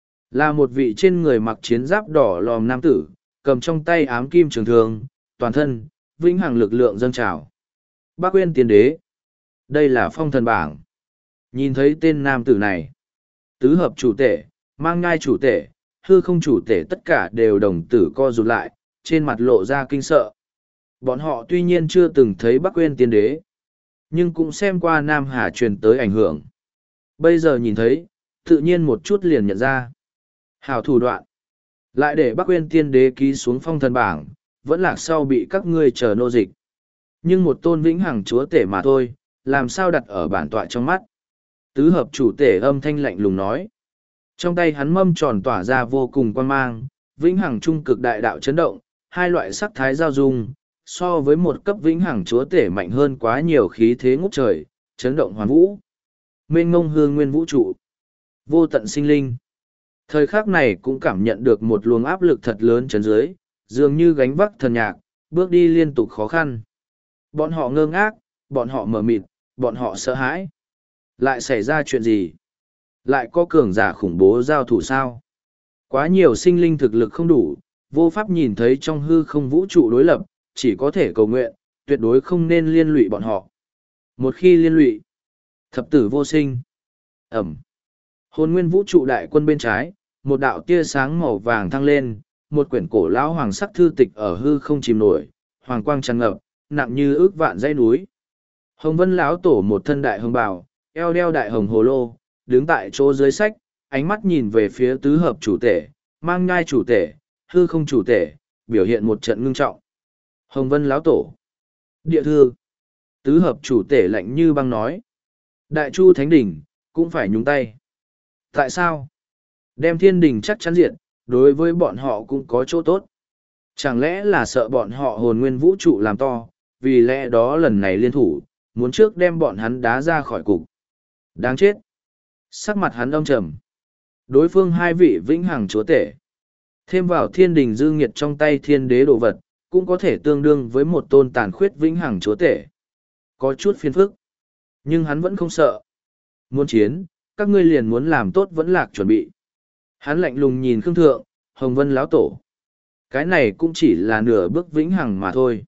Speaker 1: là một vị trên người mặc chiến giáp đỏ lòm nam tử, cầm trong tay ám kim trường thương, toàn thân, vĩnh hằng lực lượng dâng trào. Bác Quyên Tiên Đế. Đây là phong thần bảng. Nhìn thấy tên nam tử này, tứ hợp chủ tể, mang ngai chủ tể, hư không chủ tể tất cả đều đồng tử co rụt lại, trên mặt lộ ra kinh sợ. Bọn họ tuy nhiên chưa từng thấy Bắc Quyên Tiên Đế, nhưng cũng xem qua Nam Hà truyền tới ảnh hưởng. Bây giờ nhìn thấy, tự nhiên một chút liền nhận ra. Hảo thủ đoạn. Lại để Bắc Quyên Tiên Đế ký xuống phong thần bảng, vẫn lạc sau bị các ngươi chờ nô dịch. Nhưng một tôn vĩnh hằng chúa tể mà thôi, làm sao đặt ở bản tọa trong mắt. Tứ hợp chủ tể âm thanh lạnh lùng nói. Trong tay hắn mâm tròn tỏa ra vô cùng quan mang, vĩnh hằng trung cực đại đạo chấn động, hai loại sắc thái giao dung, so với một cấp vĩnh hằng chúa tể mạnh hơn quá nhiều khí thế ngút trời, chấn động hoàn vũ. Mênh ngông hương nguyên vũ trụ, vô tận sinh linh. Thời khắc này cũng cảm nhận được một luồng áp lực thật lớn chấn dưới, dường như gánh vác thần nhạc, bước đi liên tục khó khăn. Bọn họ ngơ ngác, bọn họ mờ mịt, bọn họ sợ hãi. Lại xảy ra chuyện gì? Lại có cường giả khủng bố giao thủ sao? Quá nhiều sinh linh thực lực không đủ, vô pháp nhìn thấy trong hư không vũ trụ đối lập, chỉ có thể cầu nguyện, tuyệt đối không nên liên lụy bọn họ. Một khi liên lụy, thập tử vô sinh. Ẩm. Hồn nguyên vũ trụ đại quân bên trái, một đạo tia sáng màu vàng thăng lên, một quyển cổ lão hoàng sắc thư tịch ở hư không chìm nổi, hoàng quang tràn ngập, nặng như ước vạn dãy núi. Hồng Vân lão tổ một thân đại hồng bào, eo đeo đại hồng hồ lô, đứng tại chỗ dưới sách, ánh mắt nhìn về phía tứ hợp chủ tể, mang nhai chủ tể, hư không chủ tể, biểu hiện một trận ngưng trọng. Hồng Vân lão tổ. Địa thư. Tứ hợp chủ tể lạnh như băng nói. Đại Chu Thánh Đỉnh, cũng phải nhúng tay. Tại sao? Đem thiên đình chắc chắn diệt, đối với bọn họ cũng có chỗ tốt. Chẳng lẽ là sợ bọn họ hồn nguyên vũ trụ làm to, vì lẽ đó lần này liên thủ, muốn trước đem bọn hắn đá ra khỏi cục. Đáng chết. Sắc mặt hắn âm trầm. Đối phương hai vị vĩnh hằng chúa tể. Thêm vào thiên đình dư nghiệt trong tay thiên đế đồ vật, cũng có thể tương đương với một tôn tàn khuyết vĩnh hằng chúa tể. Có chút phiền phức. Nhưng hắn vẫn không sợ. Muốn chiến, các ngươi liền muốn làm tốt vẫn lạc chuẩn bị. Hắn lạnh lùng nhìn Khương Thượng, Hồng Vân lão tổ. Cái này cũng chỉ là nửa bước vĩnh hằng mà thôi.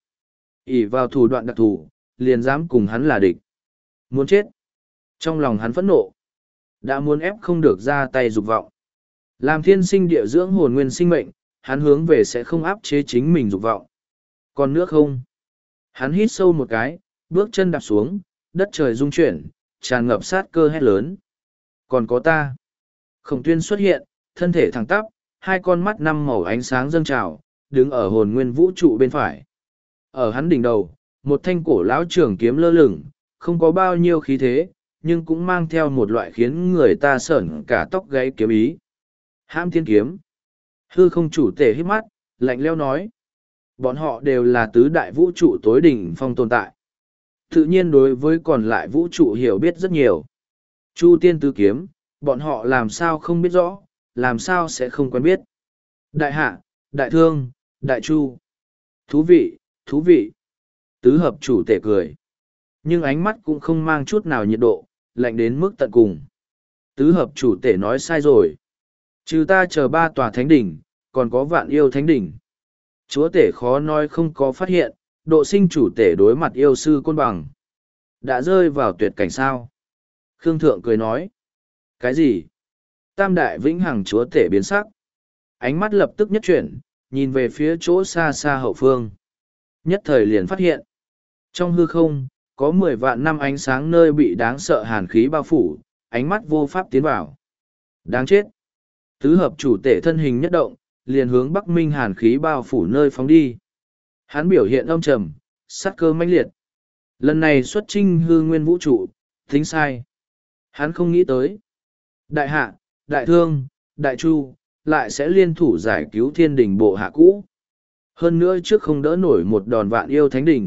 Speaker 1: ỷ vào thủ đoạn đặc thù, liền dám cùng hắn là địch. Muốn chết. Trong lòng hắn phẫn nộ. Đã muốn ép không được ra tay dục vọng. Làm thiên sinh địa dưỡng hồn nguyên sinh mệnh, hắn hướng về sẽ không áp chế chính mình dục vọng. Còn nước không? Hắn hít sâu một cái, bước chân đạp xuống, đất trời rung chuyển, tràn ngập sát cơ hét lớn. Còn có ta. Khổng Tuyên xuất hiện, thân thể thẳng tắp, hai con mắt năm màu ánh sáng dâng trào, đứng ở hồn nguyên vũ trụ bên phải. Ở hắn đỉnh đầu, một thanh cổ lão trường kiếm lơ lửng, không có bao nhiêu khí thế, nhưng cũng mang theo một loại khiến người ta sởn cả tóc gáy kiếm ý. Hãm thiên kiếm. Hư không chủ tể hít mắt, lạnh leo nói. Bọn họ đều là tứ đại vũ trụ tối đỉnh phong tồn tại. Tự nhiên đối với còn lại vũ trụ hiểu biết rất nhiều. Chu tiên tứ kiếm, bọn họ làm sao không biết rõ, làm sao sẽ không quen biết. Đại hạ, đại thương, đại chu. Thú vị, thú vị. Tứ hợp chủ tể cười. Nhưng ánh mắt cũng không mang chút nào nhiệt độ, lạnh đến mức tận cùng. Tứ hợp chủ tể nói sai rồi. Trừ ta chờ ba tòa thánh đỉnh, còn có vạn yêu thánh đỉnh. Chúa tể khó nói không có phát hiện, độ sinh chủ tể đối mặt yêu sư côn bằng. Đã rơi vào tuyệt cảnh sao? Khương Thượng cười nói. Cái gì? Tam đại vĩnh hằng chúa tể biến sắc. Ánh mắt lập tức nhất chuyển, nhìn về phía chỗ xa xa hậu phương. Nhất thời liền phát hiện. Trong hư không, có mười vạn năm ánh sáng nơi bị đáng sợ hàn khí bao phủ, ánh mắt vô pháp tiến vào. Đáng chết. Tứ hợp chủ tể thân hình nhất động, liền hướng Bắc Minh hàn khí bao phủ nơi phóng đi. Hắn biểu hiện âm trầm, sát cơ mãnh liệt. Lần này xuất chinh hư nguyên vũ trụ, tính sai. Hắn không nghĩ tới. Đại hạ, đại thương, đại chu, lại sẽ liên thủ giải cứu thiên đình bộ hạ cũ. Hơn nữa trước không đỡ nổi một đòn vạn yêu thánh đỉnh,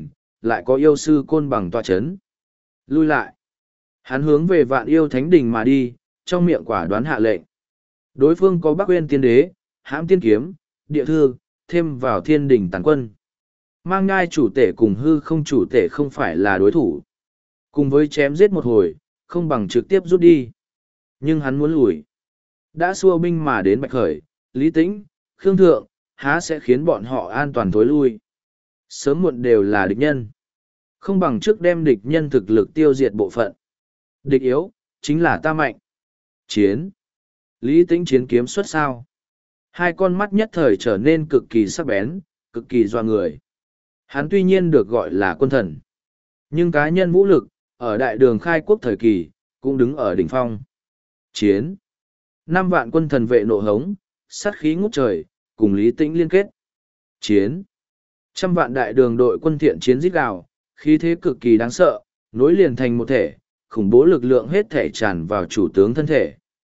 Speaker 1: lại có yêu sư côn bằng tọa chấn. Lui lại. Hắn hướng về vạn yêu thánh đình mà đi, trong miệng quả đoán hạ lệnh. Đối phương có Bắc Uyên tiên đế, hãm tiên kiếm, địa thư, thêm vào thiên đình tàn quân. Mang ngai chủ tể cùng hư không chủ tể không phải là đối thủ. Cùng với chém giết một hồi, không bằng trực tiếp rút đi. Nhưng hắn muốn lùi. Đã xua binh mà đến Bạch Khởi, Lý Tĩnh, Khương Thượng, há sẽ khiến bọn họ an toàn thối lui. Sớm muộn đều là địch nhân. Không bằng trước đem địch nhân thực lực tiêu diệt bộ phận. Địch yếu, chính là ta mạnh. Chiến. Lý Tĩnh chiến kiếm xuất sao. Hai con mắt nhất thời trở nên cực kỳ sắc bén, cực kỳ doa người. Hắn tuy nhiên được gọi là quân thần. Nhưng cá nhân vũ lực, ở đại đường khai quốc thời kỳ, cũng đứng ở đỉnh phong. Chiến. Năm vạn quân thần vệ nộ hống, sát khí ngút trời, cùng Lý Tĩnh liên kết. Chiến. Trăm vạn đại đường đội quân thiện chiến rít gào, khí thế cực kỳ đáng sợ, nối liền thành một thể, khủng bố lực lượng hết thể tràn vào chủ tướng thân thể.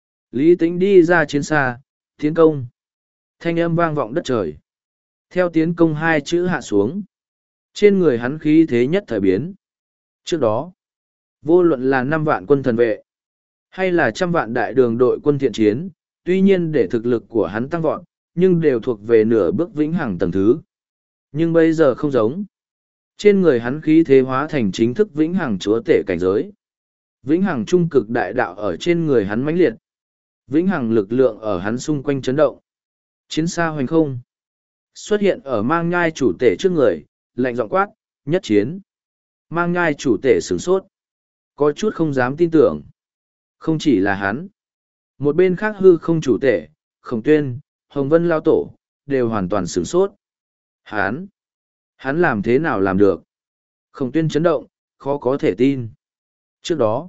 Speaker 1: Lý Tĩnh đi ra chiến xa, tiến công. Thanh âm vang vọng đất trời. Theo tiến công hai chữ hạ xuống. Trên người hắn khí thế nhất thời biến. Trước đó, vô luận là năm vạn quân thần vệ, hay là trăm vạn đại đường đội quân thiện chiến, tuy nhiên để thực lực của hắn tăng vọt, nhưng đều thuộc về nửa bước vĩnh hằng tầng thứ. Nhưng bây giờ không giống. Trên người hắn khí thế hóa thành chính thức vĩnh hằng chúa tể cảnh giới. Vĩnh hằng trung cực đại đạo ở trên người hắn mãnh liệt. Vĩnh hằng lực lượng ở hắn xung quanh chấn động. Chiến xa hoành không. Xuất hiện ở mang nhai chủ tể trước người, lạnh giọng quát, nhất chiến. Mang nhai chủ tể sửng sốt. Có chút không dám tin tưởng. Không chỉ là hắn. Một bên khác hư không chủ tể, Khổng Tuyên, Hồng Vân Lao Tổ, đều hoàn toàn sửng sốt. Hắn. Hắn làm thế nào làm được? Khổng Tuyên chấn động, khó có thể tin. Trước đó,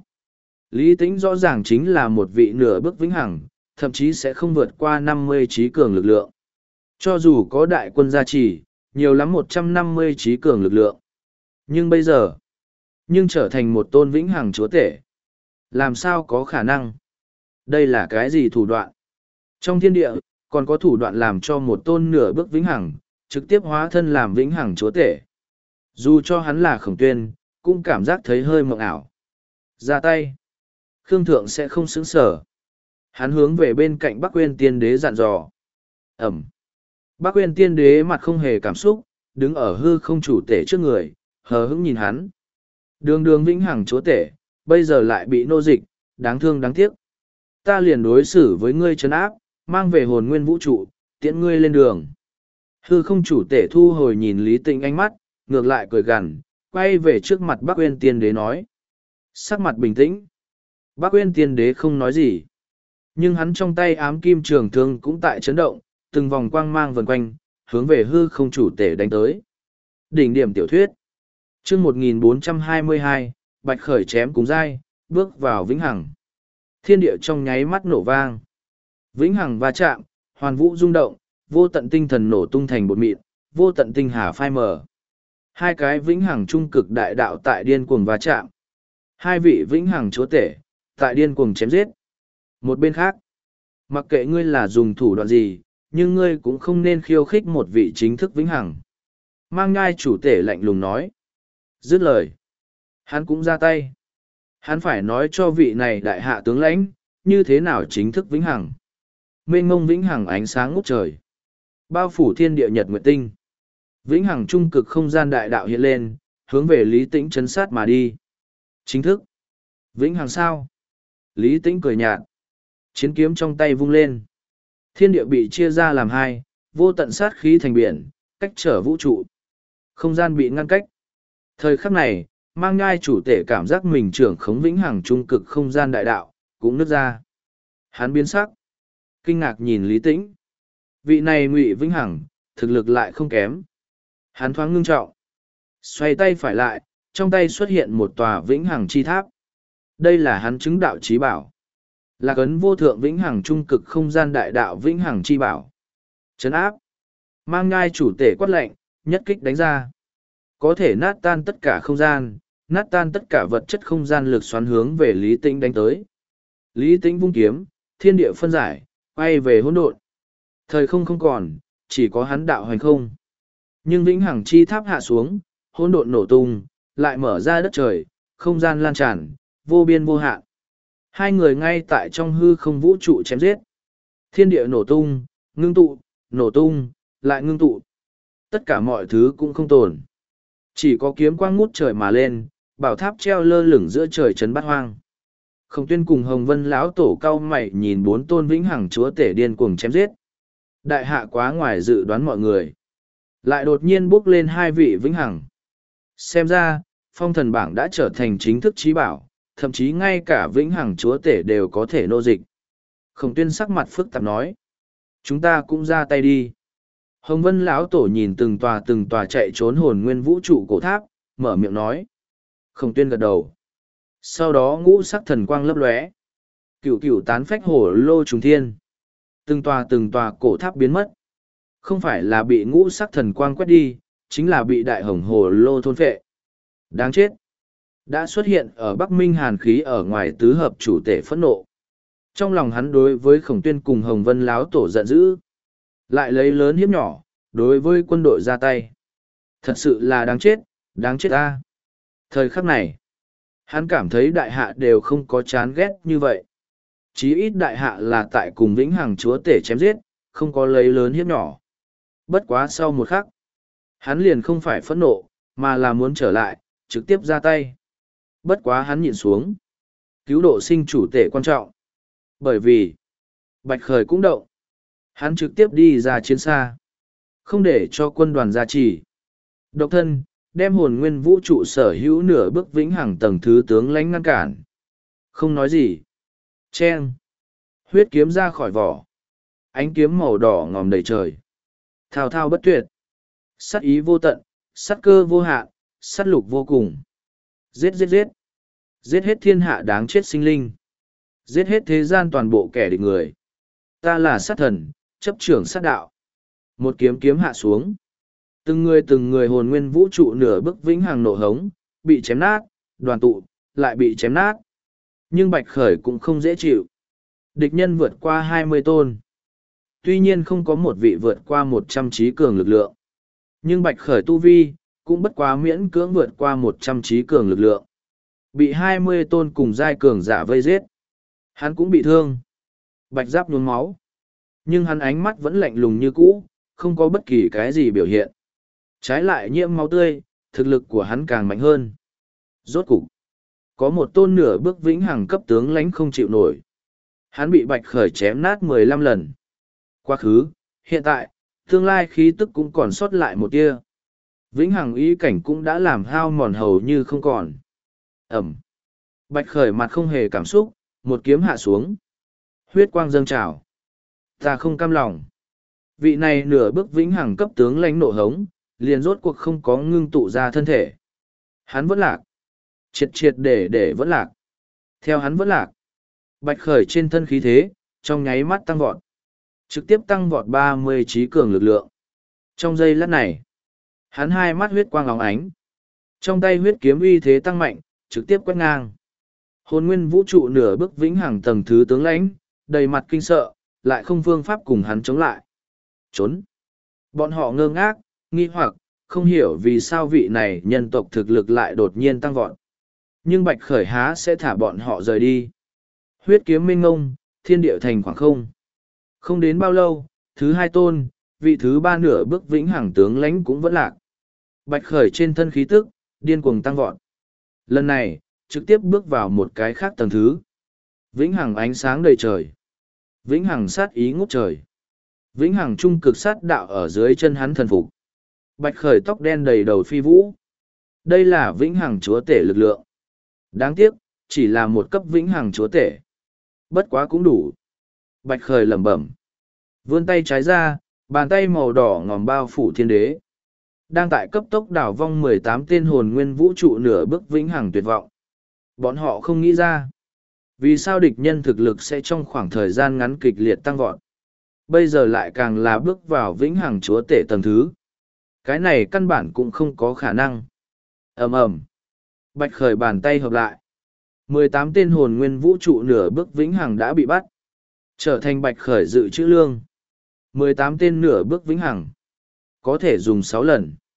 Speaker 1: Lý Tĩnh rõ ràng chính là một vị nửa bước vĩnh hằng, thậm chí sẽ không vượt qua năm mươi trí cường lực lượng. Cho dù có đại quân gia trì, nhiều lắm một trăm năm mươi trí cường lực lượng. Nhưng bây giờ, nhưng trở thành một tôn vĩnh hằng chúa tể. Làm sao có khả năng? Đây là cái gì thủ đoạn? Trong thiên địa, còn có thủ đoạn làm cho một tôn nửa bước vĩnh hằng, trực tiếp hóa thân làm vĩnh hằng chúa tể. Dù cho hắn là Khổng Tuyên, cũng cảm giác thấy hơi mộng ảo. Ra tay. Khương Thượng sẽ không sững sở. Hắn hướng về bên cạnh Bắc Uyên tiên đế dặn dò. Ẩm. Bắc Uyên tiên đế mặt không hề cảm xúc, đứng ở hư không chủ tể trước người, hờ hững nhìn hắn. Đường đường vĩnh hằng chúa tể, bây giờ lại bị nô dịch, đáng thương đáng tiếc. Ta liền đối xử với ngươi trấn áp, mang về hồn nguyên vũ trụ, tiễn ngươi lên đường. Hư không chủ tể thu hồi nhìn Lý Tĩnh ánh mắt, ngược lại cười gằn, quay về trước mặt Bắc Uyên tiên đế nói. Sắc mặt bình tĩnh. Bắc Uyên tiên đế không nói gì. Nhưng hắn trong tay ám kim trường thương cũng tại chấn động, từng vòng quang mang vần quanh, hướng về hư không chủ tể đánh tới. Đỉnh điểm tiểu thuyết. Chương một nghìn bốn trăm hai mươi hai, Bạch Khởi chém cùng dai, bước vào vĩnh hằng. Thiên địa trong nháy mắt nổ vang. Vĩnh hằng va chạm, hoàn vũ rung động, vô tận tinh thần nổ tung thành bột mịn, vô tận tinh hà phai mờ. Hai cái vĩnh hằng trung cực đại đạo tại điên cuồng va chạm. Hai vị vĩnh hằng chúa tể, tại điên cuồng chém giết. Một bên khác, mặc kệ ngươi là dùng thủ đoạn gì, nhưng ngươi cũng không nên khiêu khích một vị chính thức vĩnh hằng. Mang ngai chủ tể lạnh lùng nói. Dứt lời. Hắn cũng ra tay. Hắn phải nói cho vị này đại hạ tướng lãnh, như thế nào chính thức vĩnh hằng. Mênh mông vĩnh hằng ánh sáng ngút trời. Bao phủ thiên địa nhật nguyệt tinh. Vĩnh hằng trung cực không gian đại đạo hiện lên, hướng về Lý Tĩnh chấn sát mà đi. Chính thức. Vĩnh hằng sao? Lý Tĩnh cười nhạt. Chiến kiếm trong tay vung lên. Thiên địa bị chia ra làm hai, vô tận sát khí thành biển, cách trở vũ trụ. Không gian bị ngăn cách. Thời khắc này, mang ngai chủ tể cảm giác mình trưởng khống vĩnh hằng trung cực không gian đại đạo, cũng nứt ra. Hắn biến sắc. Kinh ngạc nhìn Lý Tĩnh. Vị này Ngụy Vĩnh Hằng, thực lực lại không kém. Hắn thoáng ngưng trọng. Xoay tay phải lại, trong tay xuất hiện một tòa vĩnh hằng chi tháp. Đây là hắn chứng đạo chí bảo. Là cấn vô thượng vĩnh hằng trung cực không gian đại đạo vĩnh hằng chi bảo. Trấn áp. Mang ngai chủ tể quát lệnh, nhất kích đánh ra. Có thể nát tan tất cả không gian, nát tan tất cả vật chất không gian lực xoắn hướng về Lý Tĩnh đánh tới. Lý Tĩnh vung kiếm, thiên địa phân giải, quay về hỗn độn. Thời không không còn, chỉ có hắn đạo hành không. Nhưng vĩnh hằng chi tháp hạ xuống, hỗn độn nổ tung, lại mở ra đất trời, không gian lan tràn, vô biên vô hạn. Hai người ngay tại trong hư không vũ trụ chém giết. Thiên địa nổ tung, ngưng tụ, nổ tung, lại ngưng tụ. Tất cả mọi thứ cũng không tồn. Chỉ có kiếm quang ngút trời mà lên, bảo tháp treo lơ lửng giữa trời trấn bát hoang. Khổng Tuyên cùng Hồng Vân lão tổ cao mày nhìn bốn tôn vĩnh hằng chúa tể điên cuồng chém giết. Đại hạ quá ngoài dự đoán mọi người. Lại đột nhiên bước lên hai vị vĩnh hằng. Xem ra, phong thần bảng đã trở thành chính thức trí bảo, thậm chí ngay cả vĩnh hằng chúa tể đều có thể nô dịch. Khổng Tuyên sắc mặt phức tạp nói. Chúng ta cũng ra tay đi. Hồng Vân lão tổ nhìn từng tòa từng tòa chạy trốn hồn nguyên vũ trụ cổ tháp, mở miệng nói. Khổng Tuyên gật đầu. Sau đó ngũ sắc thần quang lấp lóe. Cửu cửu tán phách hổ lô trùng thiên. Từng tòa từng tòa cổ tháp biến mất. Không phải là bị ngũ sắc thần quang quét đi, chính là bị đại hồng hổ lô thôn phệ. Đáng chết. Đã xuất hiện ở Bắc Minh hàn khí ở ngoài tứ hợp chủ tể phẫn nộ. Trong lòng hắn đối với Khổng Tuyên cùng Hồng Vân láo tổ giận dữ. Lại lấy lớn hiếp nhỏ, đối với quân đội ra tay. Thật sự là đáng chết, đáng chết ta. Thời khắc này, hắn cảm thấy đại hạ đều không có chán ghét như vậy. Chí ít đại hạ là tại cùng vĩnh hằng chúa tể chém giết, không có lấy lớn hiếp nhỏ. Bất quá sau một khắc, hắn liền không phải phẫn nộ, mà là muốn trở lại, trực tiếp ra tay. Bất quá hắn nhìn xuống. Cứu độ sinh chủ tể quan trọng. Bởi vì, Bạch Khởi cũng động. Hắn trực tiếp đi ra chiến xa. Không để cho quân đoàn gia trì. Độc thân, đem hồn nguyên vũ trụ sở hữu nửa bước vĩnh hằng tầng thứ tướng lãnh ngăn cản. Không nói gì. Chen. Huyết kiếm ra khỏi vỏ. Ánh kiếm màu đỏ ngòm đầy trời. Thao thao bất tuyệt. Sát ý vô tận, sát cơ vô hạn, sát lục vô cùng. Giết giết giết. Giết hết thiên hạ đáng chết sinh linh. Giết hết thế gian toàn bộ kẻ địch người. Ta là sát thần, chấp trưởng sát đạo. Một kiếm kiếm hạ xuống. Từng người từng người hồn nguyên vũ trụ nửa bức vĩnh hằng nổ hống, bị chém nát, đoàn tụ, lại bị chém nát. Nhưng Bạch Khởi cũng không dễ chịu. Địch nhân vượt qua hai mươi tôn. Tuy nhiên không có một vị vượt qua một trăm trí cường lực lượng. Nhưng Bạch Khởi tu vi, cũng bất quá miễn cưỡng vượt qua một trăm trí cường lực lượng. Bị hai mươi tôn cùng giai cường giả vây giết. Hắn cũng bị thương. Bạch giáp nhuốm máu. Nhưng hắn ánh mắt vẫn lạnh lùng như cũ, không có bất kỳ cái gì biểu hiện. Trái lại nhiễm máu tươi, thực lực của hắn càng mạnh hơn. Rốt cục, có một tôn nửa bước vĩnh hằng cấp tướng lãnh không chịu nổi. Hắn bị Bạch Khởi chém nát mười lăm lần. Quá khứ, hiện tại, tương lai khí tức cũng còn sót lại một tia. Vĩnh hằng ý cảnh cũng đã làm hao mòn hầu như không còn. Ẩm. Bạch Khởi mặt không hề cảm xúc, một kiếm hạ xuống. Huyết quang dâng trào. Ta không cam lòng. Vị này nửa bước vĩnh hằng cấp tướng lãnh nộ hống, liền rốt cuộc không có ngưng tụ ra thân thể. Hắn vẫn lạc. Triệt triệt để để vẫn lạc. Theo hắn vẫn lạc. Bạch Khởi trên thân khí thế, trong nháy mắt tăng vọt. Trực tiếp tăng vọt ba mươi trí cường lực lượng. Trong giây lát này, hắn hai mắt huyết quang óng ánh. Trong tay huyết kiếm uy thế tăng mạnh, trực tiếp quét ngang. Hồn nguyên vũ trụ nửa bước vĩnh hằng tầng thứ tướng lãnh, đầy mặt kinh sợ, lại không phương pháp cùng hắn chống lại. Trốn. Bọn họ ngơ ngác, nghi hoặc, không hiểu vì sao vị này nhân tộc thực lực lại đột nhiên tăng vọt. Nhưng Bạch Khởi há sẽ thả bọn họ rời đi. Huyết kiếm minh ngông, thiên địa thành khoảng không. Không đến bao lâu, thứ hai tôn, vị thứ ba nửa bước vĩnh hằng tướng lãnh cũng vẫn lạc. Bạch Khởi trên thân khí tức, điên cuồng tăng vọt. Lần này, trực tiếp bước vào một cái khác tầng thứ. Vĩnh hằng ánh sáng đầy trời. Vĩnh hằng sát ý ngút trời. Vĩnh hằng trung cực sát đạo ở dưới chân hắn thần phục. Bạch Khởi tóc đen đầy đầu phi vũ. Đây là vĩnh hằng chúa tể lực lượng. Đáng tiếc, chỉ là một cấp vĩnh hằng chúa tể. Bất quá cũng đủ. Bạch Khởi lẩm bẩm. Vươn tay trái ra, bàn tay màu đỏ ngòm bao phủ thiên đế. Đang tại cấp tốc đảo vong mười tám tên hồn nguyên vũ trụ nửa bước vĩnh hằng tuyệt vọng. Bọn họ không nghĩ ra. Vì sao địch nhân thực lực sẽ trong khoảng thời gian ngắn kịch liệt tăng vọt. Bây giờ lại càng là bước vào vĩnh hằng chúa tể tầng thứ. Cái này căn bản cũng không có khả năng. Ầm ầm. Bạch Khởi bàn tay hợp lại. mười tám tên hồn nguyên vũ trụ nửa bước vĩnh hằng đã bị bắt. Trở thành Bạch Khởi dự trữ lương. mười tám tên nửa bước vĩnh hằng. Có thể dùng sáu lần.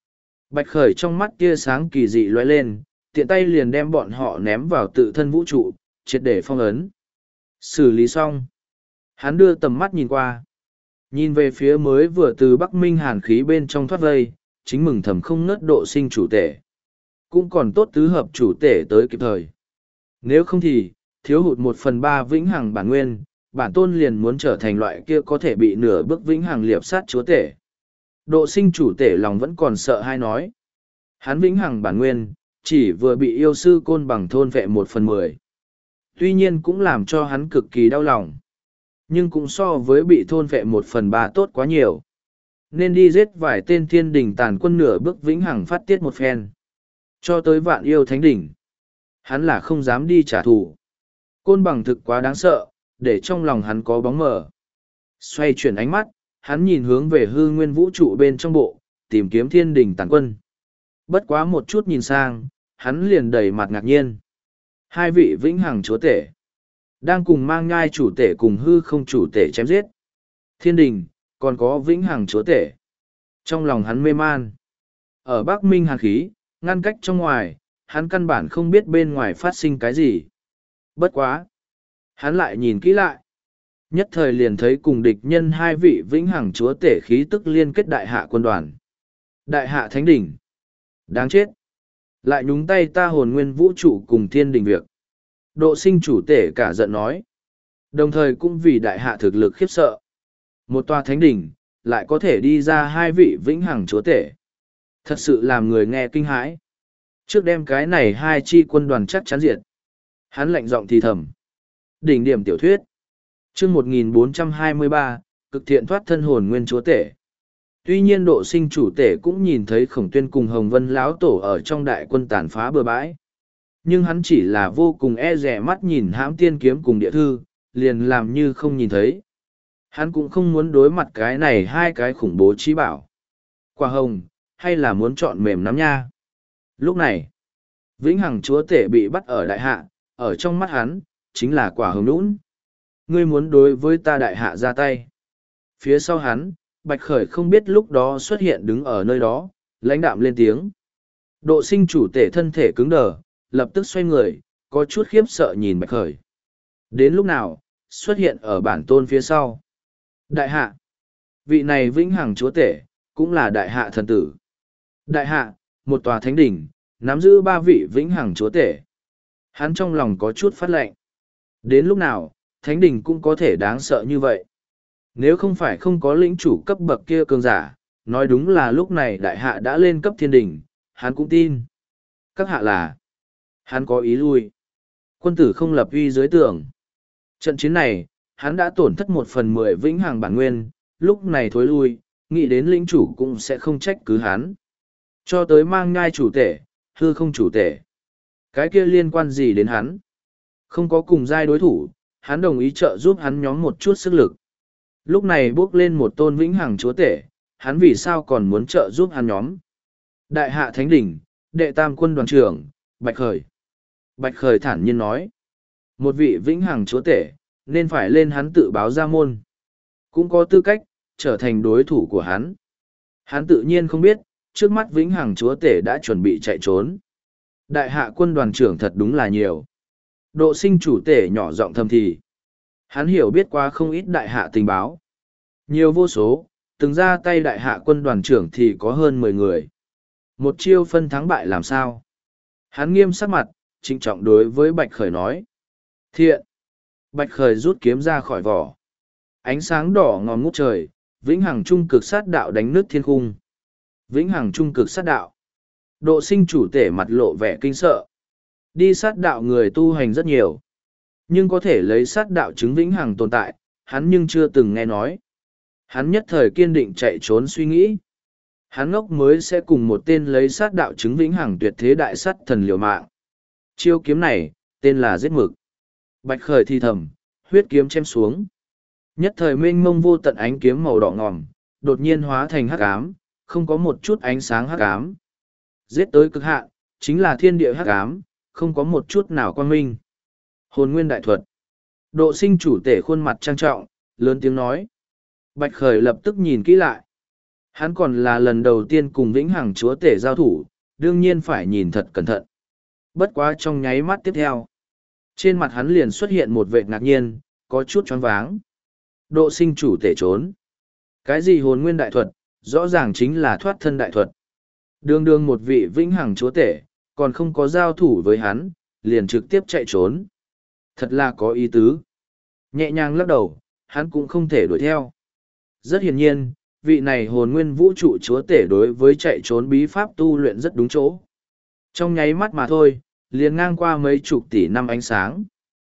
Speaker 1: Bạch Khởi trong mắt tia sáng kỳ dị lóe lên, tiện tay liền đem bọn họ ném vào tự thân vũ trụ, triệt để phong ấn. Xử lý xong. Hắn đưa tầm mắt nhìn qua. Nhìn về phía mới vừa từ Bắc Minh hàn khí bên trong thoát vây, chính mừng thầm không ngớt độ sinh chủ tể. Cũng còn tốt tứ hợp chủ tể tới kịp thời. Nếu không thì, thiếu hụt một phần ba vĩnh hằng bản nguyên, bản tôn liền muốn trở thành loại kia có thể bị nửa bước vĩnh hằng liệp sát chúa tể. Độ sinh chủ tể lòng vẫn còn sợ hay nói. Hắn vĩnh hằng bản nguyên, chỉ vừa bị yêu sư côn bằng thôn vệ một phần mười. Tuy nhiên cũng làm cho hắn cực kỳ đau lòng. Nhưng cũng so với bị thôn vệ một phần ba tốt quá nhiều. Nên đi giết vài tên thiên đình tàn quân nửa bước vĩnh hằng phát tiết một phen. Cho tới vạn yêu thánh đỉnh. Hắn là không dám đi trả thù. Côn bằng thực quá đáng sợ, để trong lòng hắn có bóng mờ. Xoay chuyển ánh mắt, hắn nhìn hướng về hư nguyên vũ trụ bên trong bộ, tìm kiếm thiên đình tàn quân. Bất quá một chút nhìn sang, hắn liền đầy mặt ngạc nhiên. Hai vị vĩnh hằng chúa tể đang cùng mang ngai chủ tể cùng hư không chủ tể chém giết. Thiên đình, còn có vĩnh hằng chúa tể. Trong lòng hắn mê man. Ở Bắc Minh hàn khí, ngăn cách trong ngoài, hắn căn bản không biết bên ngoài phát sinh cái gì. Bất quá. Hắn lại nhìn kỹ lại. Nhất thời liền thấy cùng địch nhân hai vị vĩnh hằng chúa tể khí tức liên kết đại hạ quân đoàn. Đại hạ thánh đỉnh. Đáng chết. Lại nhúng tay ta hồn nguyên vũ trụ cùng thiên đình việc. Độ sinh chủ tể cả giận nói. Đồng thời cũng vì đại hạ thực lực khiếp sợ. Một tòa thánh đỉnh, lại có thể đi ra hai vị vĩnh hằng chúa tể. Thật sự làm người nghe kinh hãi. Trước đem cái này hai chi quân đoàn chắc chắn diệt. Hắn lạnh giọng thì thầm. Đỉnh điểm tiểu thuyết. Chương một nghìn bốn trăm hai mươi ba, cực thiện thoát thân hồn nguyên chúa tể. Tuy nhiên độ sinh chủ tể cũng nhìn thấy Khổng Tuyên cùng Hồng Vân lão tổ ở trong đại quân tàn phá bừa bãi. Nhưng hắn chỉ là vô cùng e rẻ mắt nhìn hãm tiên kiếm cùng địa thư, liền làm như không nhìn thấy. Hắn cũng không muốn đối mặt cái này hai cái khủng bố trí bảo. Quả hồng, hay là muốn chọn mềm nắm nha. Lúc này, vĩnh hằng chúa tể bị bắt ở đại hạ, ở trong mắt hắn, chính là quả hồng nũng. Ngươi muốn đối với ta đại hạ ra tay. Phía sau hắn, Bạch Khởi không biết lúc đó xuất hiện đứng ở nơi đó, lãnh đạm lên tiếng. Độ sinh chủ tể thân thể cứng đờ, lập tức xoay người, có chút khiếp sợ nhìn Bạch Khởi. Đến lúc nào, xuất hiện ở bản tôn phía sau. Đại hạ. Vị này vĩnh hằng chúa tể, cũng là đại hạ thần tử. Đại hạ, một tòa thánh đỉnh, nắm giữ ba vị vĩnh hằng chúa tể. Hắn trong lòng có chút phát lệnh. Đến lúc nào, thánh đỉnh cũng có thể đáng sợ như vậy. Nếu không phải không có lĩnh chủ cấp bậc kia cường giả, nói đúng là lúc này đại hạ đã lên cấp thiên đỉnh, hắn cũng tin. Các hạ là, hắn có ý lui. Quân tử không lập uy dưới tường. Trận chiến này, hắn đã tổn thất một phần mười vĩnh hằng bản nguyên, lúc này thối lui, nghĩ đến lĩnh chủ cũng sẽ không trách cứ hắn. Cho tới mang nhai chủ tể, hư không chủ tể. Cái kia liên quan gì đến hắn? Không có cùng giai đối thủ, hắn đồng ý trợ giúp hắn nhóm một chút sức lực. Lúc này bước lên một tôn vĩnh hằng chúa tể, hắn vì sao còn muốn trợ giúp hắn nhóm? Đại hạ thánh đỉnh, đệ tam quân đoàn trưởng, Bạch Khởi. Bạch Khởi thản nhiên nói. Một vị vĩnh hằng chúa tể, nên phải lên hắn tự báo ra môn. Cũng có tư cách, trở thành đối thủ của hắn. Hắn tự nhiên không biết, trước mắt vĩnh hằng chúa tể đã chuẩn bị chạy trốn. Đại hạ quân đoàn trưởng thật đúng là nhiều. Độ sinh chủ tể nhỏ giọng thầm thì. Hắn hiểu biết qua không ít đại hạ tình báo. Nhiều vô số, từng ra tay đại hạ quân đoàn trưởng thì có hơn mười người. Một chiêu phân thắng bại làm sao? Hắn nghiêm sắc mặt, trịnh trọng đối với Bạch Khởi nói. Thiện! Bạch Khởi rút kiếm ra khỏi vỏ. Ánh sáng đỏ ngòm ngút trời, vĩnh hằng trung cực sát đạo đánh nước thiên khung. Vĩnh hằng trung cực sát đạo. Độ sinh chủ tể mặt lộ vẻ kinh sợ. Đi sát đạo người tu hành rất nhiều. Nhưng có thể lấy sát đạo chứng vĩnh hằng tồn tại, hắn nhưng chưa từng nghe nói. Hắn nhất thời kiên định chạy trốn suy nghĩ. Hắn ngốc mới sẽ cùng một tên lấy sát đạo chứng vĩnh hằng tuyệt thế đại sát thần liều mạng. Chiêu kiếm này, tên là giết mực. Bạch Khởi thi thầm, huyết kiếm chém xuống. Nhất thời mênh mông vô tận ánh kiếm màu đỏ ngòm, đột nhiên hóa thành hắc ám, không có một chút ánh sáng hắc ám. Giết tới cực hạn, chính là thiên địa hắc ám, không có một chút nào quang minh. Hồn nguyên đại thuật. Độ sinh chủ tể khuôn mặt trang trọng, lớn tiếng nói. Bạch Khởi lập tức nhìn kỹ lại. Hắn còn là lần đầu tiên cùng vĩnh hằng chúa tể giao thủ, đương nhiên phải nhìn thật cẩn thận. Bất quá trong nháy mắt tiếp theo, trên mặt hắn liền xuất hiện một vệt ngạc nhiên, có chút choáng váng. Độ sinh chủ tể trốn. Cái gì hồn nguyên đại thuật, rõ ràng chính là thoát thân đại thuật. Đương đương một vị vĩnh hằng chúa tể, còn không có giao thủ với hắn, liền trực tiếp chạy trốn. Thật là có ý tứ. Nhẹ nhàng lắc đầu, hắn cũng không thể đuổi theo. Rất hiển nhiên, vị này hồn nguyên vũ trụ chúa tể đối với chạy trốn bí pháp tu luyện rất đúng chỗ. Trong nháy mắt mà thôi, liền ngang qua mấy chục tỷ năm ánh sáng.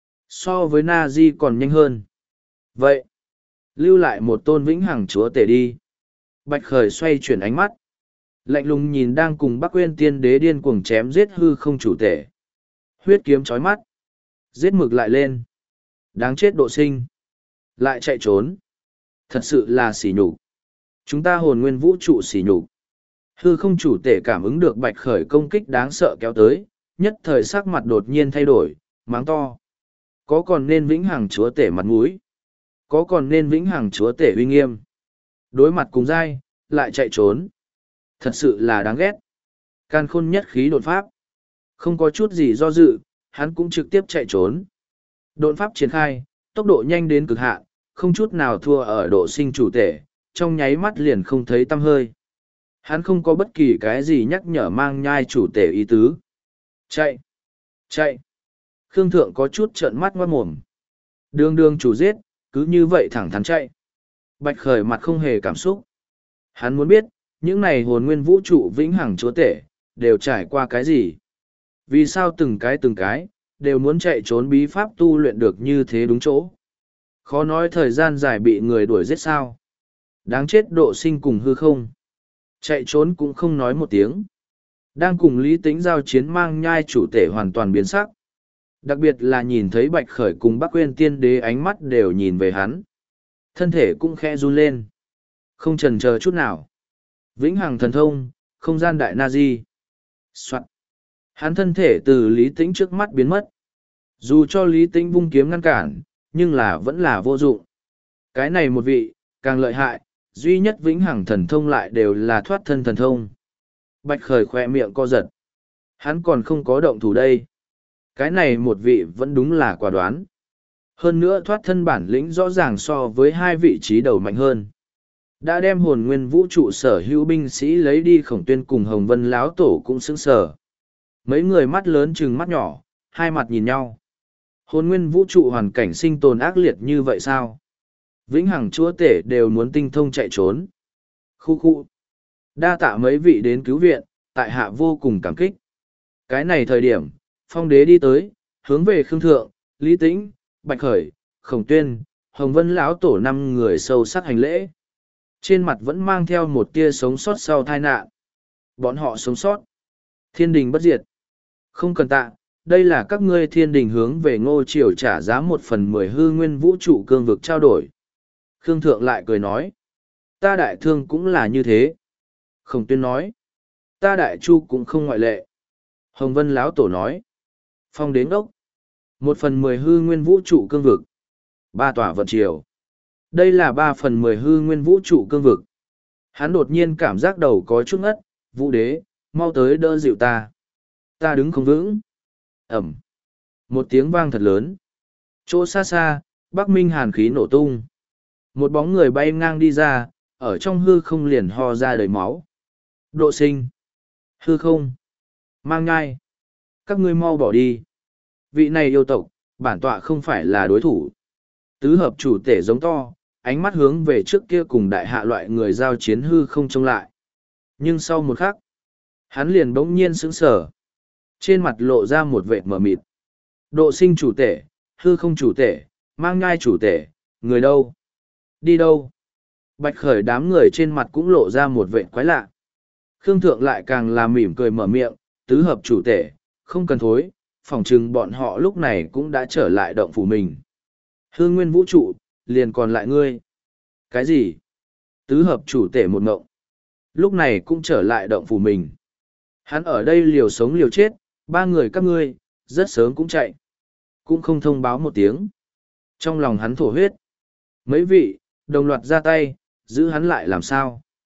Speaker 1: So với Na-di còn nhanh hơn. Vậy, lưu lại một tôn vĩnh hằng chúa tể đi. Bạch Khởi xoay chuyển ánh mắt. Lạnh lùng nhìn đang cùng Bắc Uyên Tiên Đế điên cuồng chém giết hư không chủ tể. Huyết kiếm chói mắt. Giết mực lại lên. Đáng chết độ sinh. Lại chạy trốn. Thật sự là sỉ nhục. Chúng ta hồn nguyên vũ trụ sỉ nhục. Hư không chủ tể cảm ứng được Bạch Khởi công kích đáng sợ kéo tới, nhất thời sắc mặt đột nhiên thay đổi, mắng to. Có còn nên vĩnh hằng chúa tể mặt mũi? Có còn nên vĩnh hằng chúa tể uy nghiêm? Đối mặt cùng dai, lại chạy trốn. Thật sự là đáng ghét. Càn khôn nhất khí đột pháp. Không có chút gì do dự, hắn cũng trực tiếp chạy trốn. Đột pháp triển khai, tốc độ nhanh đến cực hạn, không chút nào thua ở độ sinh chủ tể, trong nháy mắt liền không thấy tăm hơi. Hắn không có bất kỳ cái gì nhắc nhở mang nhai chủ tể ý tứ. Chạy! Chạy! Khương Thượng có chút trợn mắt ngoát mồm. Đường đường chủ giết, cứ như vậy thẳng thắn chạy. Bạch Khởi mặt không hề cảm xúc. Hắn muốn biết, những này hồn nguyên vũ trụ vĩnh hằng chúa tể, đều trải qua cái gì? Vì sao từng cái từng cái, đều muốn chạy trốn bí pháp tu luyện được như thế đúng chỗ? Khó nói thời gian dài bị người đuổi giết sao? Đáng chết độ sinh cùng hư không? Chạy trốn cũng không nói một tiếng. Đang cùng Lý Tĩnh giao chiến mang nhai chủ tể hoàn toàn biến sắc. Đặc biệt là nhìn thấy Bạch Khởi cùng Bắc Uyên Tiên Đế ánh mắt đều nhìn về hắn. Thân thể cũng khẽ run lên. Không chần chờ chút nào. Vĩnh hằng thần thông, không gian đại na-di. Soạn. Hắn thân thể từ Lý Tĩnh trước mắt biến mất. Dù cho Lý Tĩnh vung kiếm ngăn cản, nhưng là vẫn là vô dụng. Cái này một vị, càng lợi hại, duy nhất vĩnh hằng thần thông lại đều là thoát thân thần thông. Bạch Khởi khoe miệng co giật. Hắn còn không có động thủ đây. Cái này một vị vẫn đúng là quả đoán. Hơn nữa thoát thân bản lĩnh rõ ràng so với hai vị trí đầu mạnh hơn. Đã đem hồn nguyên vũ trụ sở hữu binh sĩ lấy đi Khổng Tuyên cùng Hồng Vân Láo Tổ cũng sững sờ. Mấy người mắt lớn chừng mắt nhỏ, hai mặt nhìn nhau. Hồn nguyên vũ trụ hoàn cảnh sinh tồn ác liệt như vậy sao? Vĩnh hằng chúa tể đều muốn tinh thông chạy trốn. Khu khu. Đa tạ mấy vị đến cứu viện, tại hạ vô cùng cảm kích. Cái này thời điểm, Phong Đế đi tới, hướng về Khương Thượng, Lý Tĩnh, Bạch Khởi, Khổng Tuyên, Hồng Vân Lão Tổ năm người sâu sắc hành lễ. Trên mặt vẫn mang theo một tia sống sót sau tai nạn. Bọn họ sống sót. Thiên đình bất diệt. Không cần tạ, đây là các ngươi thiên đình hướng về Ngô Triều trả giá một phần mười hư nguyên vũ trụ cương vực trao đổi. Khương Thượng lại cười nói. Ta đại thương cũng là như thế. Khổng Tuyên nói. Ta đại chu cũng không ngoại lệ. Hồng Vân Lão Tổ nói. Phong Đế ngốc. Một phần mười hư nguyên vũ trụ cương vực. Ba tòa vận triều. Đây là ba phần mười hư nguyên vũ trụ cương vực. Hắn đột nhiên cảm giác đầu có chút ngất. Vũ đế, mau tới đỡ dịu ta. Ta đứng không vững. Ẩm. Một tiếng vang thật lớn. Chỗ xa xa, Bắc Minh hàn khí nổ tung. Một bóng người bay ngang đi ra, ở trong hư không liền ho ra đầy máu. Độ sinh. Hư không. Mang ngai. Các ngươi mau bỏ đi. Vị này yêu tộc, bản tọa không phải là đối thủ. Tứ hợp chủ tể giống to, ánh mắt hướng về trước kia cùng đại hạ loại người giao chiến hư không trông lại. Nhưng sau một khắc, hắn liền bỗng nhiên sững sờ. Trên mặt lộ ra một vệt mờ mịt. Độ sinh chủ tể, hư không chủ tể, mang ngai chủ tể, người đâu? Đi đâu? Bạch Khởi đám người trên mặt cũng lộ ra một vệt quái lạ. Khương Thượng lại càng là mỉm cười mở miệng, tứ hợp chủ tể, không cần thối, phỏng chừng bọn họ lúc này cũng đã trở lại động phủ mình. Hương nguyên vũ trụ, liền còn lại ngươi. Cái gì? Tứ hợp chủ tể một ngộng. Lúc này cũng trở lại động phủ mình. Hắn ở đây liều sống liều chết, ba người các ngươi, rất sớm cũng chạy. Cũng không thông báo một tiếng. Trong lòng hắn thổ huyết. Mấy vị, đồng loạt ra tay, giữ hắn lại làm sao?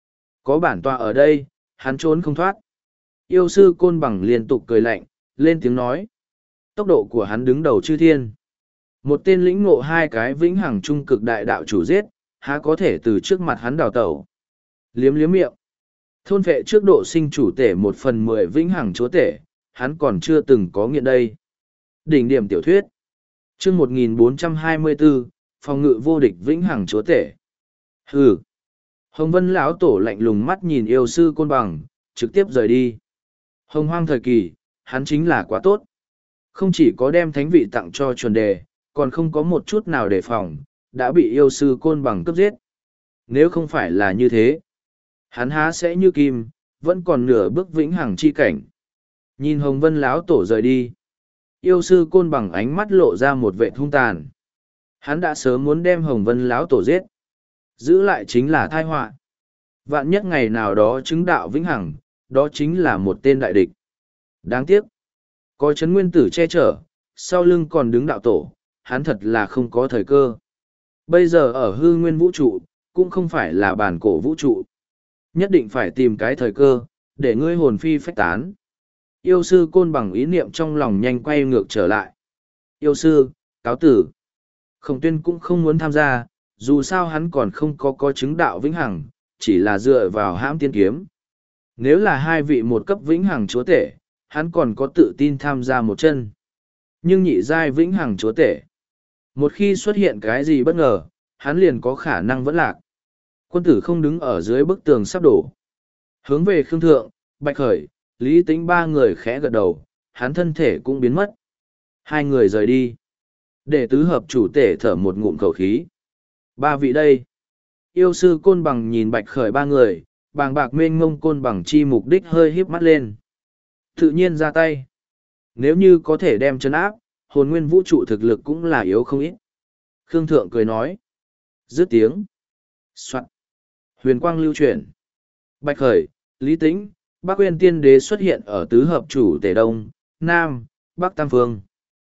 Speaker 1: Có bản tọa ở đây, hắn trốn không thoát. Yêu sư côn bằng liên tục cười lạnh, lên tiếng nói. Tốc độ của hắn đứng đầu chư thiên. Một tên lĩnh ngộ hai cái vĩnh hằng trung cực đại đạo chủ giết, há có thể từ trước mặt hắn đào tẩu. Liếm liếm miệng. Thôn vệ trước độ sinh chủ tể một phần mười vĩnh hằng chúa tể, hắn còn chưa từng có nghiện đây. Đỉnh điểm tiểu thuyết. chương một nghìn bốn trăm hai mươi bốn, phòng ngự vô địch vĩnh hằng chúa tể. Hừ. Hồng Vân lão tổ lạnh lùng mắt nhìn yêu sư côn bằng, trực tiếp rời đi. Hồng hoang thời kỳ, hắn chính là quá tốt. Không chỉ có đem thánh vị tặng cho chuẩn đề, còn không có một chút nào đề phòng, đã bị yêu sư côn bằng cướp giết. Nếu không phải là như thế, hắn há sẽ như kim, vẫn còn nửa bước vĩnh hằng chi cảnh. Nhìn Hồng Vân lão tổ rời đi, yêu sư côn bằng ánh mắt lộ ra một vệ hung tàn. Hắn đã sớm muốn đem Hồng Vân lão tổ giết. Giữ lại chính là tai họa. Vạn nhất ngày nào đó chứng đạo vĩnh hằng, đó chính là một tên đại địch. Đáng tiếc, có chấn nguyên tử che chở, sau lưng còn đứng đạo tổ, hắn thật là không có thời cơ. Bây giờ ở hư nguyên vũ trụ, cũng không phải là bản cổ vũ trụ. Nhất định phải tìm cái thời cơ, để ngươi hồn phi phách tán. Yêu sư côn bằng ý niệm trong lòng nhanh quay ngược trở lại. Yêu sư, cáo tử. Khổng Tuyên cũng không muốn tham gia, dù sao hắn còn không có có chứng đạo vĩnh hằng, chỉ là dựa vào hãm tiên kiếm. Nếu là hai vị một cấp vĩnh hằng chúa tể, hắn còn có tự tin tham gia một chân. Nhưng nhị giai vĩnh hằng chúa tể, một khi xuất hiện cái gì bất ngờ, hắn liền có khả năng vẫn lạc. Quân tử không đứng ở dưới bức tường sắp đổ. Hướng về Khương Thượng, Bạch Khởi, Lý Tĩnh ba người khẽ gật đầu, hắn thân thể cũng biến mất. Hai người rời đi. Để tứ hợp chủ tể thở một ngụm khẩu khí. Ba vị đây. Yêu sư côn bằng nhìn Bạch Khởi ba người, bàng bạc mênh mông côn bằng chi mục đích hơi híp mắt lên. Tự nhiên ra tay. Nếu như có thể đem chân áp, hồn nguyên vũ trụ thực lực cũng là yếu không ít. Khương Thượng cười nói. Dứt tiếng. Soạn. Huyền quang lưu chuyển. Bạch Khởi, Lý Tĩnh, Bắc Uyên Tiên Đế xuất hiện ở tứ hợp chủ tể Đông, Nam, Bắc Tam Phương.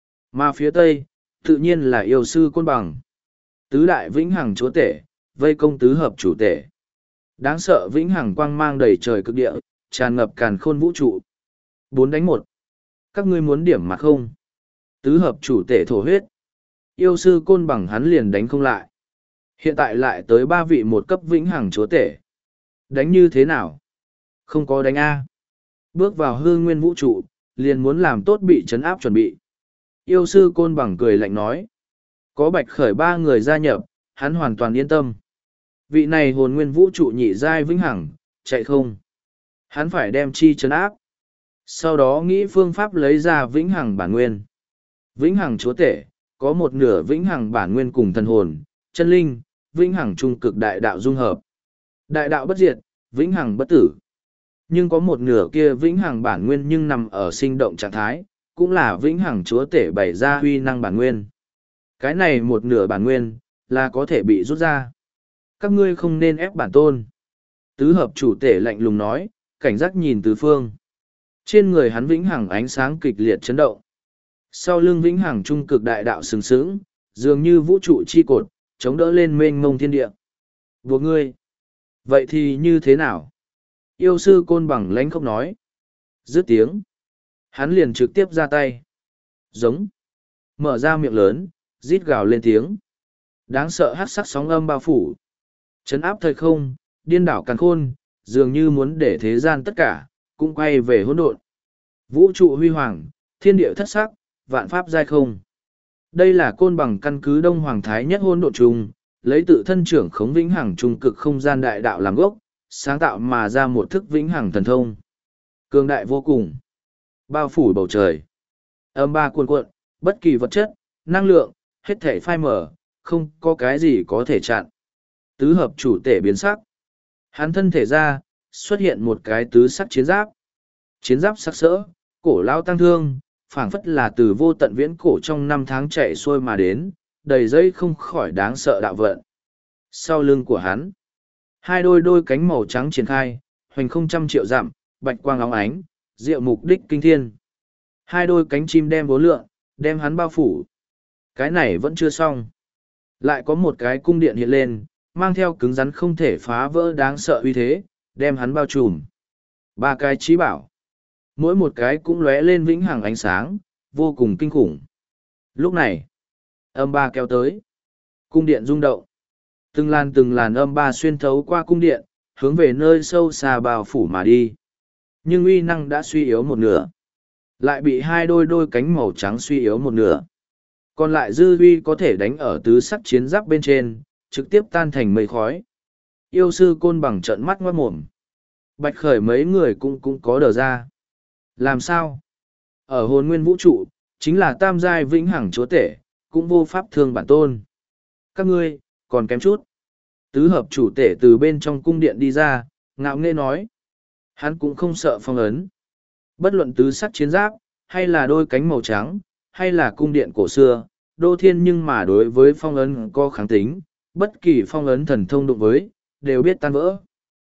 Speaker 1: Mà phía Tây, tự nhiên là yêu sư côn bằng. Tứ đại vĩnh hằng chúa tể, vây công tứ hợp chủ tể. Đáng sợ vĩnh hằng quang mang đầy trời cực địa, tràn ngập càn khôn vũ trụ. Bốn đánh một. Các ngươi muốn điểm mặt không? Tứ hợp chủ tể thổ huyết. Yêu sư côn bằng hắn liền đánh không lại. Hiện tại lại tới ba vị một cấp vĩnh hằng chúa tể. Đánh như thế nào? Không có đánh A. Bước vào hư nguyên vũ trụ, liền muốn làm tốt bị trấn áp chuẩn bị. Yêu sư côn bằng cười lạnh nói. Có Bạch Khởi ba người gia nhập, hắn hoàn toàn yên tâm. Vị này hồn nguyên vũ trụ nhị giai vĩnh hằng, chạy không? Hắn phải đem chi trấn áp. Sau đó nghĩ phương pháp lấy ra vĩnh hằng bản nguyên. Vĩnh hằng chúa tể, có một nửa vĩnh hằng bản nguyên cùng thần hồn, chân linh, vĩnh hằng trung cực đại đạo dung hợp. Đại đạo bất diệt, vĩnh hằng bất tử. Nhưng có một nửa kia vĩnh hằng bản nguyên nhưng nằm ở sinh động trạng thái, cũng là vĩnh hằng chúa tể bày ra huy năng bản nguyên. Cái này một nửa bản nguyên, là có thể bị rút ra. Các ngươi không nên ép bản tôn. Tứ hợp chủ tể lạnh lùng nói, cảnh giác nhìn tứ phương. Trên người hắn vĩnh hằng ánh sáng kịch liệt chấn động. Sau lưng vĩnh hằng trung cực đại đạo sừng sững, dường như vũ trụ chi cột, chống đỡ lên mênh mông thiên địa. Buộc ngươi. Vậy thì như thế nào? Yêu sư côn bằng lãnh khốc nói. Dứt tiếng. Hắn liền trực tiếp ra tay. Giống. Mở ra miệng lớn, rít gào lên tiếng. Đáng sợ hát sắc sóng âm bao phủ. Chấn áp thời không, điên đảo càn khôn, dường như muốn để thế gian tất cả, cũng quay về hỗn độn. Vũ trụ huy hoàng, thiên địa thất sắc, vạn pháp giai không. Đây là côn bằng căn cứ Đông Hoàng Thái nhất hỗn độn trùng, lấy tự thân trưởng khống vĩnh hằng trung cực không gian đại đạo làm gốc, sáng tạo mà ra một thức vĩnh hằng thần thông. Cường đại vô cùng, bao phủ bầu trời. Âm ba cuồn cuộn, bất kỳ vật chất, năng lượng, hết thể phai mở, không có cái gì có thể chặn. Tứ hợp chủ tể biến sắc. Hắn thân thể ra, xuất hiện một cái tứ sắc chiến giáp. Chiến giáp sắc sỡ, cổ lao tăng thương, phảng phất là từ vô tận viễn cổ trong năm tháng chạy xuôi mà đến, đầy dây không khỏi đáng sợ đạo vận. Sau lưng của hắn, hai đôi đôi cánh màu trắng triển khai, hoành không trăm triệu dặm, bạch quang óng ánh, diệu mục đích kinh thiên. Hai đôi cánh chim đem bốn lượng, đem hắn bao phủ. Cái này vẫn chưa xong. Lại có một cái cung điện hiện lên, mang theo cứng rắn không thể phá vỡ đáng sợ uy thế, đem hắn bao trùm. Ba cái trí bảo. Mỗi một cái cũng lóe lên vĩnh hằng ánh sáng, vô cùng kinh khủng. Lúc này, âm ba kéo tới. Cung điện rung động. Từng làn từng làn âm ba xuyên thấu qua cung điện, hướng về nơi sâu xa bao phủ mà đi. Nhưng uy năng đã suy yếu một nửa. Lại bị hai đôi đôi cánh màu trắng suy yếu một nửa. Còn lại dư uy có thể đánh ở tứ sắc chiến giáp bên trên, trực tiếp tan thành mây khói. Yêu sư côn bằng trận mắt ngoát mồm. Bạch khởi mấy người cũng cũng có đờ ra. Làm sao? Ở hồn nguyên vũ trụ, chính là tam giai vĩnh hằng chúa tể, cũng vô pháp thương bản tôn. Các ngươi, còn kém chút. Tứ hợp chủ tể từ bên trong cung điện đi ra, ngạo nghễ nói. Hắn cũng không sợ phong ấn. Bất luận tứ sắc chiến giáp, hay là đôi cánh màu trắng, hay là cung điện cổ xưa, đô thiên nhưng mà đối với phong ấn có kháng tính, bất kỳ phong ấn thần thông đụng với, đều biết tan vỡ.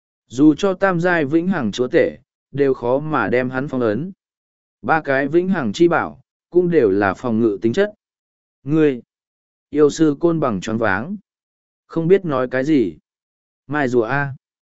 Speaker 1: Dù cho tam giai vĩnh hằng chúa tể, đều khó mà đem hắn phong ấn. Ba cái vĩnh hằng chi bảo, cũng đều là phòng ngự tính chất. Ngươi, yêu sư côn bằng choáng váng. Không biết nói cái gì. Mai rùa A.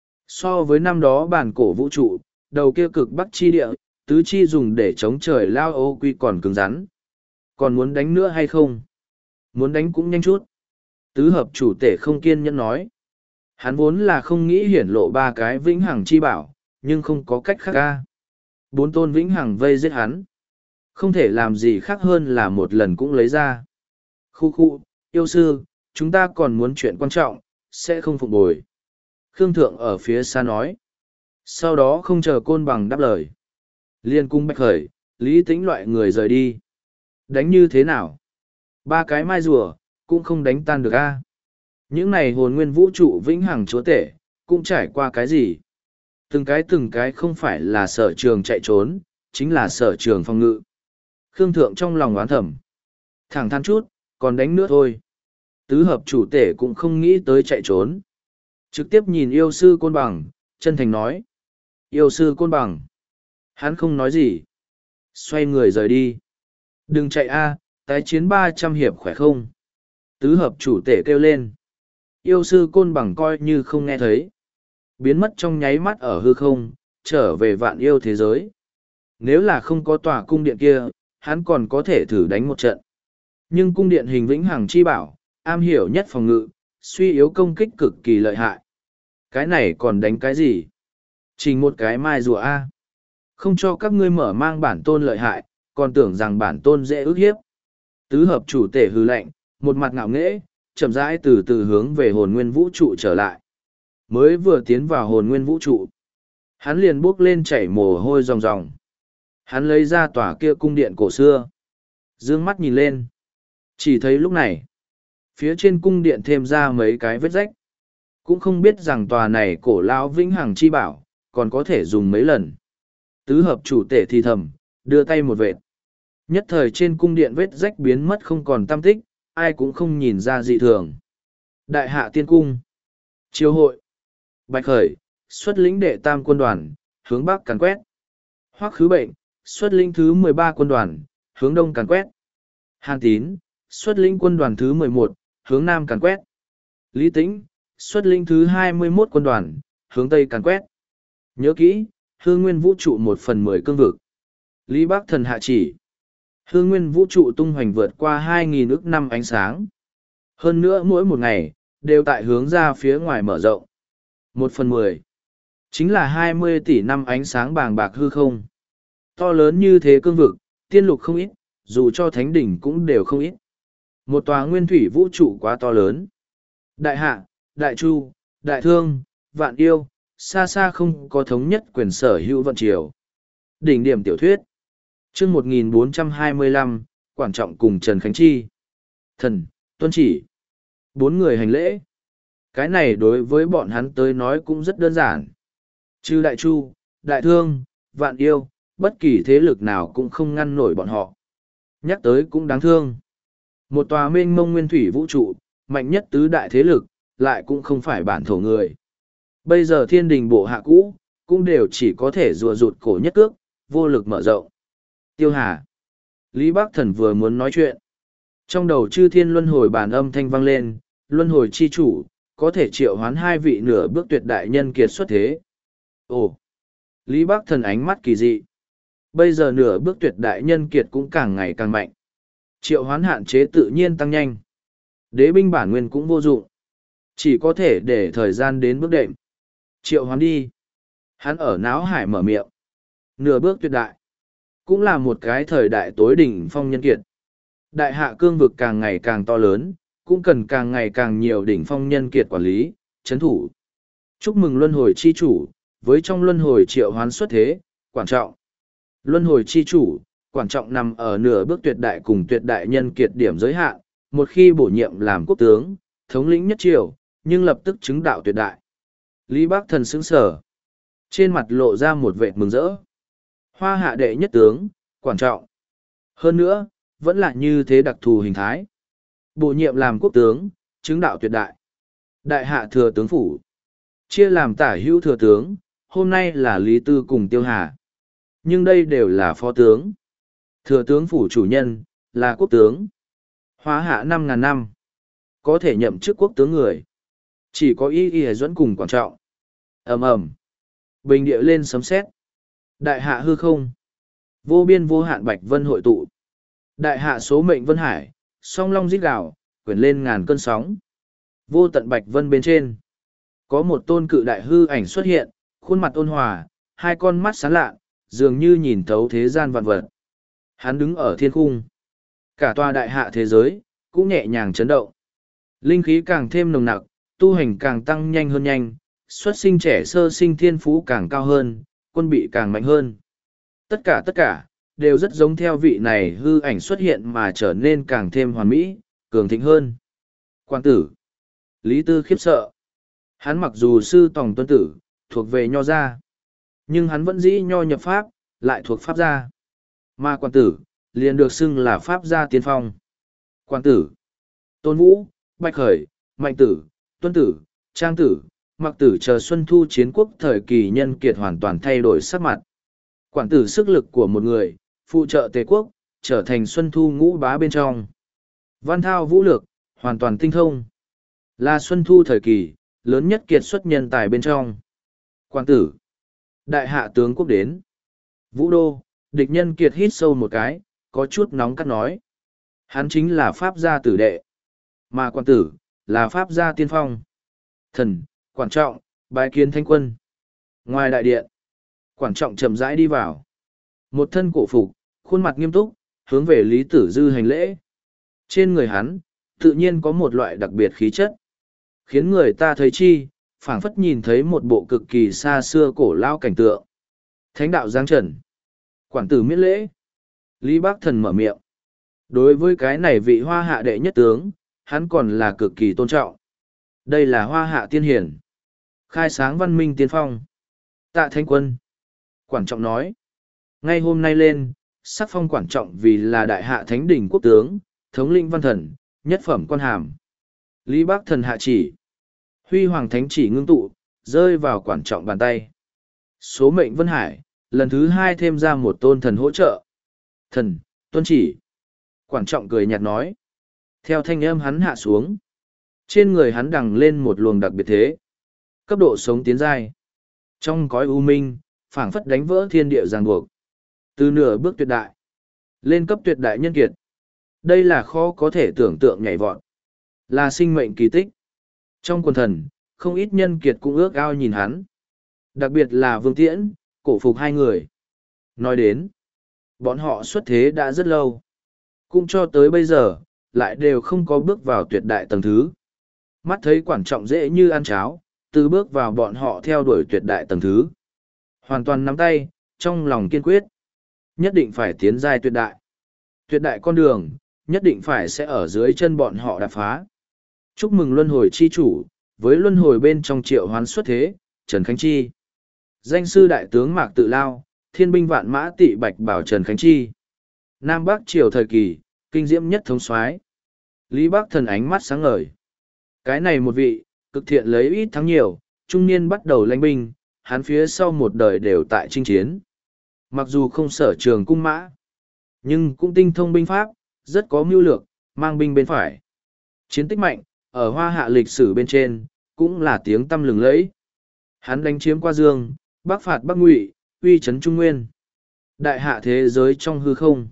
Speaker 1: So với năm đó bản cổ vũ trụ, đầu kia cực bắc chi địa, tứ chi dùng để chống trời lao ô quy còn cứng rắn. Còn muốn đánh nữa hay không? Muốn đánh cũng nhanh chút. Tứ hợp chủ tể không kiên nhẫn nói. Hắn vốn là không nghĩ hiển lộ ba cái vĩnh hằng chi bảo, nhưng không có cách khác ca. Bốn tôn vĩnh hằng vây giết hắn. Không thể làm gì khác hơn là một lần cũng lấy ra. Khu khu, yêu sư, chúng ta còn muốn chuyện quan trọng, sẽ không phục bồi. Khương Thượng ở phía xa nói. Sau đó không chờ côn bằng đáp lời. Liên cung bạch khởi, lý tĩnh loại người rời đi. Đánh như thế nào? Ba cái mai rùa, cũng không đánh tan được a. Những này hồn nguyên vũ trụ vĩnh hằng chúa tể, cũng trải qua cái gì? Từng cái từng cái không phải là sở trường chạy trốn, chính là sở trường phòng ngự. Khương Thượng trong lòng oán thầm. Thẳng thắn chút, còn đánh nữa thôi. Tứ hợp chủ tể cũng không nghĩ tới chạy trốn. Trực tiếp nhìn yêu sư côn bằng, chân thành nói. Yêu sư côn bằng. Hắn không nói gì. Xoay người rời đi. Đừng chạy a, tái chiến ba trăm hiệp khỏe không? Tứ hợp chủ tể kêu lên. Yêu sư côn bằng coi như không nghe thấy. Biến mất trong nháy mắt ở hư không, trở về vạn yêu thế giới. Nếu là không có tòa cung điện kia, hắn còn có thể thử đánh một trận. Nhưng cung điện hình vĩnh hằng chi bảo, am hiểu nhất phòng ngự, suy yếu công kích cực kỳ lợi hại. Cái này còn đánh cái gì? Chỉ một cái mai rùa A. Không cho các ngươi mở mang bản tôn lợi hại, còn tưởng rằng bản tôn dễ ức hiếp. Tứ hợp chủ tể hư lệnh, một mặt ngạo nghễ, chậm rãi từ từ hướng về hồn nguyên vũ trụ trở lại. Mới vừa tiến vào hồn nguyên vũ trụ. Hắn liền bước lên chảy mồ hôi ròng ròng. Hắn lấy ra tòa kia cung điện cổ xưa. Dương mắt nhìn lên. Chỉ thấy lúc này, phía trên cung điện thêm ra mấy cái vết rách. Cũng không biết rằng tòa này cổ lão vĩnh hằng chi bảo, còn có thể dùng mấy lần. Tứ hợp chủ tể thì thầm, đưa tay một vệt. Nhất thời trên cung điện vết rách biến mất không còn tăm tích, ai cũng không nhìn ra dị thường. Đại hạ tiên cung. Chiêu hội. Bạch khởi, xuất lĩnh đệ tam quân đoàn, hướng bắc càn quét. Hoắc khứ bệnh, xuất lĩnh thứ mười ba quân đoàn, hướng đông càn quét. Hàn tín, xuất lĩnh quân đoàn thứ mười một, hướng nam càn quét. Lý tĩnh, xuất lĩnh thứ hai mươi mốt quân đoàn, hướng tây càn quét. Nhớ kỹ, hương nguyên vũ trụ một phần mười cương vực. Lý Bắc Thần hạ chỉ. Hương nguyên vũ trụ tung hoành vượt qua hai nghìn ức năm ánh sáng. Hơn nữa mỗi một ngày, đều tại hướng ra phía ngoài mở rộng. Một phần mười. Chính là hai mươi tỷ năm ánh sáng bàng bạc hư không. To lớn như thế cương vực, tiên lục không ít, dù cho thánh đỉnh cũng đều không ít. Một tòa nguyên thủy vũ trụ quá to lớn. Đại hạ, đại chu, đại thương, vạn yêu, xa xa không có thống nhất quyền sở hữu vận triều. Đỉnh điểm tiểu thuyết. Chương một nghìn bốn trăm hai mươi lăm, Quản Trọng cùng Trần Khánh Chi. Thần, tuân chỉ. Bốn người hành lễ. Cái này đối với bọn hắn tới nói cũng rất đơn giản. Trừ đại chu, đại thương, vạn yêu, bất kỳ thế lực nào cũng không ngăn nổi bọn họ. Nhắc tới cũng đáng thương. Một tòa mênh mông nguyên thủy vũ trụ, mạnh nhất tứ đại thế lực, lại cũng không phải bản thổ người. Bây giờ thiên đình bộ hạ cũ, cũng đều chỉ có thể rùa rụt cổ nhất cước, vô lực mở rộng. Tiêu Hà. Lý Bắc Thần vừa muốn nói chuyện. Trong đầu chư thiên luân hồi bàn âm thanh vang lên, luân hồi chi chủ, có thể triệu hoán hai vị nửa bước tuyệt đại nhân kiệt xuất thế. Ồ! Lý Bắc Thần ánh mắt kỳ dị. Bây giờ nửa bước tuyệt đại nhân kiệt cũng càng ngày càng mạnh. Triệu hoán hạn chế tự nhiên tăng nhanh. Đế binh bản nguyên cũng vô dụng. Chỉ có thể để thời gian đến bước đệm. Triệu hoán đi. Hắn ở náo hải mở miệng. Nửa bước tuyệt đại. Cũng là một cái thời đại tối đỉnh phong nhân kiệt. Đại hạ cương vực càng ngày càng to lớn, cũng cần càng ngày càng nhiều đỉnh phong nhân kiệt quản lý, chấn thủ. Chúc mừng luân hồi chi chủ, với trong luân hồi triệu hoán xuất thế, quan trọng. Luân hồi chi chủ, quan trọng nằm ở nửa bước tuyệt đại cùng tuyệt đại nhân kiệt điểm giới hạn, một khi bổ nhiệm làm quốc tướng, thống lĩnh nhất triều, nhưng lập tức chứng đạo tuyệt đại. Lý Bắc Thần sững sờ, trên mặt lộ ra một vệt mừng rỡ. Hoa hạ đệ nhất tướng, quan trọng. Hơn nữa, vẫn là như thế đặc thù hình thái. Bổ nhiệm làm quốc tướng, chứng đạo tuyệt đại. Đại hạ thừa tướng phủ. Chia làm tả hữu thừa tướng, hôm nay là Lý Tư cùng Tiêu Hà. Nhưng đây đều là phó tướng. Thừa tướng phủ chủ nhân, là quốc tướng. Hóa hạ năm ngàn năm. Có thể nhậm chức quốc tướng người. Chỉ có Y Y Duẫn cùng quan trọng. ầm ầm Bình địa lên sấm sét. Đại hạ hư không. Vô biên vô hạn bạch vân hội tụ. Đại hạ số mệnh vân hải, song long rít gào, quyển lên ngàn cơn sóng. Vô tận bạch vân bên trên. Có một tôn cự đại hư ảnh xuất hiện, khuôn mặt ôn hòa, hai con mắt sáng lạ, dường như nhìn thấu thế gian vạn vật. Hắn đứng ở thiên cung. Cả tòa đại hạ thế giới, cũng nhẹ nhàng chấn động. Linh khí càng thêm nồng nặc, tu hành càng tăng nhanh hơn nhanh, xuất sinh trẻ sơ sinh thiên phú càng cao hơn, quân bị càng mạnh hơn. Tất cả tất cả, đều rất giống theo vị này hư ảnh xuất hiện mà trở nên càng thêm hoàn mỹ, cường thịnh hơn. Quan tử. Lý Tư khiếp sợ. Hắn mặc dù sư tòng tuân tử, thuộc về nho gia. Nhưng hắn vẫn dĩ nho nhập pháp, lại thuộc pháp gia. Mà quan tử, liền được xưng là pháp gia tiên phong. Quan tử. Tôn Vũ, Bạch Khởi, Mạnh tử, Tuân tử, Trang tử, Mặc tử chờ Xuân Thu chiến quốc thời kỳ nhân kiệt hoàn toàn thay đổi sắc mặt. Quản tử sức lực của một người, phụ trợ Tề quốc, trở thành Xuân Thu ngũ bá bên trong. Văn thao vũ lược, hoàn toàn tinh thông. Là Xuân Thu thời kỳ, lớn nhất kiệt xuất nhân tài bên trong. Quản tử. Đại hạ tướng quốc đến. Vũ đô, địch nhân kiệt hít sâu một cái, có chút nóng cắt nói. Hắn chính là pháp gia tử đệ. Mà quản tử, là pháp gia tiên phong. Thần, quan trọng, bái kiến thánh quân. Ngoài đại điện, quan trọng chậm rãi đi vào. Một thân cổ phục, khuôn mặt nghiêm túc, hướng về Lý Tử Dư hành lễ. Trên người hắn, tự nhiên có một loại đặc biệt khí chất. Khiến người ta thấy chi, phảng phất nhìn thấy một bộ cực kỳ xa xưa cổ lao cảnh tượng. Thánh đạo giáng trần. Quản tử miễn lễ. Lý Bắc Thần mở miệng. Đối với cái này vị hoa hạ đệ nhất tướng, hắn còn là cực kỳ tôn trọng. Đây là hoa hạ tiên hiển. Khai sáng văn minh tiên phong. Tạ Thánh Quân. Quản trọng nói. Ngay hôm nay lên, sắc phong quản trọng vì là đại hạ thánh đỉnh quốc tướng, thống lĩnh văn thần, nhất phẩm quan hàm. Lý Bắc Thần hạ chỉ. Huy hoàng thánh chỉ ngưng tụ, rơi vào quản trọng bàn tay. Số mệnh Vân Hải, lần thứ hai thêm ra một tôn thần hỗ trợ. Thần, tuân chỉ. Quản trọng cười nhạt nói. Theo thanh âm hắn hạ xuống. Trên người hắn đằng lên một luồng đặc biệt thế. Cấp độ sống tiến giai. Trong cõi u minh, phảng phất đánh vỡ thiên địa ràng buộc. Từ nửa bước tuyệt đại, lên cấp tuyệt đại nhân kiệt. Đây là khó có thể tưởng tượng nhảy vọt. Là sinh mệnh kỳ tích. Trong quần thần, không ít nhân kiệt cũng ước ao nhìn hắn. Đặc biệt là Vương Tiễn, cổ phục hai người. Nói đến, bọn họ xuất thế đã rất lâu. Cũng cho tới bây giờ, lại đều không có bước vào tuyệt đại tầng thứ. Mắt thấy quản trọng dễ như ăn cháo, từ bước vào bọn họ theo đuổi tuyệt đại tầng thứ. Hoàn toàn nắm tay, trong lòng kiên quyết. Nhất định phải tiến giai tuyệt đại. Tuyệt đại con đường, nhất định phải sẽ ở dưới chân bọn họ đạp phá. Chúc mừng luân hồi chi chủ, với luân hồi bên trong triệu hoán xuất thế, Trần Khánh Chi. Danh sư đại tướng Mạc Tự Lao, thiên binh vạn mã tị bạch bảo Trần Khánh Chi. Nam Bắc triều thời kỳ, kinh diễm nhất thống soái. Lý Bắc Thần ánh mắt sáng ngời. Cái này một vị, cực thiện lấy ít thắng nhiều, trung niên bắt đầu lãnh binh, hắn phía sau một đời đều tại chinh chiến. Mặc dù không sở trường cung mã, nhưng cũng tinh thông binh pháp, rất có mưu lược, mang binh bên phải. Chiến tích mạnh, ở hoa hạ lịch sử bên trên, cũng là tiếng tăm lừng lẫy. Hắn đánh chiếm qua Dương, Bắc phạt Bắc Ngụy, uy chấn Trung Nguyên. Đại hạ thế giới trong hư không.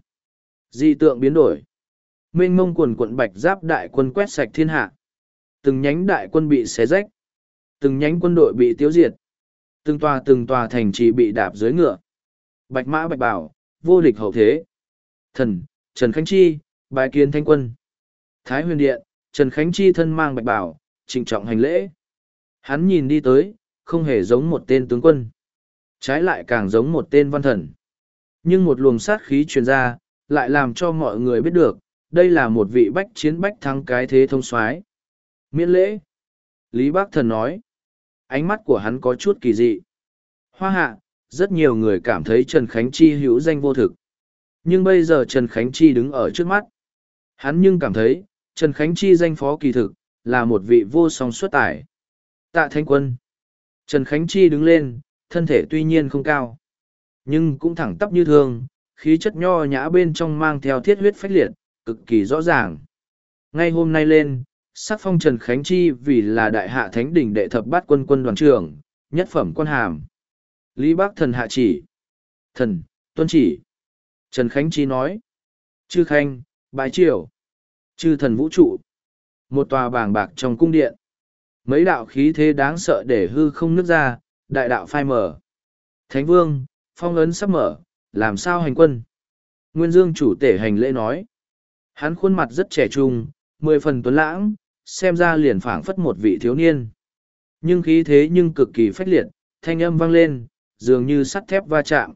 Speaker 1: Dị tượng biến đổi. Mênh mông quần quận bạch giáp đại quân quét sạch thiên hạ. Từng nhánh đại quân bị xé rách. Từng nhánh quân đội bị tiêu diệt. Từng tòa từng tòa thành trì bị đạp dưới ngựa. Bạch mã bạch bảo, vô địch hậu thế. Thần, Trần Khánh Chi, bái kiến thanh quân. Thái huyền điện, Trần Khánh Chi thân mang bạch bảo, trịnh trọng hành lễ. Hắn nhìn đi tới, không hề giống một tên tướng quân. Trái lại càng giống một tên văn thần. Nhưng một luồng sát khí truyền ra, lại làm cho mọi người biết được, đây là một vị bách chiến bách thắng cái thế thông soái. Miễn lễ. Lý Bác Thần nói. Ánh mắt của hắn có chút kỳ dị. Hoa hạ, rất nhiều người cảm thấy Trần Khánh Chi hữu danh vô thực. Nhưng bây giờ Trần Khánh Chi đứng ở trước mắt. Hắn nhưng cảm thấy, Trần Khánh Chi danh phó kỳ thực, là một vị vô song xuất tài. Tạ Thanh Quân. Trần Khánh Chi đứng lên, thân thể tuy nhiên không cao. Nhưng cũng thẳng tắp như thường, khí chất nho nhã bên trong mang theo thiết huyết phách liệt, cực kỳ rõ ràng. Ngay hôm nay lên, sắc phong Trần Khánh Chi vì là đại hạ thánh đỉnh đệ thập bát quân quân đoàn trưởng, nhất phẩm quân hàm. Lý Bác Thần hạ chỉ. Thần, tuân chỉ. Trần Khánh Chi nói. Chư Khanh, bái triều. Chư thần vũ trụ. Một tòa bàng bạc trong cung điện. Mấy đạo khí thế đáng sợ để hư không nứt ra, đại đạo phai mở. Thánh Vương, phong ấn sắp mở, làm sao hành quân? Nguyên Dương chủ tể hành lễ nói. Hắn khuôn mặt rất trẻ trung, mười phần tuấn lãng, xem ra liền phảng phất một vị thiếu niên. Nhưng khí thế nhưng cực kỳ phách liệt, thanh âm vang lên, dường như sắt thép va chạm.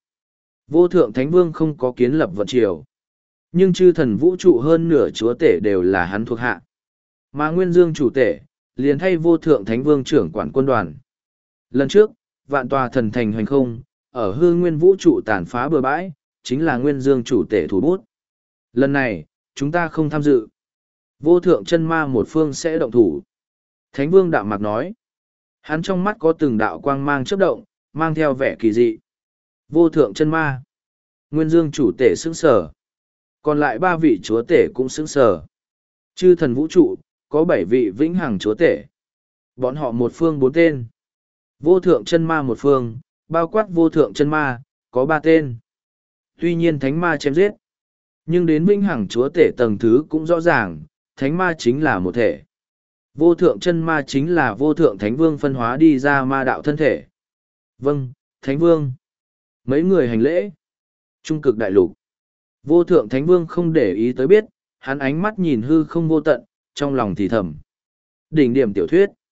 Speaker 1: Vô thượng Thánh Vương không có kiến lập vận triều. Nhưng chư thần vũ trụ hơn nửa chúa tể đều là hắn thuộc hạ. Mà Nguyên Dương chủ tể, liền thay vô thượng Thánh Vương trưởng quản quân đoàn. Lần trước, vạn tòa thần thành hoành không, ở hư nguyên vũ trụ tàn phá bừa bãi, chính là Nguyên Dương chủ tể thủ bút. Lần này, chúng ta không tham dự. Vô thượng chân ma một phương sẽ động thủ. Thánh Vương đạm mạc nói. Hắn trong mắt có từng đạo quang mang chớp động, mang theo vẻ kỳ dị. Vô thượng chân ma. Nguyên Dương chủ tể sững sờ. Còn lại ba vị chúa tể cũng sững sờ. Chư thần vũ trụ, có bảy vị vĩnh hằng chúa tể. Bọn họ một phương bốn tên. Vô thượng chân ma một phương, bao quát vô thượng chân ma, có ba tên. Tuy nhiên thánh ma chém giết. Nhưng đến vĩnh hằng chúa tể tầng thứ cũng rõ ràng, thánh ma chính là một thể. Vô thượng chân ma chính là vô thượng thánh vương phân hóa đi ra ma đạo thân thể. Vâng, thánh vương. Mấy người hành lễ. Trung cực đại lục. Vô thượng thánh vương không để ý tới biết, hắn ánh mắt nhìn hư không vô tận, trong lòng thì thầm. Đỉnh điểm tiểu thuyết.